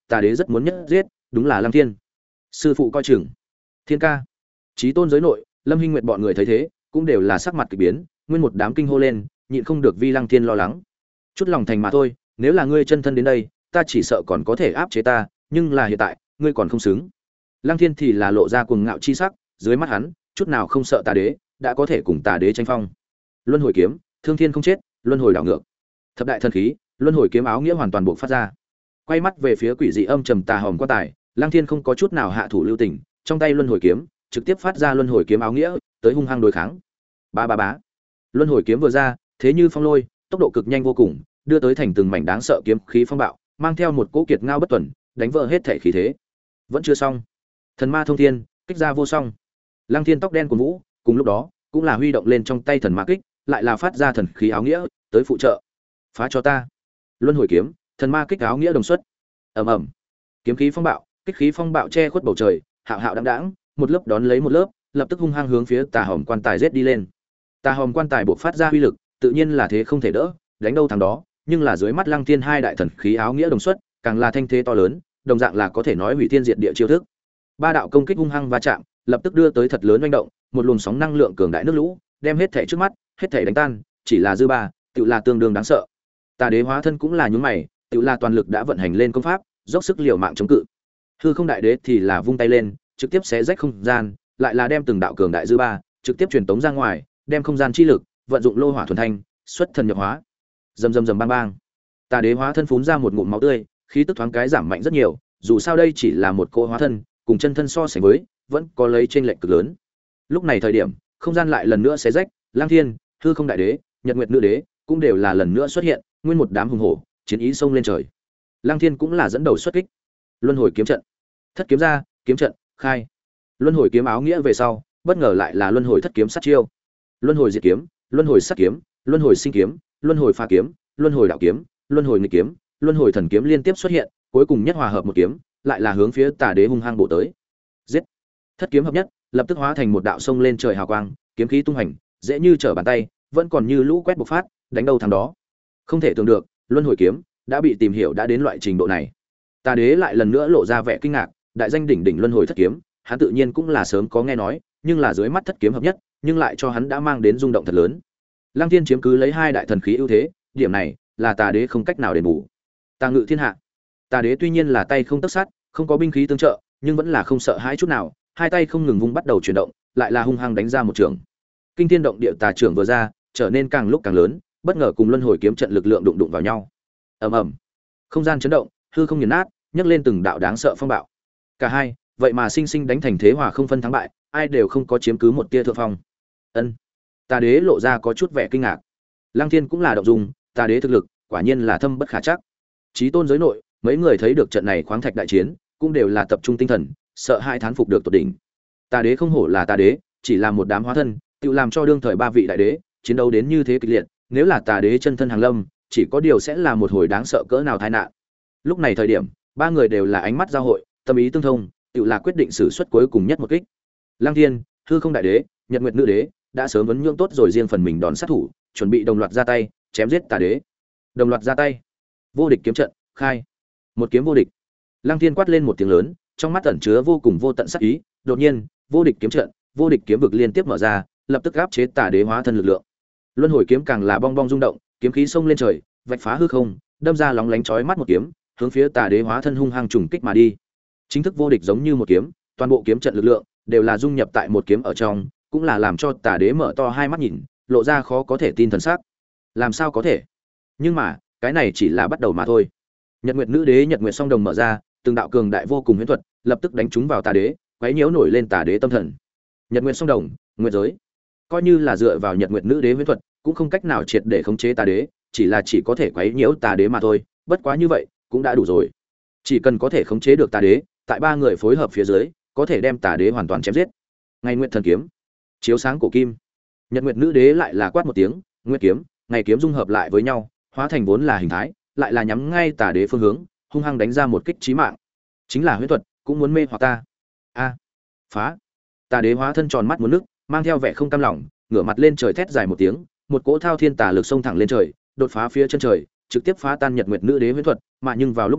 tà đế rất muốn nhất giết, đúng là Lăng Thiên. Sư phụ coi chừng. Thiên ca. Chí tôn giới nội, Lâm Hinh Nguyệt bọn người thấy thế, cũng đều là sắc mặt kỳ biến, nguyên một đám kinh hô lên, nhịn không được vi Lăng Thiên lo lắng. Chút lòng thành mà thôi, nếu là ngươi chân thân đến đây, ta chỉ sợ còn có thể áp chế ta, nhưng là hiện tại, ngươi còn không xứng. Lăng Thiên thì là lộ ra cuồng ngạo chi sắc, dưới mắt hắn, chút nào không sợ tà đế, đã có thể cùng tà đế tranh phong. Luân hồi kiếm, thương thiên không chết, luân hồi đảo ngược. Thập đại thần khí, luân hồi kiếm áo nghĩa hoàn toàn buộc phát ra. Quay mắt về phía quỷ dị âm trầm tà hòm quan tài, Lăng Thiên không có chút nào hạ thủ lưu tình, trong tay luân hồi kiếm, trực tiếp phát ra luân hồi kiếm áo nghĩa, tới hung hăng đối kháng. Ba ba bá. Luân hồi kiếm vừa ra, thế như phong lôi, tốc độ cực nhanh vô cùng, đưa tới thành từng mảnh đáng sợ kiếm khí phong bạo, mang theo một cỗ kiệt ngao bất tuần, đánh vỡ hết thể khí thế. Vẫn chưa xong. Thần ma thông thiên, kích ra vô song. Lăng Thiên tóc đen của vũ, cùng lúc đó, cũng là huy động lên trong tay thần ma kích, lại là phát ra thần khí áo nghĩa, tới phụ trợ. Phá cho ta. Luân hồi kiếm, thần ma kích áo nghĩa đồng xuất. Ầm ầm. Kiếm khí phong bạo, kích khí phong bạo che khuất bầu trời, hạo hạo đãng đãng, một lớp đón lấy một lớp, lập tức hung hăng hướng phía tà hòm quan tài giết đi lên. Tà hòm quan tài bộc phát ra uy lực, tự nhiên là thế không thể đỡ, đánh đâu thằng đó, nhưng là dưới mắt Lăng Thiên hai đại thần khí áo nghĩa đồng xuất, càng là thanh thế to lớn, đồng dạng là có thể nói hủy thiên diệt địa chiêu thức. Ba đạo công kích hung hăng va chạm, lập tức đưa tới thật lớn hoành động, một luồng sóng năng lượng cường đại nước lũ, đem hết thể trước mắt, hết thể đánh tan, chỉ là dư ba, tựu là tương đương đáng sợ. Tà đế hóa thân cũng là nhướng mày, tựu là toàn lực đã vận hành lên công pháp, dốc sức liều mạng chống cự. Hư không đại đế thì là vung tay lên, trực tiếp xé rách không gian, lại là đem từng đạo cường đại dư ba, trực tiếp truyền tống ra ngoài, đem không gian chi lực, vận dụng lô hỏa thuần thanh, xuất thần nhập hóa. Rầm rầm rầm bang bang. Tà đế hóa thân phún ra một ngụm máu tươi, khí tức thoáng cái giảm mạnh rất nhiều, dù sao đây chỉ là một cỗ hóa thân, cùng chân thân so sánh với, vẫn có lấy chênh lệch cực lớn. Lúc này thời điểm, không gian lại lần nữa xé rách, Lang Thiên, Hư Không đại đế, Nhật Nguyệt nữ đế, cũng đều là lần nữa xuất hiện, nguyên một đám hùng hổ, chiến ý xông lên trời. Lang Thiên cũng là dẫn đầu xuất kích. Luân hồi kiếm trận. Thất kiếm ra, kiếm trận, khai. Luân hồi kiếm áo nghĩa về sau, bất ngờ lại là luân hồi thất kiếm sát chiêu. Luân hồi diệt kiếm, luân hồi sát kiếm, luân hồi sinh kiếm, luân hồi pha kiếm, luân hồi đạo kiếm, luân hồi nghịch kiếm, luân hồi thần kiếm liên tiếp xuất hiện, cuối cùng nhất hòa hợp một kiếm, lại là hướng phía tà đế hung hăng bổ tới. Giết! Thất kiếm hợp nhất, lập tức hóa thành một đạo sông lên trời hào quang, kiếm khí tung hành, dễ như trở bàn tay, vẫn còn như lũ quét bộc phát, đánh đâu thắng đó. Không thể tưởng được, luân hồi kiếm đã bị tìm hiểu đã đến loại trình độ này. Tà đế lại lần nữa lộ ra vẻ kinh ngạc, đại danh đỉnh đỉnh luân hồi thất kiếm, hắn tự nhiên cũng là sớm có nghe nói, nhưng là dưới mắt thất kiếm hợp nhất, nhưng lại cho hắn đã mang đến rung động thật lớn. Lăng Thiên chiếm cứ lấy hai đại thần khí ưu thế, điểm này là tà đế không cách nào đền bù. Tà ngự thiên hạ. Tà đế tuy nhiên là tay không tấc sắt, không có binh khí tương trợ, nhưng vẫn là không sợ hãi chút nào, hai tay không ngừng vung bắt đầu chuyển động, lại là hung hăng đánh ra một trường. Kinh thiên động địa tà trưởng vừa ra, trở nên càng lúc càng lớn, bất ngờ cùng luân hồi kiếm trận lực lượng đụng đụng vào nhau. Ầm ầm. Không gian chấn động, hư không nghiền nát, nhấc lên từng đạo đáng sợ phong bạo. Cả hai, vậy mà sinh sinh đánh thành thế hòa không phân thắng bại, ai đều không có chiếm cứ một tia thượng phong. Ân. Tà đế lộ ra có chút vẻ kinh ngạc. Lăng Thiên cũng là động dung, tà đế thực lực, quả nhiên là thâm bất khả trắc. Chí tôn giới nội, mấy người thấy được trận này khoáng thạch đại chiến, cũng đều là tập trung tinh thần, sợ hai thán phục được tột đỉnh. Tà đế không hổ là tà đế, chỉ là một đám hóa thân, tự làm cho đương thời ba vị đại đế chiến đấu đến như thế kịch liệt, nếu là tà đế chân thân hàng lâm, chỉ có điều sẽ là một hồi đáng sợ cỡ nào tai nạn. Lúc này thời điểm, ba người đều là ánh mắt giao hội, tâm ý tương thông, tự là quyết định sử xuất cuối cùng nhất một kích. Lăng Thiên, Hư Không đại đế, Nhật Nguyệt nữ đế đã sớm vấn nhượng tốt rồi riêng phần mình đòn sát thủ, chuẩn bị đồng loạt ra tay, chém giết tà đế. Đồng loạt ra tay. Vô địch kiếm trận, khai. Một kiếm vô địch. Lăng Thiên quát lên một tiếng lớn, trong mắt ẩn chứa vô cùng vô tận sát ý, đột nhiên, vô địch kiếm trận, vô địch kiếm vực liên tiếp mở ra, lập tức áp chế tà đế hóa thân lực lượng. Luân hồi kiếm càng là bong bong rung động, kiếm khí xông lên trời, vạch phá hư không, đâm ra lóng lánh chói mắt một kiếm, hướng phía tà đế hóa thân hung hăng trùng kích mà đi. Chính thức vô địch giống như một kiếm, toàn bộ kiếm trận lực lượng đều là dung nhập tại một kiếm ở trong, cũng là làm cho tà đế mở to hai mắt nhìn, lộ ra khó có thể tin thần sắc. Làm sao có thể? Nhưng mà, cái này chỉ là bắt đầu mà thôi. Nhật Nguyệt nữ đế Nhật Nguyệt song đồng mở ra, từng đạo cường đại vô cùng huyễn thuật, lập tức đánh trúng vào tà đế, quấy nhiễu nổi lên tà đế tâm thần. Nhật Nguyệt song đồng, nguyệt giới. Coi như là dựa vào Nhật Nguyệt nữ đế huyễn thuật, cũng không cách nào triệt để khống chế tà đế, chỉ là chỉ có thể quấy nhiễu tà đế mà thôi, bất quá như vậy, cũng đã đủ rồi. Chỉ cần có thể khống chế được tà đế, tại ba người phối hợp phía dưới, có thể đem tà đế hoàn toàn chém giết. Ngày Nguyệt thần kiếm, chiếu sáng cổ kim. Nhật Nguyệt nữ đế lại là quát một tiếng, Nguyệt kiếm, ngày kiếm dung hợp lại với nhau, hóa thành vốn là hình thái, lại là nhắm ngay tà đế phương hướng, hung hăng đánh ra một kích chí mạng. Chính là huyễn thuật, cũng muốn mê hoặc ta. A! Phá! Tà đế hóa thân tròn mắt muốn nước, mang theo vẻ không cam lòng, ngửa mặt lên trời thét dài một tiếng, một cỗ thao thiên tà lực xông thẳng lên trời, đột phá phía chân trời, trực tiếp phá tan Nhật Nguyệt nữ đế huyễn thuật, mà nhưng vào lúc này,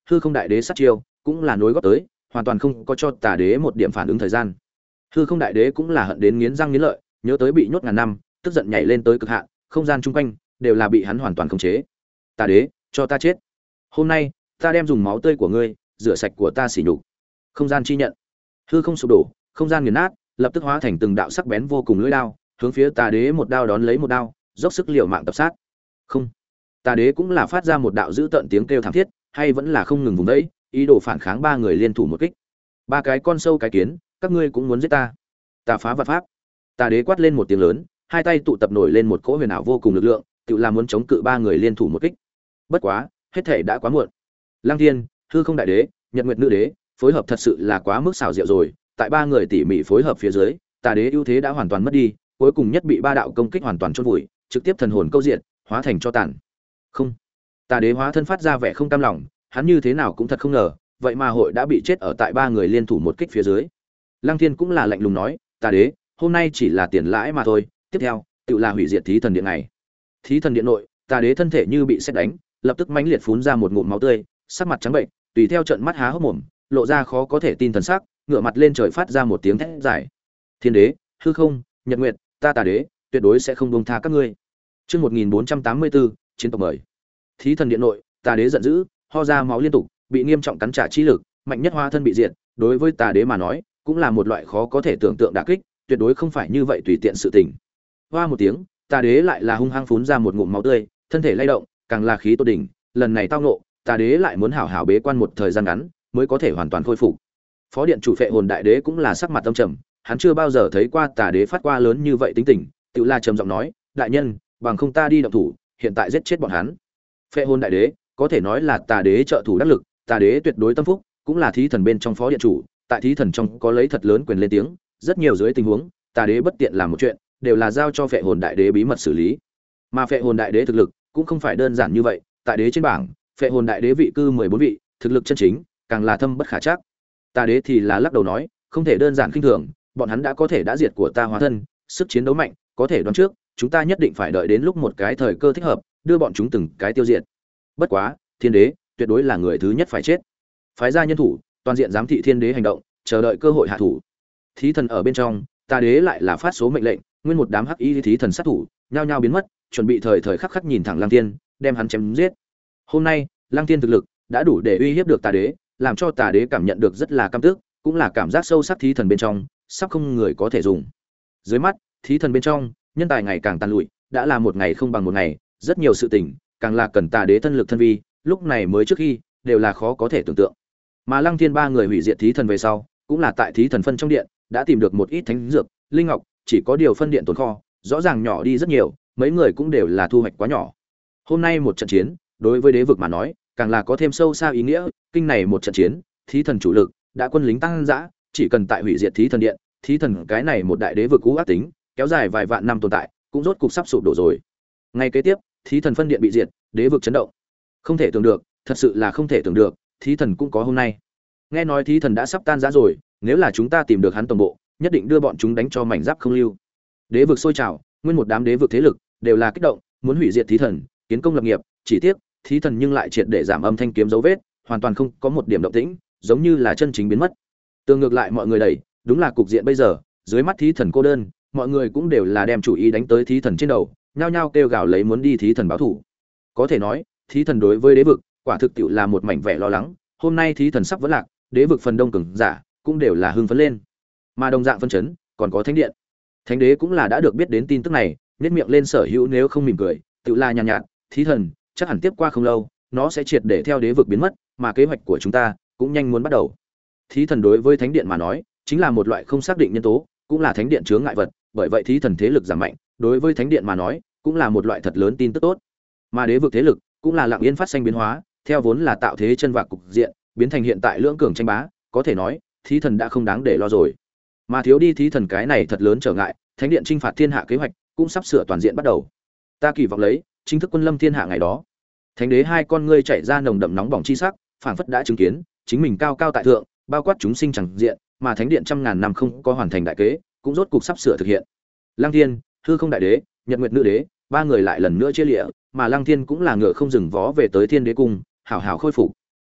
hư không đại đế sát chiêu cũng là nối góp tới, hoàn toàn không có cho tà đế một điểm phản ứng thời gian. Hư không đại đế cũng là hận đến nghiến răng nghiến lợi, nhớ tới bị nhốt ngàn năm, tức giận nhảy lên tới cực hạn, không gian chung quanh đều là bị hắn hoàn toàn khống chế. Tà đế, cho ta chết. Hôm nay, ta đem dùng máu tươi của ngươi rửa sạch của ta sỉ nhục. Không gian chi nhận. Hư không sụp đổ, không gian nghiền nát, lập tức hóa thành từng đạo sắc bén vô cùng lưỡi đao, hướng phía tà đế một đao đón lấy một đao, dốc sức liều mạng tập sát. Không. Tà đế cũng là phát ra một đạo dữ tợn tiếng kêu thảm thiết, hay vẫn là không ngừng vùng vẫy, ý đồ phản kháng ba người liên thủ một kích. Ba cái con sâu cái kiến, các ngươi cũng muốn giết ta. Tà phá vạn pháp. Tà đế quát lên một tiếng lớn, hai tay tụ tập nổi lên một cỗ huyền ảo vô cùng lực lượng, tự làm muốn chống cự ba người liên thủ một kích. Bất quá, hết thể đã quá muộn. Lăng Thiên, Hư Không đại đế, Nhật Nguyệt nữ đế, phối hợp thật sự là quá mức xảo diệu rồi, tại ba người tỉ mỉ phối hợp phía dưới, Tà đế ưu thế đã hoàn toàn mất đi, cuối cùng nhất bị ba đạo công kích hoàn toàn chôn vùi, trực tiếp thần hồn câu diện, hóa thành cho tàn. Không. Tà đế hóa thân phát ra vẻ không cam lòng, hắn như thế nào cũng thật không ngờ, vậy mà hội đã bị chết ở tại ba người liên thủ một kích phía dưới. Lăng Thiên cũng là lạnh lùng nói, Tà đế, hôm nay chỉ là tiền lãi mà thôi, tiếp theo, tự là hủy diệt thí thần điện này. Thí thần điện nội, Tà đế thân thể như bị sét đánh, lập tức mãnh liệt phun ra một ngụm máu tươi, sắc mặt trắng bệnh, tùy theo trận mắt há hốc mồm, lộ ra khó có thể tin thần sắc, ngửa mặt lên trời phát ra một tiếng thét dài. Thiên đế, hư không, nhật nguyệt, ta Tà đế, tuyệt đối sẽ không buông tha các ngươi. Chương một nghìn bốn trăm tám mươi tư, chiến tộc mời. Thí thần điện nội, Tà đế giận dữ, ho ra máu liên tục, bị nghiêm trọng cắn trả chi lực, mạnh nhất hóa thân bị diệt, đối với Tà đế mà nói, cũng là một loại khó có thể tưởng tượng đả kích, tuyệt đối không phải như vậy tùy tiện sự tình. Hoa một tiếng, Tà đế lại là hung hăng phun ra một ngụm máu tươi, thân thể lay động, càng là khí tột đỉnh, lần này tao ngộ, Tà đế lại muốn hảo hảo bế quan một thời gian ngắn, mới có thể hoàn toàn khôi phục. Phó điện chủ Phệ Hồn đại đế cũng là sắc mặt âm trầm, hắn chưa bao giờ thấy qua Tà đế phát qua lớn như vậy tính tình, tự la trầm giọng nói, đại nhân, bằng không ta đi động thủ, hiện tại giết chết bọn hắn. Phệ Hồn đại đế, có thể nói là Tà đế trợ thủ đắc lực, Tà đế tuyệt đối tâm phúc, cũng là thí thần bên trong phó điện chủ, tại thí thần trong có lấy thật lớn quyền lên tiếng, rất nhiều dưới tình huống, Tà đế bất tiện làm một chuyện, đều là giao cho Phệ Hồn đại đế bí mật xử lý. Mà Phệ Hồn đại đế thực lực cũng không phải đơn giản như vậy, tại đế trên bảng, Phệ Hồn đại đế vị cư mười bốn vị, thực lực chân chính càng là thâm bất khả trắc. Tà đế thì là lắc đầu nói, không thể đơn giản khinh thường, bọn hắn đã có thể đã diệt của ta hóa thân, sức chiến đấu mạnh, có thể đoán trước, chúng ta nhất định phải đợi đến lúc một cái thời cơ thích hợp, đưa bọn chúng từng cái tiêu diệt. Bất quá, thiên đế tuyệt đối là người thứ nhất phải chết. Phái ra nhân thủ, toàn diện giám thị thiên đế hành động, chờ đợi cơ hội hạ thủ. Thí thần ở bên trong, Tà đế lại là phát số mệnh lệnh, nguyên một đám hắc y thí thần sát thủ, nhao nhao biến mất, chuẩn bị thời thời khắc khắc nhìn thẳng Lăng Tiên, đem hắn chém giết. Hôm nay, Lăng Tiên thực lực đã đủ để uy hiếp được Tà đế, làm cho Tà đế cảm nhận được rất là căm tức, cũng là cảm giác sâu sắc thí thần bên trong, sắp không người có thể dùng. Dưới mắt, thí thần bên trong, nhân tài ngày càng tàn lụi, đã là một ngày không bằng một ngày, rất nhiều sự tình, càng là cần Tà đế thân lực thân vi, lúc này mới trước khi, đều là khó có thể tưởng tượng. Mà Lăng Thiên ba người hủy diệt thí thần về sau, cũng là tại thí thần phân trong điện, đã tìm được một ít thánh dược, linh ngọc, chỉ có điều phân điện tồn kho, rõ ràng nhỏ đi rất nhiều, mấy người cũng đều là thu hoạch quá nhỏ. Hôm nay một trận chiến, đối với đế vực mà nói, càng là có thêm sâu xa ý nghĩa, kinh này một trận chiến, thí thần chủ lực đã quân lính tăng dã, chỉ cần tại hủy diệt thí thần điện, thí thần cái này một đại đế vực cũ ác tính, kéo dài vài vạn năm tồn tại, cũng rốt cục sắp sụp đổ rồi. Ngay kế tiếp, thí thần phân điện bị diệt, đế vực chấn động. Không thể tưởng được, thật sự là không thể tưởng được, thí thần cũng có hôm nay. Nghe nói thí thần đã sắp tan rã rồi, nếu là chúng ta tìm được hắn toàn bộ, nhất định đưa bọn chúng đánh cho mảnh giáp không lưu. Đế vực sôi trào, nguyên một đám đế vực thế lực đều là kích động, muốn hủy diệt thí thần, kiến công lập nghiệp, chỉ tiếc, thí thần nhưng lại triệt để giảm âm thanh kiếm dấu vết, hoàn toàn không có một điểm động tĩnh, giống như là chân chính biến mất. Tương ngược lại mọi người đẩy, đúng là cục diện bây giờ, dưới mắt thí thần cô đơn, mọi người cũng đều là đem chủ ý đánh tới thí thần trên đầu, nhao nhao kêu gào lấy muốn đi thí thần báo thủ. Có thể nói, thí thần đối với đế vực, quả thực tiệu là một mảnh vẻ lo lắng, hôm nay thí thần sắp vỡ lạc, đế vực phần đông cường giả cũng đều là hưng phấn lên. Mà đồng dạng phân chấn, còn có thánh điện. Thánh đế cũng là đã được biết đến tin tức này, nhếch miệng lên sở hữu nếu không mỉm cười, tự là nhàn nhạt, nhạt, thí thần, chắc hẳn tiếp qua không lâu, nó sẽ triệt để theo đế vực biến mất, mà kế hoạch của chúng ta cũng nhanh muốn bắt đầu. Thí thần đối với thánh điện mà nói, chính là một loại không xác định nhân tố, cũng là thánh điện chướng ngại vật, bởi vậy thí thần thế lực giảm mạnh, đối với thánh điện mà nói, cũng là một loại thật lớn tin tức tốt. Mà đế vực thế lực cũng là lặng yên phát sinh biến hóa, theo vốn là tạo thế chân vạc cục diện, biến thành hiện tại lưỡng cường tranh bá, có thể nói, thí thần đã không đáng để lo rồi. Mà thiếu đi thí thần cái này thật lớn trở ngại, thánh điện chinh phạt thiên hạ kế hoạch cũng sắp sửa toàn diện bắt đầu. Ta kỳ vọng lấy, chính thức quân lâm thiên hạ ngày đó. Thánh đế hai con ngươi chảy ra nồng đậm nóng bỏng chi sắc, phảng phất đã chứng kiến, chính mình cao cao tại thượng, bao quát chúng sinh chẳng diện, mà thánh điện trăm ngàn năm không có hoàn thành đại kế, cũng rốt cục sắp sửa thực hiện. Lăng Thiên, Hư Không đại đế, Nhật Nguyệt nữ đế, ba người lại lần nữa chia lịa, mà Lăng Thiên cũng là ngựa không dừng vó về tới Thiên Đế cung, hảo hảo khôi phục.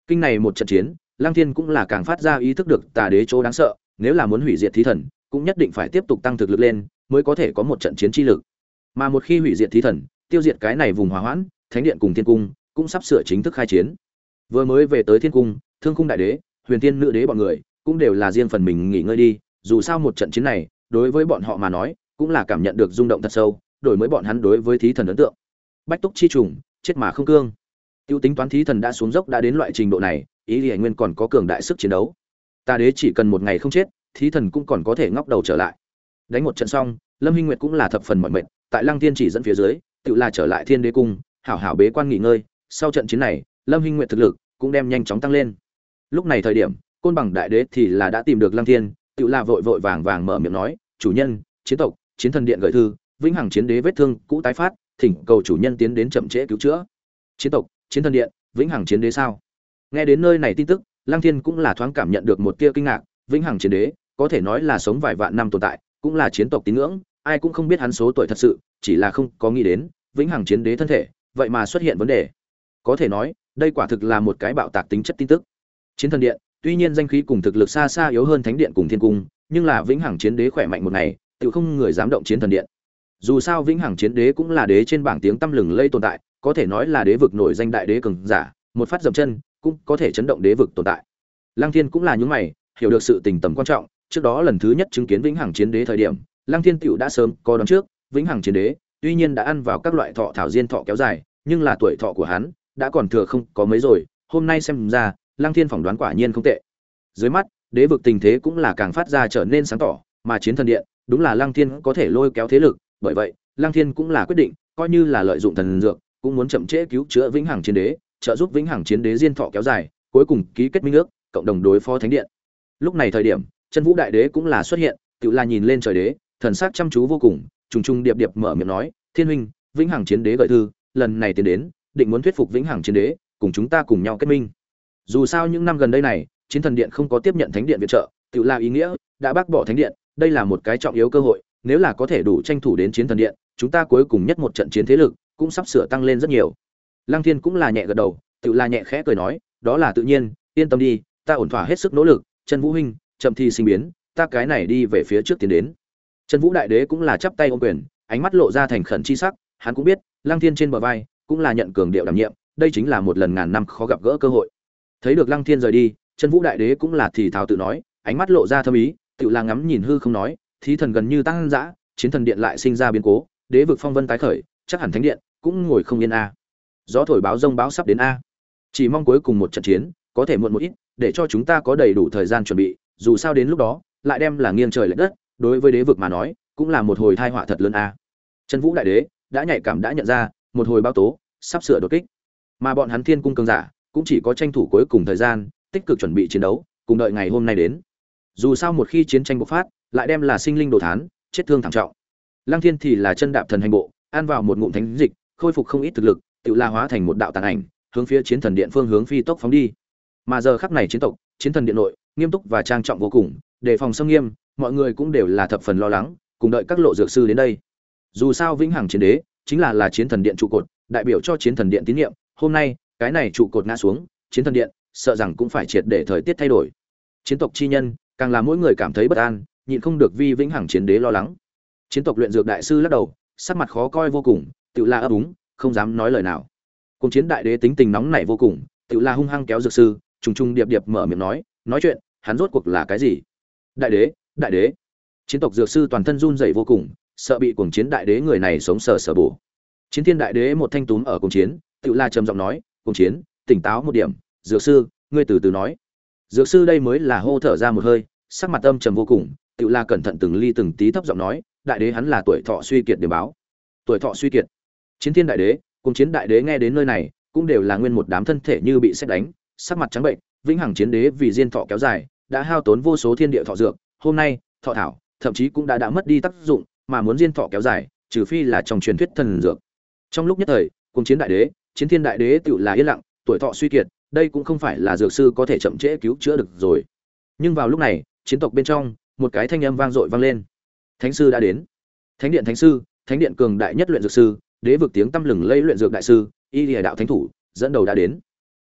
Kinh này một trận chiến, Lăng Thiên cũng là càng phát ra ý thức được tà đế chỗ đáng sợ, nếu là muốn hủy diệt thí thần, cũng nhất định phải tiếp tục tăng thực lực lên, mới có thể có một trận chiến chi lực. Mà một khi hủy diệt thí thần, tiêu diệt cái này vùng hòa hoãn, thánh điện cùng thiên cung cũng sắp sửa chính thức khai chiến. Vừa mới về tới thiên cung, thương cung đại đế, huyền tiên nữ đế bọn người cũng đều là riêng phần mình nghỉ ngơi đi, dù sao một trận chiến này đối với bọn họ mà nói cũng là cảm nhận được rung động thật sâu, đổi mới bọn hắn đối với thí thần ấn tượng. Bách túc chi trùng, chết mà không cương. Tiêu tính toán thí thần đã xuống dốc đã đến loại trình độ này, ý Liễu Nguyên còn có cường đại sức chiến đấu. Ta đế chỉ cần một ngày không chết, thí thần cũng còn có thể ngóc đầu trở lại. Đánh một trận xong, Lâm Hinh Nguyệt cũng là thập phần mỏi mệt, tại Lăng Thiên chỉ dẫn phía dưới, tự là trở lại Thiên Đế cung, hảo hảo bế quan nghỉ ngơi. Sau trận chiến này, Lâm Hinh Nguyệt thực lực cũng đem nhanh chóng tăng lên. Lúc này thời điểm, Côn Bằng đại đế thì là đã tìm được Lăng Thiên, tự là vội vội vàng vàng mở miệng nói, "Chủ nhân, chiến tộc, chiến thần điện gửi thư, vĩnh hằng chiến đế vết thương cũ tái phát, thỉnh cầu chủ nhân tiến đến chậm trễ cứu chữa." Chiến tộc, chiến thần điện, vĩnh hằng chiến đế sao? Nghe đến nơi này tin tức, Lăng Thiên cũng là thoáng cảm nhận được một tia kinh ngạc, vĩnh hằng chiến đế, có thể nói là sống vài vạn năm tồn tại, cũng là chiến tộc tín ngưỡng, ai cũng không biết hắn số tuổi thật sự, chỉ là không có nghĩ đến, vĩnh hằng chiến đế thân thể, vậy mà xuất hiện vấn đề. Có thể nói, đây quả thực là một cái bạo tạc tính chất tin tức. Chiến thần điện, tuy nhiên danh khí cùng thực lực xa xa yếu hơn thánh điện cùng thiên cung, nhưng là vĩnh hằng chiến đế khỏe mạnh một ngày, tự không người dám động chiến thần điện. Dù sao vĩnh hằng chiến đế cũng là đế trên bảng tiếng tăm lừng lây tồn tại, có thể nói là đế vực nổi danh đại đế cường giả, một phát dậm chân cũng có thể chấn động đế vực tồn tại. Lăng Thiên cũng là những mày, hiểu được sự tình tầm quan trọng, trước đó lần thứ nhất chứng kiến vĩnh hằng chiến đế thời điểm, Lăng Thiên tiểu đã sớm có đoán trước, vĩnh hằng chiến đế tuy nhiên đã ăn vào các loại thọ thảo diên thọ kéo dài, nhưng là tuổi thọ của hắn đã còn thừa không có mấy rồi, hôm nay xem ra, Lăng Thiên phỏng đoán quả nhiên không tệ. Dưới mắt, đế vực tình thế cũng là càng phát ra trở nên sáng tỏ, mà chiến thần điện, đúng là Lăng Thiên có thể lôi kéo thế lực, bởi vậy, Lăng Thiên cũng là quyết định, coi như là lợi dụng thần dược, cũng muốn chậm trễ cứu chữa vĩnh hằng chiến đế, trợ giúp vĩnh hằng chiến đế diên thọ kéo dài, cuối cùng ký kết minh ước, cộng đồng đối phó thánh điện. Lúc này thời điểm, Chân Vũ đại đế cũng là xuất hiện, tự là nhìn lên trời đế, thần sắc chăm chú vô cùng, trùng trùng điệp điệp mở miệng nói, "Thiên huynh, vĩnh hằng chiến đế gửi thư, lần này tiến đến, định muốn thuyết phục vĩnh hằng chiến đế, cùng chúng ta cùng nhau kết minh." Dù sao những năm gần đây này, chiến thần điện không có tiếp nhận thánh điện viện trợ, tự là ý nghĩa đã bác bỏ thánh điện, đây là một cái trọng yếu cơ hội, nếu là có thể đủ tranh thủ đến chiến thần điện, chúng ta cuối cùng nhất một trận chiến thế lực cũng sắp sửa tăng lên rất nhiều. Lăng Thiên cũng là nhẹ gật đầu, tự là nhẹ khẽ cười nói, "Đó là tự nhiên, yên tâm đi, ta ổn thỏa hết sức nỗ lực, Chân Vũ huynh, chậm thì sinh biến, ta cái này đi về phía trước tiến đến." Chân Vũ đại đế cũng là chắp tay ôm quyền, ánh mắt lộ ra thành khẩn chi sắc, hắn cũng biết, Lăng Thiên trên bờ vai cũng là nhận cường điệu đảm nhiệm, đây chính là một lần ngàn năm khó gặp gỡ cơ hội. Thấy được Lăng Thiên rời đi, Chân Vũ đại đế cũng là thì thào tự nói, ánh mắt lộ ra thâm ý, tự là ngắm nhìn hư không nói, thí thần gần như tăng dã, chiến thần điện lại sinh ra biến cố, đế vực phong vân tái khởi, chắc hẳn thánh điện cũng ngồi không yên a. Gió thổi báo rông báo sắp đến a. Chỉ mong cuối cùng một trận chiến, có thể muộn một ít, để cho chúng ta có đầy đủ thời gian chuẩn bị, dù sao đến lúc đó, lại đem là nghiêng trời lệch đất, đối với đế vực mà nói, cũng là một hồi tai họa thật lớn a. Chân Vũ đại đế đã nhạy cảm đã nhận ra, một hồi báo tố sắp sửa đột kích. Mà bọn hắn Thiên cung cường giả, cũng chỉ có tranh thủ cuối cùng thời gian, tích cực chuẩn bị chiến đấu, cùng đợi ngày hôm nay đến. Dù sao một khi chiến tranh bộc phát, lại đem là sinh linh đồ thán, chết thương thảm trọng. Lăng Thiên thì là chân đạp thần hành bộ, ăn vào một ngụm thánh dịch, khôi phục không ít thực lực, tự la hóa thành một đạo tàn ảnh, hướng phía chiến thần điện phương hướng phi tốc phóng đi. Mà giờ khắc này chiến tộc, chiến thần điện nội, nghiêm túc và trang trọng vô cùng, đề phòng xâm nghiêm, mọi người cũng đều là thập phần lo lắng, cùng đợi các lộ dược sư đến đây. Dù sao vĩnh hằng chiến đế chính là là chiến thần điện trụ cột, đại biểu cho chiến thần điện tín nhiệm, hôm nay, cái này trụ cột ngã xuống, chiến thần điện sợ rằng cũng phải triệt để thời tiết thay đổi. Chiến tộc chi nhân, càng là mỗi người cảm thấy bất an, nhịn không được vi vĩnh hằng chiến đế lo lắng. Chiến tộc luyện dược đại sư lắc đầu, sắc mặt khó coi vô cùng, tự la ấp úng, không dám nói lời nào. Cùng chiến đại đế tính tình nóng nảy vô cùng, tự la hung hăng kéo dược sư, trùng trùng điệp điệp mở miệng nói, nói chuyện, hắn rốt cuộc là cái gì? Đại đế, đại đế. Chiến tộc dược sư toàn thân run rẩy vô cùng, sợ bị cuồng chiến đại đế người này sống sờ sờ bổ. Chiến thiên đại đế một thanh túm ở cuồng chiến, tự la trầm giọng nói, cuồng chiến, tỉnh táo một điểm, dược sư, ngươi từ từ nói. Dược sư đây mới là hô thở ra một hơi, sắc mặt âm trầm vô cùng, tự la cẩn thận từng ly từng tí thấp giọng nói, đại đế hắn là tuổi thọ suy kiệt để báo. Tuổi thọ suy kiệt. Chiến thiên đại đế, cùng chiến đại đế nghe đến nơi này, cũng đều là nguyên một đám thân thể như bị sét đánh, sắc mặt trắng bệnh, vĩnh hằng chiến đế vì diên thọ kéo dài, đã hao tốn vô số thiên địa thọ dược, hôm nay, thọ thảo, thậm chí cũng đã đã mất đi tác dụng, mà muốn diên thọ kéo dài, trừ phi là trong truyền thuyết thần dược. Trong lúc nhất thời, cùng chiến đại đế, chiến thiên đại đế tựu là yên lặng, tuổi thọ suy kiệt, đây cũng không phải là dược sư có thể chậm trễ cứu chữa được rồi. Nhưng vào lúc này, chiến tộc bên trong, một cái thanh âm vang dội vang lên. Thánh sư đã đến. Thánh điện thánh sư, thánh điện cường đại nhất luyện dược sư, đế vực tiếng tăm lừng lẫy luyện dược đại sư, y lìa đạo thánh thủ, dẫn đầu đã đến.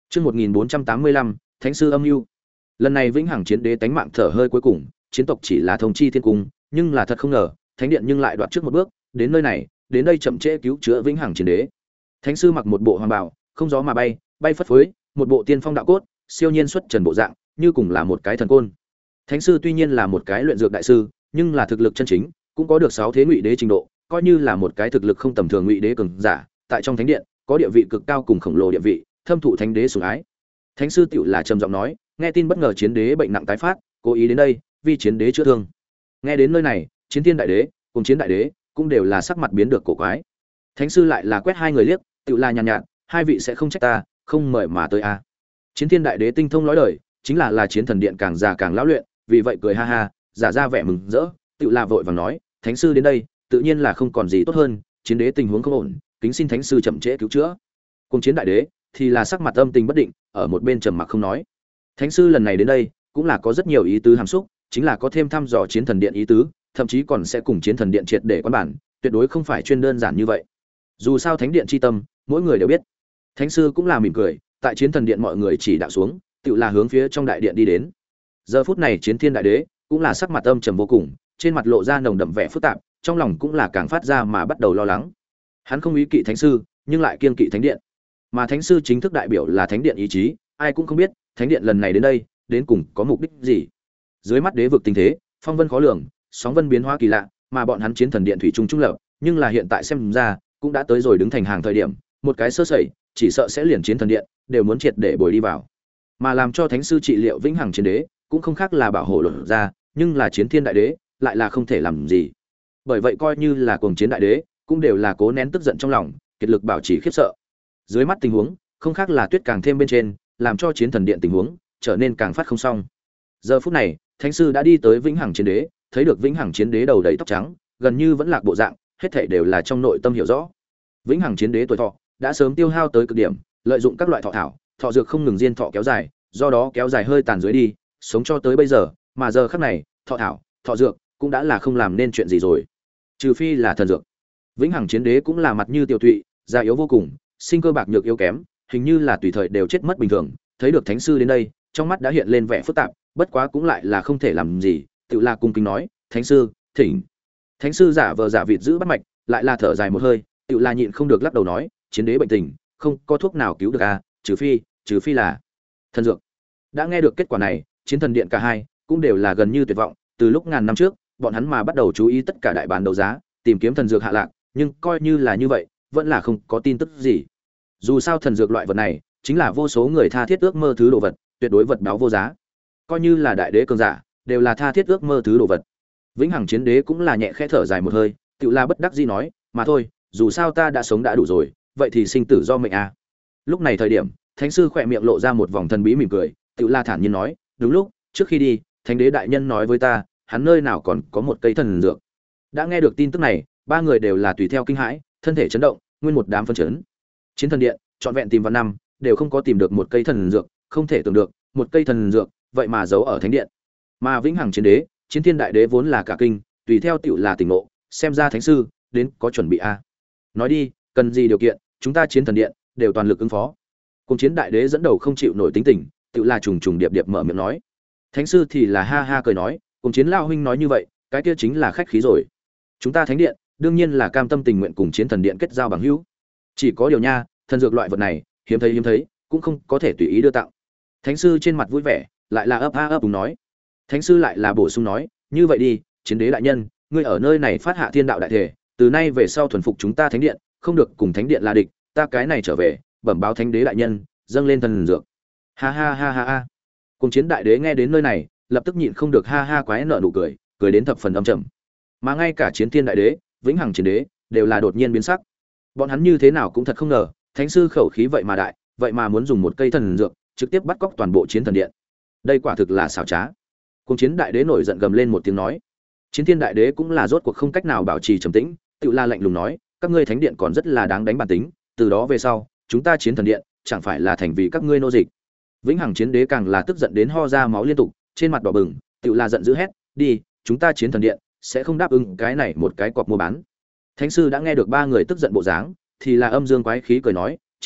Chương một nghìn bốn trăm tám mươi lăm, Thánh sư âm mưu. Lần này Vĩnh Hằng Chiến Đế tánh mạng thở hơi cuối cùng, chiến tộc chỉ là thông chi thiên cung, nhưng là thật không ngờ, thánh điện nhưng lại đoạt trước một bước, đến nơi này, đến đây chậm trễ cứu chữa Vĩnh Hằng Chiến Đế. Thánh sư mặc một bộ hoàng bào, không gió mà bay, bay phất phới, một bộ tiên phong đạo cốt, siêu nhiên xuất trần bộ dạng, như cùng là một cái thần côn. Thánh sư tuy nhiên là một cái luyện dược đại sư, nhưng là thực lực chân chính, cũng có được sáu thế ngụy đế trình độ, coi như là một cái thực lực không tầm thường ngụy đế cường giả, tại trong thánh điện, có địa vị cực cao cùng khổng lồ địa vị, thâm thụ thánh đế sủng ái. Thánh sư tiểu là trầm giọng nói, nghe tin bất ngờ chiến đế bệnh nặng tái phát, cố ý đến đây, vì chiến đế chữa thương. Nghe đến nơi này, Chiến Thiên đại đế, cùng Chiến đại đế, cũng đều là sắc mặt biến được cổ quái. Thánh sư lại là quét hai người liếc, tiểu là nhàn nhạt, nhạt, hai vị sẽ không trách ta, không mời mà tới a. À. Chiến Thiên đại đế tinh thông nói lời, chính là là chiến thần điện càng già càng lão luyện, vì vậy cười ha ha, giả ra vẻ mừng rỡ, tiểu là vội vàng nói, thánh sư đến đây, tự nhiên là không còn gì tốt hơn, chiến đế tình huống không ổn, kính xin thánh sư chậm trễ cứu chữa. Cùng Chiến đại đế thì là sắc mặt âm tình bất định, ở một bên trầm mặc không nói. Thánh sư lần này đến đây, cũng là có rất nhiều ý tứ hàm xúc, chính là có thêm thăm dò chiến thần điện ý tứ, thậm chí còn sẽ cùng chiến thần điện triệt để quan bản, tuyệt đối không phải chuyên đơn giản như vậy. Dù sao thánh điện chi tâm, mỗi người đều biết. Thánh sư cũng là mỉm cười, tại chiến thần điện mọi người chỉ đạo xuống, tự là hướng phía trong đại điện đi đến. Giờ phút này Chiến Thiên đại đế cũng là sắc mặt âm trầm vô cùng, trên mặt lộ ra nồng đậm vẻ phức tạp, trong lòng cũng là càng phát ra mà bắt đầu lo lắng. Hắn không ý kỵ thánh sư, nhưng lại kiêng kỵ thánh điện. Mà thánh sư chính thức đại biểu là thánh điện ý chí, ai cũng không biết thánh điện lần này đến đây đến cùng có mục đích gì. Dưới mắt đế vực tình thế phong vân khó lường, sóng vân biến hóa kỳ lạ, mà bọn hắn chiến thần điện thủy chung trung lập, nhưng là hiện tại xem ra cũng đã tới rồi đứng thành hàng thời điểm, một cái sơ sẩy chỉ sợ sẽ liền chiến thần điện đều muốn triệt để bồi đi vào. Mà làm cho thánh sư trị liệu Vĩnh Hằng Chiến Đế cũng không khác là bảo hộ lột ra, nhưng là Chiến Thiên đại đế lại là không thể làm gì. Bởi vậy coi như là cuồng chiến đại đế cũng đều là cố nén tức giận trong lòng, kiệt lực bảo trì khiếp sợ. Dưới mắt tình huống không khác là tuyết càng thêm bên trên, làm cho chiến thần điện tình huống trở nên càng phát không xong. Giờ phút này thánh sư đã đi tới Vĩnh Hằng Chiến Đế, thấy được Vĩnh Hằng Chiến Đế đầu đầy tóc trắng, gần như vẫn lạc bộ dạng, hết thảy đều là trong nội tâm hiểu rõ. Vĩnh Hằng Chiến Đế tuổi thọ đã sớm tiêu hao tới cực điểm, lợi dụng các loại thọ thảo, thọ dược không ngừng diên thọ kéo dài, do đó kéo dài hơi tàn dưới đi, sống cho tới bây giờ, mà giờ khắc này, thọ thảo, thọ dược cũng đã là không làm nên chuyện gì rồi. Trừ phi là thần dược. Vĩnh Hằng Chiến Đế cũng là mặt như tiểu tụy, già yếu vô cùng, sinh cơ bạc nhược yếu kém, hình như là tùy thời đều chết mất bình thường. Thấy được thánh sư đến đây, trong mắt đã hiện lên vẻ phức tạp, bất quá cũng lại là không thể làm gì, tự là cung kính nói, thánh sư, thỉnh. Thánh sư giả vờ giả vịt giữ bắt mạch, lại là thở dài một hơi, tự là nhịn không được lắc đầu nói, chiến đế bệnh tình, không có thuốc nào cứu được à, trừ phi, trừ phi là thần dược. Đã nghe được kết quả này, chiến thần điện cả hai cũng đều là gần như tuyệt vọng, từ lúc ngàn năm trước, bọn hắn mà bắt đầu chú ý tất cả đại bán đấu giá, tìm kiếm thần dược hạ lạc, nhưng coi như là như vậy, vẫn là không có tin tức gì. Dù sao thần dược loại vật này, chính là vô số người tha thiết ước mơ thứ đồ vật, tuyệt đối vật báo vô giá. Coi như là đại đế cường giả, đều là tha thiết ước mơ thứ đồ vật. Vĩnh Hằng Chiến Đế cũng là nhẹ khẽ thở dài một hơi, tự là bất đắc dĩ nói, mà thôi, dù sao ta đã sống đã đủ rồi, vậy thì sinh tử do mệnh a. À. Lúc này thời điểm, thánh sư khỏe miệng lộ ra một vòng thần bí mỉm cười, tự la thản nhiên nói, đúng lúc, trước khi đi, thánh đế đại nhân nói với ta, hắn nơi nào còn có một cây thần dược. Đã nghe được tin tức này, ba người đều là tùy theo kinh hãi, thân thể chấn động, nguyên một đám phân chấn. Chiến thần điện, trọn vẹn tìm vào năm, đều không có tìm được một cây thần dược, không thể tưởng được, một cây thần dược, vậy mà giấu ở thánh điện. Mà Vĩnh Hằng Chiến Đế, Chiến Thiên đại đế vốn là cả kinh, tùy theo tiểu là tỉnh ngộ, xem ra thánh sư đến có chuẩn bị a. À. Nói đi, cần gì điều kiện, chúng ta Chiến thần điện đều toàn lực ứng phó. Cùng Chiến đại đế dẫn đầu không chịu nổi tính tình, tiểu là trùng trùng điệp điệp mở miệng nói. Thánh sư thì là ha ha cười nói, cùng Chiến lão huynh nói như vậy, cái kia chính là khách khí rồi. Chúng ta thánh điện, đương nhiên là cam tâm tình nguyện cùng Chiến thần điện kết giao bằng hữu. Chỉ có điều nha, thần dược loại vật này, hiếm thấy hiếm thấy, cũng không có thể tùy ý đưa tặng. Thánh sư trên mặt vui vẻ, lại là ấp a ấp đúng nói. Thánh sư lại là bổ sung nói, như vậy đi, Chiến đế đại nhân, ngươi ở nơi này phát hạ thiên đạo đại thể, từ nay về sau thuần phục chúng ta thánh điện, không được cùng thánh điện là địch, ta cái này trở về, bẩm báo thánh đế đại nhân, dâng lên thần dược. Ha ha ha ha ha. Cùng Chiến đại đế nghe đến nơi này, lập tức nhịn không được ha ha quái nợ nụ cười, cười đến thập phần âm trầm. Mà ngay cả Chiến Thiên đại đế, Vĩnh Hằng Chiến đế, đều là đột nhiên biến sắc. Bọn hắn như thế nào cũng thật không ngờ, thánh sư khẩu khí vậy mà đại, vậy mà muốn dùng một cây thần dược, trực tiếp bắt cóc toàn bộ chiến thần điện. Đây quả thực là xảo trá. Cùng Chiến đại đế nổi giận gầm lên một tiếng nói. Chiến Thiên đại đế cũng là rốt cuộc không cách nào bảo trì trầm tĩnh, tự la lạnh lùng nói, các ngươi thánh điện còn rất là đáng đánh bản tính, từ đó về sau, chúng ta chiến thần điện chẳng phải là thành vì các ngươi nô dịch. Vĩnh Hằng Chiến đế càng là tức giận đến ho ra máu liên tục, trên mặt đỏ bừng, tự la giận dữ hét, đi, chúng ta chiến thần điện sẽ không đáp ứng cái này một cái cọc mua bán. Thánh sư đã nghe được ba người tức giận bộ dáng, thì là âm dương quái khí cười nói, Chiến đế,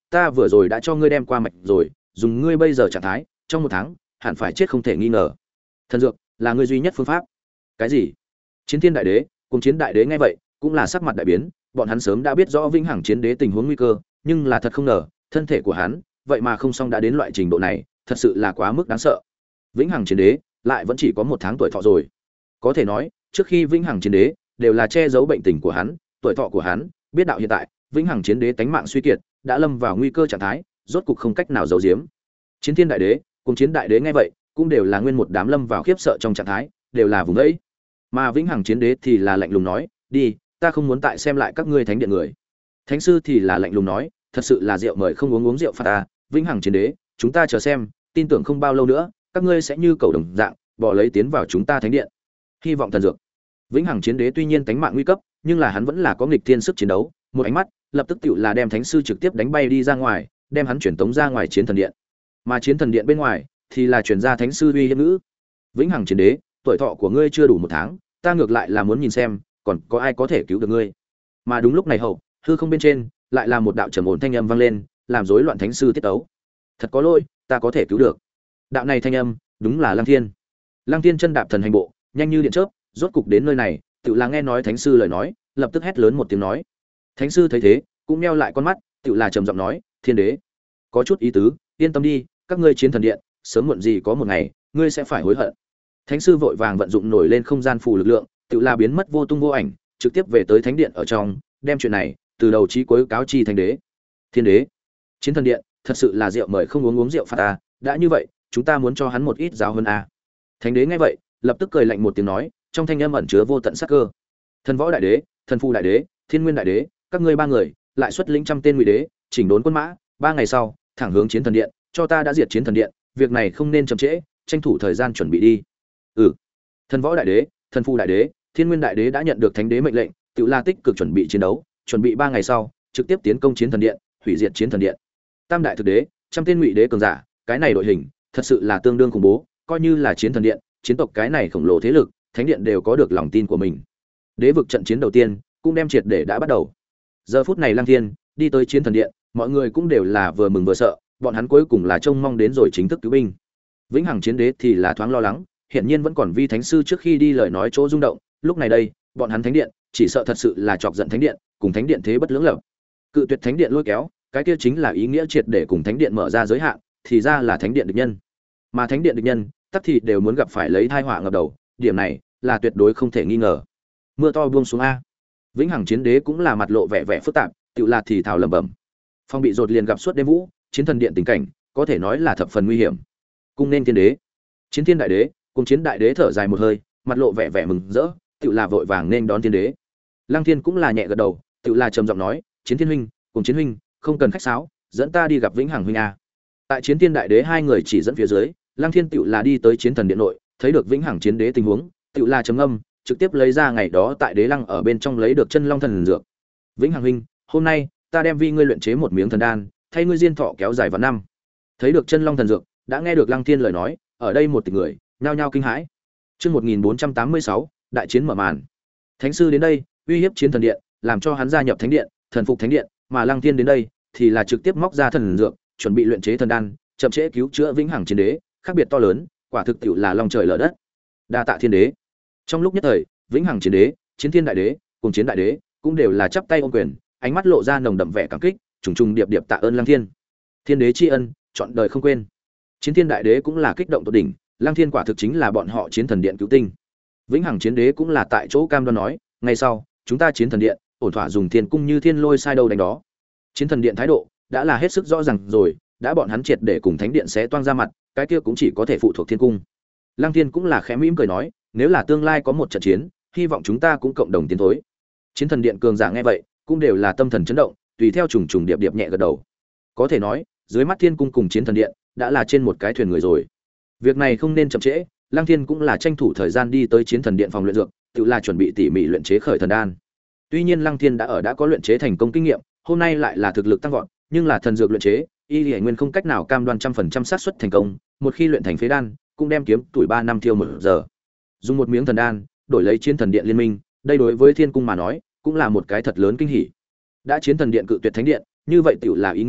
ta vừa rồi đã cho ngươi đem qua mạch rồi, dùng ngươi bây giờ trạng thái, trong một tháng hẳn phải chết không thể nghi ngờ. Thần dược là ngươi duy nhất phương pháp. Cái gì? Chiến Thiên Đại Đế, cùng Chiến Đại Đế nghe vậy, cũng là sắc mặt đại biến, bọn hắn sớm đã biết rõ Vĩnh Hằng Chiến Đế tình huống nguy cơ, nhưng là thật không ngờ, thân thể của hắn, vậy mà không xong đã đến loại trình độ này, thật sự là quá mức đáng sợ. Vĩnh Hằng Chiến Đế lại vẫn chỉ có một tháng tuổi thọ rồi. Có thể nói, trước khi Vĩnh Hằng Chiến Đế đều là che giấu bệnh tình của hắn, tuổi thọ của hắn, biết đạo hiện tại, Vĩnh Hằng Chiến Đế tánh mạng suy kiệt, đã lâm vào nguy cơ trạng thái, rốt cục không cách nào giấu giếm. Chiến Thiên Đại Đế, cùng Chiến Đại Đế nghe vậy, cũng đều là nguyên một đám lâm vào khiếp sợ trong trạng thái, đều là vùng đấy. Mà Vĩnh Hằng Chiến Đế thì là lạnh lùng nói, "Đi, ta không muốn tại xem lại các ngươi thánh điện người." Thánh sư thì là lạnh lùng nói, "Thật sự là rượu mời không uống uống rượu phạt ta, Vĩnh Hằng Chiến Đế, chúng ta chờ xem, tin tưởng không bao lâu nữa, các ngươi sẽ như cầu đồng dạng, bỏ lấy tiến vào chúng ta thánh điện." Hy vọng thần dược. Vĩnh Hằng Chiến Đế tuy nhiên tánh mạng nguy cấp, nhưng là hắn vẫn là có nghịch thiên sức chiến đấu, một ánh mắt, lập tức tựu là đem thánh sư trực tiếp đánh bay đi ra ngoài, đem hắn chuyển tống ra ngoài chiến thần điện. Mà chiến thần điện bên ngoài thì là truyền ra thánh sư uy hiếp ngữ. "Vĩnh Hằng Chiến Đế, tuổi thọ của ngươi chưa đủ một tháng, ta ngược lại là muốn nhìn xem, còn có ai có thể cứu được ngươi." Mà đúng lúc này hậu, hư không bên trên, lại là một đạo trầm ổn thanh âm vang lên, làm rối loạn thánh sư tiết tấu. "Thật có lỗi, ta có thể cứu được." Đạo này thanh âm, đúng là Lăng Thiên. Lăng Thiên chân đạp thần hành bộ, nhanh như điện chớp, rốt cục đến nơi này, tự là nghe nói thánh sư lời nói, lập tức hét lớn một tiếng nói. Thánh sư thấy thế, cũng meo lại con mắt, tự là trầm giọng nói, "Thiên Đế, có chút ý tứ, yên tâm đi, các ngươi chiến thần điện, sớm muộn gì có một ngày, ngươi sẽ phải hối hận." Thánh sư vội vàng vận dụng nổi lên không gian phù lực lượng, tự là biến mất vô tung vô ảnh, trực tiếp về tới thánh điện ở trong, đem chuyện này từ đầu chí cuối cáo chi thánh đế. "Thiên Đế, chiến thần điện, thật sự là rượu mời không uống uống rượu phạt ta, đã như vậy, chúng ta muốn cho hắn một ít giáo hơn a." Thánh đế nghe vậy, lập tức cười lạnh một tiếng nói, trong thanh âm ẩn chứa vô tận sát cơ. "Thần Võ Đại Đế, Thần Phù Đại Đế, Thiên Nguyên Đại Đế, các ngươi ba người, lại xuất lĩnh trăm tên ngụy đế, chỉnh đốn quân mã, ba ngày sau, thẳng hướng chiến thần điện, cho ta đã diệt chiến thần điện, việc này không nên chậm trễ, tranh thủ thời gian chuẩn bị đi." Ừ. Thần Võ Đại Đế, Thần Phù Đại Đế, Thiên Nguyên Đại Đế đã nhận được thánh đế mệnh lệnh, tự la tích cực chuẩn bị chiến đấu, chuẩn bị ba ngày sau, trực tiếp tiến công chiến thần điện, hủy diệt chiến thần điện. Tam đại thực đế, trăm tên ngụy đế cường giả, cái này đội hình, thật sự là tương đương khủng bố, coi như là chiến thần điện, chiến tộc cái này khổng lồ thế lực, thánh điện đều có được lòng tin của mình. Đế vực trận chiến đầu tiên cũng đem triệt để đã bắt đầu. Giờ phút này Lăng Thiên đi tới chiến thần điện, mọi người cũng đều là vừa mừng vừa sợ, bọn hắn cuối cùng là trông mong đến rồi chính thức cứu binh. Vĩnh Hằng Chiến Đế thì là thoáng lo lắng, hiển nhiên vẫn còn vi thánh sư trước khi đi lời nói chỗ rung động, lúc này đây, bọn hắn thánh điện, chỉ sợ thật sự là chọc giận thánh điện, cùng thánh điện thế bất lưỡng lập. Cự tuyệt thánh điện lôi kéo, cái kia chính là ý nghĩa triệt để cùng thánh điện mở ra giới hạn, thì ra là thánh điện địch nhân. Mà thánh điện địch nhân, tất thì đều muốn gặp phải lấy tai họa ngập đầu, điểm này là tuyệt đối không thể nghi ngờ. Mưa to buông xuống a. Vĩnh Hằng Chiến Đế cũng là mặt lộ vẻ vẻ phức tạp, tựu là thì thào lẩm bẩm. Phong bị rột liền gặp suốt đêm vũ, chiến thần điện tình cảnh, có thể nói là thập phần nguy hiểm. Cung nên Thiên Đế, Chiến Thiên Đại Đế, cùng Chiến Đại Đế thở dài một hơi, mặt lộ vẻ vẻ mừng rỡ, tựu là vội vàng nên đón Thiên Đế. Lăng Thiên cũng là nhẹ gật đầu, tựu là trầm giọng nói, Chiến Thiên huynh, cùng Chiến huynh, không cần khách sáo, dẫn ta đi gặp Vĩnh Hằng huynh a. Tại Chiến Thiên Đại Đế hai người chỉ dẫn phía dưới, Lăng Thiên tựu là đi tới chiến thần điện nội, thấy được Vĩnh Hằng Chiến Đế tình huống, tựu là trầm ngâm, trực tiếp lấy ra ngày đó tại Đế Lăng ở bên trong lấy được chân long thần dược. Vĩnh Hằng huynh, hôm nay ta đem vi ngươi luyện chế một miếng thần đan, thay ngươi diên thọ kéo dài vạn năm. Thấy được chân long thần dược, đã nghe được Lăng Thiên lời nói, ở đây một tịch người nhao nhao kinh hãi. Chương một nghìn bốn trăm tám mươi sáu, đại chiến mở màn. Thánh sư đến đây, uy hiếp chiến thần điện, làm cho hắn gia nhập thánh điện, thần phục thánh điện, mà Lăng Thiên đến đây thì là trực tiếp móc ra thần dược, chuẩn bị luyện chế thần đan, chậm trễ cứu chữa Vĩnh Hằng Chiến Đế, khác biệt to lớn, quả thực tiệu là long trời lở đất. Đa tạ Thiên Đế. Trong lúc nhất thời, Vĩnh Hằng Chiến Đế, Chiến Thiên Đại Đế, cùng Chiến Đại Đế cũng đều là chắp tay ôm quyền, ánh mắt lộ ra nồng đậm vẻ cảm kích, trùng trùng điệp điệp tạ ơn Lăng Thiên. Thiên Đế tri ân, trọn đời không quên. Chiến Thiên Đại Đế cũng là kích động tột đỉnh, Lăng Thiên quả thực chính là bọn họ chiến thần điện cứu tinh. Vĩnh Hằng Chiến Đế cũng là tại chỗ cam đoan nói, ngày sau, chúng ta chiến thần điện, ổn thỏa dùng thiên cung như thiên lôi sai đâu đánh đó. Chiến thần điện thái độ đã là hết sức rõ ràng rồi, đã bọn hắn triệt để cùng thánh điện xé toang ra mặt, cái kia cũng chỉ có thể phụ thuộc thiên cung. Lăng Thiên cũng là khẽ mỉm cười nói, nếu là tương lai có một trận chiến, hy vọng chúng ta cũng cộng đồng tiến thối. Chiến thần điện cường giả nghe vậy, cũng đều là tâm thần chấn động, tùy theo trùng trùng điệp điệp nhẹ gật đầu. Có thể nói, dưới mắt thiên cung cùng chiến thần điện đã là trên một cái thuyền người rồi. Việc này không nên chậm trễ, Lăng Thiên cũng là tranh thủ thời gian đi tới chiến thần điện phòng luyện dược, tự là chuẩn bị tỉ mỉ luyện chế khởi thần đan. Tuy nhiên Lăng Thiên đã ở đã có luyện chế thành công kinh nghiệm, hôm nay lại là thực lực tăng vọt, nhưng là thần dược luyện chế, y Liễu Nguyên không cách nào cam đoan trăm phần trăm xác suất thành công, một khi luyện thành phế đan, cũng đem kiếm tuổi ba năm thiêu một giờ. Dùng một miếng thần đan, đổi lấy chiến thần điện liên minh, đây đối với thiên cung mà nói, cũng là một cái thật lớn kinh hỉ. Đã chiến thần điện cự tuyệt thánh điện, như vậy tiểu là ý nghĩa,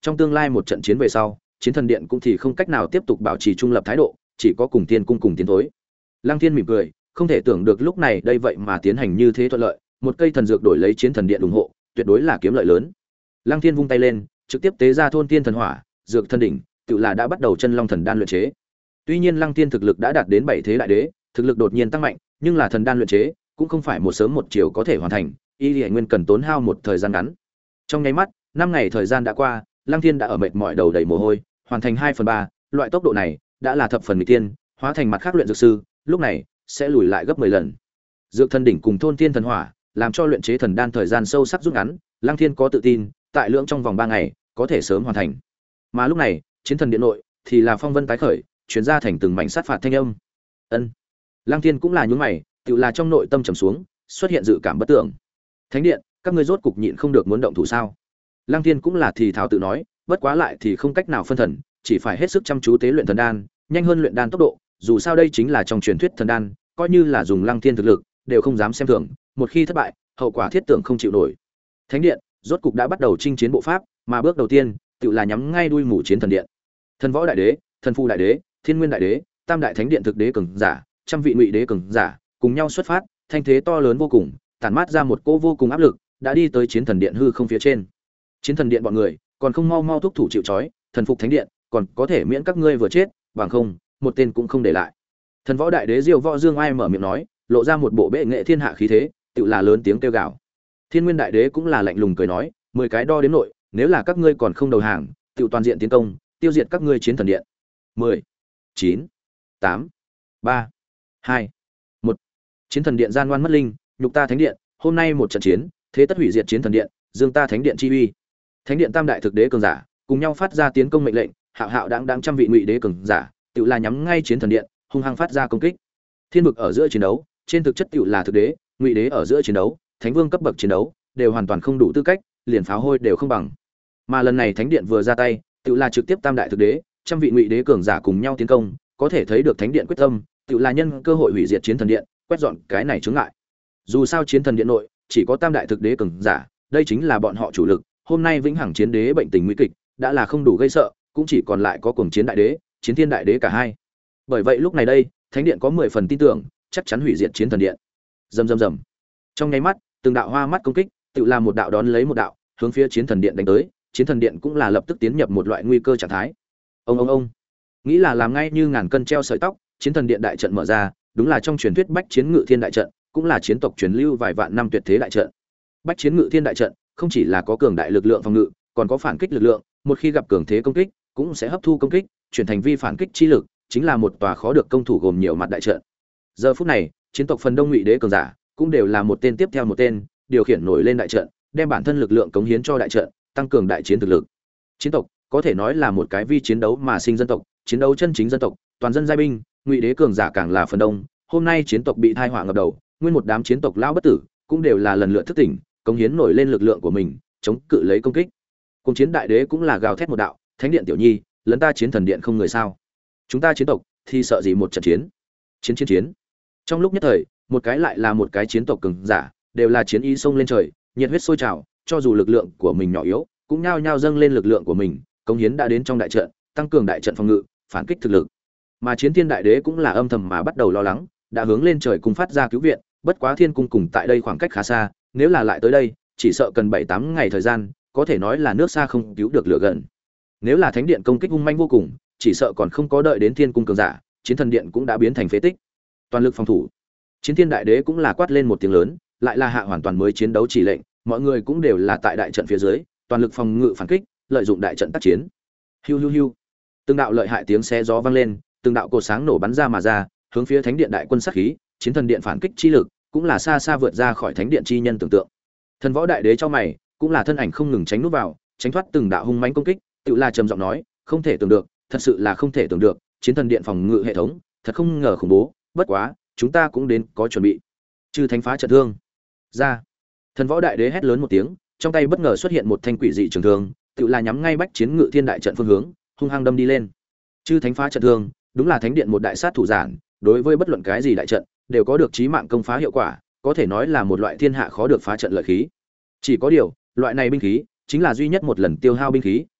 Trong tương lai một trận chiến về sau, chiến thần điện cũng thì không cách nào tiếp tục bảo trì trung lập thái độ, chỉ có cùng tiên cung cùng tiến thối. Lăng Thiên mỉm cười, không thể tưởng được lúc này đây vậy mà tiến hành như thế thuận lợi, một cây thần dược đổi lấy chiến thần điện ủng hộ, tuyệt đối là kiếm lợi lớn. Lăng Thiên vung tay lên, trực tiếp tế ra thôn tiên thần hỏa, dược thần đỉnh, tự là đã bắt đầu chân long thần đan luyện chế. Tuy nhiên Lăng Thiên thực lực đã đạt đến bảy thế đại đế, thực lực đột nhiên tăng mạnh, nhưng là thần đan luyện chế cũng không phải một sớm một chiều có thể hoàn thành, y Lệ Nguyên cần tốn hao một thời gian ngắn. Trong nháy mắt, năm ngày thời gian đã qua, Lăng Thiên đã ở mệt mỏi đầu đầy mồ hôi, hoàn thành hai phần ba, loại tốc độ này đã là thập phần mỹ tiên, hóa thành mặt khác luyện dược sư, lúc này sẽ lùi lại gấp mười lần. Dược thần đỉnh cùng thôn tiên thần hỏa, làm cho luyện chế thần đan thời gian sâu sắc rút ngắn, Lăng Thiên có tự tin, tại lượng trong vòng ba ngày có thể sớm hoàn thành. Mà lúc này, chiến thần điện nội thì là phong vân tái khởi, chuyển ra thành từng mảnh sát phạt thanh âm. Ân. Lăng Thiên cũng là nhướng mày, tự là trong nội tâm trầm xuống, xuất hiện dự cảm bất tưởng. Thánh điện, các ngươi rốt cục nhịn không được muốn động thủ sao? Lăng Thiên cũng là thì thào tự nói, bất quá lại thì không cách nào phân thần, chỉ phải hết sức chăm chú tế luyện thần đan, nhanh hơn luyện đan tốc độ, dù sao đây chính là trong truyền thuyết thần đan, coi như là dùng Lăng Thiên thực lực, đều không dám xem thường, một khi thất bại, hậu quả thiết tưởng không chịu nổi. Thánh điện rốt cục đã bắt đầu chinh chiến bộ pháp, mà bước đầu tiên, tự là nhắm ngay đuôi mù chiến thần điện. Thần võ đại đế, thần phu đại đế, thiên nguyên đại đế, tam đại thánh điện thực đế cường giả, trăm vị ngụy đế cường giả, cùng nhau xuất phát, thanh thế to lớn vô cùng, tản mát ra một cỗ vô cùng áp lực, đã đi tới chiến thần điện hư không phía trên. Chiến thần điện bọn người, còn không mau mau thúc thủ chịu trói, thần phục thánh điện, còn có thể miễn các ngươi vừa chết, bằng không, một tên cũng không để lại. Thần võ đại đế Diêu Võ Dương Ai mở miệng nói, lộ ra một bộ bệ nghệ thiên hạ khí thế, tự là lớn tiếng kêu gào. Thiên Nguyên đại đế cũng là lạnh lùng cười nói, mười cái đo đến nội, nếu là các ngươi còn không đầu hàng, tự toàn diện tiến công, tiêu diệt các ngươi chiến thần điện. Mười, chín, tám, ba, hai, một. Chiến thần điện gian ngoan mất linh, nhục ta thánh điện, hôm nay một trận chiến, thế tất hủy diệt chiến thần điện, dương ta thánh điện chi uy. Thánh điện tam đại thực đế cường giả, cùng nhau phát ra tiến công mệnh lệnh, hạo hạo đáng đáng trăm vị ngụy đế cường giả, tự là nhắm ngay chiến thần điện, hung hăng phát ra công kích. Thiên vực ở giữa chiến đấu, trên thực chất tự là thực đế, ngụy đế ở giữa chiến đấu, thánh vương cấp bậc chiến đấu, đều hoàn toàn không đủ tư cách, liền pháo hôi đều không bằng. Mà lần này thánh điện vừa ra tay, tự là trực tiếp tam đại thực đế, trăm vị ngụy đế cường giả cùng nhau tiến công, có thể thấy được thánh điện quyết tâm, tự là nhân cơ hội hủy diệt chiến thần điện, quét dọn cái này chướng ngại. Dù sao chiến thần điện nội chỉ có tam đại thực đế cường giả, đây chính là bọn họ chủ lực, hôm nay vĩnh hằng chiến đế bệnh tình nguy kịch, đã là không đủ gây sợ, cũng chỉ còn lại có cuồng chiến đại đế, chiến thiên đại đế cả hai. Bởi vậy lúc này đây, thánh điện có mười phần tin tưởng, chắc chắn hủy diệt chiến thần điện. Rầm rầm rầm. Trong nháy mắt, từng đạo hoa mắt công kích, tự làm một đạo đón lấy một đạo, hướng phía chiến thần điện đánh tới, chiến thần điện cũng là lập tức tiến nhập một loại nguy cơ trạng thái. Ông ông ông. Nghĩ là làm ngay như ngàn cân treo sợi tóc, chiến thần điện đại trận mở ra, đúng là trong truyền thuyết Bách Chiến Ngự Thiên đại trận, cũng là chiến tộc truyền lưu vài vạn năm tuyệt thế đại trận. Bách Chiến Ngự Thiên đại trận, không chỉ là có cường đại lực lượng phòng ngự, còn có phản kích lực lượng, một khi gặp cường thế công kích, cũng sẽ hấp thu công kích, chuyển thành vi phản kích chi lực, chính là một tòa khó được công thủ gồm nhiều mặt đại trận. Giờ phút này, chiến tộc phần đông ngụy đế cường giả, cũng đều là một tên tiếp theo một tên, điều khiển nổi lên đại trận, đem bản thân lực lượng cống hiến cho đại trận, tăng cường đại chiến thực lực. Chiến tộc có thể nói là một cái vi chiến đấu mà sinh dân tộc, chiến đấu chân chính dân tộc, toàn dân giai binh, ngụy đế cường giả càng là phần đông. Hôm nay chiến tộc bị tai họa ngập đầu, nguyên một đám chiến tộc lão bất tử, cũng đều là lần lượt thức tỉnh, cống hiến nổi lên lực lượng của mình, chống cự lấy công kích. Cùng chiến đại đế cũng là gào thét một đạo, thánh điện tiểu nhi, lấn ta chiến thần điện không người sao? Chúng ta chiến tộc thì sợ gì một trận chiến? Chiến chiến chiến. Trong lúc nhất thời, một cái lại là một cái chiến tộc cường giả, đều là chiến ý xông lên trời, nhiệt huyết sôi trào, cho dù lực lượng của mình nhỏ yếu, cũng nhao nhao dâng lên lực lượng của mình, cống hiến đã đến trong đại trận, tăng cường đại trận phòng ngự, phản kích thực lực. Mà chiến thiên đại đế cũng là âm thầm mà bắt đầu lo lắng, đã hướng lên trời cùng phát ra cứu viện, bất quá thiên cung cùng tại đây khoảng cách khá xa, nếu là lại tới đây, chỉ sợ cần bảy tám ngày thời gian, có thể nói là nước xa không cứu được lửa gần. Nếu là thánh điện công kích hung manh vô cùng, chỉ sợ còn không có đợi đến thiên cung cường giả, chiến thần điện cũng đã biến thành phế tích. Toàn lực phòng thủ. Chiến thiên đại đế cũng là quát lên một tiếng lớn, lại là hạ hoàn toàn mới chiến đấu chỉ lệnh, mọi người cũng đều là tại đại trận phía dưới, toàn lực phòng ngự phản kích, lợi dụng đại trận tác chiến. Hiu hiu hiu. Từng đạo lợi hại tiếng xé gió vang lên, từng đạo cột sáng nổ bắn ra mà ra, hướng phía thánh điện đại quân sát khí, chiến thần điện phản kích chi lực, cũng là xa xa vượt ra khỏi thánh điện chi nhân tưởng tượng. Thần võ đại đế cho mày, cũng là thân ảnh không ngừng tránh núp vào, tránh thoát từng đạo hung mãnh công kích, tự là trầm giọng nói, không thể tưởng được, thật sự là không thể tưởng được, chiến thần điện phòng ngự hệ thống, thật không ngờ khủng bố, bất quá, chúng ta cũng đến có chuẩn bị. Chư thánh phá trận thương. Ra. Thần võ đại đế hét lớn một tiếng, trong tay bất ngờ xuất hiện một thanh quỷ dị trường thương, tự là nhắm ngay Bách Chiến Ngự Thiên đại trận phương hướng, hung hăng đâm đi lên. Chư thánh phá trận thương, đúng là thánh điện một đại sát thủ giản, đối với bất luận cái gì đại trận, đều có được chí mạng công phá hiệu quả, có thể nói là một loại thiên hạ khó được phá trận lợi khí. Chỉ có điều, loại này binh khí, chính là duy nhất một lần tiêu hao binh khí,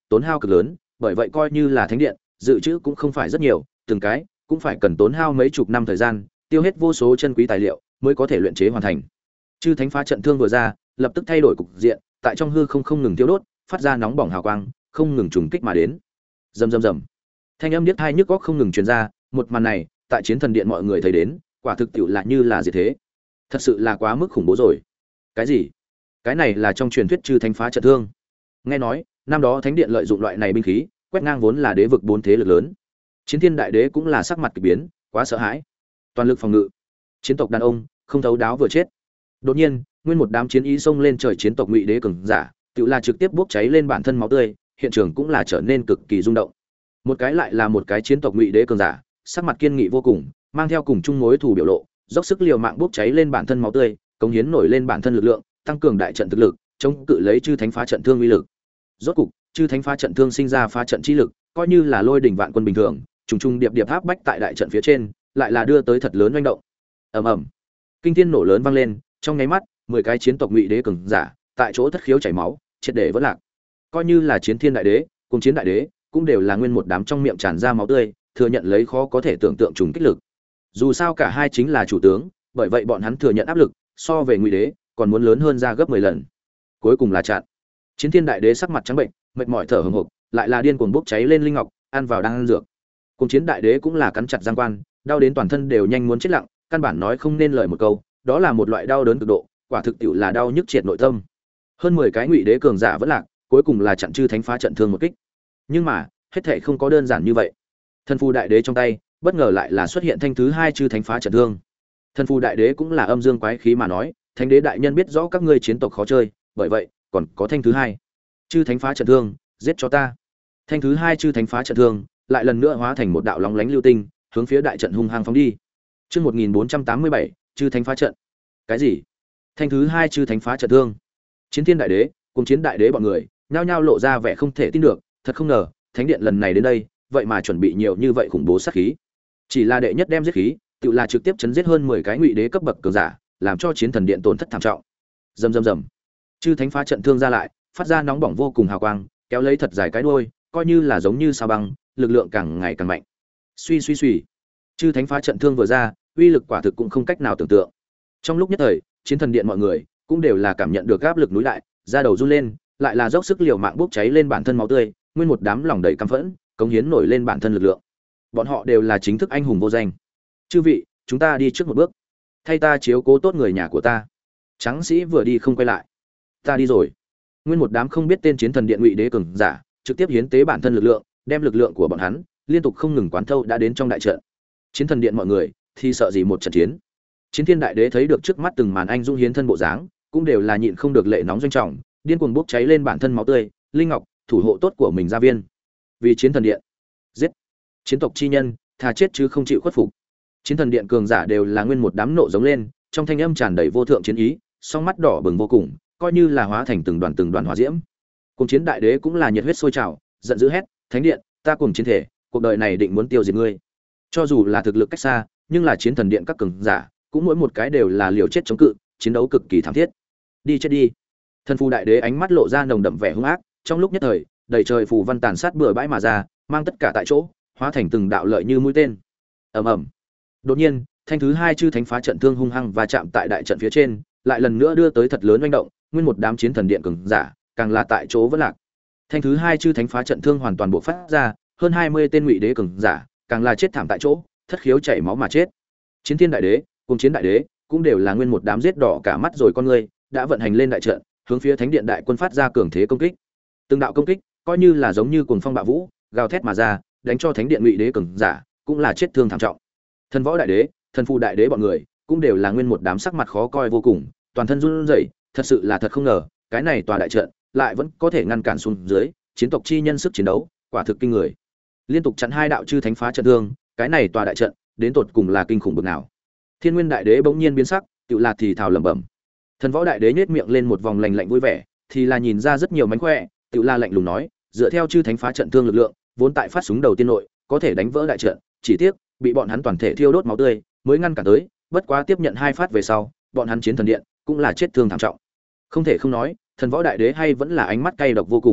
tốn hao cực lớn, bởi vậy coi như là thánh điện, dự trữ cũng không phải rất nhiều, từng cái cũng phải cần tốn hao mấy chục năm thời gian, tiêu hết vô số chân quý tài liệu mới có thể luyện chế hoàn thành. Chư thánh phá trận thương vừa ra, lập tức thay đổi cục diện, tại trong hư không không ngừng tiêu đốt, phát ra nóng bỏng hào quang, không ngừng trùng kích mà đến. Rầm rầm rầm. Thanh âm điếc tai nhức óc không ngừng truyền ra, một màn này, tại chiến thần điện mọi người thấy đến, quả thực tiệu là như là gì thế. Thật sự là quá mức khủng bố rồi. Cái gì? Cái này là trong truyền thuyết chư thánh phá trận thương. Nghe nói, năm đó thánh điện lợi dụng loại này binh khí, quét ngang vốn là đế vực bốn thế lực lớn. Chiến thiên đại đế cũng là sắc mặt kỳ biến, quá sợ hãi. Toàn lực phòng ngự. Chiến tộc đàn ông, không thấu đáo vừa chết. Đột nhiên, nguyên một đám chiến ý xông lên trời chiến tộc Ngụy đế cường giả, tự là trực tiếp bốc cháy lên bản thân máu tươi, hiện trường cũng là trở nên cực kỳ rung động. Một cái lại là một cái chiến tộc Ngụy đế cường giả, sắc mặt kiên nghị vô cùng, mang theo cùng chung mối thù biểu lộ, dốc sức liều mạng bốc cháy lên bản thân máu tươi, cống hiến nổi lên bản thân lực lượng, tăng cường đại trận thực lực, chống cự lấy chư thánh phá trận thương uy lực. Rốt cục, chư thánh phá trận thương sinh ra phá trận chi lực, coi như là lôi đỉnh vạn quân bình thường, trùng trùng điệp điệp áp bách tại đại trận phía trên, lại là đưa tới thật lớn oanh động. Ầm ầm. Kinh thiên nổ lớn vang lên, trong nháy mắt, mười cái chiến tộc Ngụy đế cường giả, tại chỗ thất khiếu chảy máu, triệt để vỡ lạc. Coi như là chiến thiên đại đế, cùng chiến đại đế, cũng đều là nguyên một đám trong miệng tràn ra máu tươi, thừa nhận lấy khó có thể tưởng tượng trùng kích lực. Dù sao cả hai chính là chủ tướng, bởi vậy bọn hắn thừa nhận áp lực, so về Ngụy đế, còn muốn lớn hơn ra gấp mười lần. Cuối cùng là chặn. Chiến thiên đại đế sắc mặt trắng bệnh, mệt mỏi thở hổn hộc, lại là điên cuồng bốc cháy lên linh ngọc, ăn vào đang ăn dược. Cùng chiến đại đế cũng là cắn chặt răng quan, đau đến toàn thân đều nhanh muốn chết lặng, căn bản nói không nên lời một câu, đó là một loại đau đớn cực độ, quả thực tiệu là đau nhức triệt nội tâm. Hơn mười cái Ngụy đế cường giả vẫn lạc, cuối cùng là chặn chư thánh phá trận thương một kích. Nhưng mà, hết thảy không có đơn giản như vậy. Thần phù đại đế trong tay, bất ngờ lại là xuất hiện thanh thứ hai chư thánh phá trận thương. Thần phù đại đế cũng là âm dương quái khí mà nói, thánh đế đại nhân biết rõ các ngươi chiến tộc khó chơi, bởi vậy, còn có thanh thứ hai. Chư thánh phá trận thương, giết cho ta. Thanh thứ hai chư thánh phá trận thương, lại lần nữa hóa thành một đạo lóng lánh lưu tinh, hướng phía đại trận hung hăng phóng đi. Chương một nghìn bốn trăm tám mươi bảy, chư thánh phá trận. Cái gì? Thanh thứ hai chư thánh phá trận thương? Chiến thiên đại đế, cùng chiến đại đế bọn người, nhao nhao lộ ra vẻ không thể tin được, thật không ngờ, thánh điện lần này đến đây, vậy mà chuẩn bị nhiều như vậy khủng bố sát khí. Chỉ là đệ nhất đem giết khí, tự là trực tiếp chấn giết hơn mười cái Ngụy đế cấp bậc cường giả, làm cho chiến thần điện tổn thất thảm trọng. Rầm rầm rầm. Chư thánh phá trận thương ra lại, phát ra nóng bỏng vô cùng hào quang, kéo lấy thật dài cái đuôi, coi như là giống như sao băng, lực lượng càng ngày càng mạnh. Suy suy suy. Chư thánh phá trận thương vừa ra, uy lực quả thực cũng không cách nào tưởng tượng. Trong lúc nhất thời, chiến thần điện mọi người cũng đều là cảm nhận được áp lực núi đại, da đầu run lên, lại là dốc sức liều mạng bốc cháy lên bản thân máu tươi, nguyên một đám lòng đầy căm phẫn, cống hiến nổi lên bản thân lực lượng. Bọn họ đều là chính thức anh hùng vô danh. Chư vị, chúng ta đi trước một bước, thay ta chiếu cố tốt người nhà của ta. Tráng sĩ vừa đi không quay lại. Ta đi rồi. Nguyên một đám không biết tên chiến thần điện Ngụy đế cường giả, trực tiếp hiến tế bản thân lực lượng, đem lực lượng của bọn hắn liên tục không ngừng quán thâu đã đến trong đại trận. Chiến thần điện mọi người thì sợ gì một trận chiến. Chiến thiên đại đế thấy được trước mắt từng màn anh dũng hiến thân bộ dáng, cũng đều là nhịn không được lệ nóng doanh trọng, điên cuồng bốc cháy lên bản thân máu tươi, linh ngọc, thủ hộ tốt của mình gia viên. Vì chiến thần điện, giết chiến tộc chi nhân, thà chết chứ không chịu khuất phục. Chiến thần điện cường giả đều là nguyên một đám nộ giống lên, trong thanh âm tràn đầy vô thượng chiến ý, song mắt đỏ bừng vô cùng, coi như là hóa thành từng đoàn từng đoàn hỏa diễm. Cùng chiến đại đế cũng là nhiệt huyết sôi trào, giận dữ hét, thánh điện, ta cùng chiến thể, cuộc đời này định muốn tiêu diệt ngươi. Cho dù là thực lực cách xa, nhưng là chiến thần điện các cường giả, cũng mỗi một cái đều là liều chết chống cự, chiến đấu cực kỳ thảm thiết. Đi chết đi. Thần phù đại đế ánh mắt lộ ra nồng đậm vẻ hung ác, trong lúc nhất thời, đầy trời phù văn tàn sát bừa bãi mà ra, mang tất cả tại chỗ, hóa thành từng đạo lợi như mũi tên. Ầm ầm. Đột nhiên, thanh thứ hai chư thánh phá trận thương hung hăng và chạm tại đại trận phía trên, lại lần nữa đưa tới thật lớn oanh động, nguyên một đám chiến thần điện cường giả, càng là tại chỗ vẫn lạc. Thanh thứ hai chư thánh phá trận thương hoàn toàn bộc phát ra, hơn hai mươi tên Ngụy đế cường giả, càng là chết thảm tại chỗ, thất khiếu chảy máu mà chết. Chiến thiên đại đế, cùng chiến đại đế, cũng đều là nguyên một đám giết đỏ cả mắt rồi con người, đã vận hành lên đại trận, hướng phía thánh điện đại quân phát ra cường thế công kích. Từng đạo công kích, coi như là giống như cuồng phong bạo vũ, gào thét mà ra, đánh cho thánh điện Ngụy đế cường giả, cũng là chết thương thảm trọng. Thần võ đại đế, thần phù đại đế bọn người, cũng đều là nguyên một đám sắc mặt khó coi vô cùng, toàn thân run rẩy, thật sự là thật không ngờ, cái này tòa đại trận lại vẫn có thể ngăn cản xuống dưới, chiến tộc chi nhân sức chiến đấu, quả thực kinh người. Liên tục chặn hai đạo chư thánh phá trận thương, cái này tòa đại trận, đến tột cùng là kinh khủng bực nào. Thiên Nguyên đại đế bỗng nhiên biến sắc, tựu là thì thào lẩm bẩm. Thần võ đại đế nhếch miệng lên một vòng lạnh lạnh vui vẻ, thì là nhìn ra rất nhiều mánh khỏe, tựu là lạnh lùng nói, dựa theo chư thánh phá trận thương lực lượng, vốn tại phát súng đầu tiên nội, có thể đánh vỡ đại trận, chỉ tiếc bị bọn hắn toàn thể thiêu đốt máu tươi, mới ngăn cản tới, bất quá tiếp nhận hai phát về sau, bọn hắn chiến thần điện cũng là chết thương thảm trọng. Không thể không nói, thần võ đại đế hay vẫn là ánh mắt cay độc vô cùng,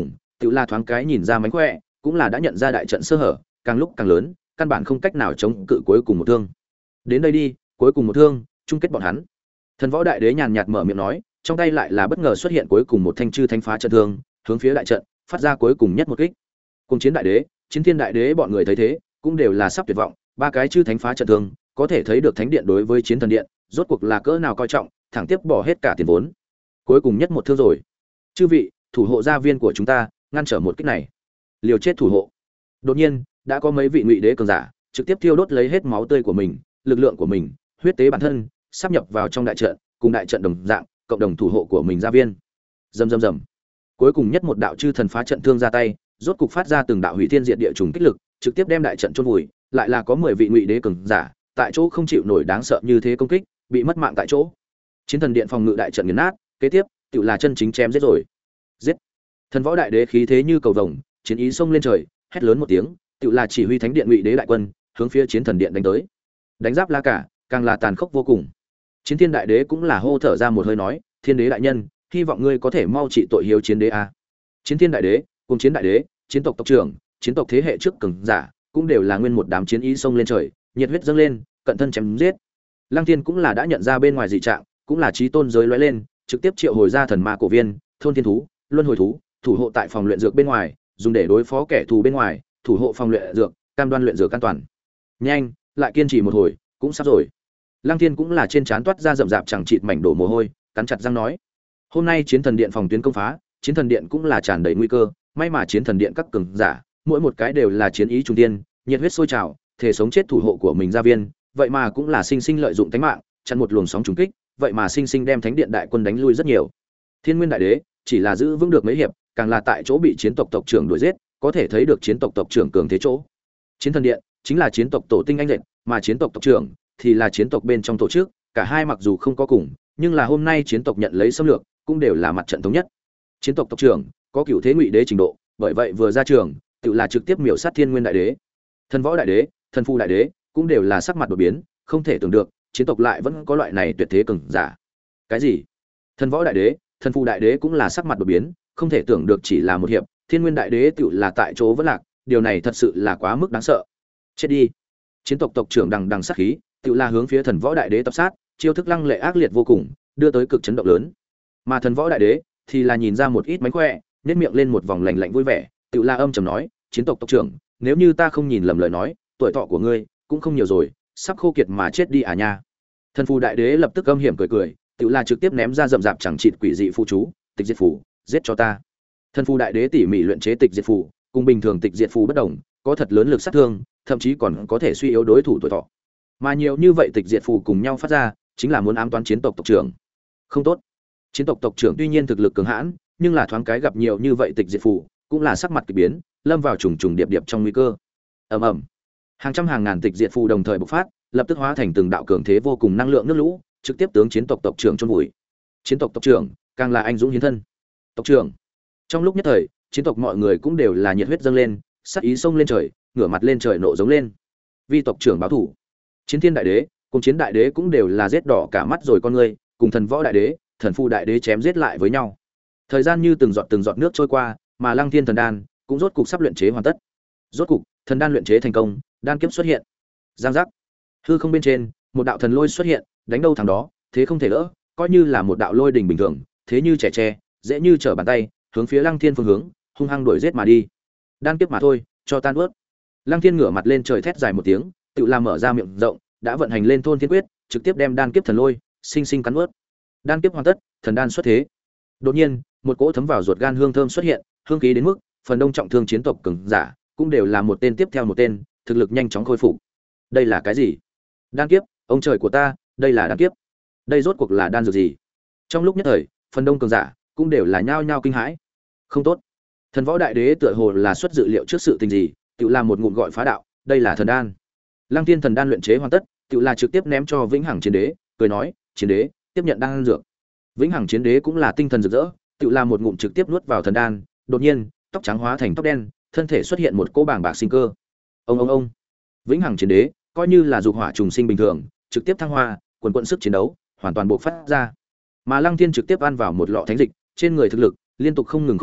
tự la thoáng cái nhìn ra mánh khỏe, cũng là đã nhận ra đại trận sơ hở, càng lúc càng lớn, căn bản không cách nào chống cự cuối cùng một thương. Đến đây đi, cuối cùng một thương, chung kết bọn hắn. Thần Võ Đại Đế nhàn nhạt mở miệng nói, trong tay lại là bất ngờ xuất hiện cuối cùng một thanh chư thánh phá trận thương, hướng phía đại trận, phát ra cuối cùng nhất một kích. Cùng Chiến Đại Đế, Chiến Thiên Đại Đế bọn người thấy thế, cũng đều là sắp tuyệt vọng, ba cái chư thánh phá trận thương, có thể thấy được thánh điện đối với chiến thần điện, rốt cuộc là cỡ nào coi trọng, thẳng tiếp bỏ hết cả tiền vốn. Cuối cùng nhất một thương rồi. Chư vị, thủ hộ gia viên của chúng ta, ngăn trở một kích này. Liều chết thủ hộ. Đột nhiên, đã có mấy vị ngụy đế cường giả, trực tiếp thiêu đốt lấy hết máu tươi của mình, lực lượng của mình, huyết tế bản thân, sắp nhập vào trong đại trận, cùng đại trận đồng dạng, cộng đồng thủ hộ của mình gia viên. Rầm rầm rầm. Cuối cùng nhất một đạo chư thần phá trận thương ra tay, rốt cục phát ra từng đạo hủy thiên diệt địa trùng kích lực, trực tiếp đem đại trận chôn vùi, lại là có mười vị ngụy đế cường giả, tại chỗ không chịu nổi đáng sợ như thế công kích, bị mất mạng tại chỗ. Chiến thần điện phòng ngự đại trận nghiền nát, kế tiếp, tựu là chân chính chém giết rồi. Giết. Thần Võ Đại Đế khí thế như cầu vồng, chiến ý xông lên trời, hét lớn một tiếng, tựu là chỉ huy thánh điện ngụy đế đại quân, hướng phía chiến thần điện đánh tới. Đánh giáp la cả, càng là tàn khốc vô cùng. Chiến Thiên Đại Đế cũng là hô thở ra một hơi nói, Thiên Đế đại nhân, hy vọng ngươi có thể mau trị tội hiếu chiến đế a. Chiến Thiên Đại Đế, cùng Chiến Đại Đế, chiến tộc tộc trưởng, chiến tộc thế hệ trước cường giả, cũng đều là nguyên một đám chiến ý xông lên trời, nhiệt huyết dâng lên, cận thân chém giết. Lăng Thiên cũng là đã nhận ra bên ngoài dị trạng, cũng là chí tôn giới lóe lên, trực tiếp triệu hồi ra thần ma cổ viên, thôn thiên thú, luân hồi thú, thủ hộ tại phòng luyện dược bên ngoài, dùng để đối phó kẻ thù bên ngoài, thủ hộ phòng luyện dược, cam đoan luyện dược an toàn. Nhanh, lại kiên trì một hồi, cũng sắp rồi. Lăng Thiên cũng là trên trán toát ra rậm rạp chẳng chịt mảnh đổ mồ hôi, cắn chặt răng nói: "Hôm nay chiến thần điện phòng tuyến công phá, chiến thần điện cũng là tràn đầy nguy cơ, may mà chiến thần điện các cường giả, mỗi một cái đều là chiến ý trung tiên, nhiệt huyết sôi trào, thể sống chết thủ hộ của mình gia viên, vậy mà cũng là sinh sinh lợi dụng tính mạng, chặn một luồng sóng trùng kích, vậy mà sinh sinh đem thánh điện đại quân đánh lui rất nhiều. Thiên Nguyên Đại Đế chỉ là giữ vững được mấy hiệp, càng là tại chỗ bị chiến tộc tộc trưởng đuổi giết, có thể thấy được chiến tộc tộc trưởng cường thế chỗ. Chiến thần điện chính là chiến tộc tổ tinh anh lệnh, mà chiến tộc tộc trưởng thì là chiến tộc bên trong tổ chức, cả hai mặc dù không có cùng, nhưng là hôm nay chiến tộc nhận lấy xâm lược, cũng đều là mặt trận thống nhất. Chiến tộc tộc trưởng có cửu thế ngụy đế trình độ, bởi vậy vừa ra trường, tự là trực tiếp miểu sát Thiên Nguyên Đại Đế. Thần Võ Đại Đế, Thần Phu Đại Đế cũng đều là sắc mặt đột biến, không thể tưởng được, chiến tộc lại vẫn có loại này tuyệt thế cường giả. Cái gì? Thần Võ Đại Đế, Thần Phu Đại Đế cũng là sắc mặt đột biến, không thể tưởng được chỉ là một hiệp, Thiên Nguyên Đại Đế tựu là tại chỗ vẫn lạc, điều này thật sự là quá mức đáng sợ. Chết đi. Chiến tộc tộc trưởng đằng đằng sát khí, tựu là hướng phía Thần Võ Đại Đế tập sát, chiêu thức lăng lệ ác liệt vô cùng, đưa tới cực chấn động lớn. Mà Thần Võ Đại Đế thì là nhìn ra một ít mánh khỏe, nhếch miệng lên một vòng lạnh lạnh vui vẻ, tựu là âm trầm nói, chiến tộc tộc trưởng, nếu như ta không nhìn lầm lời nói, tuổi thọ của ngươi cũng không nhiều rồi, sắp khô kiệt mà chết đi à nha. Thần Phù Đại Đế lập tức âm hiểm cười cười, tựu là trực tiếp ném ra rậm rạp chẳng chịt quỷ dị phù chú, tịch diệt phù, giết cho ta. Thần Phù Đại Đế tỉ mỉ luyện chế tịch diệt phù, cùng bình thường tịch diệt phù bất đồng, có thật lớn lực sát thương, thậm chí còn có thể suy yếu đối thủ tuổi thọ. Mà nhiều như vậy tịch diệt phù cùng nhau phát ra, chính là muốn ám toán chiến tộc tộc trưởng. Không tốt. Chiến tộc tộc trưởng tuy nhiên thực lực cường hãn, nhưng là thoáng cái gặp nhiều như vậy tịch diệt phù, cũng là sắc mặt kỳ biến, lâm vào trùng trùng điệp điệp trong nguy cơ. Ầm ầm. Hàng trăm hàng ngàn tịch diệt phù đồng thời bộc phát, lập tức hóa thành từng đạo cường thế vô cùng năng lượng nước lũ, trực tiếp tướng chiến tộc tộc trưởng chôn vùi. Chiến tộc tộc trưởng càng là anh dũng hiến thân. Tộc trưởng. Trong lúc nhất thời, chiến tộc mọi người cũng đều là nhiệt huyết dâng lên, sát ý xông lên trời, ngửa mặt lên trời nộ giống lên. Vi tộc trưởng báo thủ. Chiến Thiên Đại Đế, cùng Chiến Đại Đế cũng đều là giết đỏ cả mắt rồi con người, cùng Thần Võ Đại Đế, Thần Phu Đại Đế chém giết lại với nhau. Thời gian như từng giọt từng giọt nước trôi qua, mà Lăng Thiên thần đan cũng rốt cục sắp luyện chế hoàn tất. Rốt cục, thần đan luyện chế thành công, đan kiếp xuất hiện. Giang giác. Hư không bên trên, một đạo thần lôi xuất hiện, đánh đâu thằng đó, thế không thể đỡ, coi như là một đạo lôi đỉnh bình thường, thế như trẻ tre, dễ như trở bàn tay, hướng phía Lăng Thiên phương hướng, hung hăng đuổi giết mà đi. Đan kiếp mà thôi, cho tan ướt. Lăng Thiên ngửa mặt lên trời thét dài một tiếng, tự làm mở ra miệng rộng, đã vận hành lên thôn thiên quyết, trực tiếp đem đan kiếp thần lôi sinh sinh cắn ướt. Đan kiếp hoàn tất, thần đan xuất thế. Đột nhiên, một cỗ thấm vào ruột gan hương thơm xuất hiện, hương khí đến mức phần đông trọng thương chiến tộc cường giả cũng đều là một tên tiếp theo một tên, thực lực nhanh chóng khôi phục. Đây là cái gì? Đan kiếp, ông trời của ta, đây là đan kiếp. Đây rốt cuộc là đan dược gì? Trong lúc nhất thời, phần đông cường giả cũng đều là nhao nhao kinh hãi. Không tốt. Thần Võ Đại Đế tựa hồ là xuất dự liệu trước sự tình gì, tự làm một ngụm gọi phá đạo, đây là thần đan. Lăng Thiên thần đan luyện chế hoàn tất, tự là trực tiếp ném cho Vĩnh Hằng Chiến Đế, cười nói, "Chiến Đế, tiếp nhận đan dược." Vĩnh Hằng Chiến Đế cũng là tinh thần rực rỡ, tự làm một ngụm trực tiếp nuốt vào thần đan, đột nhiên, tóc trắng hóa thành tóc đen, thân thể xuất hiện một cỗ bàng bạc sinh cơ. Ông ông ông. Vĩnh Hằng Chiến Đế, coi như là dục hỏa trùng sinh bình thường, trực tiếp thăng hoa, quần quần sức chiến đấu, hoàn toàn bộc phát ra. Mà Lăng Thiên trực tiếp ăn vào một lọ thánh dịch, trên người thực lực liên tục không ngừng khôi phục,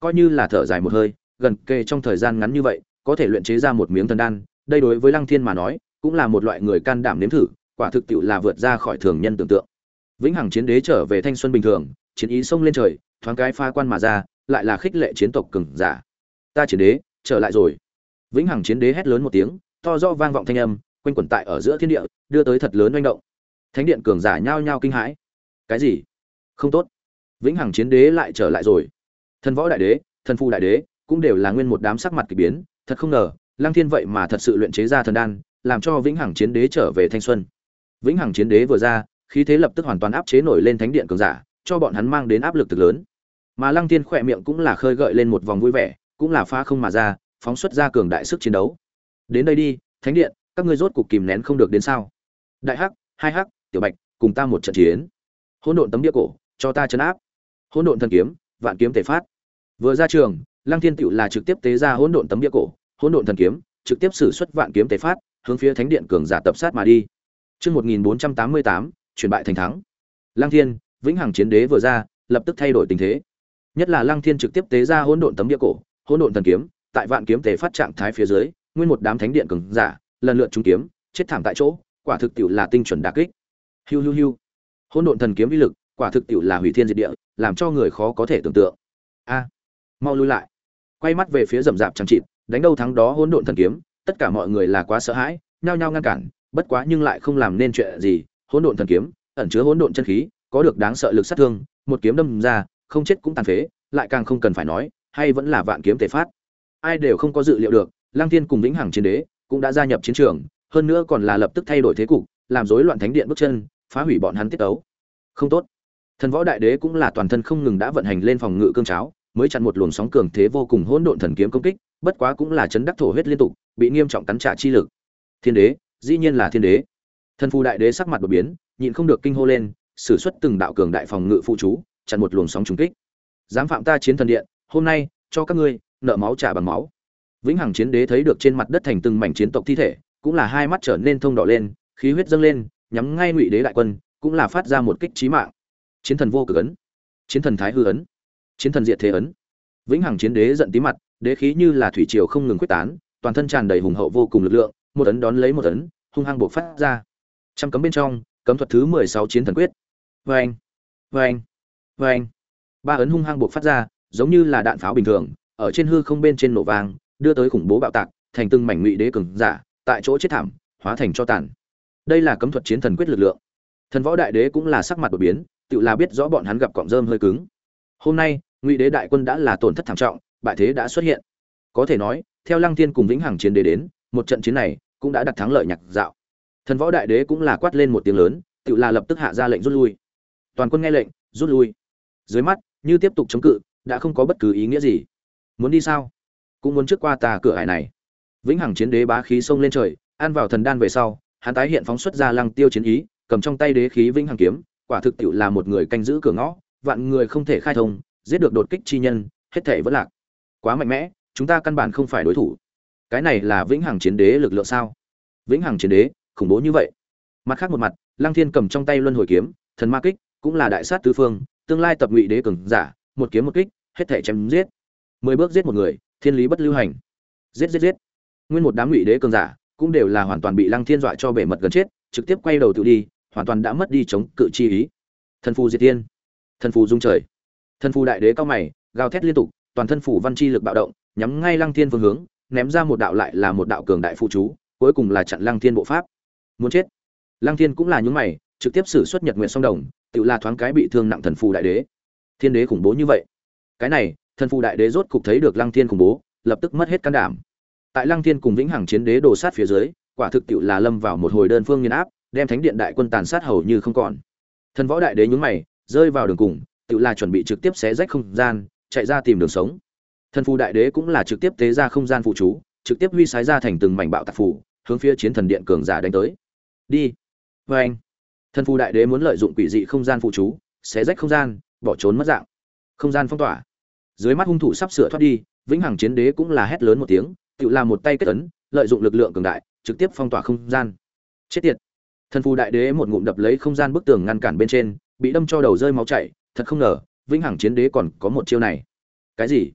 coi như là thở dài một hơi, gần kề trong thời gian ngắn như vậy, có thể luyện chế ra một miếng thần đan, đây đối với Lăng Thiên mà nói, cũng là một loại người can đảm nếm thử, quả thực tiệu là vượt ra khỏi thường nhân tưởng tượng. Vĩnh Hằng Chiến Đế trở về thanh xuân bình thường, chiến ý xông lên trời, thoáng cái pha quan mà ra, lại là khích lệ chiến tộc cường giả. Ta Chiến Đế, trở lại rồi. Vĩnh Hằng Chiến Đế hét lớn một tiếng, to rõ vang vọng thanh âm, quanh quẩn tại ở giữa thiên địa, đưa tới thật lớn oanh động. Thánh điện cường giả nhao nhao kinh hãi. Cái gì? Không tốt. Vĩnh Hằng Chiến Đế lại trở lại rồi. Thần Võ Đại Đế, Thần Phu Đại Đế, cũng đều là nguyên một đám sắc mặt kỳ biến, thật không ngờ, Lăng Thiên vậy mà thật sự luyện chế ra thần đan, làm cho Vĩnh Hằng Chiến Đế trở về thanh xuân. Vĩnh Hằng Chiến Đế vừa ra, khí thế lập tức hoàn toàn áp chế nổi lên thánh điện cường giả, cho bọn hắn mang đến áp lực thực lớn. Mà Lăng Thiên khỏe miệng cũng là khơi gợi lên một vòng vui vẻ, cũng là phá không mà ra, phóng xuất ra cường đại sức chiến đấu. Đến đây đi, thánh điện, các ngươi rốt cục kìm nén không được đến sao? Đại hắc, hai hắc, tiểu bạch, cùng ta một trận chiến. Hỗn độn tấm bia cổ, cho ta trấn áp. Hỗn độn thần kiếm, vạn kiếm tề phát. Vừa ra trường, Lăng Thiên tựu là trực tiếp tế ra hỗn độn tấm bia cổ, hỗn độn thần kiếm, trực tiếp sử xuất vạn kiếm tề phát, hướng phía thánh điện cường giả tập sát mà đi. Chương một nghìn bốn trăm tám mươi tám, chuyển bại thành thắng. Lăng Thiên, Vĩnh Hằng Chiến Đế vừa ra, lập tức thay đổi tình thế. Nhất là Lăng Thiên trực tiếp tế ra hỗn độn tấm bia cổ, hỗn độn thần kiếm, tại vạn kiếm tề phát trạng thái phía dưới, nguyên một đám thánh điện cường giả, lần lượt trúng kiếm, chết thảm tại chỗ, quả thực tiểu là tinh chuẩn đả kích. Hiu hiu hiu. Hỗn độn thần kiếm uy lực, quả thực tiểu là hủy thiên diệt địa, làm cho người khó có thể tưởng tượng. A, mau lui lại. Quay mắt về phía rậm rạp chẳng chịt, đánh đâu thắng đó hỗn độn thần kiếm, tất cả mọi người là quá sợ hãi, nhao nhao ngăn cản, bất quá nhưng lại không làm nên chuyện gì. Hỗn độn thần kiếm ẩn chứa hỗn độn chân khí, có được đáng sợ lực sát thương, một kiếm đâm ra, không chết cũng tàn phế, lại càng không cần phải nói, hay vẫn là vạn kiếm tề phát. Ai đều không có dự liệu được, Lăng Thiên cùng Vĩnh Hằng Chiến Đế cũng đã gia nhập chiến trường, hơn nữa còn là lập tức thay đổi thế cục, làm rối loạn thánh điện bước chân, phá hủy bọn hắn tiết tấu. Không tốt. Thần Võ Đại Đế cũng là toàn thân không ngừng đã vận hành lên phòng ngự cương cháo, mới chặn một luồng sóng cường thế vô cùng hỗn độn thần kiếm công kích, bất quá cũng là chấn đắc thổ huyết liên tục, bị nghiêm trọng cắn trả chi lực. Thiên Đế, dĩ nhiên là Thiên Đế. Thần Phù Đại Đế sắc mặt đột biến, nhịn không được kinh hô lên, sử xuất từng đạo cường đại phòng ngự phụ chú, chặn một luồng sóng trùng kích. Dám phạm ta Chiến Thần Điện, hôm nay cho các ngươi nợ máu trả bằng máu. Vĩnh Hằng Chiến Đế thấy được trên mặt đất thành từng mảnh chiến tộc thi thể, cũng là hai mắt trở nên thông đỏ lên, khí huyết dâng lên, nhắm ngay Ngụy Đế đại quân, cũng là phát ra một kích chí mạng. Chiến Thần Vô Cực ấn, Chiến Thần Thái Hư ấn, Chiến Thần Diệt Thế ấn. Vĩnh Hằng Chiến Đế giận tí mặt, đế khí như là thủy triều không ngừng quyết tán, toàn thân tràn đầy hùng hậu vô cùng lực lượng, một ấn đón lấy một ấn, hung hăng bộc phát ra. Trăm cấm bên trong, cấm thuật thứ mười sáu Chiến Thần Quyết. Oeng, oeng, oeng. Ba ấn hung hăng bộc phát ra, giống như là đạn pháo bình thường, ở trên hư không bên trên nổ vang, đưa tới khủng bố bạo tạc, thành từng mảnh Ngụy Đế cường giả, tại chỗ chết thảm, hóa thành cho tàn. Đây là cấm thuật Chiến Thần Quyết lực lượng. Thần Võ Đại Đế cũng là sắc mặt đột biến, tự là biết rõ bọn hắn gặp cọng rơm hơi cứng. Hôm nay, Ngụy Đế đại quân đã là tổn thất thảm trọng, bại thế đã xuất hiện. Có thể nói, theo Lăng Thiên cùng Vĩnh Hằng Chiến Đế đến, một trận chiến này cũng đã đặt thắng lợi nhạc dạo. Thần Võ Đại Đế cũng là quát lên một tiếng lớn, tự là lập tức hạ ra lệnh rút lui. Toàn quân nghe lệnh, rút lui. Dưới mắt, như tiếp tục chống cự, đã không có bất cứ ý nghĩa gì. Muốn đi sao? Cũng muốn trước qua tà cửa ải này. Vĩnh Hằng Chiến Đế bá khí xông lên trời, ăn vào thần đan về sau, hắn tái hiện phóng xuất ra Lăng Tiêu chiến ý, cầm trong tay đế khí Vĩnh Hằng kiếm, quả thực tiệu là một người canh giữ cửa ngõ, vạn người không thể khai thông, giết được đột kích chi nhân, hết thảy vẫn lạc. Quá mạnh mẽ, chúng ta căn bản không phải đối thủ. Cái này là Vĩnh Hằng Chiến Đế lực lượng sao? Vĩnh Hằng Chiến Đế, khủng bố như vậy. Mặt khác một mặt, Lăng Thiên cầm trong tay Luân Hồi kiếm, thần ma kích, cũng là đại sát tứ phương, tương lai tập Ngụy Đế cường giả, một kiếm một kích, hết thảy chém giết. Mười bước giết một người, thiên lý bất lưu hành. Giết giết giết. Nguyên một đám Ngụy Đế cường giả, cũng đều là hoàn toàn bị Lăng Thiên dọa cho bể mật gần chết, trực tiếp quay đầu tự đi, hoàn toàn đã mất đi chống cự chi ý. Thần phù diệt tiên, thần phù dung trời. Thần phù Đại Đế cao mày, gào thét liên tục, toàn thân phủ văn chi lực bạo động, nhắm ngay Lăng Thiên phương hướng, ném ra một đạo lại là một đạo cường đại phụ chú, cuối cùng là chặn Lăng Thiên bộ pháp. Muốn chết. Lăng Thiên cũng là nhướng mày, trực tiếp sử xuất Nhật Nguyệt Song Đồng, tự là thoáng cái bị thương nặng thần phù Đại Đế. Thiên Đế khủng bố như vậy. Cái này, thần phù Đại Đế rốt cục thấy được Lăng Thiên khủng bố, lập tức mất hết can đảm. Tại Lăng Thiên cùng Vĩnh Hằng Chiến Đế đổ sát phía dưới, quả thực tự là lâm vào một hồi đơn phương nghiền áp, đem Thánh Điện đại quân tàn sát hầu như không còn. Thần Võ Đại Đế nhướng mày, rơi vào đường cùng, tự là chuẩn bị trực tiếp xé rách không gian, chạy ra tìm đường sống. Thần phù Đại Đế cũng là trực tiếp tế ra không gian phụ chú, trực tiếp huy sái ra thành từng mảnh bạo tạc phù, hướng phía Chiến Thần Điện cường giả đánh tới. Đi. Và anh. Thần phù Đại Đế muốn lợi dụng quỷ dị không gian phụ chú, xé rách không gian, bỏ trốn mất dạng. Không gian phong tỏa. Dưới mắt hung thủ sắp sửa thoát đi, Vĩnh Hằng Chiến Đế cũng là hét lớn một tiếng, tự làm một tay kết ấn, lợi dụng lực lượng cường đại, trực tiếp phong tỏa không gian. Chết tiệt. Thần phù Đại Đế một ngụm đập lấy không gian bức tường ngăn cản bên trên, bị đâm cho đầu rơi máu chảy, thật không ngờ, Vĩnh Hằng Chiến Đế còn có một chiêu này. Cái gì?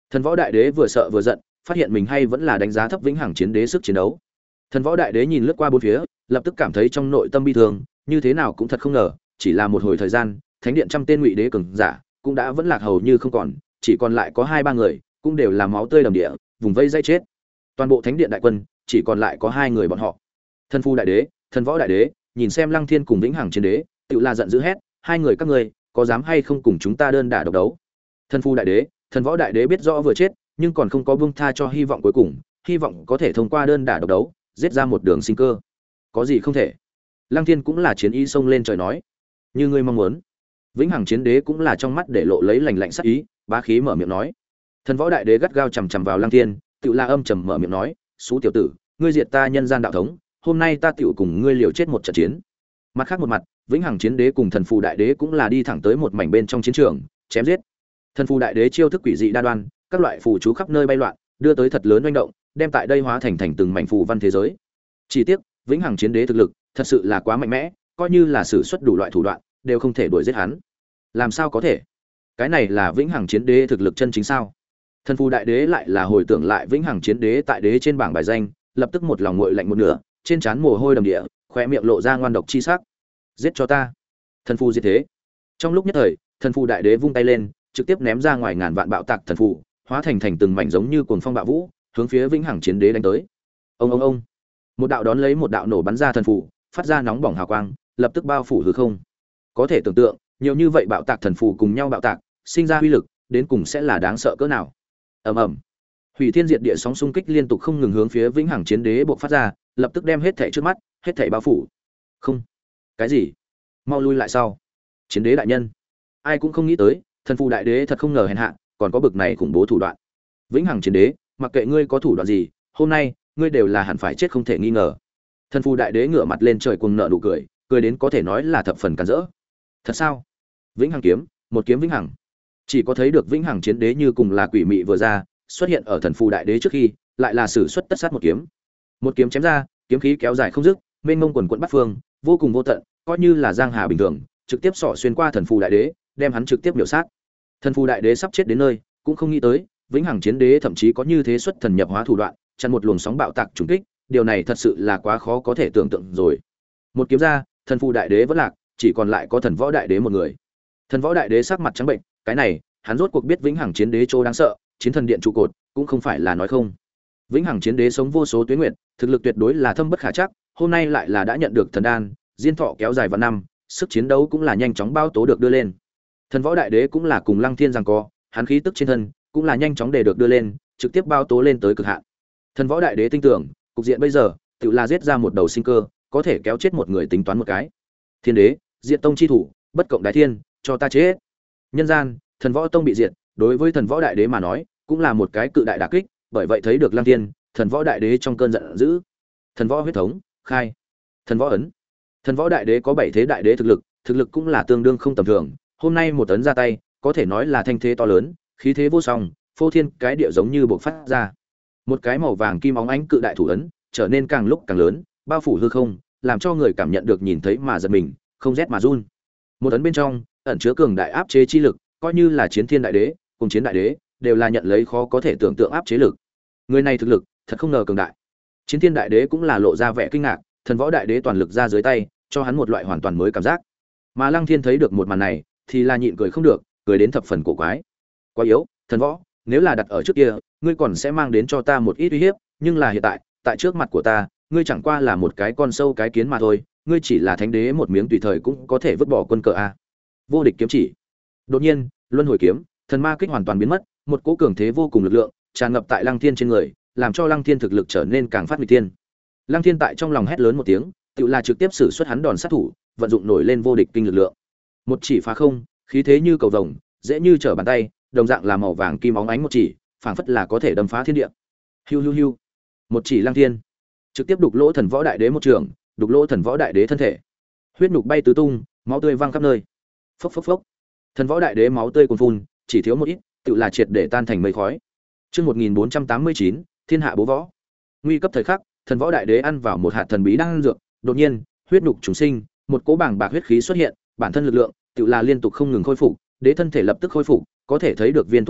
Thần Võ Đại Đế vừa sợ vừa giận, phát hiện mình hay vẫn là đánh giá thấp Vĩnh Hằng Chiến Đế sức chiến đấu. Thần Võ Đại Đế nhìn lướt qua bốn phía, lập tức cảm thấy trong nội tâm bi thương, như thế nào cũng thật không ngờ, chỉ là một hồi thời gian, thánh điện trăm tên ngụy đế cường giả cũng đã vẫn lạc hầu như không còn, chỉ còn lại có hai ba người, cũng đều là máu tươi đầm địa, vùng vây dây chết. Toàn bộ thánh điện đại quân chỉ còn lại có hai người bọn họ. Thần Phu Đại Đế, Thần Võ Đại Đế, nhìn xem Lăng Thiên cùng Vĩnh Hằng Chiến Đế, tự là giận dữ hét, hai người các ngươi, có dám hay không cùng chúng ta đơn đả độc đấu? Thần Phu Đại Đế, Thần Võ Đại Đế biết rõ vừa chết, nhưng còn không có buông tha cho hy vọng cuối cùng, hy vọng có thể thông qua đơn đả độc đấu, giết ra một đường sinh cơ. Có gì không thể? Lăng Thiên cũng là chiến ý xông lên trời nói, như ngươi mong muốn. Vĩnh Hằng Chiến Đế cũng là trong mắt để lộ lấy lạnh lạnh sắc ý, bá khí mở miệng nói. Thần Võ Đại Đế gắt gao chằm chằm vào Lăng Thiên, tự la âm trầm mở miệng nói, "Sú tiểu tử, ngươi diệt ta nhân gian đạo thống, hôm nay ta tiểu cùng ngươi liều chết một trận chiến." Mặt khác một mặt, Vĩnh Hằng Chiến Đế cùng Thần Phù Đại Đế cũng là đi thẳng tới một mảnh bên trong chiến trường, chém giết. Thần Phù Đại Đế chiêu thức quỷ dị đa đoan, các loại phù chú khắp nơi bay loạn, đưa tới thật lớn oanh động, đem tại đây hóa thành thành từng mảnh phù văn thế giới. Chỉ tiếc, Vĩnh Hằng Chiến Đế thực lực thật sự là quá mạnh mẽ, coi như là sử xuất đủ loại thủ đoạn, đều không thể đuổi giết hắn. Làm sao có thể? Cái này là Vĩnh Hằng Chiến Đế thực lực chân chính sao? Thần Phù Đại Đế lại là hồi tưởng lại Vĩnh Hằng Chiến Đế tại đế trên bảng bài danh, lập tức một lòng nguội lạnh một nửa, trên trán mồ hôi đầm địa, khóe miệng lộ ra ngoan độc chi sắc. Giết cho ta! Thần phù diệt thế. Trong lúc nhất thời, Thần Phù Đại Đế vung tay lên, trực tiếp ném ra ngoài ngàn vạn bạo tạc thần phù, hóa thành thành từng mảnh giống như cuồng phong bạo vũ, hướng phía Vĩnh Hằng Chiến Đế đánh tới. Ông ông ông! Một đạo đón lấy một đạo nổ bắn ra thần phù, phát ra nóng bỏng hào quang, lập tức bao phủ hư không. Có thể tưởng tượng, nhiều như vậy bạo tạc thần phù cùng nhau bạo tạc, sinh ra uy lực, đến cùng sẽ là đáng sợ cỡ nào. Ầm ầm. Hủy thiên diệt địa sóng xung kích liên tục không ngừng hướng phía Vĩnh Hằng Chiến Đế bộc phát ra, lập tức đem hết thảy trước mắt, hết thảy bao phủ. Không. Cái gì? Mau lui lại sau. Chiến Đế đại nhân. Ai cũng không nghĩ tới, Thần Phù Đại Đế thật không ngờ hèn hạ, còn có bực này khủng bố thủ đoạn. Vĩnh Hằng Chiến Đế, mặc kệ ngươi có thủ đoạn gì, hôm nay, ngươi đều là hẳn phải chết không thể nghi ngờ. Thần Phù Đại Đế ngửa mặt lên trời cuồng nợ nụ cười, cười đến có thể nói là thập phần càn rỡ. Thật sao? Vĩnh Hằng kiếm, một kiếm vĩnh hằng. Chỉ có thấy được Vĩnh Hằng Chiến Đế như cùng là quỷ mị vừa ra, xuất hiện ở Thần Phù Đại Đế trước khi, lại là sử xuất tất sát một kiếm. Một kiếm chém ra, kiếm khí kéo dài không dứt, mênh mông quần quần bắt phương, vô cùng vô tận, coi như là giang hà bình thường, trực tiếp xỏ xuyên qua Thần Phù Đại Đế, đem hắn trực tiếp miểu sát. Thần Phù Đại Đế sắp chết đến nơi, cũng không nghĩ tới, Vĩnh Hằng Chiến Đế thậm chí có như thế xuất thần nhập hóa thủ đoạn, chặn một luồng sóng bạo tạc trùng kích, điều này thật sự là quá khó có thể tưởng tượng rồi. Một kiếm ra, Thần Phù Đại Đế vẫn lạc, chỉ còn lại có Thần Võ Đại Đế một người. Thần Võ Đại Đế sắc mặt trắng bệnh, cái này, hắn rốt cuộc biết Vĩnh Hằng Chiến Đế chỗ đáng sợ, chiến thần điện trụ cột, cũng không phải là nói không. Vĩnh Hằng Chiến Đế sống vô số tuế nguyệt, thực lực tuyệt đối là thâm bất khả trắc, hôm nay lại là đã nhận được thần đan, diên thọ kéo dài vạn năm, sức chiến đấu cũng là nhanh chóng bao tố được đưa lên. Thần Võ Đại Đế cũng là cùng Lăng Thiên giằng co, hắn khí tức trên thân cũng là nhanh chóng để được đưa lên, trực tiếp bao tố lên tới cực hạn. Thần Võ Đại Đế tin tưởng, cục diện bây giờ, tự là giết ra một đầu sinh cơ, có thể kéo chết một người tính toán một cái. Thiên Đế, Diệt Tông chi thủ, bất cộng đại thiên, cho ta chết. Nhân gian, Thần Võ Tông bị diệt, đối với Thần Võ Đại Đế mà nói, cũng là một cái cự đại đả kích, bởi vậy thấy được Lăng Thiên, Thần Võ Đại Đế trong cơn giận dữ. Thần Võ huyết thống, khai. Thần Võ ấn. Thần Võ Đại Đế có bảy thế đại đế thực lực, thực lực cũng là tương đương không tầm thường, hôm nay một ấn ra tay, có thể nói là thanh thế to lớn, khí thế vô song, phô thiên cái địa giống như bộc phát ra. Một cái màu vàng kim óng ánh cự đại thủ ấn, trở nên càng lúc càng lớn, bao phủ hư không, làm cho người cảm nhận được nhìn thấy mà giật mình, không rét mà run. Một ấn bên trong, ẩn chứa cường đại áp chế chi lực, coi như là chiến thiên đại đế, cùng chiến đại đế, đều là nhận lấy khó có thể tưởng tượng áp chế lực. Người này thực lực, thật không ngờ cường đại. Chiến thiên đại đế cũng là lộ ra vẻ kinh ngạc, Thần Võ Đại Đế toàn lực ra dưới tay, cho hắn một loại hoàn toàn mới cảm giác. Mà Lăng Thiên thấy được một màn này, thì là nhịn cười không được, cười đến thập phần cổ quái. Quá yếu, Thần Võ, nếu là đặt ở trước kia, ngươi còn sẽ mang đến cho ta một ít uy hiếp, nhưng là hiện tại, tại trước mặt của ta, ngươi chẳng qua là một cái con sâu cái kiến mà thôi, ngươi chỉ là thánh đế một miếng tùy thời cũng có thể vứt bỏ quân cờ a. Vô địch kiếm chỉ. Đột nhiên, luân hồi kiếm, thần ma kích hoàn toàn biến mất, một cỗ cường thế vô cùng lực lượng tràn ngập tại Lăng Thiên trên người, làm cho Lăng Thiên thực lực trở nên càng phát nguy tiên. Lăng Thiên tại trong lòng hét lớn một tiếng, tự là trực tiếp sử xuất hắn đòn sát thủ, vận dụng nổi lên vô địch kinh lực lượng. Một chỉ phá không, khí thế như cầu vồng, dễ như trở bàn tay, đồng dạng là màu vàng kim óng ánh một chỉ, phảng phất là có thể đâm phá thiên địa. Hiu hiu hiu. Một chỉ Lăng Thiên, trực tiếp đục lỗ Thần Võ Đại Đế một trường, đục lỗ Thần Võ Đại Đế thân thể. Huyết nhục bay tứ tung, máu tươi văng khắp nơi. Phốc phốc phốc. Thần Võ Đại Đế máu tươi cuồn phun, chỉ thiếu một ít, tự là triệt để tan thành mây khói. Chương một nghìn bốn trăm tám mươi chín, Thiên hạ bố võ. Nguy cấp thời khắc, Thần Võ Đại Đế ăn vào một hạt thần bí đan dược, đột nhiên, huyết nhục trùng sinh, một cỗ bảng bạc huyết khí xuất hiện, bản thân lực lượng tự là liên tục không ngừng khôi phục, đế thân thể lập tức khôi phục, có thể thấy được viên thuốc này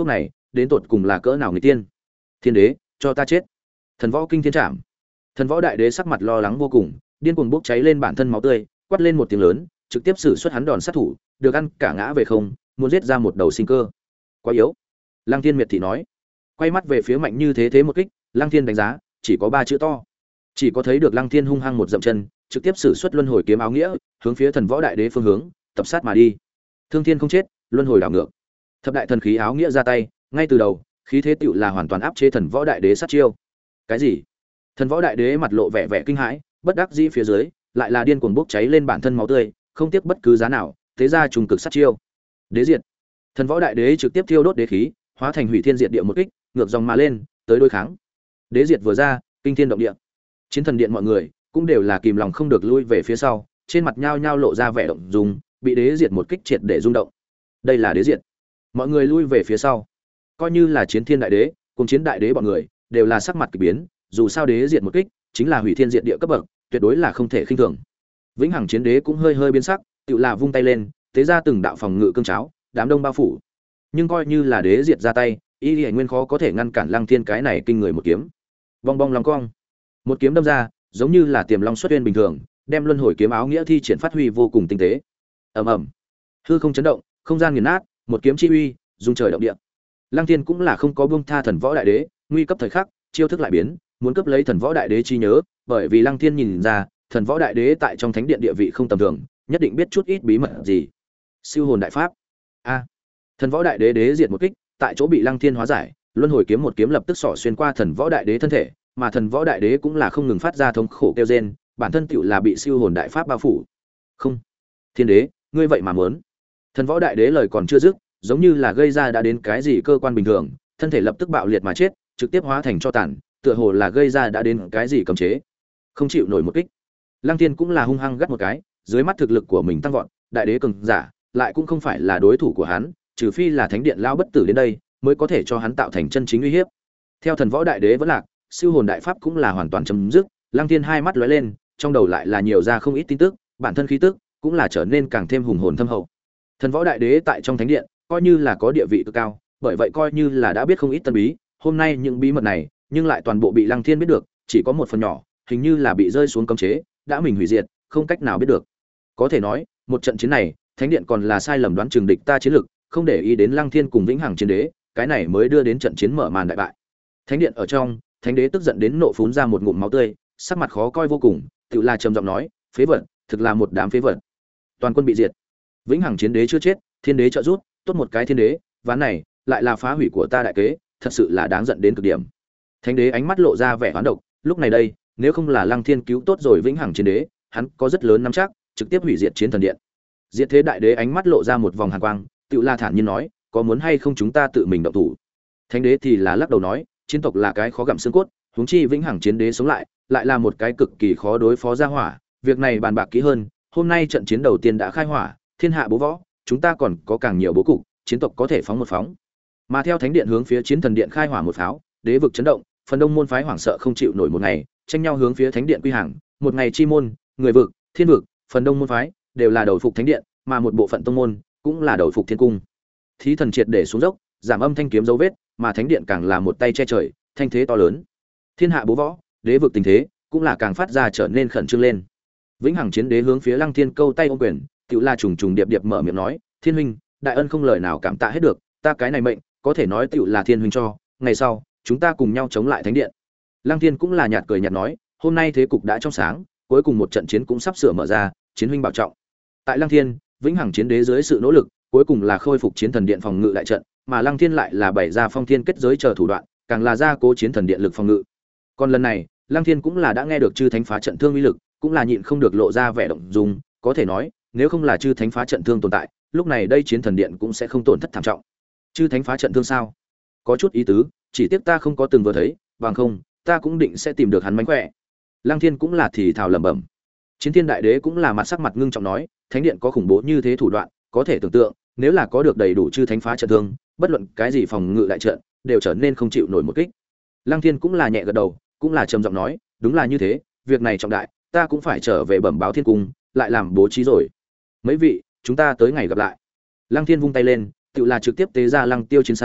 đến tột cùng là cỡ nào người tiên. Thiên đế, cho ta chết. Thần võ kinh thiên trảm. Thần võ đại đế sắc mặt lo lắng vô cùng, điên cuồng bốc cháy lên bản thân máu tươi, quát lên một tiếng lớn, trực tiếp sử xuất hắn đòn sát thủ, được ăn cả ngã về không, muốn giết ra một đầu sinh cơ. Quá yếu. Lăng Thiên miệt thị nói. Quay mắt về phía mạnh như thế thế một kích, Lăng Thiên đánh giá, chỉ có ba chữ to. Chỉ có thấy được Lăng Thiên hung hăng một dậm chân, trực tiếp sử xuất luân hồi kiếm áo nghĩa, hướng phía thần võ đại đế phương hướng, tập sát mà đi. Thương thiên không chết, luân hồi đảo ngược. Thập đại thần khí áo nghĩa ra tay, ngay từ đầu, khí thế tựu là hoàn toàn áp chế thần võ đại đế sát chiêu. Cái gì? Thần võ đại đế mặt lộ vẻ vẻ kinh hãi, bất đắc dĩ phía dưới, lại là điên cuồng bốc cháy lên bản thân máu tươi, không tiếc bất cứ giá nào, thế ra trùng cực sát chiêu. Đế diệt. Thần võ đại đế trực tiếp thiêu đốt đế khí, hóa thành hủy thiên diệt địa một kích, ngược dòng mà lên, tới đối kháng. Đế diệt vừa ra, kinh thiên động địa. Chiến thần điện mọi người cũng đều là kìm lòng không được lui về phía sau, trên mặt nhao nhao lộ ra vẻ động dung, bị đế diệt một kích triệt để rung động. Đây là đế diệt. Mọi người lui về phía sau. Coi như là chiến thiên đại đế, cùng chiến đại đế bọn người đều là sắc mặt kỳ biến, dù sao đế diệt một kích chính là hủy thiên diệt địa cấp bậc, tuyệt đối là không thể khinh thường. Vĩnh Hằng chiến đế cũng hơi hơi biến sắc, tựu là vung tay lên, tế ra từng đạo phòng ngự cương cháo, đám đông bao phủ. Nhưng coi như là đế diệt ra tay, y Lệ Nguyên khó có thể ngăn cản Lăng Thiên cái này kinh người một kiếm. Bong bong long cong, một kiếm đâm ra, giống như là tiềm long xuất uyên bình thường, đem luân hồi kiếm áo nghĩa thi triển phát huy vô cùng tinh tế. Ầm ầm, hư không chấn động, không gian nghiền nát, một kiếm chi uy, rung trời động địa. Lăng Thiên cũng là không có buông tha thần võ đại đế, nguy cấp thời khắc, chiêu thức lại biến, muốn cướp lấy thần võ đại đế chi nhớ, bởi vì Lăng Thiên nhìn ra, thần võ đại đế tại trong thánh điện địa vị không tầm thường, nhất định biết chút ít bí mật gì. Siêu hồn đại pháp. A. Thần võ đại đế đế diệt một kích, tại chỗ bị Lăng Thiên hóa giải, luân hồi kiếm một kiếm lập tức xỏ xuyên qua thần võ đại đế thân thể, mà thần võ đại đế cũng là không ngừng phát ra thống khổ kêu rên, bản thân tựu là bị siêu hồn đại pháp bao phủ. Không, thiên đế, ngươi vậy mà muốn? Thần võ đại đế lời còn chưa dứt, giống như là gây ra đã đến cái gì cơ quan bình thường, thân thể lập tức bạo liệt mà chết, trực tiếp hóa thành tro tàn, tựa hồ là gây ra đã đến cái gì cấm chế, không chịu nổi một kích. Lăng Thiên cũng là hung hăng gắt một cái, dưới mắt thực lực của mình tăng vọt, đại đế cường giả lại cũng không phải là đối thủ của hắn, trừ phi là thánh điện lao bất tử đến đây, mới có thể cho hắn tạo thành chân chính uy hiếp. Theo thần võ đại đế vẫn lạc, siêu hồn đại pháp cũng là hoàn toàn chấm dứt, Lăng Thiên hai mắt lóe lên, trong đầu lại là nhiều ra không ít tin tức, bản thân khí tức cũng là trở nên càng thêm hùng hồn thâm hậu. Thần võ đại đế tại trong thánh điện, coi như là có địa vị cực cao, bởi vậy coi như là đã biết không ít tân bí, hôm nay những bí mật này, nhưng lại toàn bộ bị Lăng Thiên biết được, chỉ có một phần nhỏ, hình như là bị rơi xuống cấm chế, đã mình hủy diệt, không cách nào biết được. Có thể nói, một trận chiến này, thánh điện còn là sai lầm đoán chừng địch ta chiến lực, không để ý đến Lăng Thiên cùng Vĩnh Hằng chiến đế, cái này mới đưa đến trận chiến mở màn đại bại. Thánh điện ở trong, thánh đế tức giận đến nộ phún ra một ngụm máu tươi, sắc mặt khó coi vô cùng, tự là trầm giọng nói, phế vật, thực là một đám phế vật. Toàn quân bị diệt. Vĩnh Hằng chiến đế chưa chết, thiên đế trợ giúp, tốt một cái thiên đế, ván này lại là phá hủy của ta đại kế, thật sự là đáng giận đến cực điểm. Thánh đế ánh mắt lộ ra vẻ hoán độc, lúc này đây, nếu không là Lăng Thiên cứu tốt rồi Vĩnh Hằng chiến đế, hắn có rất lớn nắm chắc, trực tiếp hủy diệt chiến thần điện. Diệt thế đại đế ánh mắt lộ ra một vòng hàn quang, tự la thản nhiên nói, có muốn hay không chúng ta tự mình động thủ. Thánh đế thì là lắc đầu nói, chiến tộc là cái khó gặm xương cốt, huống chi Vĩnh Hằng chiến đế sống lại, lại là một cái cực kỳ khó đối phó ra hỏa, việc này bàn bạc kỹ hơn, hôm nay trận chiến đầu tiên đã khai hỏa, thiên hạ bố võ, chúng ta còn có càng nhiều bố cục, chiến tộc có thể phóng một phóng. Mà theo thánh điện hướng phía chiến thần điện khai hỏa một pháo, đế vực chấn động, phần đông môn phái hoảng sợ không chịu nổi một ngày, tranh nhau hướng phía thánh điện quy hàng, một ngày chi môn, người vực, thiên vực, phần đông môn phái đều là đầu phục thánh điện, mà một bộ phận tông môn cũng là đầu phục thiên cung. Thí thần triệt để xuống dốc, giảm âm thanh kiếm dấu vết, mà thánh điện càng là một tay che trời, thanh thế to lớn. Thiên hạ bố võ, đế vực tình thế cũng là càng phát ra trở nên khẩn trương lên. Vĩnh Hằng chiến đế hướng phía Lăng Thiên câu tay ôm quyền, tựu la trùng trùng điệp điệp mở miệng nói, thiên huynh, đại ân không lời nào cảm tạ hết được, ta cái này mệnh có thể nói tựu là thiên huynh cho, ngày sau chúng ta cùng nhau chống lại thánh điện. Lăng Thiên cũng là nhạt cười nhạt nói, hôm nay thế cục đã trong sáng, cuối cùng một trận chiến cũng sắp sửa mở ra, chiến huynh bảo trọng. Tại Lăng Thiên, Vĩnh Hằng chiến đế dưới sự nỗ lực, cuối cùng là khôi phục chiến thần điện phòng ngự đại trận, mà Lăng Thiên lại là bày ra phong thiên kết giới chờ thủ đoạn, càng là gia cố chiến thần điện lực phòng ngự. Còn lần này, Lăng Thiên cũng là đã nghe được chư thánh phá trận thương uy lực, cũng là nhịn không được lộ ra vẻ động dung, có thể nói, nếu không là chư thánh phá trận thương tồn tại, lúc này đây chiến thần điện cũng sẽ không tổn thất thảm trọng. Chư thánh phá trận thương sao? Có chút ý tứ, chỉ tiếc ta không có từng vừa thấy, bằng không, ta cũng định sẽ tìm được hắn mánh khỏe. Lăng Thiên cũng là thì thào lẩm bẩm. Chiến Thiên đại đế cũng là mặt sắc mặt ngưng trọng nói, thánh điện có khủng bố như thế thủ đoạn, có thể tưởng tượng, nếu là có được đầy đủ chư thánh phá trận thương, bất luận cái gì phòng ngự đại trận, đều trở nên không chịu nổi một kích. Lăng Thiên cũng là nhẹ gật đầu, cũng là trầm giọng nói, đúng là như thế, việc này trọng đại, ta cũng phải trở về bẩm báo thiên cung, lại làm bố trí rồi. Mấy vị, chúng ta tới ngày gặp lại. Lăng Thiên vung tay lên, tự là trực tiếp tế ra Lăng Tiêu chiến xa,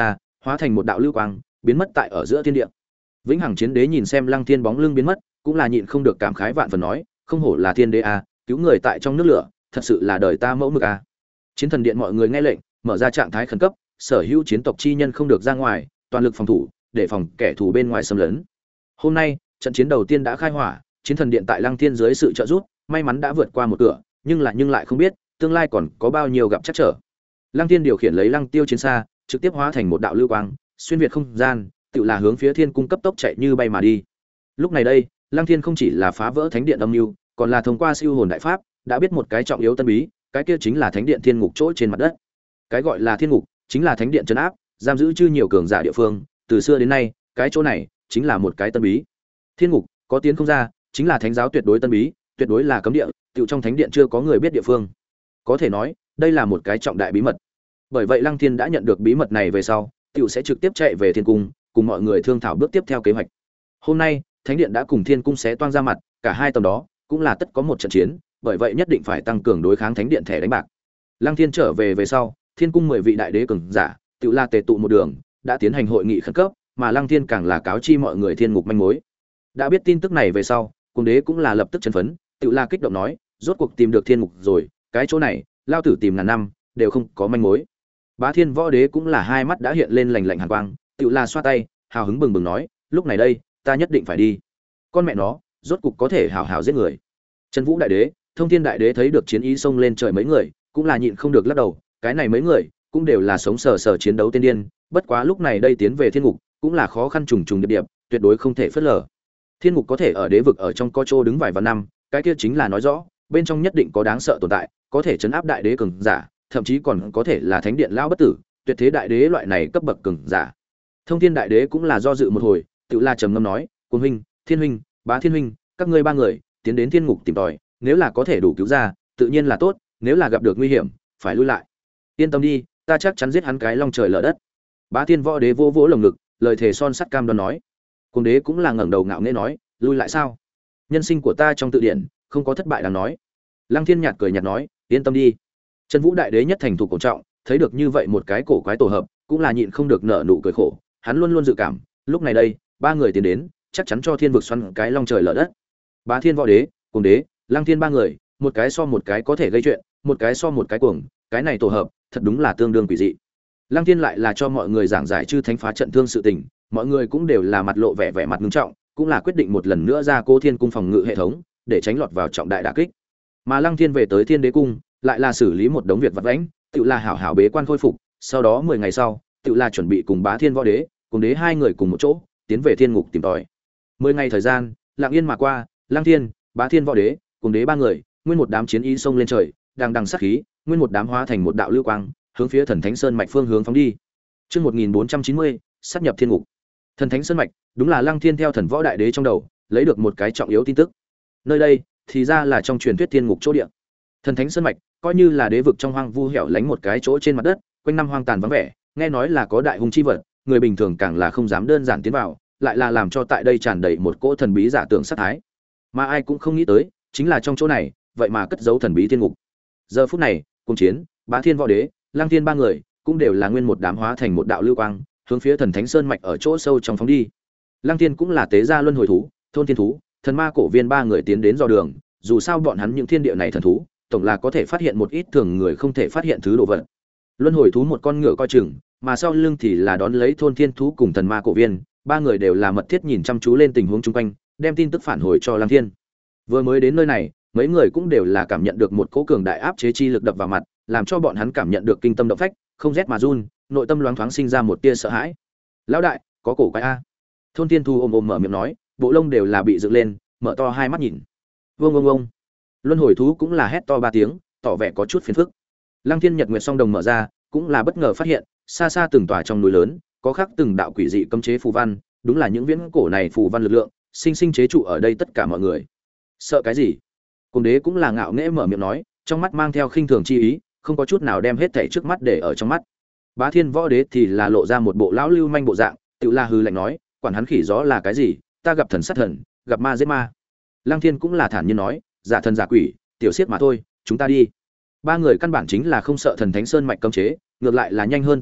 hóa thành một đạo lưu quang biến mất tại ở giữa thiên địa. Vĩnh Hằng Chiến Đế nhìn xem Lăng Thiên bóng lưng biến mất, cũng là nhịn không được cảm khái vạn phần nói, không hổ là thiên đế a, cứu người tại trong nước lửa, thật sự là đời ta mẫu mực a. Chiến thần điện mọi người nghe lệnh, mở ra trạng thái khẩn cấp, sở hữu chiến tộc chi nhân không được ra ngoài, toàn lực phòng thủ, để phòng kẻ thù bên ngoài xâm lấn. Hôm nay, trận chiến đầu tiên đã khai hỏa, chiến thần điện tại Lăng Thiên dưới sự trợ giúp, may mắn đã vượt qua một cửa, nhưng lại nhưng lại không biết, tương lai còn có bao nhiêu gặp trắc trở. Lăng Thiên điều khiển lấy Lăng Tiêu chiến xa, trực tiếp hóa thành một đạo lưu quang, xuyên việt không gian, tự là hướng phía Thiên cung cấp tốc chạy như bay mà đi. Lúc này đây, Lăng Thiên không chỉ là phá vỡ thánh điện âm mưu, còn là thông qua siêu hồn đại pháp, đã biết một cái trọng yếu tân bí, cái kia chính là thánh điện thiên ngục chỗ trên mặt đất. Cái gọi là thiên ngục, chính là thánh điện trấn áp, giam giữ chư nhiều cường giả địa phương, từ xưa đến nay, cái chỗ này chính là một cái tân bí. Thiên ngục, có tiến không ra, chính là thánh giáo tuyệt đối tân bí, tuyệt đối là cấm địa, tiểu trong thánh điện chưa có người biết địa phương. Có thể nói, đây là một cái trọng đại bí mật. Bởi vậy Lăng Thiên đã nhận được bí mật này về sau, tiểu sẽ trực tiếp chạy về thiên cung, cùng mọi người thương thảo bước tiếp theo kế hoạch. Hôm nay, thánh điện đã cùng thiên cung xé toang ra mặt, cả hai tầm đó cũng là tất có một trận chiến, bởi vậy nhất định phải tăng cường đối kháng thánh điện thẻ đánh bạc. Lăng Thiên trở về về sau, thiên cung mười vị đại đế cường giả, tự la tề tụ một đường, đã tiến hành hội nghị khẩn cấp, mà Lăng Thiên càng là cáo chi mọi người thiên ngục manh mối. Đã biết tin tức này về sau, cung đế cũng là lập tức chấn phấn, tự la kích động nói, rốt cuộc tìm được thiên ngục rồi, cái chỗ này, lao tử tìm ngàn năm, đều không có manh mối. Bá Thiên Võ Đế cũng là hai mắt đã hiện lên lạnh lạnh hàn quang, tự la xoa tay, hào hứng bừng bừng nói, lúc này đây, ta nhất định phải đi. Con mẹ nó, rốt cục có thể hào hào giết người. Trần Vũ đại đế, Thông Thiên đại đế thấy được chiến ý xông lên trời mấy người, cũng là nhịn không được lắc đầu, cái này mấy người cũng đều là sống sờ sờ chiến đấu tiên điên, bất quá lúc này đây tiến về thiên ngục, cũng là khó khăn trùng trùng điệp điệp, tuyệt đối không thể phớt lờ. Thiên ngục có thể ở đế vực ở trong co trô đứng vài vạn năm, cái kia chính là nói rõ, bên trong nhất định có đáng sợ tồn tại, có thể chấn áp đại đế cường giả, thậm chí còn có thể là thánh điện lão bất tử, tuyệt thế đại đế loại này cấp bậc cường giả. Thông Thiên đại đế cũng là do dự một hồi, tự la trầm ngâm nói, Côn huynh, Thiên huynh, Bá Thiên huynh, các ngươi ba người tiến đến thiên ngục tìm tòi, nếu là có thể đủ cứu ra, tự nhiên là tốt, nếu là gặp được nguy hiểm, phải lui lại. Yên tâm đi, ta chắc chắn giết hắn cái long trời lở đất. Bá Thiên Võ Đế vô vỗ lồng ngực, lời thề son sắt cam đoan nói. Cung đế cũng là ngẩng đầu ngạo nghễ nói, lui lại sao? Nhân sinh của ta trong tự điển, không có thất bại đáng nói. Lăng Thiên nhạt cười nhạt nói, yên tâm đi. Trần Vũ đại đế nhất thành thủ cổ trọng, thấy được như vậy một cái cổ quái tổ hợp, cũng là nhịn không được nở nụ cười khổ, hắn luôn luôn dự cảm, lúc này đây, ba người tiến đến, chắc chắn cho thiên vực xoắn cái long trời lở đất. Bá Thiên Võ Đế, Cung đế, Lăng Thiên ba người, một cái so một cái có thể gây chuyện, một cái so một cái cuồng, cái này tổ hợp, thật đúng là tương đương quỷ dị. Lăng Thiên lại là cho mọi người giảng giải chư thánh phá trận thương sự tình, mọi người cũng đều là mặt lộ vẻ vẻ mặt nghiêm trọng, cũng là quyết định một lần nữa ra Cô Thiên cung phòng ngự hệ thống, để tránh lọt vào trọng đại đả kích. Mà Lăng Thiên về tới Thiên Đế cung, lại là xử lý một đống việc vặt vãnh, tự là hảo hảo bế quan khôi phục, sau đó mười ngày sau, tự là chuẩn bị cùng Bá Thiên Võ Đế, cùng đế hai người cùng một chỗ, tiến về thiên ngục tìm tòi. mười ngày thời gian, lặng yên mà qua, Lăng Thiên, Bá Thiên Võ Đế, cùng đế ba người, nguyên một đám chiến ý xông lên trời, đang đằng sát khí, nguyên một đám hóa thành một đạo lưu quang, hướng phía Thần Thánh Sơn mạch phương hướng phóng đi. Chương một nghìn bốn trăm chín mươi, sát nhập thiên ngục. Thần Thánh Sơn mạch, đúng là Lăng Thiên theo Thần Võ Đại Đế trong đầu, lấy được một cái trọng yếu tin tức. Nơi đây, thì ra là trong truyền thuyết thiên ngục chỗ địa. Thần Thánh Sơn mạch, coi như là đế vực trong hoang vu hẻo lánh một cái chỗ trên mặt đất, quanh năm hoang tàn vắng vẻ, nghe nói là có đại hung chi vật, người bình thường càng là không dám đơn giản tiến vào, lại là làm cho tại đây tràn đầy một cỗ thần bí giả tưởng sát thái. Mà ai cũng không nghĩ tới, chính là trong chỗ này, vậy mà cất giấu thần bí thiên ngục. Giờ phút này, cùng chiến, Bá Thiên Võ Đế, Lăng Thiên ba người, cũng đều là nguyên một đám hóa thành một đạo lưu quang, hướng phía Thần Thánh Sơn mạch ở chỗ sâu trong phóng đi. Lăng Thiên cũng là tế gia luân hồi thú, thôn thiên thú, thần ma cổ viên ba người tiến đến dò đường, dù sao bọn hắn những thiên địa này thần thú, tổng là có thể phát hiện một ít thường người không thể phát hiện thứ đồ vật. Luân hồi thú một con ngựa coi chừng, mà sau lưng thì là đón lấy thôn thiên thú cùng thần ma cổ viên, ba người đều là mật thiết nhìn chăm chú lên tình huống chung quanh, đem tin tức phản hồi cho Lăng Thiên. Vừa mới đến nơi này, mấy người cũng đều là cảm nhận được một cỗ cường đại áp chế chi lực đập vào mặt, làm cho bọn hắn cảm nhận được kinh tâm động phách, không rét mà run, nội tâm loáng thoáng sinh ra một tia sợ hãi. Lão đại, có cổ quái a. Thôn Thiên Thu ôm ôm mở miệng nói, bộ lông đều là bị dựng lên, mở to hai mắt nhìn. Vương vương vương. Luân hồi thú cũng là hét to ba tiếng, tỏ vẻ có chút phiền phức. Lăng Thiên Nhật Nguyệt song đồng mở ra, cũng là bất ngờ phát hiện, xa xa từng tòa trong núi lớn, có khắc từng đạo quỷ dị cấm chế phù văn, đúng là những viễn cổ này phù văn lực lượng, sinh sinh chế trụ ở đây tất cả mọi người. Sợ cái gì? Cung đế cũng là ngạo nghễ mở miệng nói, trong mắt mang theo khinh thường chi ý, không có chút nào đem hết thảy trước mắt để ở trong mắt. Bá Thiên Võ Đế thì là lộ ra một bộ lão lưu manh bộ dạng, tự la hư lạnh nói, quản hắn khỉ gió là cái gì, ta gặp thần sát thần, gặp ma giết ma. Lăng Thiên cũng là thản nhiên nói, giả thần giả quỷ, tiểu xiết mà thôi, chúng ta đi. Ba người căn bản chính là không sợ Thần Thánh Sơn mạch cấm chế, ngược lại là nhanh hơn tốc độ,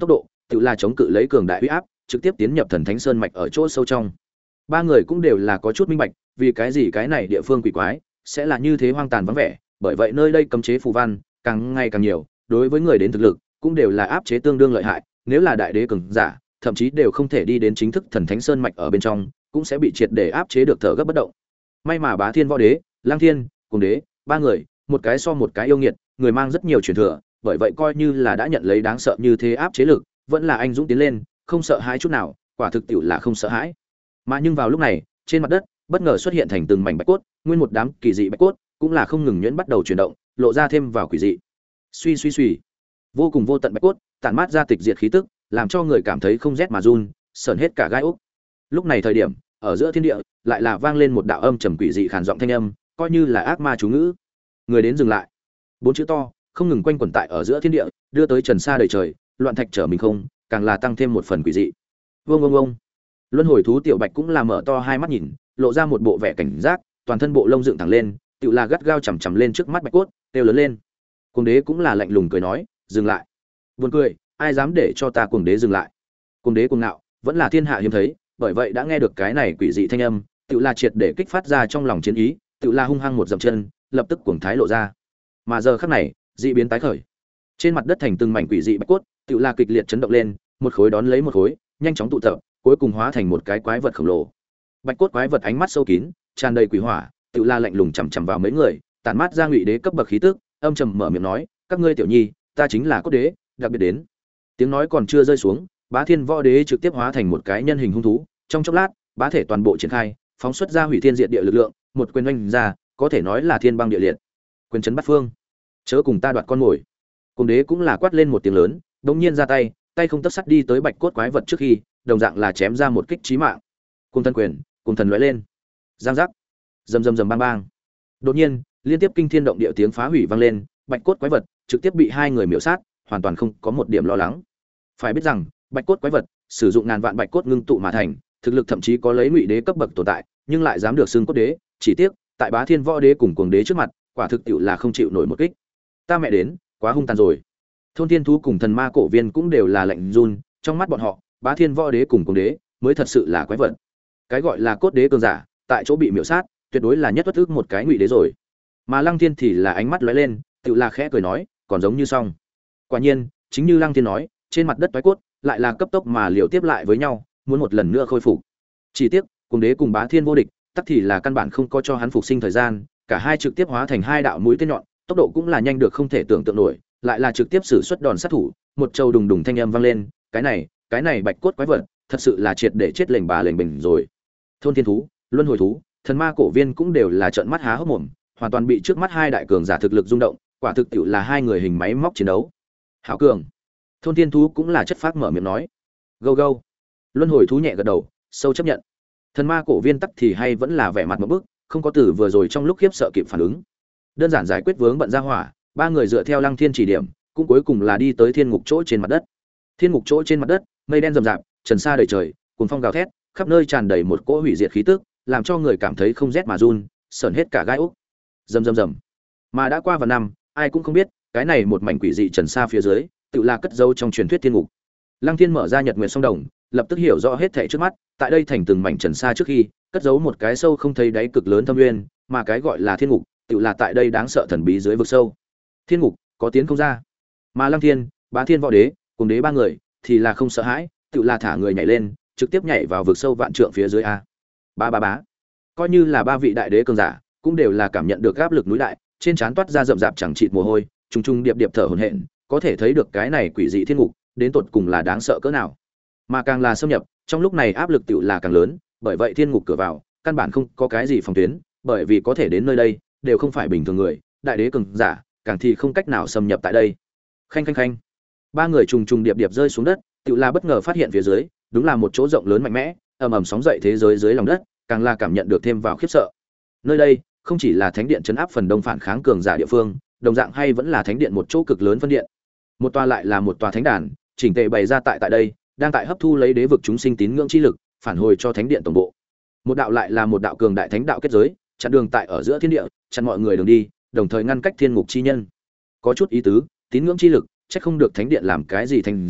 tự là chống cự lấy cường đại uy áp, trực tiếp tiến nhập thần thánh sơn mạch ở chỗ sâu trong. Ba người cũng đều là có chút minh bạch, vì cái gì cái này địa phương quỷ quái sẽ là như thế hoang tàn vắng vẻ, bởi vậy nơi đây cấm chế phù văn càng ngày càng nhiều, đối với người đến thực lực cũng đều là áp chế tương đương lợi hại, nếu là đại đế cường giả, thậm chí đều không thể đi đến chính thức thần thánh sơn mạch ở bên trong, cũng sẽ bị triệt để áp chế được thở gấp bất động. May mà Bá Thiên Võ Đế, Lang Thiên, Cùng Đế, ba người, một cái so một cái yêu nghiệt, người mang rất nhiều truyền thừa, bởi vậy coi như là đã nhận lấy đáng sợ như thế áp chế lực, vẫn là anh dũng tiến lên, không sợ hãi chút nào, quả thực tiệu là không sợ hãi. Mà nhưng vào lúc này, trên mặt đất bất ngờ xuất hiện thành từng mảnh bạch cốt, nguyên một đám kỳ dị bạch cốt, cũng là không ngừng nhuyễn bắt đầu chuyển động, lộ ra thêm vào quỷ dị. Suy suy suy, vô cùng vô tận bạch cốt, tản mát ra tịch diệt khí tức, làm cho người cảm thấy không rét mà run, sởn hết cả gai ốc. Lúc này thời điểm, ở giữa thiên địa, lại là vang lên một đạo âm trầm quỷ dị khàn giọng thanh âm, coi như là ác ma chú ngữ. Người đến dừng lại. Bốn chữ to, không ngừng quanh quẩn tại ở giữa thiên địa, đưa tới trần sa đầy trời, loạn thạch trở mình không, càng là tăng thêm một phần quỷ dị. Vương vương vương. Luân hồi thú tiểu bạch cũng là mở to hai mắt nhìn, lộ ra một bộ vẻ cảnh giác, toàn thân bộ lông dựng thẳng lên, tựa là gắt gao chằm chằm lên trước mắt bạch cốt, kêu lớn lên. Cuồng đế cũng là lạnh lùng cười nói, dừng lại. Buồn cười, ai dám để cho ta cuồng đế dừng lại? Cuồng đế cuồng ngạo, vẫn là thiên hạ hiếm thấy, bởi vậy đã nghe được cái này quỷ dị thanh âm, tựa là triệt để kích phát ra trong lòng chiến ý, tựa là hung hăng một dậm chân, lập tức cuồng thái lộ ra. Mà giờ khắc này, dị biến tái khởi. Trên mặt đất thành từng mảnh quỷ dị bạch cốt, tựa là kịch liệt chấn động lên, một khối đón lấy một khối, nhanh chóng tụ tập, cuối cùng hóa thành một cái quái vật khổng lồ. Bạch cốt quái vật ánh mắt sâu kín, tràn đầy quỷ hỏa, tựa là lạnh lùng chằm chằm vào mấy người, tản mát ra ngụy đế cấp bậc khí tức, âm trầm mở miệng nói, các ngươi tiểu nhi, ta chính là cốt đế, đặc biệt đến. Tiếng nói còn chưa rơi xuống, Bá Thiên Võ Đế trực tiếp hóa thành một cái nhân hình hung thú, trong chốc lát, bá thể toàn bộ triển khai, phóng xuất ra hủy thiên diệt địa lực lượng, một quyền oanh ra, có thể nói là thiên băng địa liệt. Quyền chấn bát phương. Chớ cùng ta đoạt con mồi. Cùng đế cũng là quát lên một tiếng lớn, đột nhiên ra tay, tay không tấc sắt đi tới bạch cốt quái vật trước khi, đồng dạng là chém ra một kích chí mạng. Cùng thân quyền, cùng thần lóe lên. Giang giác. Rầm rầm rầm bang bang. Đột nhiên, liên tiếp kinh thiên động địa tiếng phá hủy vang lên, bạch cốt quái vật trực tiếp bị hai người miểu sát, hoàn toàn không có một điểm lo lắng. Phải biết rằng, bạch cốt quái vật sử dụng ngàn vạn bạch cốt ngưng tụ mà thành, thực lực thậm chí có lấy ngụy đế cấp bậc tồn tại, nhưng lại dám được xưng cốt đế, chỉ tiếc, tại Bá Thiên Võ Đế cùng Cuồng Đế trước mặt, quả thực tiệu là không chịu nổi một kích. Ta mẹ đến, quá hung tàn rồi. Thôn Thiên Thú cùng Thần Ma Cổ Viên cũng đều là lạnh run, trong mắt bọn họ, Bá Thiên Võ Đế cùng Cuồng Đế mới thật sự là quái vật. Cái gọi là cốt đế cường giả, tại chỗ bị miểu sát, tuyệt đối là nhất bất ức một cái ngụy đế rồi. Mà Lăng Thiên thì là ánh mắt lóe lên, tựu là khẽ cười nói, còn giống như xong. Quả nhiên, chính như Lăng Thiên nói, trên mặt đất toái cốt lại là cấp tốc mà liều tiếp lại với nhau, muốn một lần nữa khôi phục. Chỉ tiếc, Cuồng Đế cùng Bá Thiên vô địch, tắc thì là căn bản không có cho hắn phục sinh thời gian, cả hai trực tiếp hóa thành hai đạo mũi tên nhọn, tốc độ cũng là nhanh được không thể tưởng tượng nổi, lại là trực tiếp sử xuất đòn sát thủ, một trâu đùng đùng thanh âm vang lên, cái này, cái này bạch cốt quái vật, thật sự là triệt để chết lệnh bà lệnh bình rồi. Thôn Thiên Thú, Luân Hồi Thú, Thần Ma Cổ Viên cũng đều là trợn mắt há hốc mồm, hoàn toàn bị trước mắt hai đại cường giả thực lực rung động, quả thực tiệu là hai người hình máy móc chiến đấu. Hảo cường. Thôn Thiên Thú cũng là chất phác mở miệng nói. Go go. Luân Hồi Thú nhẹ gật đầu, sâu chấp nhận. Thần Ma Cổ Viên tắc thì hay vẫn là vẻ mặt một bức, không có từ vừa rồi trong lúc khiếp sợ kịp phản ứng. Đơn giản giải quyết vướng bận ra hỏa, ba người dựa theo Lăng Thiên chỉ điểm, cũng cuối cùng là đi tới thiên ngục chỗ trên mặt đất. Thiên ngục chỗ trên mặt đất, mây đen rậm rạp, trần sa đầy trời, cuồng phong gào thét, khắp nơi tràn đầy một cỗ hủy diệt khí tức, làm cho người cảm thấy không rét mà run, sởn hết cả gai ốc. Rầm rầm rầm. Mà đã qua vài năm, ai cũng không biết, cái này một mảnh quỷ dị trần sa phía dưới, tự là cất giấu trong truyền thuyết thiên ngục. Lăng Thiên mở ra Nhật Nguyệt Song Đồng, lập tức hiểu rõ hết thảy trước mắt, tại đây thành từng mảnh trần sa trước khi, cất giấu một cái sâu không thấy đáy cực lớn thâm nguyên, mà cái gọi là thiên ngục, tự là tại đây đáng sợ thần bí dưới vực sâu. Thiên ngục có tiến không ra. Mà Lăng Thiên, Bá Thiên Võ Đế, cùng đế ba người thì là không sợ hãi, tự là thả người nhảy lên, trực tiếp nhảy vào vực sâu vạn trượng phía dưới a. Ba ba bá. Coi như là ba vị đại đế cường giả, cũng đều là cảm nhận được áp lực núi đại, trên trán toát ra rậm rạp chẳng chịt mồ hôi, trùng trùng điệp điệp thở hổn hển, có thể thấy được cái này quỷ dị thiên ngục, đến tột cùng là đáng sợ cỡ nào. Mà càng là xâm nhập, trong lúc này áp lực tựu là càng lớn, bởi vậy thiên ngục cửa vào, căn bản không có cái gì phòng tuyến, bởi vì có thể đến nơi đây, đều không phải bình thường người, đại đế cường giả, càng thì không cách nào xâm nhập tại đây. Khanh khanh khanh. Ba người trùng trùng điệp điệp rơi xuống đất, tựu là bất ngờ phát hiện phía dưới, đúng là một chỗ rộng lớn mạnh mẽ, ầm ầm sóng dậy thế giới dưới lòng đất, càng là cảm nhận được thêm vào khiếp sợ. Nơi đây, không chỉ là thánh điện trấn áp phần đông phản kháng cường giả địa phương, đồng dạng hay vẫn là thánh điện một chỗ cực lớn phân điện. Một tòa lại là một tòa thánh đàn, chỉnh tề bày ra tại tại đây, đang tại hấp thu lấy đế vực chúng sinh tín ngưỡng chi lực, phản hồi cho thánh điện tổng bộ. Một đạo lại là một đạo cường đại thánh đạo kết giới, chặn đường tại ở giữa thiên địa, chặn mọi người đường đi, đồng thời ngăn cách thiên ngục chi nhân. Có chút ý tứ, tín ngưỡng chi lực, chắc không được thánh điện làm cái gì thành giáo,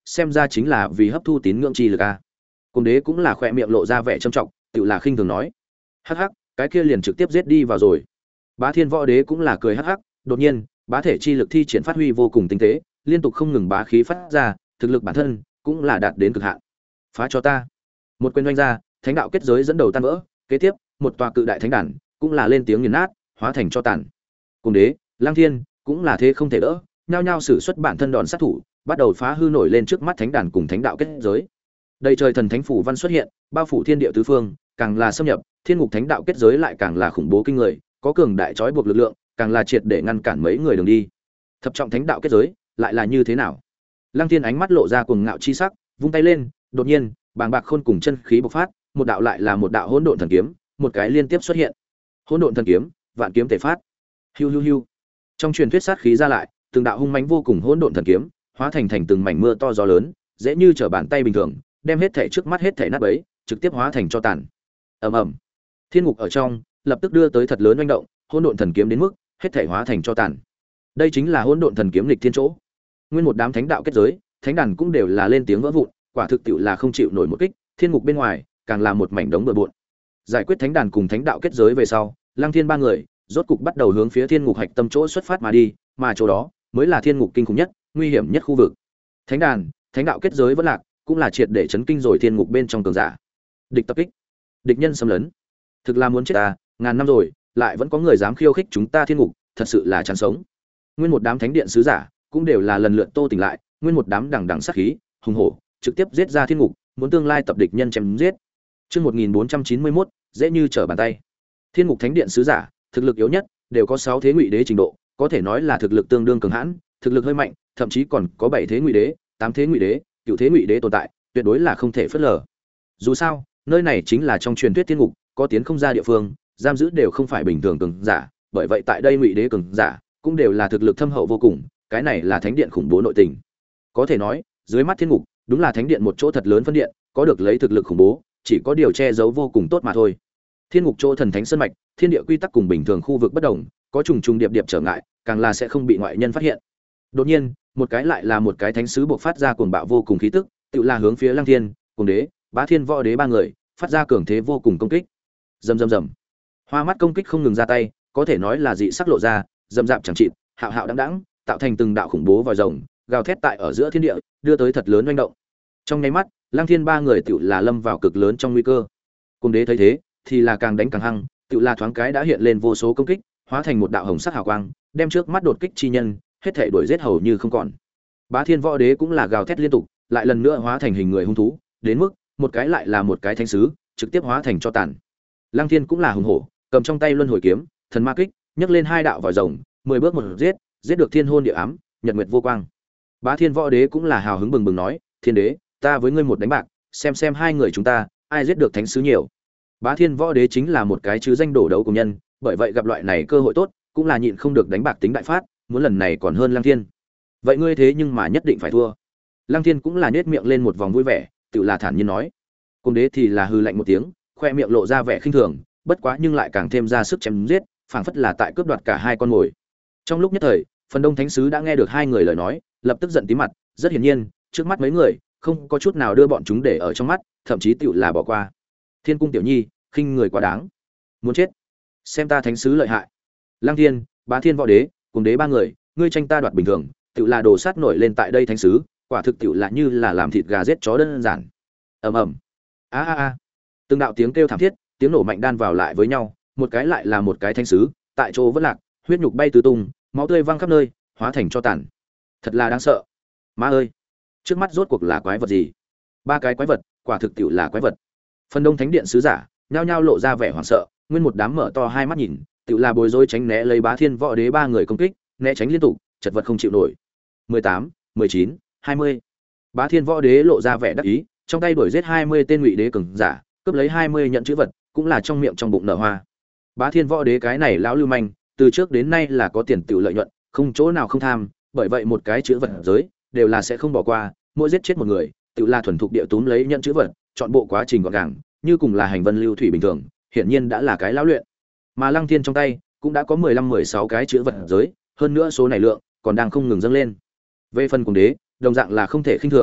xem ra chính là vì hấp thu tín ngưỡng chi lực a. Cùng đế cũng là khỏe miệng lộ ra vẻ trầm trọng, tự là khinh thường nói: "Hắc hắc, cái kia liền trực tiếp giết đi vào rồi." Bá Thiên Võ Đế cũng là cười hắc hắc, đột nhiên, bá thể chi lực thi triển phát huy vô cùng tinh tế, liên tục không ngừng bá khí phát ra, thực lực bản thân cũng là đạt đến cực hạn. Phá cho ta! Một quyền oanh ra, thánh đạo kết giới dẫn đầu tan vỡ, kế tiếp, một tòa cự đại thánh đàn cũng là lên tiếng nghiền nát, hóa thành cho tàn. Cùng đế, Lang Thiên cũng là thế không thể đỡ, nhao nhao sử xuất bản thân đòn sát thủ, bắt đầu phá hư nổi lên trước mắt thánh đàn cùng thánh đạo kết giới. Đầy trời thần thánh phủ văn xuất hiện, bao phủ thiên địa tứ phương, càng là xâm nhập, thiên ngục thánh đạo kết giới lại càng là khủng bố kinh người, có cường đại trói buộc lực lượng, càng là triệt để ngăn cản mấy người đường đi. Thập trọng thánh đạo kết giới, lại là như thế nào? Lăng Thiên ánh mắt lộ ra cuồng ngạo chi sắc, vung tay lên, đột nhiên, bàng bạc khôn cùng chân khí bộc phát, một đạo lại là một đạo hỗn độn thần kiếm, một cái liên tiếp xuất hiện. Hỗn độn thần kiếm, vạn kiếm tề phát. Hiu hiu hiu. Trong truyền thuyết sát khí ra lại, từng đạo hung mãnh vô cùng hỗn độn thần kiếm, hóa thành thành từng mảnh mưa to gió lớn, dễ như trở bàn tay bình thường, đem hết thảy trước mắt hết thảy nát bấy, trực tiếp hóa thành cho tàn. Ầm ầm. Thiên ngục ở trong, lập tức đưa tới thật lớn oanh động, hỗn độn thần kiếm đến mức hết thảy hóa thành cho tàn. Đây chính là hỗn độn thần kiếm lịch thiên chỗ. Nguyên một đám thánh đạo kết giới, thánh đàn cũng đều là lên tiếng vỡ vụn, quả thực tiệu là không chịu nổi một kích, thiên ngục bên ngoài càng là một mảnh đống bừa bộn. Giải quyết thánh đàn cùng thánh đạo kết giới về sau, Lăng Thiên ba người rốt cục bắt đầu hướng phía thiên ngục hạch tâm chỗ xuất phát mà đi, mà chỗ đó mới là thiên ngục kinh khủng nhất, nguy hiểm nhất khu vực. Thánh đàn, thánh đạo kết giới vẫn lạc, cũng là triệt để chấn kinh rồi thiên ngục bên trong cường giả. Địch tập kích, địch nhân xâm lấn, thực là muốn chết ta, ngàn năm rồi, lại vẫn có người dám khiêu khích chúng ta thiên ngục, thật sự là chán sống. Nguyên một đám thánh điện sứ giả cũng đều là lần lượt tô tỉnh lại, nguyên một đám đằng đằng sát khí, hùng hổ, trực tiếp giết ra thiên ngục, muốn tương lai tập địch nhân chém giết. Chương một nghìn bốn trăm chín mươi mốt, dễ như trở bàn tay. Thiên ngục thánh điện sứ giả, thực lực yếu nhất, đều có sáu thế ngụy đế trình độ, có thể nói là thực lực tương đương cường hãn, thực lực hơi mạnh, thậm chí còn có bảy thế ngụy đế, tám thế ngụy đế, cửu thế ngụy đế tồn tại, tuyệt đối là không thể phớt lờ. Dù sao, nơi này chính là trong truyền thuyết thiên ngục, có tiến không ra địa phương, giam giữ đều không phải bình thường cường giả, bởi vậy tại đây ngụy đế cường giả cũng đều là thực lực thâm hậu vô cùng, cái này là thánh điện khủng bố nội tình. Có thể nói, dưới mắt thiên ngục, đúng là thánh điện một chỗ thật lớn phân điện, có được lấy thực lực khủng bố, chỉ có điều che giấu vô cùng tốt mà thôi. Thiên ngục chỗ thần thánh sơn mạch, thiên địa quy tắc cùng bình thường khu vực bất đồng, có trùng trùng điệp điệp trở ngại, càng là sẽ không bị ngoại nhân phát hiện. Đột nhiên, một cái lại là một cái thánh sứ bộc phát ra cuồng bạo vô cùng khí tức, tự là hướng phía Lăng Thiên, Cùng Đế, Bá Thiên Võ Đế ba người, phát ra cường thế vô cùng công kích. Rầm rầm rầm. Hoa mắt công kích không ngừng ra tay, có thể nói là dị sắc lộ ra, rầm rạp chẳng chịt, hạo hạo đãng đãng, tạo thành từng đạo khủng bố vòi rồng, gào thét tại ở giữa thiên địa, đưa tới thật lớn oanh động. Trong nháy mắt, Lăng Thiên ba người tựu là lâm vào cực lớn trong nguy cơ. Cùng Đế thấy thế, thì là càng đánh càng hăng, tựu là thoáng cái đã hiện lên vô số công kích, hóa thành một đạo hồng sắc hào quang, đem trước mắt đột kích chi nhân, hết thảy đuổi giết hầu như không còn. Bá Thiên Võ Đế cũng là gào thét liên tục, lại lần nữa hóa thành hình người hung thú, đến mức một cái lại là một cái thánh sứ, trực tiếp hóa thành cho tàn. Lăng Thiên cũng là hùng hổ, cầm trong tay luân hồi kiếm, thần ma kích, nhấc lên hai đạo vòi rồng, mười bước một giết, giết được thiên hôn địa ám, nhật nguyệt vô quang. Bá Thiên Võ Đế cũng là hào hứng bừng bừng nói, "Thiên đế, ta với ngươi một đánh bạc, xem xem hai người chúng ta, ai giết được thánh sứ nhiều." Bá Thiên Võ Đế chính là một cái chứ danh đổ đấu của nhân, bởi vậy gặp loại này cơ hội tốt, cũng là nhịn không được đánh bạc tính đại phát, muốn lần này còn hơn Lăng Thiên. "Vậy ngươi thế nhưng mà nhất định phải thua." Lăng Thiên cũng là nhếch miệng lên một vòng vui vẻ, tự là thản nhiên nói. Cùng Đế thì là hừ lạnh một tiếng, khoe miệng lộ ra vẻ khinh thường, bất quá nhưng lại càng thêm ra sức chém giết, phảng phất là tại cướp đoạt cả hai con mồi. Trong lúc nhất thời, phần đông thánh sứ đã nghe được hai người lời nói, lập tức giận tím mặt, rất hiển nhiên, trước mắt mấy người không có chút nào đưa bọn chúng để ở trong mắt, thậm chí tựu là bỏ qua. Thiên cung tiểu nhi, khinh người quá đáng, muốn chết, xem ta thánh sứ lợi hại. Lăng Thiên, Bá Thiên Võ Đế, Cùng Đế ba người, ngươi tranh ta đoạt bình thường, tựu là đồ sát nổi lên tại đây thánh sứ, quả thực tựu là như là làm thịt gà giết chó đơn giản. Ầm ầm. A a a. Từng đạo tiếng kêu thảm thiết, tiếng nổ mạnh đan vào lại với nhau, một cái lại là một cái thánh sứ, tại chỗ vẫn lạc, huyết nhục bay tứ tung, máu tươi văng khắp nơi, hóa thành cho tàn. Thật là đáng sợ. Ma ơi, trước mắt rốt cuộc là quái vật gì? Ba cái quái vật, quả thực tiệu là quái vật. Phần đông thánh điện sứ giả, nhao nhao lộ ra vẻ hoảng sợ, nguyên một đám mở to hai mắt nhìn, tiệu là bối rối tránh né lấy Bá Thiên Võ Đế ba người công kích, né tránh liên tục, chật vật không chịu nổi. mười tám, mười chín, hai mươi. Bá Thiên Võ Đế lộ ra vẻ đắc ý, trong tay đuổi giết hai mươi tên ngụy đế cường giả, cướp lấy hai mươi nhận chữ vật, cũng là trong miệng trong bụng nở hoa. Bá Thiên Võ Đế cái này lão lưu manh, từ trước đến nay là có tiền tiểu lợi nhuận, không chỗ nào không tham, bởi vậy một cái chữ vật giới đều là sẽ không bỏ qua, mỗi giết chết một người, tiểu là thuần thục địa túm lấy nhận chữ vật, chọn bộ quá trình gọn gàng, như cùng là hành vân lưu thủy bình thường, hiển nhiên đã là cái lão luyện. Mà Lăng Thiên trong tay cũng đã có mười lăm mười sáu cái chữ vật giới, hơn nữa số này lượng còn đang không ngừng dâng lên. Về phần Cùng Đế, đồng dạng là không thể khinh thường,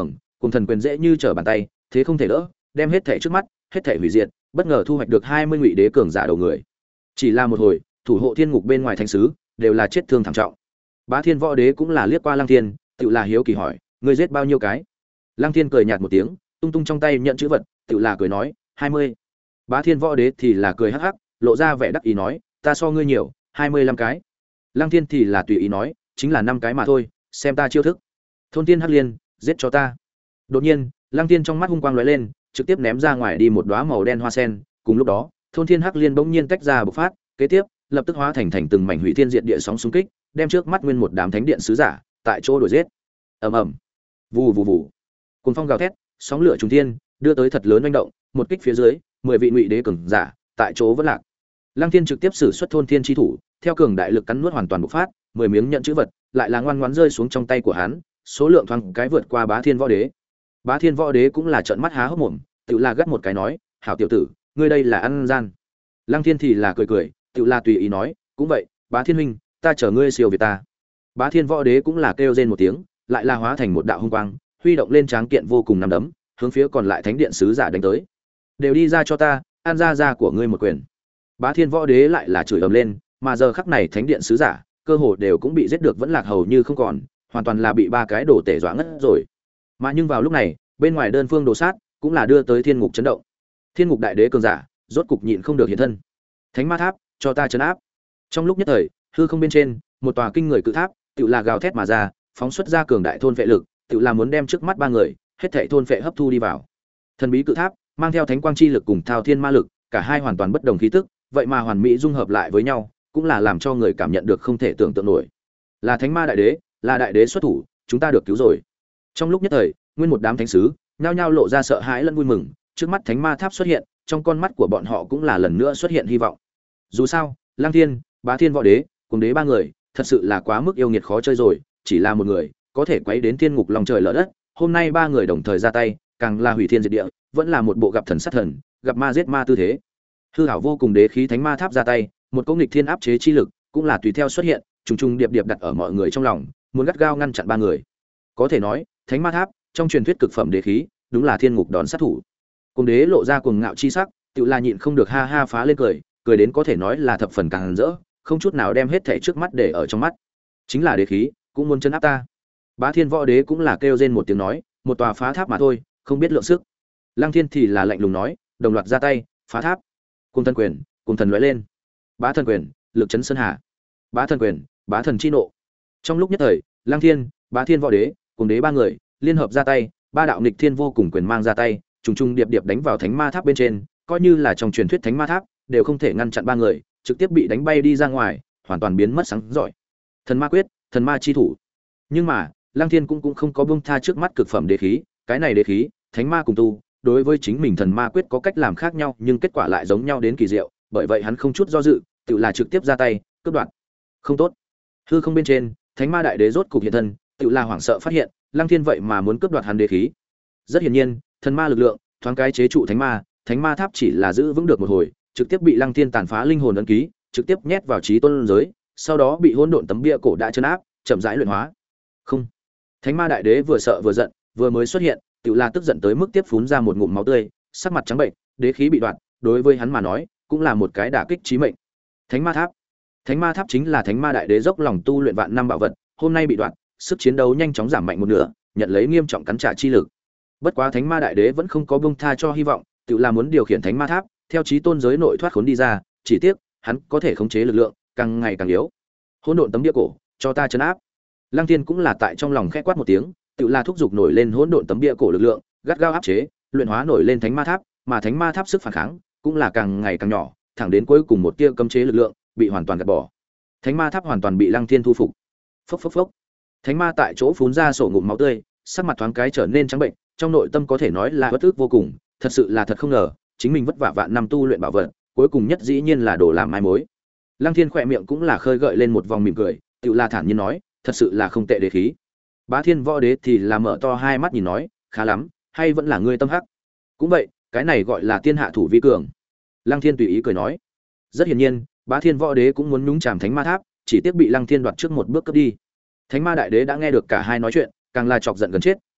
cùng thần quyền dễ như trở bàn tay, thế không thể đỡ, đem hết thể trước mắt, hết thể hủy diệt, bất ngờ thu hoạch được hai mươi ngụy đế cường giả đầu người. Chỉ là một hồi, thủ hộ thiên ngục bên ngoài thánh sứ đều là chết thương thảm trọng. Bá Thiên Võ Đế cũng là liếc qua Lăng Thiên, tự là hiếu kỳ hỏi, ngươi giết bao nhiêu cái? Lăng Thiên cười nhạt một tiếng, tung tung trong tay nhận chữ vật, tự là cười nói, hai mươi. Bá Thiên Võ Đế thì là cười hắc hắc, lộ ra vẻ đắc ý nói, ta so ngươi nhiều, hai mươi lăm cái. Lăng Thiên thì là tùy ý nói, chính là năm cái mà thôi, xem ta chiêu thức. Thôn Tiên Hắc Liên, giết cho ta. Đột nhiên, Lăng Thiên trong mắt hung quang lóe lên, trực tiếp ném ra ngoài đi một đóa màu đen hoa sen, cùng lúc đó, Thôn Thiên Hắc Liên bỗng nhiên tách ra bộc phát, kế tiếp, lập tức hóa thành thành từng mảnh hủy thiên diệt địa sóng xung kích, đem trước mắt nguyên một đám thánh điện sứ giả, tại chỗ đuổi giết. Ầm ầm. Vù vù vù. Cuồng phong gào thét, sóng lửa trùng thiên, đưa tới thật lớn oanh động, một kích phía dưới, mười vị ngụy đế cường giả, tại chỗ vẫn lạc. Lăng Thiên trực tiếp sử xuất Thôn Thiên chi thủ, theo cường đại lực cắn nuốt hoàn toàn bộc phát, mười miếng nhận chữ vật, lại là ngoan ngoãn rơi xuống trong tay của hắn, số lượng thoáng cái vượt qua Bá Thiên Võ Đế. Bá Thiên Võ Đế cũng là trợn mắt há hốc mồm, tự là gắt một cái nói, "Hảo tiểu tử, ngươi đây là ăn gian." Lăng Thiên thì là cười cười, tự là tùy ý nói, "Cũng vậy, Bá Thiên huynh, ta chờ ngươi siêu việt ta." Bá Thiên Võ Đế cũng là kêu rên một tiếng, lại là hóa thành một đạo hung quang, huy động lên tráng kiện vô cùng năm đấm, hướng phía còn lại thánh điện sứ giả đánh tới. "Đều đi ra cho ta, ăn ra ra của ngươi một quyền." Bá Thiên Võ Đế lại là chửi ầm lên, mà giờ khắc này thánh điện sứ giả, cơ hồ đều cũng bị giết được vẫn lạc hầu như không còn, hoàn toàn là bị ba cái đồ tể dọa ngất rồi. Mà nhưng vào lúc này, bên ngoài đơn phương đồ sát, cũng là đưa tới thiên ngục chấn động. Thiên ngục đại đế cường giả, rốt cục nhịn không được hiện thân. Thánh ma tháp, cho ta trấn áp. Trong lúc nhất thời, hư không bên trên, một tòa kinh người cự tháp, tựu là gào thét mà ra, phóng xuất ra cường đại thôn vệ lực, tựu là muốn đem trước mắt ba người, hết thảy thôn vệ hấp thu đi vào. Thần bí cự tháp, mang theo thánh quang chi lực cùng thao thiên ma lực, cả hai hoàn toàn bất đồng khí tức, vậy mà hoàn mỹ dung hợp lại với nhau, cũng là làm cho người cảm nhận được không thể tưởng tượng nổi. Là thánh ma đại đế, là đại đế xuất thủ, chúng ta được cứu rồi. Trong lúc nhất thời, nguyên một đám thánh sứ, nhao nhao lộ ra sợ hãi lẫn vui mừng, trước mắt thánh ma tháp xuất hiện, trong con mắt của bọn họ cũng là lần nữa xuất hiện hy vọng. Dù sao, Lang Thiên, Bá Thiên Võ Đế, cùng đế ba người, thật sự là quá mức yêu nghiệt khó chơi rồi, chỉ là một người, có thể quấy đến thiên ngục lòng trời lở đất, hôm nay ba người đồng thời ra tay, càng là hủy thiên diệt địa, vẫn là một bộ gặp thần sát thần, gặp ma giết ma tư thế. Hư hảo vô cùng đế khí thánh ma tháp ra tay, một công nghịch thiên áp chế chi lực, cũng là tùy theo xuất hiện, trùng trùng điệp điệp đặt ở mọi người trong lòng, muốn gắt gao ngăn chặn ba người. Có thể nói, thánh ma tháp, trong truyền thuyết cực phẩm đế khí, đúng là thiên ngục đón sát thủ. Cùng đế lộ ra cuồng ngạo chi sắc, tự là nhịn không được ha ha phá lên cười, cười đến có thể nói là thập phần càng rỡ, không chút nào đem hết thảy trước mắt để ở trong mắt. Chính là đế khí, cũng muốn chấn áp ta. Bá Thiên Võ Đế cũng là kêu rên một tiếng nói, một tòa phá tháp mà thôi, không biết lượng sức. Lăng Thiên thì là lạnh lùng nói, đồng loạt ra tay, phá tháp. Cùng thần quyền, cùng thần lóe lên. Bá thần quyền, lực chấn sơn hà. Bá thần quyền, bá thần chi nộ. Trong lúc nhất thời, Lăng Thiên, Bá Thiên Võ Đế, cùng đế ba người liên hợp ra tay, ba đạo nghịch thiên vô cùng quyền mang ra tay, trùng trùng điệp điệp đánh vào thánh ma tháp bên trên, coi như là trong truyền thuyết thánh ma tháp, đều không thể ngăn chặn ba người, trực tiếp bị đánh bay đi ra ngoài, hoàn toàn biến mất sáng rọi. Thần ma quyết, thần ma chi thủ. Nhưng mà, Lăng Thiên cũng cũng không có buông tha trước mắt cực phẩm đế khí, cái này đế khí, thánh ma cùng tu, đối với chính mình thần ma quyết có cách làm khác nhau, nhưng kết quả lại giống nhau đến kỳ diệu, bởi vậy hắn không chút do dự, tự là trực tiếp ra tay, cướp đoạt. Không tốt. Hư không bên trên, thánh ma đại đế rốt cục hiện thân, tự là hoảng sợ phát hiện, Lăng Thiên vậy mà muốn cướp đoạt hắn đế khí. Rất hiển nhiên, thần ma lực lượng, thoáng cái chế trụ thánh ma, thánh ma tháp chỉ là giữ vững được một hồi, trực tiếp bị Lăng Thiên tàn phá linh hồn ấn ký, trực tiếp nhét vào trí tôn giới, sau đó bị hỗn độn tấm bia cổ đã trấn áp, chậm rãi luyện hóa. Không. Thánh ma đại đế vừa sợ vừa giận, vừa mới xuất hiện, tự là tức giận tới mức tiếp phún ra một ngụm máu tươi, sắc mặt trắng bệnh, đế khí bị đoạt, đối với hắn mà nói, cũng là một cái đả kích chí mệnh. Thánh ma tháp. Thánh ma tháp chính là thánh ma đại đế dốc lòng tu luyện vạn năm bảo vật, hôm nay bị đoạt, sức chiến đấu nhanh chóng giảm mạnh một nửa, nhận lấy nghiêm trọng cắn trả chi lực. Bất quá thánh ma đại đế vẫn không có buông tha cho hy vọng, tự là muốn điều khiển thánh ma tháp, theo chí tôn giới nội thoát khốn đi ra, chỉ tiếc, hắn có thể khống chế lực lượng, càng ngày càng yếu. Hỗn độn tấm bia cổ, cho ta trấn áp. Lăng Thiên cũng là tại trong lòng khẽ quát một tiếng, tự là thúc giục nổi lên hỗn độn tấm bia cổ lực lượng, gắt gao áp chế, luyện hóa nổi lên thánh ma tháp, mà thánh ma tháp sức phản kháng cũng là càng ngày càng nhỏ, thẳng đến cuối cùng một tia cấm chế lực lượng bị hoàn toàn gạt bỏ. Thánh ma tháp hoàn toàn bị Lăng Thiên thu phục. Phốc phốc phốc. Thánh ma tại chỗ phun ra sổ ngụm máu tươi, sắc mặt thoáng cái trở nên trắng bệnh, trong nội tâm có thể nói là bất ức vô cùng, thật sự là thật không ngờ, chính mình vất vả vạn năm tu luyện bảo vật, cuối cùng nhất dĩ nhiên là đồ làm mai mối. Lăng Thiên khỏe miệng cũng là khơi gợi lên một vòng mỉm cười, tự là thản nhiên nói, thật sự là không tệ đế khí. Bá Thiên Võ Đế thì là mở to hai mắt nhìn nói, khá lắm, hay vẫn là ngươi tâm hắc. Cũng vậy, cái này gọi là tiên hạ thủ vi cường. Lăng Thiên tùy ý cười nói. Rất hiển nhiên, Bá Thiên Võ Đế cũng muốn nhúng chàm thánh ma tháp, chỉ tiếc bị Lăng Thiên đoạt trước một bước cướp đi. Thánh ma đại đế đã nghe được cả hai nói chuyện, càng là chọc giận gần chết,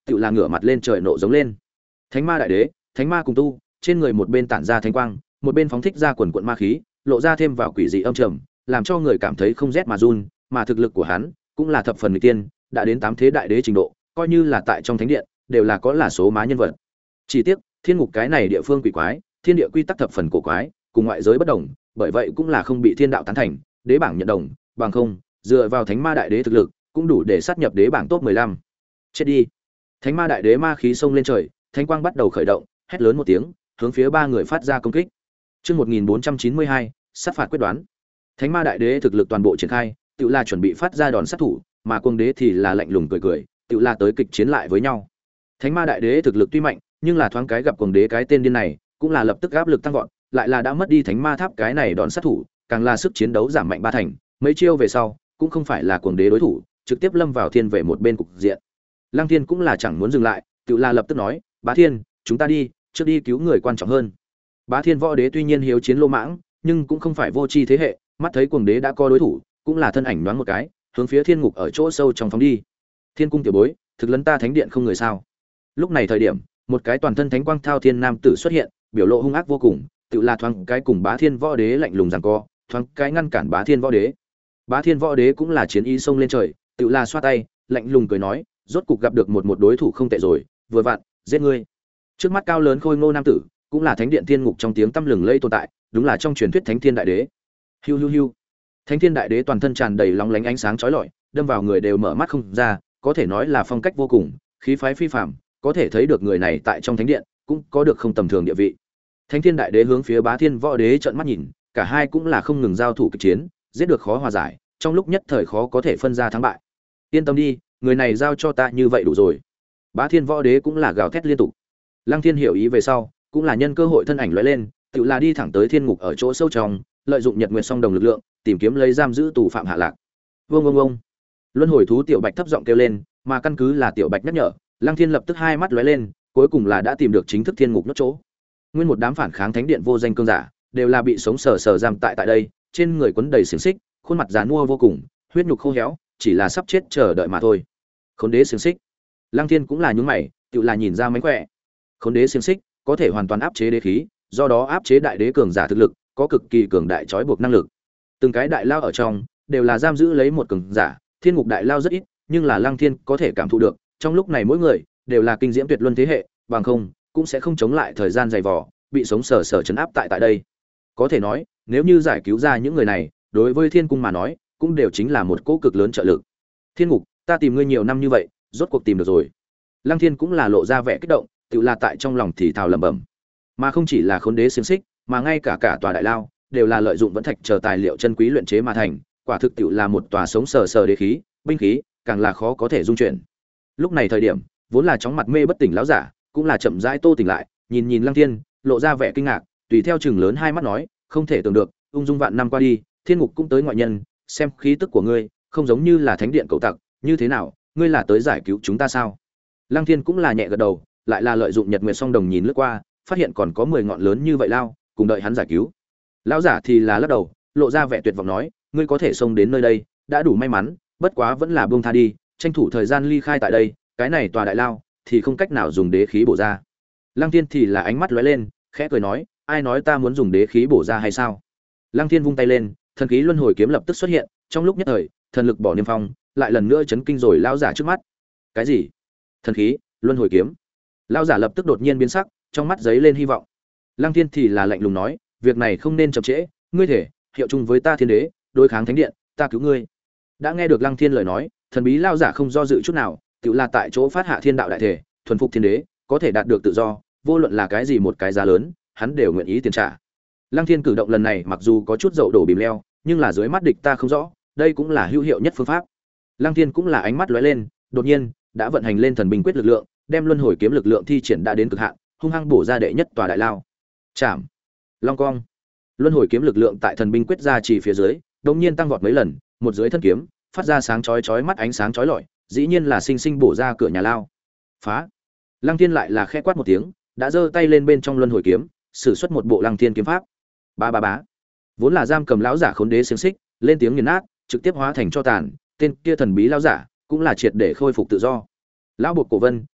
tự là ngửa mặt lên trời nộ giống lên. Thánh ma đại đế, thánh ma cùng tu, trên người một bên tản ra thánh quang, một bên phóng thích ra quần quần ma khí, lộ ra thêm vào quỷ dị âm trầm, làm cho người cảm thấy không rét mà run, mà thực lực của hắn cũng là thập phần nghịch tiên, đã đến tám thế đại đế trình độ, coi như là tại trong thánh điện, đều là có là số má nhân vật. Chỉ tiếc, thiên ngục cái này địa phương quỷ quái, thiên địa quy tắc thập phần cổ quái, cùng ngoại giới bất đồng, bởi vậy cũng là không bị thiên đạo tán thành, đế bảng nhận đồng, bằng không, dựa vào thánh ma đại đế thực lực, cũng đủ để sát nhập đế bảng top mười lăm. Chết đi. Thánh ma đại đế ma khí xông lên trời, thánh quang bắt đầu khởi động, hét lớn một tiếng, hướng phía ba người phát ra công kích. Chương một nghìn bốn trăm chín mươi hai, sát phạt quyết đoán. Thánh ma đại đế thực lực toàn bộ triển khai, tự là chuẩn bị phát ra đòn sát thủ, mà Cuồng đế thì là lạnh lùng cười cười, tự là tới kịch chiến lại với nhau. Thánh ma đại đế thực lực tuy mạnh, nhưng là thoáng cái gặp Cuồng đế cái tên điên này, cũng là lập tức áp lực tăng vọt, lại là đã mất đi thánh ma tháp cái này đòn sát thủ, càng là sức chiến đấu giảm mạnh ba thành, mấy chiêu về sau, cũng không phải là Cuồng đế đối thủ, trực tiếp lâm vào thiên về một bên cục diện. Lăng Thiên cũng là chẳng muốn dừng lại, tự là lập tức nói, Bá Thiên, chúng ta đi, trước đi cứu người quan trọng hơn. Bá Thiên võ đế tuy nhiên hiếu chiến lô mãng, nhưng cũng không phải vô tri thế hệ, mắt thấy Cuồng đế đã có đối thủ, cũng là thân ảnh nhoáng một cái, hướng phía thiên ngục ở chỗ sâu trong phóng đi. Thiên cung tiểu bối, thực lấn ta thánh điện không người sao? Lúc này thời điểm, một cái toàn thân thánh quang thao thiên nam tử xuất hiện, biểu lộ hung ác vô cùng, tự là thoáng cái cùng Bá Thiên võ đế lạnh lùng giằng co, thoáng cái ngăn cản Bá Thiên võ đế. Bá Thiên võ đế cũng là chiến ý xông lên trời, tự là xoa tay, lạnh lùng cười nói, rốt cục gặp được một một đối thủ không tệ rồi, vừa vặn, giết ngươi. Trước mắt cao lớn khôi ngô nam tử, cũng là thánh điện thiên ngục trong tiếng tăm lừng lây tồn tại, đúng là trong truyền thuyết thánh thiên đại đế. Hiu hiu hiu. Thánh thiên đại đế toàn thân tràn đầy lóng lánh ánh sáng chói lọi, đâm vào người đều mở mắt không ra, có thể nói là phong cách vô cùng, khí phái phi phàm, có thể thấy được người này tại trong thánh điện cũng có được không tầm thường địa vị. Thánh thiên đại đế hướng phía Bá Thiên võ đế trợn mắt nhìn, cả hai cũng là không ngừng giao thủ kịch chiến, giết được khó hòa giải, trong lúc nhất thời khó có thể phân ra thắng bại. Yên tâm đi, người này giao cho ta như vậy đủ rồi. Bá Thiên võ đế cũng là gào thét liên tục. Lăng Thiên hiểu ý về sau, cũng là nhân cơ hội thân ảnh lóe lên, tự là đi thẳng tới thiên ngục ở chỗ sâu trong, lợi dụng Nhật Nguyệt song đồng lực lượng, tìm kiếm lấy giam giữ tù phạm hạ lạc. Vương vương vương. Luân hồi thú tiểu Bạch thấp giọng kêu lên, mà căn cứ là tiểu Bạch nhắc nhở, Lăng Thiên lập tức hai mắt lóe lên, cuối cùng là đã tìm được chính thức thiên ngục nốt chỗ. Nguyên một đám phản kháng thánh điện vô danh cương giả, đều là bị sống sờ sờ giam tại tại đây, trên người quấn đầy xiềng xích, khuôn mặt giàn mua vô cùng, huyết nhục khô héo, chỉ là sắp chết chờ đợi mà thôi. Khốn đế xiềng xích. Lăng Thiên cũng là nhướng mày, tự là nhìn ra mánh khỏe. Khốn đế xiềng xích có thể hoàn toàn áp chế đế khí, do đó áp chế đại đế cường giả thực lực, có cực kỳ cường đại trói buộc năng lực. Từng cái đại lao ở trong đều là giam giữ lấy một cường giả, thiên ngục đại lao rất ít, nhưng là Lăng Thiên có thể cảm thụ được, trong lúc này mỗi người đều là kinh diễm tuyệt luân thế hệ, bằng không cũng sẽ không chống lại thời gian dày vò, bị sống sờ sờ trấn áp tại tại đây. Có thể nói, nếu như giải cứu ra những người này, đối với thiên cung mà nói, cũng đều chính là một cỗ cực lớn trợ lực. Thiên ngục, ta tìm ngươi nhiều năm như vậy, rốt cuộc tìm được rồi. Lăng Thiên cũng là lộ ra vẻ kích động, tự là tại trong lòng thì thào lẩm bẩm. Mà không chỉ là khốn đế xiềng xích, mà ngay cả cả tòa đại lao đều là lợi dụng vẫn thạch chờ tài liệu chân quý luyện chế mà thành, quả thực tự là một tòa sống sờ sờ đế khí, binh khí, càng là khó có thể dung chuyển. Lúc này thời điểm, vốn là chóng mặt mê bất tỉnh lão giả, cũng là chậm rãi tô tỉnh lại, nhìn nhìn Lăng Thiên, lộ ra vẻ kinh ngạc, tùy theo chừng lớn hai mắt nói, không thể tưởng được, ung dung vạn năm qua đi, thiên ngục cũng tới ngoại nhân, xem khí tức của ngươi, không giống như là thánh điện cậu tặc, như thế nào, ngươi là tới giải cứu chúng ta sao? Lăng Thiên cũng là nhẹ gật đầu, lại là lợi dụng Nhật Nguyệt song đồng nhìn lướt qua, phát hiện còn có mười ngọn lớn như vậy lao, cùng đợi hắn giải cứu. Lão giả thì là lắc đầu, lộ ra vẻ tuyệt vọng nói, ngươi có thể xông đến nơi đây, đã đủ may mắn, bất quá vẫn là buông tha đi, tranh thủ thời gian ly khai tại đây, cái này tòa đại lao thì không cách nào dùng đế khí bổ ra. Lăng Thiên thì là ánh mắt lóe lên, khẽ cười nói, ai nói ta muốn dùng đế khí bổ ra hay sao? Lăng Thiên vung tay lên, thần khí luân hồi kiếm lập tức xuất hiện, trong lúc nhất thời, thần lực bỏ niêm phong, lại lần nữa chấn kinh rồi lão giả trước mắt. Cái gì? Thần khí, luân hồi kiếm? Lão giả lập tức đột nhiên biến sắc, trong mắt giấy lên hy vọng. Lăng Thiên thì là lạnh lùng nói, việc này không nên chậm trễ, ngươi thể hiệu chung với ta thiên đế, đối kháng thánh điện, ta cứu ngươi. Đã nghe được Lăng Thiên lời nói, thần bí lão giả không do dự chút nào, tự là tại chỗ phát hạ thiên đạo đại thể, thuần phục thiên đế, có thể đạt được tự do, vô luận là cái gì một cái giá lớn, hắn đều nguyện ý tiền trả. Lăng Thiên cử động lần này mặc dù có chút dậu đổ bìm leo, nhưng là dưới mắt địch ta không rõ, đây cũng là hữu hiệu nhất phương pháp. Lăng Thiên cũng là ánh mắt lóe lên, đột nhiên đã vận hành lên thần binh quyết lực lượng, đem luân hồi kiếm lực lượng thi triển đã đến cực hạn, hung hăng bổ ra đệ nhất tòa đại lao. Chạm, long cong. Luân hồi kiếm lực lượng tại thần binh quyết ra chỉ phía dưới, đột nhiên tăng vọt mấy lần, một dưới thân kiếm phát ra sáng chói chói mắt ánh sáng chói lọi, dĩ nhiên là sinh sinh bổ ra cửa nhà lao. Phá. Lăng Thiên lại là khẽ quát một tiếng, đã giơ tay lên bên trong luân hồi kiếm, sử xuất một bộ Lăng Thiên kiếm pháp. Ba ba bá. Vốn là giam cầm lão giả khốn đế xiềng xích, lên tiếng nghiền nát, trực tiếp hóa thành cho tàn, tên kia thần bí lão giả cũng là triệt để khôi phục tự do. Lão Bột Cổ Vân,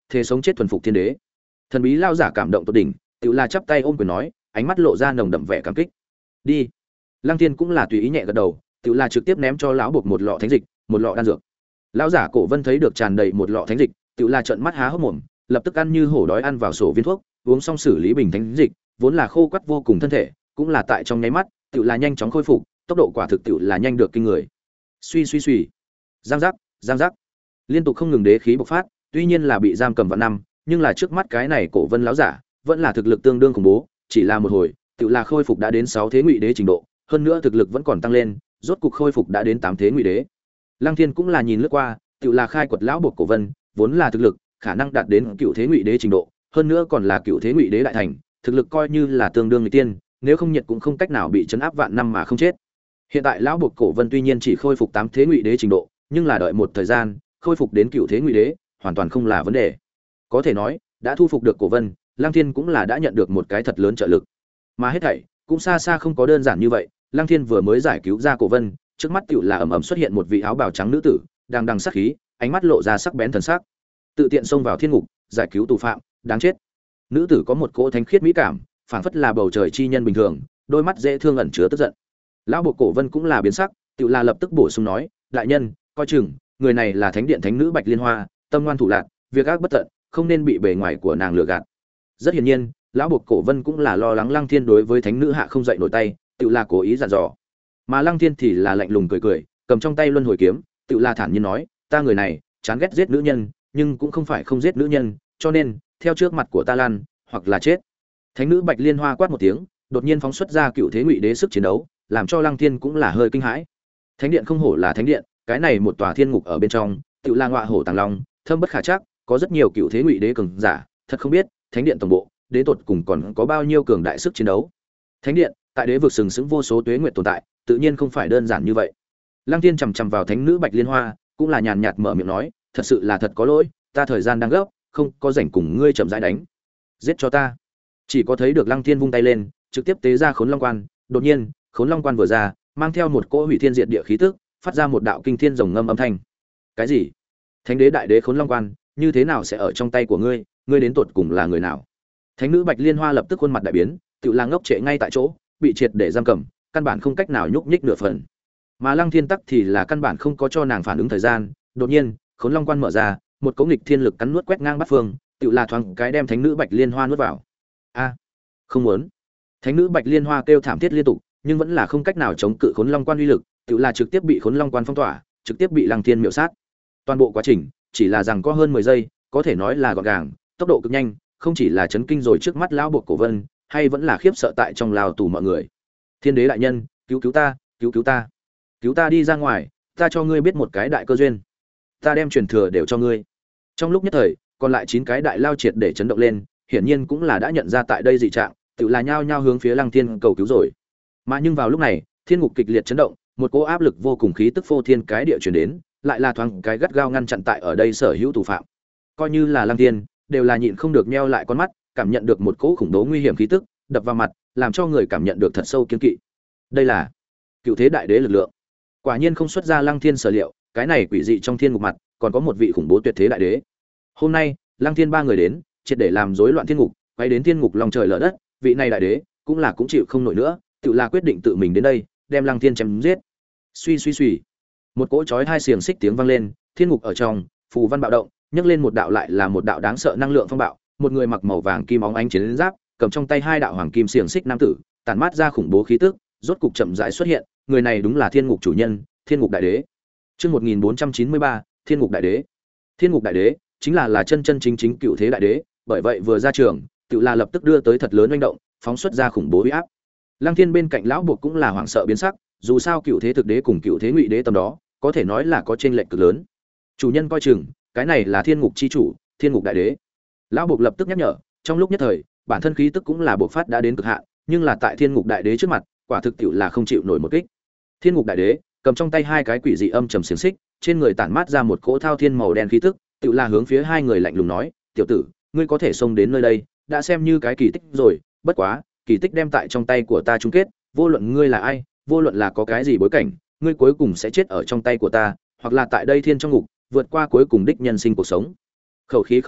thề sống chết thuần phục thiên đế. Thần bí lao giả cảm động tột đỉnh, tự là chắp tay ôm quyền nói, ánh mắt lộ ra nồng đậm vẻ cảm kích. Đi. Lăng Thiên cũng là tùy ý nhẹ gật đầu, tự là trực tiếp ném cho lão buộc một lọ thánh dịch, một lọ đan dược. Lão giả Cổ Vân thấy được tràn đầy một lọ thánh dịch, tự là trợn mắt há hốc mồm, lập tức ăn như hổ đói ăn vào sổ viên thuốc, uống xong xử lý bình thánh dịch, vốn là khô quắt vô cùng thân thể, cũng là tại trong nháy mắt, tự là nhanh chóng khôi phục, tốc độ quả thực tự là nhanh được kinh người. Suy suy suy, giang giác, giang giác, liên tục không ngừng đế khí bộc phát, tuy nhiên là bị giam cầm vạn năm, nhưng là trước mắt cái này Cổ Vân lão giả, vẫn là thực lực tương đương khủng bố, chỉ là một hồi, tự là khôi phục đã đến sáu thế ngụy đế trình độ, hơn nữa thực lực vẫn còn tăng lên, rốt cục khôi phục đã đến tám thế ngụy đế. Lăng Thiên cũng là nhìn lướt qua, tự là khai quật lão buộc Cổ Vân, vốn là thực lực, khả năng đạt đến cựu thế ngụy đế trình độ, hơn nữa còn là cựu thế ngụy đế đại thành, thực lực coi như là tương đương người tiên, nếu không nhiệt cũng không cách nào bị chấn áp vạn năm mà không chết. Hiện tại lão buộc Cổ Vân tuy nhiên chỉ khôi phục tám thế ngụy đế trình độ, nhưng là đợi một thời gian, khôi phục đến cựu thế ngụy đế, hoàn toàn không là vấn đề. Có thể nói, đã thu phục được Cổ Vân, Lăng Thiên cũng là đã nhận được một cái thật lớn trợ lực. Mà hết thảy cũng xa xa không có đơn giản như vậy, Lăng Thiên vừa mới giải cứu ra Cổ Vân, trước mắt tựu là ầm ầm xuất hiện một vị áo bào trắng nữ tử, đang đằng sát khí, ánh mắt lộ ra sắc bén thần sắc. Tự tiện xông vào thiên ngục, giải cứu tù phạm, đáng chết. Nữ tử có một cỗ thánh khiết mỹ cảm, phảng phất là bầu trời chi nhân bình thường, đôi mắt dễ thương ẩn chứa tức giận. Lão bộ Cổ Vân cũng là biến sắc, tựu là lập tức bổ sung nói, đại nhân, coi chừng, người này là thánh điện thánh nữ Bạch Liên Hoa, tâm ngoan thủ lạn, việc ác bất tận, không nên bị bề ngoài của nàng lừa gạt. Rất hiển nhiên, lão buộc Cổ Vân cũng là lo lắng Lăng Thiên đối với thánh nữ hạ không dậy nổi tay, tự là cố ý dặn dò. Mà Lăng Thiên thì là lạnh lùng cười cười, cầm trong tay luân hồi kiếm, tự là thản nhiên nói, ta người này chán ghét giết nữ nhân, nhưng cũng không phải không giết nữ nhân, cho nên theo trước mặt của ta lan, hoặc là chết. Thánh nữ Bạch Liên Hoa quát một tiếng, đột nhiên phóng xuất ra cựu thế ngụy đế sức chiến đấu, làm cho Lăng Thiên cũng là hơi kinh hãi. Thánh điện không hổ là thánh điện, cái này một tòa thiên ngục ở bên trong, tự là ngọa hổ tàng long, thâm bất khả trắc, có rất nhiều cựu thế ngụy đế cường giả, thật không biết thánh điện tổng bộ đến tột cùng còn có bao nhiêu cường đại sức chiến đấu. Thánh điện tại đế vực sừng sững vô số tuế nguyệt tồn tại, tự nhiên không phải đơn giản như vậy. Lăng Thiên chằm chằm vào thánh nữ Bạch Liên Hoa, cũng là nhàn nhạt mở miệng nói, thật sự là thật có lỗi, ta thời gian đang gấp, không có rảnh cùng ngươi chậm rãi đánh. Giết cho ta. Chỉ có thấy được Lăng Thiên vung tay lên, trực tiếp tế ra Khốn Long Quan, đột nhiên, Khốn Long Quan vừa ra, mang theo một cỗ hủy thiên diệt địa khí tức, phát ra một đạo kinh thiên rồng ngâm âm thanh. Cái gì? Thánh đế đại đế Khốn Long Quan, như thế nào sẽ ở trong tay của ngươi, ngươi đến tột cùng là người nào? Thánh nữ Bạch Liên Hoa lập tức khuôn mặt đại biến, tự lang ngốc trệ ngay tại chỗ, bị triệt để giam cầm, căn bản không cách nào nhúc nhích nửa phần. Mà Lăng Thiên tắc thì là căn bản không có cho nàng phản ứng thời gian, đột nhiên, Khốn Long Quan mở ra, một cỗ nghịch thiên lực cắn nuốt quét ngang bát phương, tự là thoáng cái đem thánh nữ Bạch Liên Hoa nuốt vào. A, không muốn. Thánh nữ Bạch Liên Hoa kêu thảm thiết liên tục, nhưng vẫn là không cách nào chống cự Khốn Long Quan uy lực, tự là trực tiếp bị Khốn Long Quan phong tỏa, trực tiếp bị Lăng Thiên miểu sát. Toàn bộ quá trình chỉ là rằng có hơn mười giây, có thể nói là gọn gàng, tốc độ cực nhanh, không chỉ là chấn kinh rồi trước mắt lão buộc Cổ Vân, hay vẫn là khiếp sợ tại trong lao tù mọi người. Thiên đế đại nhân, cứu cứu ta, cứu cứu ta, cứu ta đi ra ngoài, ta cho ngươi biết một cái đại cơ duyên, ta đem truyền thừa đều cho ngươi. Trong lúc nhất thời, còn lại chín cái đại lao triệt để chấn động lên, hiển nhiên cũng là đã nhận ra tại đây dị trạng, tự là nhao nhao hướng phía Lăng Thiên cầu cứu rồi. Mà nhưng vào lúc này, thiên ngục kịch liệt chấn động, một cỗ áp lực vô cùng khí tức phô thiên cái địa truyền đến, lại là thoáng cái gắt gao ngăn chặn tại ở đây sở hữu tù phạm. Coi như là Lăng Thiên, đều là nhịn không được nheo lại con mắt, cảm nhận được một cỗ khủng bố nguy hiểm khí tức đập vào mặt, làm cho người cảm nhận được thật sâu kiêng kỵ. Đây là cựu thế đại đế lực lượng. Quả nhiên không xuất ra Lăng Thiên sở liệu, cái này quỷ dị trong thiên ngục mặt, còn có một vị khủng bố tuyệt thế đại đế. Hôm nay, Lăng Thiên ba người đến, triệt để làm rối loạn thiên ngục, quay đến thiên ngục lòng trời lở đất, vị này đại đế cũng là cũng chịu không nổi nữa, tự là quyết định tự mình đến đây, đem Lăng Thiên chém giết. Suy suy suy, một cỗ chói hai xiềng xích tiếng vang lên, thiên ngục ở trong, phù văn bạo động, nhấc lên một đạo lại là một đạo đáng sợ năng lượng phong bạo, một người mặc màu vàng kim óng ánh chiến giáp, cầm trong tay hai đạo hoàng kim xiềng xích nam tử, tản mát ra khủng bố khí tức, rốt cục chậm rãi xuất hiện, người này đúng là thiên ngục chủ nhân, thiên ngục đại đế. Chương một nghìn bốn trăm chín mươi ba, thiên ngục đại đế. Thiên ngục đại đế chính là là chân chân chính chính cựu thế đại đế, bởi vậy vừa ra trường, tự là lập tức đưa tới thật lớn oanh động, phóng xuất ra khủng bố uy áp. Lăng Thiên bên cạnh lão buộc cũng là hoảng sợ biến sắc, dù sao cựu thế thực đế cùng cựu thế ngụy đế tầm đó, có thể nói là có chênh lệch cực lớn. Chủ nhân coi chừng, cái này là thiên ngục chi chủ, thiên ngục đại đế. Lão buộc lập tức nhắc nhở, trong lúc nhất thời, bản thân khí tức cũng là bộc phát đã đến cực hạn, nhưng là tại thiên ngục đại đế trước mặt, quả thực tiệu là không chịu nổi một kích. Thiên ngục đại đế cầm trong tay hai cái quỷ dị âm trầm xiềng xích, trên người tản mát ra một cỗ thao thiên màu đen khí tức, tiệu là hướng phía hai người lạnh lùng nói, tiểu tử, ngươi có thể xông đến nơi đây, đã xem như cái kỳ tích rồi, bất quá, kỳ tích đem tại trong tay của ta chung kết, vô luận ngươi là ai, vô luận là có cái gì bối cảnh, ngươi cuối cùng sẽ chết ở trong tay của ta, hoặc là tại đây thiên trong ngục, vượt qua cuối cùng đích nhân sinh cuộc sống. Khẩu khí không nhỏ,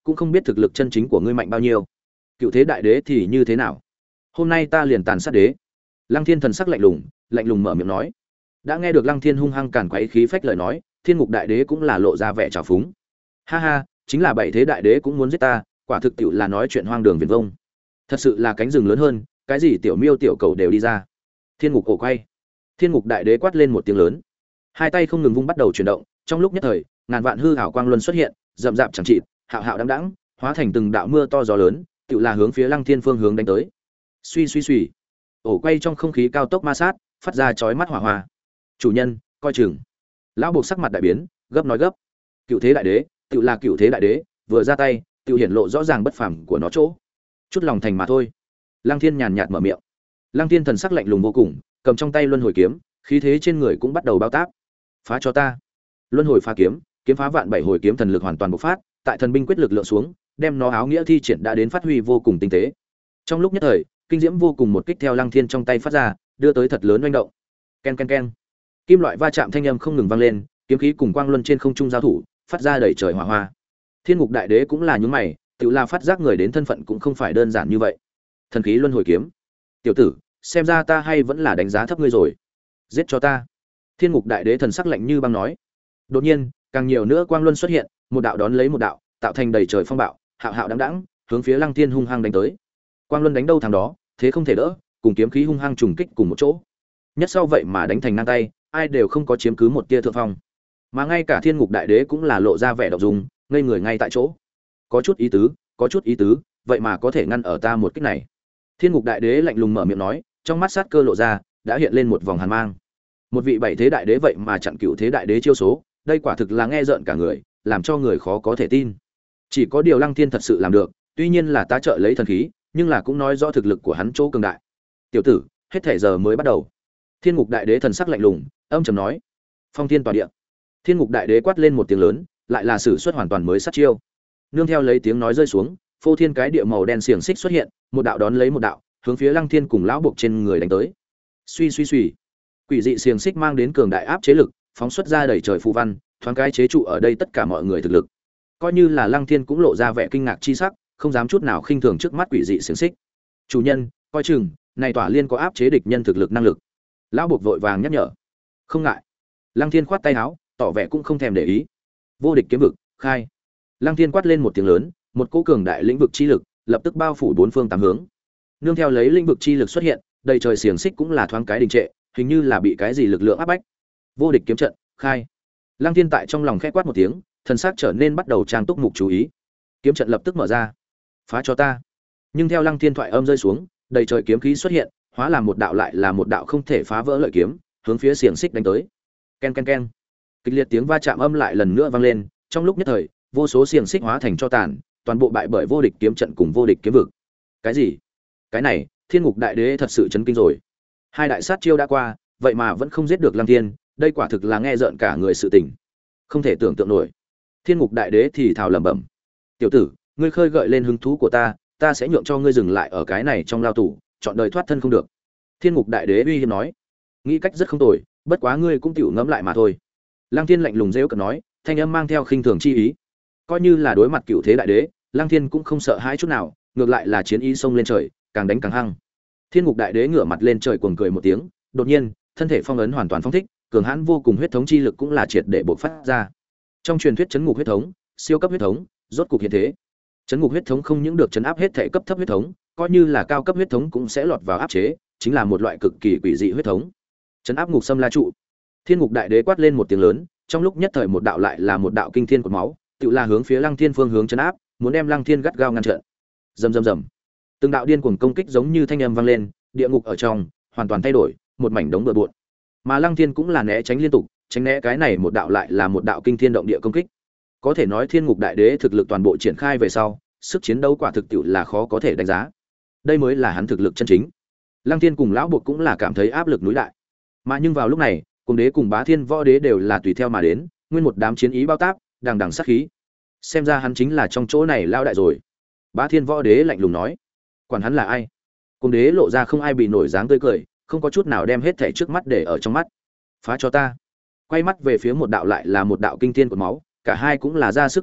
cũng không biết thực lực chân chính của ngươi mạnh bao nhiêu. Cựu thế đại đế thì như thế nào? Hôm nay ta liền tàn sát đế. Lăng Thiên thần sắc lạnh lùng, lạnh lùng mở miệng nói. Đã nghe được Lăng Thiên hung hăng càn quấy khí phách lời nói, Thiên Ngục đại đế cũng là lộ ra vẻ trào phúng. Ha ha, chính là bảy thế đại đế cũng muốn giết ta, quả thực tiệu là nói chuyện hoang đường viển vông. Thật sự là cánh rừng lớn hơn, cái gì tiểu miêu tiểu cầu đều đi ra. Thiên Ngục cổ quay. Thiên Ngục đại đế quát lên một tiếng lớn, hai tay không ngừng vung bắt đầu chuyển động, trong lúc nhất thời, ngàn vạn hư ảo quang luân xuất hiện, rậm rạp chẳng chịt, hạo hạo đãng đãng, hóa thành từng đạo mưa to gió lớn, tựu là hướng phía Lăng Thiên phương hướng đánh tới. Suy suy suy, ổ quay trong không khí cao tốc ma sát, phát ra chói mắt hỏa hoa. Chủ nhân, coi chừng. Lão buộc sắc mặt đại biến, gấp nói gấp. Cựu thế đại đế, tựu là cựu thế đại đế, vừa ra tay, tựu hiển lộ rõ ràng bất phàm của nó chỗ. Chút lòng thành mà thôi. Lăng Thiên nhàn nhạt mở miệng. Lăng Thiên thần sắc lạnh lùng vô cùng, cầm trong tay luân hồi kiếm, khí thế trên người cũng bắt đầu bao táp. Phá cho ta. Luân hồi phá kiếm, kiếm phá vạn bảy hồi kiếm thần lực hoàn toàn bộc phát, tại thần binh quyết lực lượng xuống, đem nó áo nghĩa thi triển đã đến phát huy vô cùng tinh tế. Trong lúc nhất thời, kinh diễm vô cùng một kích theo Lăng Thiên trong tay phát ra, đưa tới thật lớn oanh động. Ken ken ken. Kim loại va chạm thanh âm không ngừng vang lên, kiếm khí cùng quang luân trên không trung giao thủ, phát ra đầy trời hỏa hoa. Thiên Ngục đại đế cũng là nhướng mày, tự la phát giác người đến thân phận cũng không phải đơn giản như vậy. Thần khí luân hồi kiếm. Tiểu tử, xem ra ta hay vẫn là đánh giá thấp ngươi rồi. Giết cho ta. Thiên Ngục đại đế thần sắc lạnh như băng nói. Đột nhiên, càng nhiều nữa quang luân xuất hiện, một đạo đón lấy một đạo, tạo thành đầy trời phong bạo, hạo hạo đãng đãng, hướng phía Lăng Thiên hung hăng đánh tới. Quang luân đánh đâu thằng đó, thế không thể đỡ, cùng kiếm khí hung hăng trùng kích cùng một chỗ. Nhất sau vậy mà đánh thành ngang tay, ai đều không có chiếm cứ một tia thượng phong. Mà ngay cả Thiên Ngục đại đế cũng là lộ ra vẻ động dung, ngây người ngay tại chỗ. Có chút ý tứ, có chút ý tứ, vậy mà có thể ngăn ở ta một kích này. Thiên Ngục đại đế lạnh lùng mở miệng nói, trong mắt sát cơ lộ ra, đã hiện lên một vòng hàn mang. Một vị bảy thế đại đế vậy mà chặn cựu thế đại đế chiêu số, đây quả thực là nghe rợn cả người, làm cho người khó có thể tin. Chỉ có điều Lăng Thiên thật sự làm được, tuy nhiên là tá trợ lấy thần khí, nhưng là cũng nói rõ thực lực của hắn chỗ cường đại. Tiểu tử, hết thể giờ mới bắt đầu. Thiên Ngục đại đế thần sắc lạnh lùng, âm trầm nói. Phong thiên tỏa địa. Thiên Ngục đại đế quát lên một tiếng lớn, lại là sử xuất hoàn toàn mới sát chiêu. Nương theo lấy tiếng nói rơi xuống, phô thiên cái địa màu đen xiềng xích xuất hiện, một đạo đón lấy một đạo, hướng phía Lăng Thiên cùng lão buộc trên người đánh tới. Suy suy suy, quỷ dị xiềng xích mang đến cường đại áp chế lực, phóng xuất ra đầy trời phù văn, thoáng cái chế trụ ở đây tất cả mọi người thực lực. Coi như là Lăng Thiên cũng lộ ra vẻ kinh ngạc chi sắc, không dám chút nào khinh thường trước mắt quỷ dị xiềng xích. Chủ nhân, coi chừng, này tỏa liên có áp chế địch nhân thực lực năng lực. Lão buộc vội vàng nhắc nhở. Không ngại. Lăng Thiên khoát tay áo, tỏ vẻ cũng không thèm để ý. Vô địch kiếm vực, khai. Lăng Thiên quát lên một tiếng lớn, một cỗ cường đại lĩnh vực chi lực lập tức bao phủ bốn phương tám hướng. Nương theo lấy lĩnh vực chi lực xuất hiện, đầy trời xiềng xích cũng là thoáng cái đình trệ, hình như là bị cái gì lực lượng áp bách. Vô địch kiếm trận, khai. Lăng Thiên tại trong lòng khẽ quát một tiếng, thần sắc trở nên bắt đầu trang túc mục chú ý. Kiếm trận lập tức mở ra. Phá cho ta. Nhưng theo Lăng Thiên thoại âm rơi xuống, đầy trời kiếm khí xuất hiện, hóa làm một đạo lại là một đạo không thể phá vỡ lợi kiếm, hướng phía xiềng xích đánh tới. Ken ken ken. Kịch liệt tiếng va chạm âm lại lần nữa vang lên, trong lúc nhất thời, vô số xiềng xích hóa thành cho tàn, toàn bộ bại bởi vô địch kiếm trận cùng vô địch kiếm vực. Cái gì? Cái này, Thiên Ngục đại đế thật sự chấn kinh rồi. Hai đại sát chiêu đã qua, vậy mà vẫn không giết được Lăng Thiên, đây quả thực là nghe rợn cả người sự tình. Không thể tưởng tượng nổi. Thiên Ngục đại đế thì thào lẩm bẩm. Tiểu tử, ngươi khơi gợi lên hứng thú của ta, ta sẽ nhượng cho ngươi dừng lại ở cái này trong lao tù, chọn đời thoát thân không được. Thiên Ngục đại đế uy hiếp nói. Nghĩ cách rất không tồi, bất quá ngươi cũng tiểu ngẫm lại mà thôi. Lăng Thiên lạnh lùng rêu cợt nói, thanh âm mang theo khinh thường chi ý. Coi như là đối mặt cựu thế đại đế, Lăng Thiên cũng không sợ hãi chút nào, ngược lại là chiến ý xông lên trời, càng đánh càng hăng. Thiên Ngục đại đế ngửa mặt lên trời cuồng cười một tiếng, đột nhiên, thân thể phong ấn hoàn toàn phong thích, cường hãn vô cùng huyết thống chi lực cũng là triệt để bộc phát ra. Trong truyền thuyết chấn ngục huyết thống, siêu cấp huyết thống, rốt cục hiện thế. Chấn ngục huyết thống không những được chấn áp hết thể cấp thấp huyết thống, coi như là cao cấp huyết thống cũng sẽ lọt vào áp chế, chính là một loại cực kỳ quỷ dị huyết thống. Chấn áp ngục xâm la trụ. Thiên Ngục đại đế quát lên một tiếng lớn, trong lúc nhất thời một đạo lại là một đạo kinh thiên của máu, tự là hướng phía Lăng Thiên phương hướng chấn áp, muốn đem Lăng Thiên gắt gao ngăn chặn. Rầm rầm rầm. Từng đạo điên cuồng công kích giống như thanh âm vang lên, địa ngục ở trong hoàn toàn thay đổi, một mảnh đống bừa bộn. Mà Lăng Thiên cũng là né tránh liên tục, tránh né cái này một đạo lại là một đạo kinh thiên động địa công kích. Có thể nói Thiên Ngục đại đế thực lực toàn bộ triển khai về sau, sức chiến đấu quả thực tiệu là khó có thể đánh giá. Đây mới là hắn thực lực chân chính. Lăng Thiên cùng lão buộc cũng là cảm thấy áp lực núi lại. Mà nhưng vào lúc này, Cùng đế cùng Bá Thiên Võ đế đều là tùy theo mà đến, nguyên một đám chiến ý bao táp, đằng đằng sát khí. Xem ra hắn chính là trong chỗ này lao đại rồi. Bá Thiên Võ đế lạnh lùng nói, quản hắn là ai. Cùng đế lộ ra không ai bị nổi dáng tươi cười, không có chút nào đem hết thảy trước mắt để ở trong mắt. Phá cho ta. Quay mắt về phía một đạo lại là một đạo kinh thiên của máu, cả hai cũng là ra sức đuổi giết,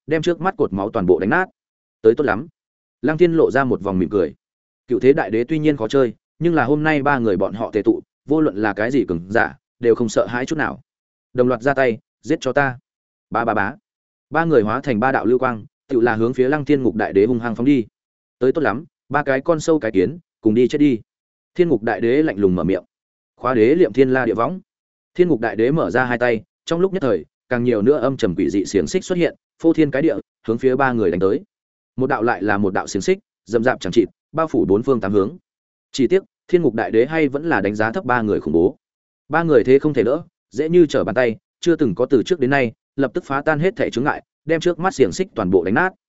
đem trước mắt cột máu toàn bộ đánh nát. Tới tốt lắm. Lăng Thiên lộ ra một vòng mỉm cười. Cựu thế đại đế tuy nhiên khó chơi, nhưng là hôm nay ba người bọn họ tề tụ, vô luận là cái gì cường giả, đều không sợ hãi chút nào. Đồng loạt ra tay, giết cho ta. Ba ba bá. Ba người hóa thành ba đạo lưu quang, tựu là hướng phía Lăng Thiên Ngục đại đế hung hăng phóng đi. Tới tốt lắm, ba cái con sâu cái kiến, cùng đi chết đi. Thiên Ngục đại đế lạnh lùng mở miệng. Khóa đế liệm thiên la địa võng. Thiên Ngục đại đế mở ra hai tay, trong lúc nhất thời, càng nhiều nữa âm trầm quỷ dị xiềng xích xuất hiện, phô thiên cái địa, hướng phía ba người đánh tới. Một đạo lại là một đạo xiềng xích, dầm dạp chẳng chịt, bao phủ bốn phương tám hướng. Chỉ tiếc, Thiên Ngục đại đế hay vẫn là đánh giá thấp ba người khủng bố. Ba người thế không thể đỡ, dễ như trở bàn tay, chưa từng có từ trước đến nay, lập tức phá tan hết thể chướng ngại, đem trước mắt xiềng xích toàn bộ đánh nát.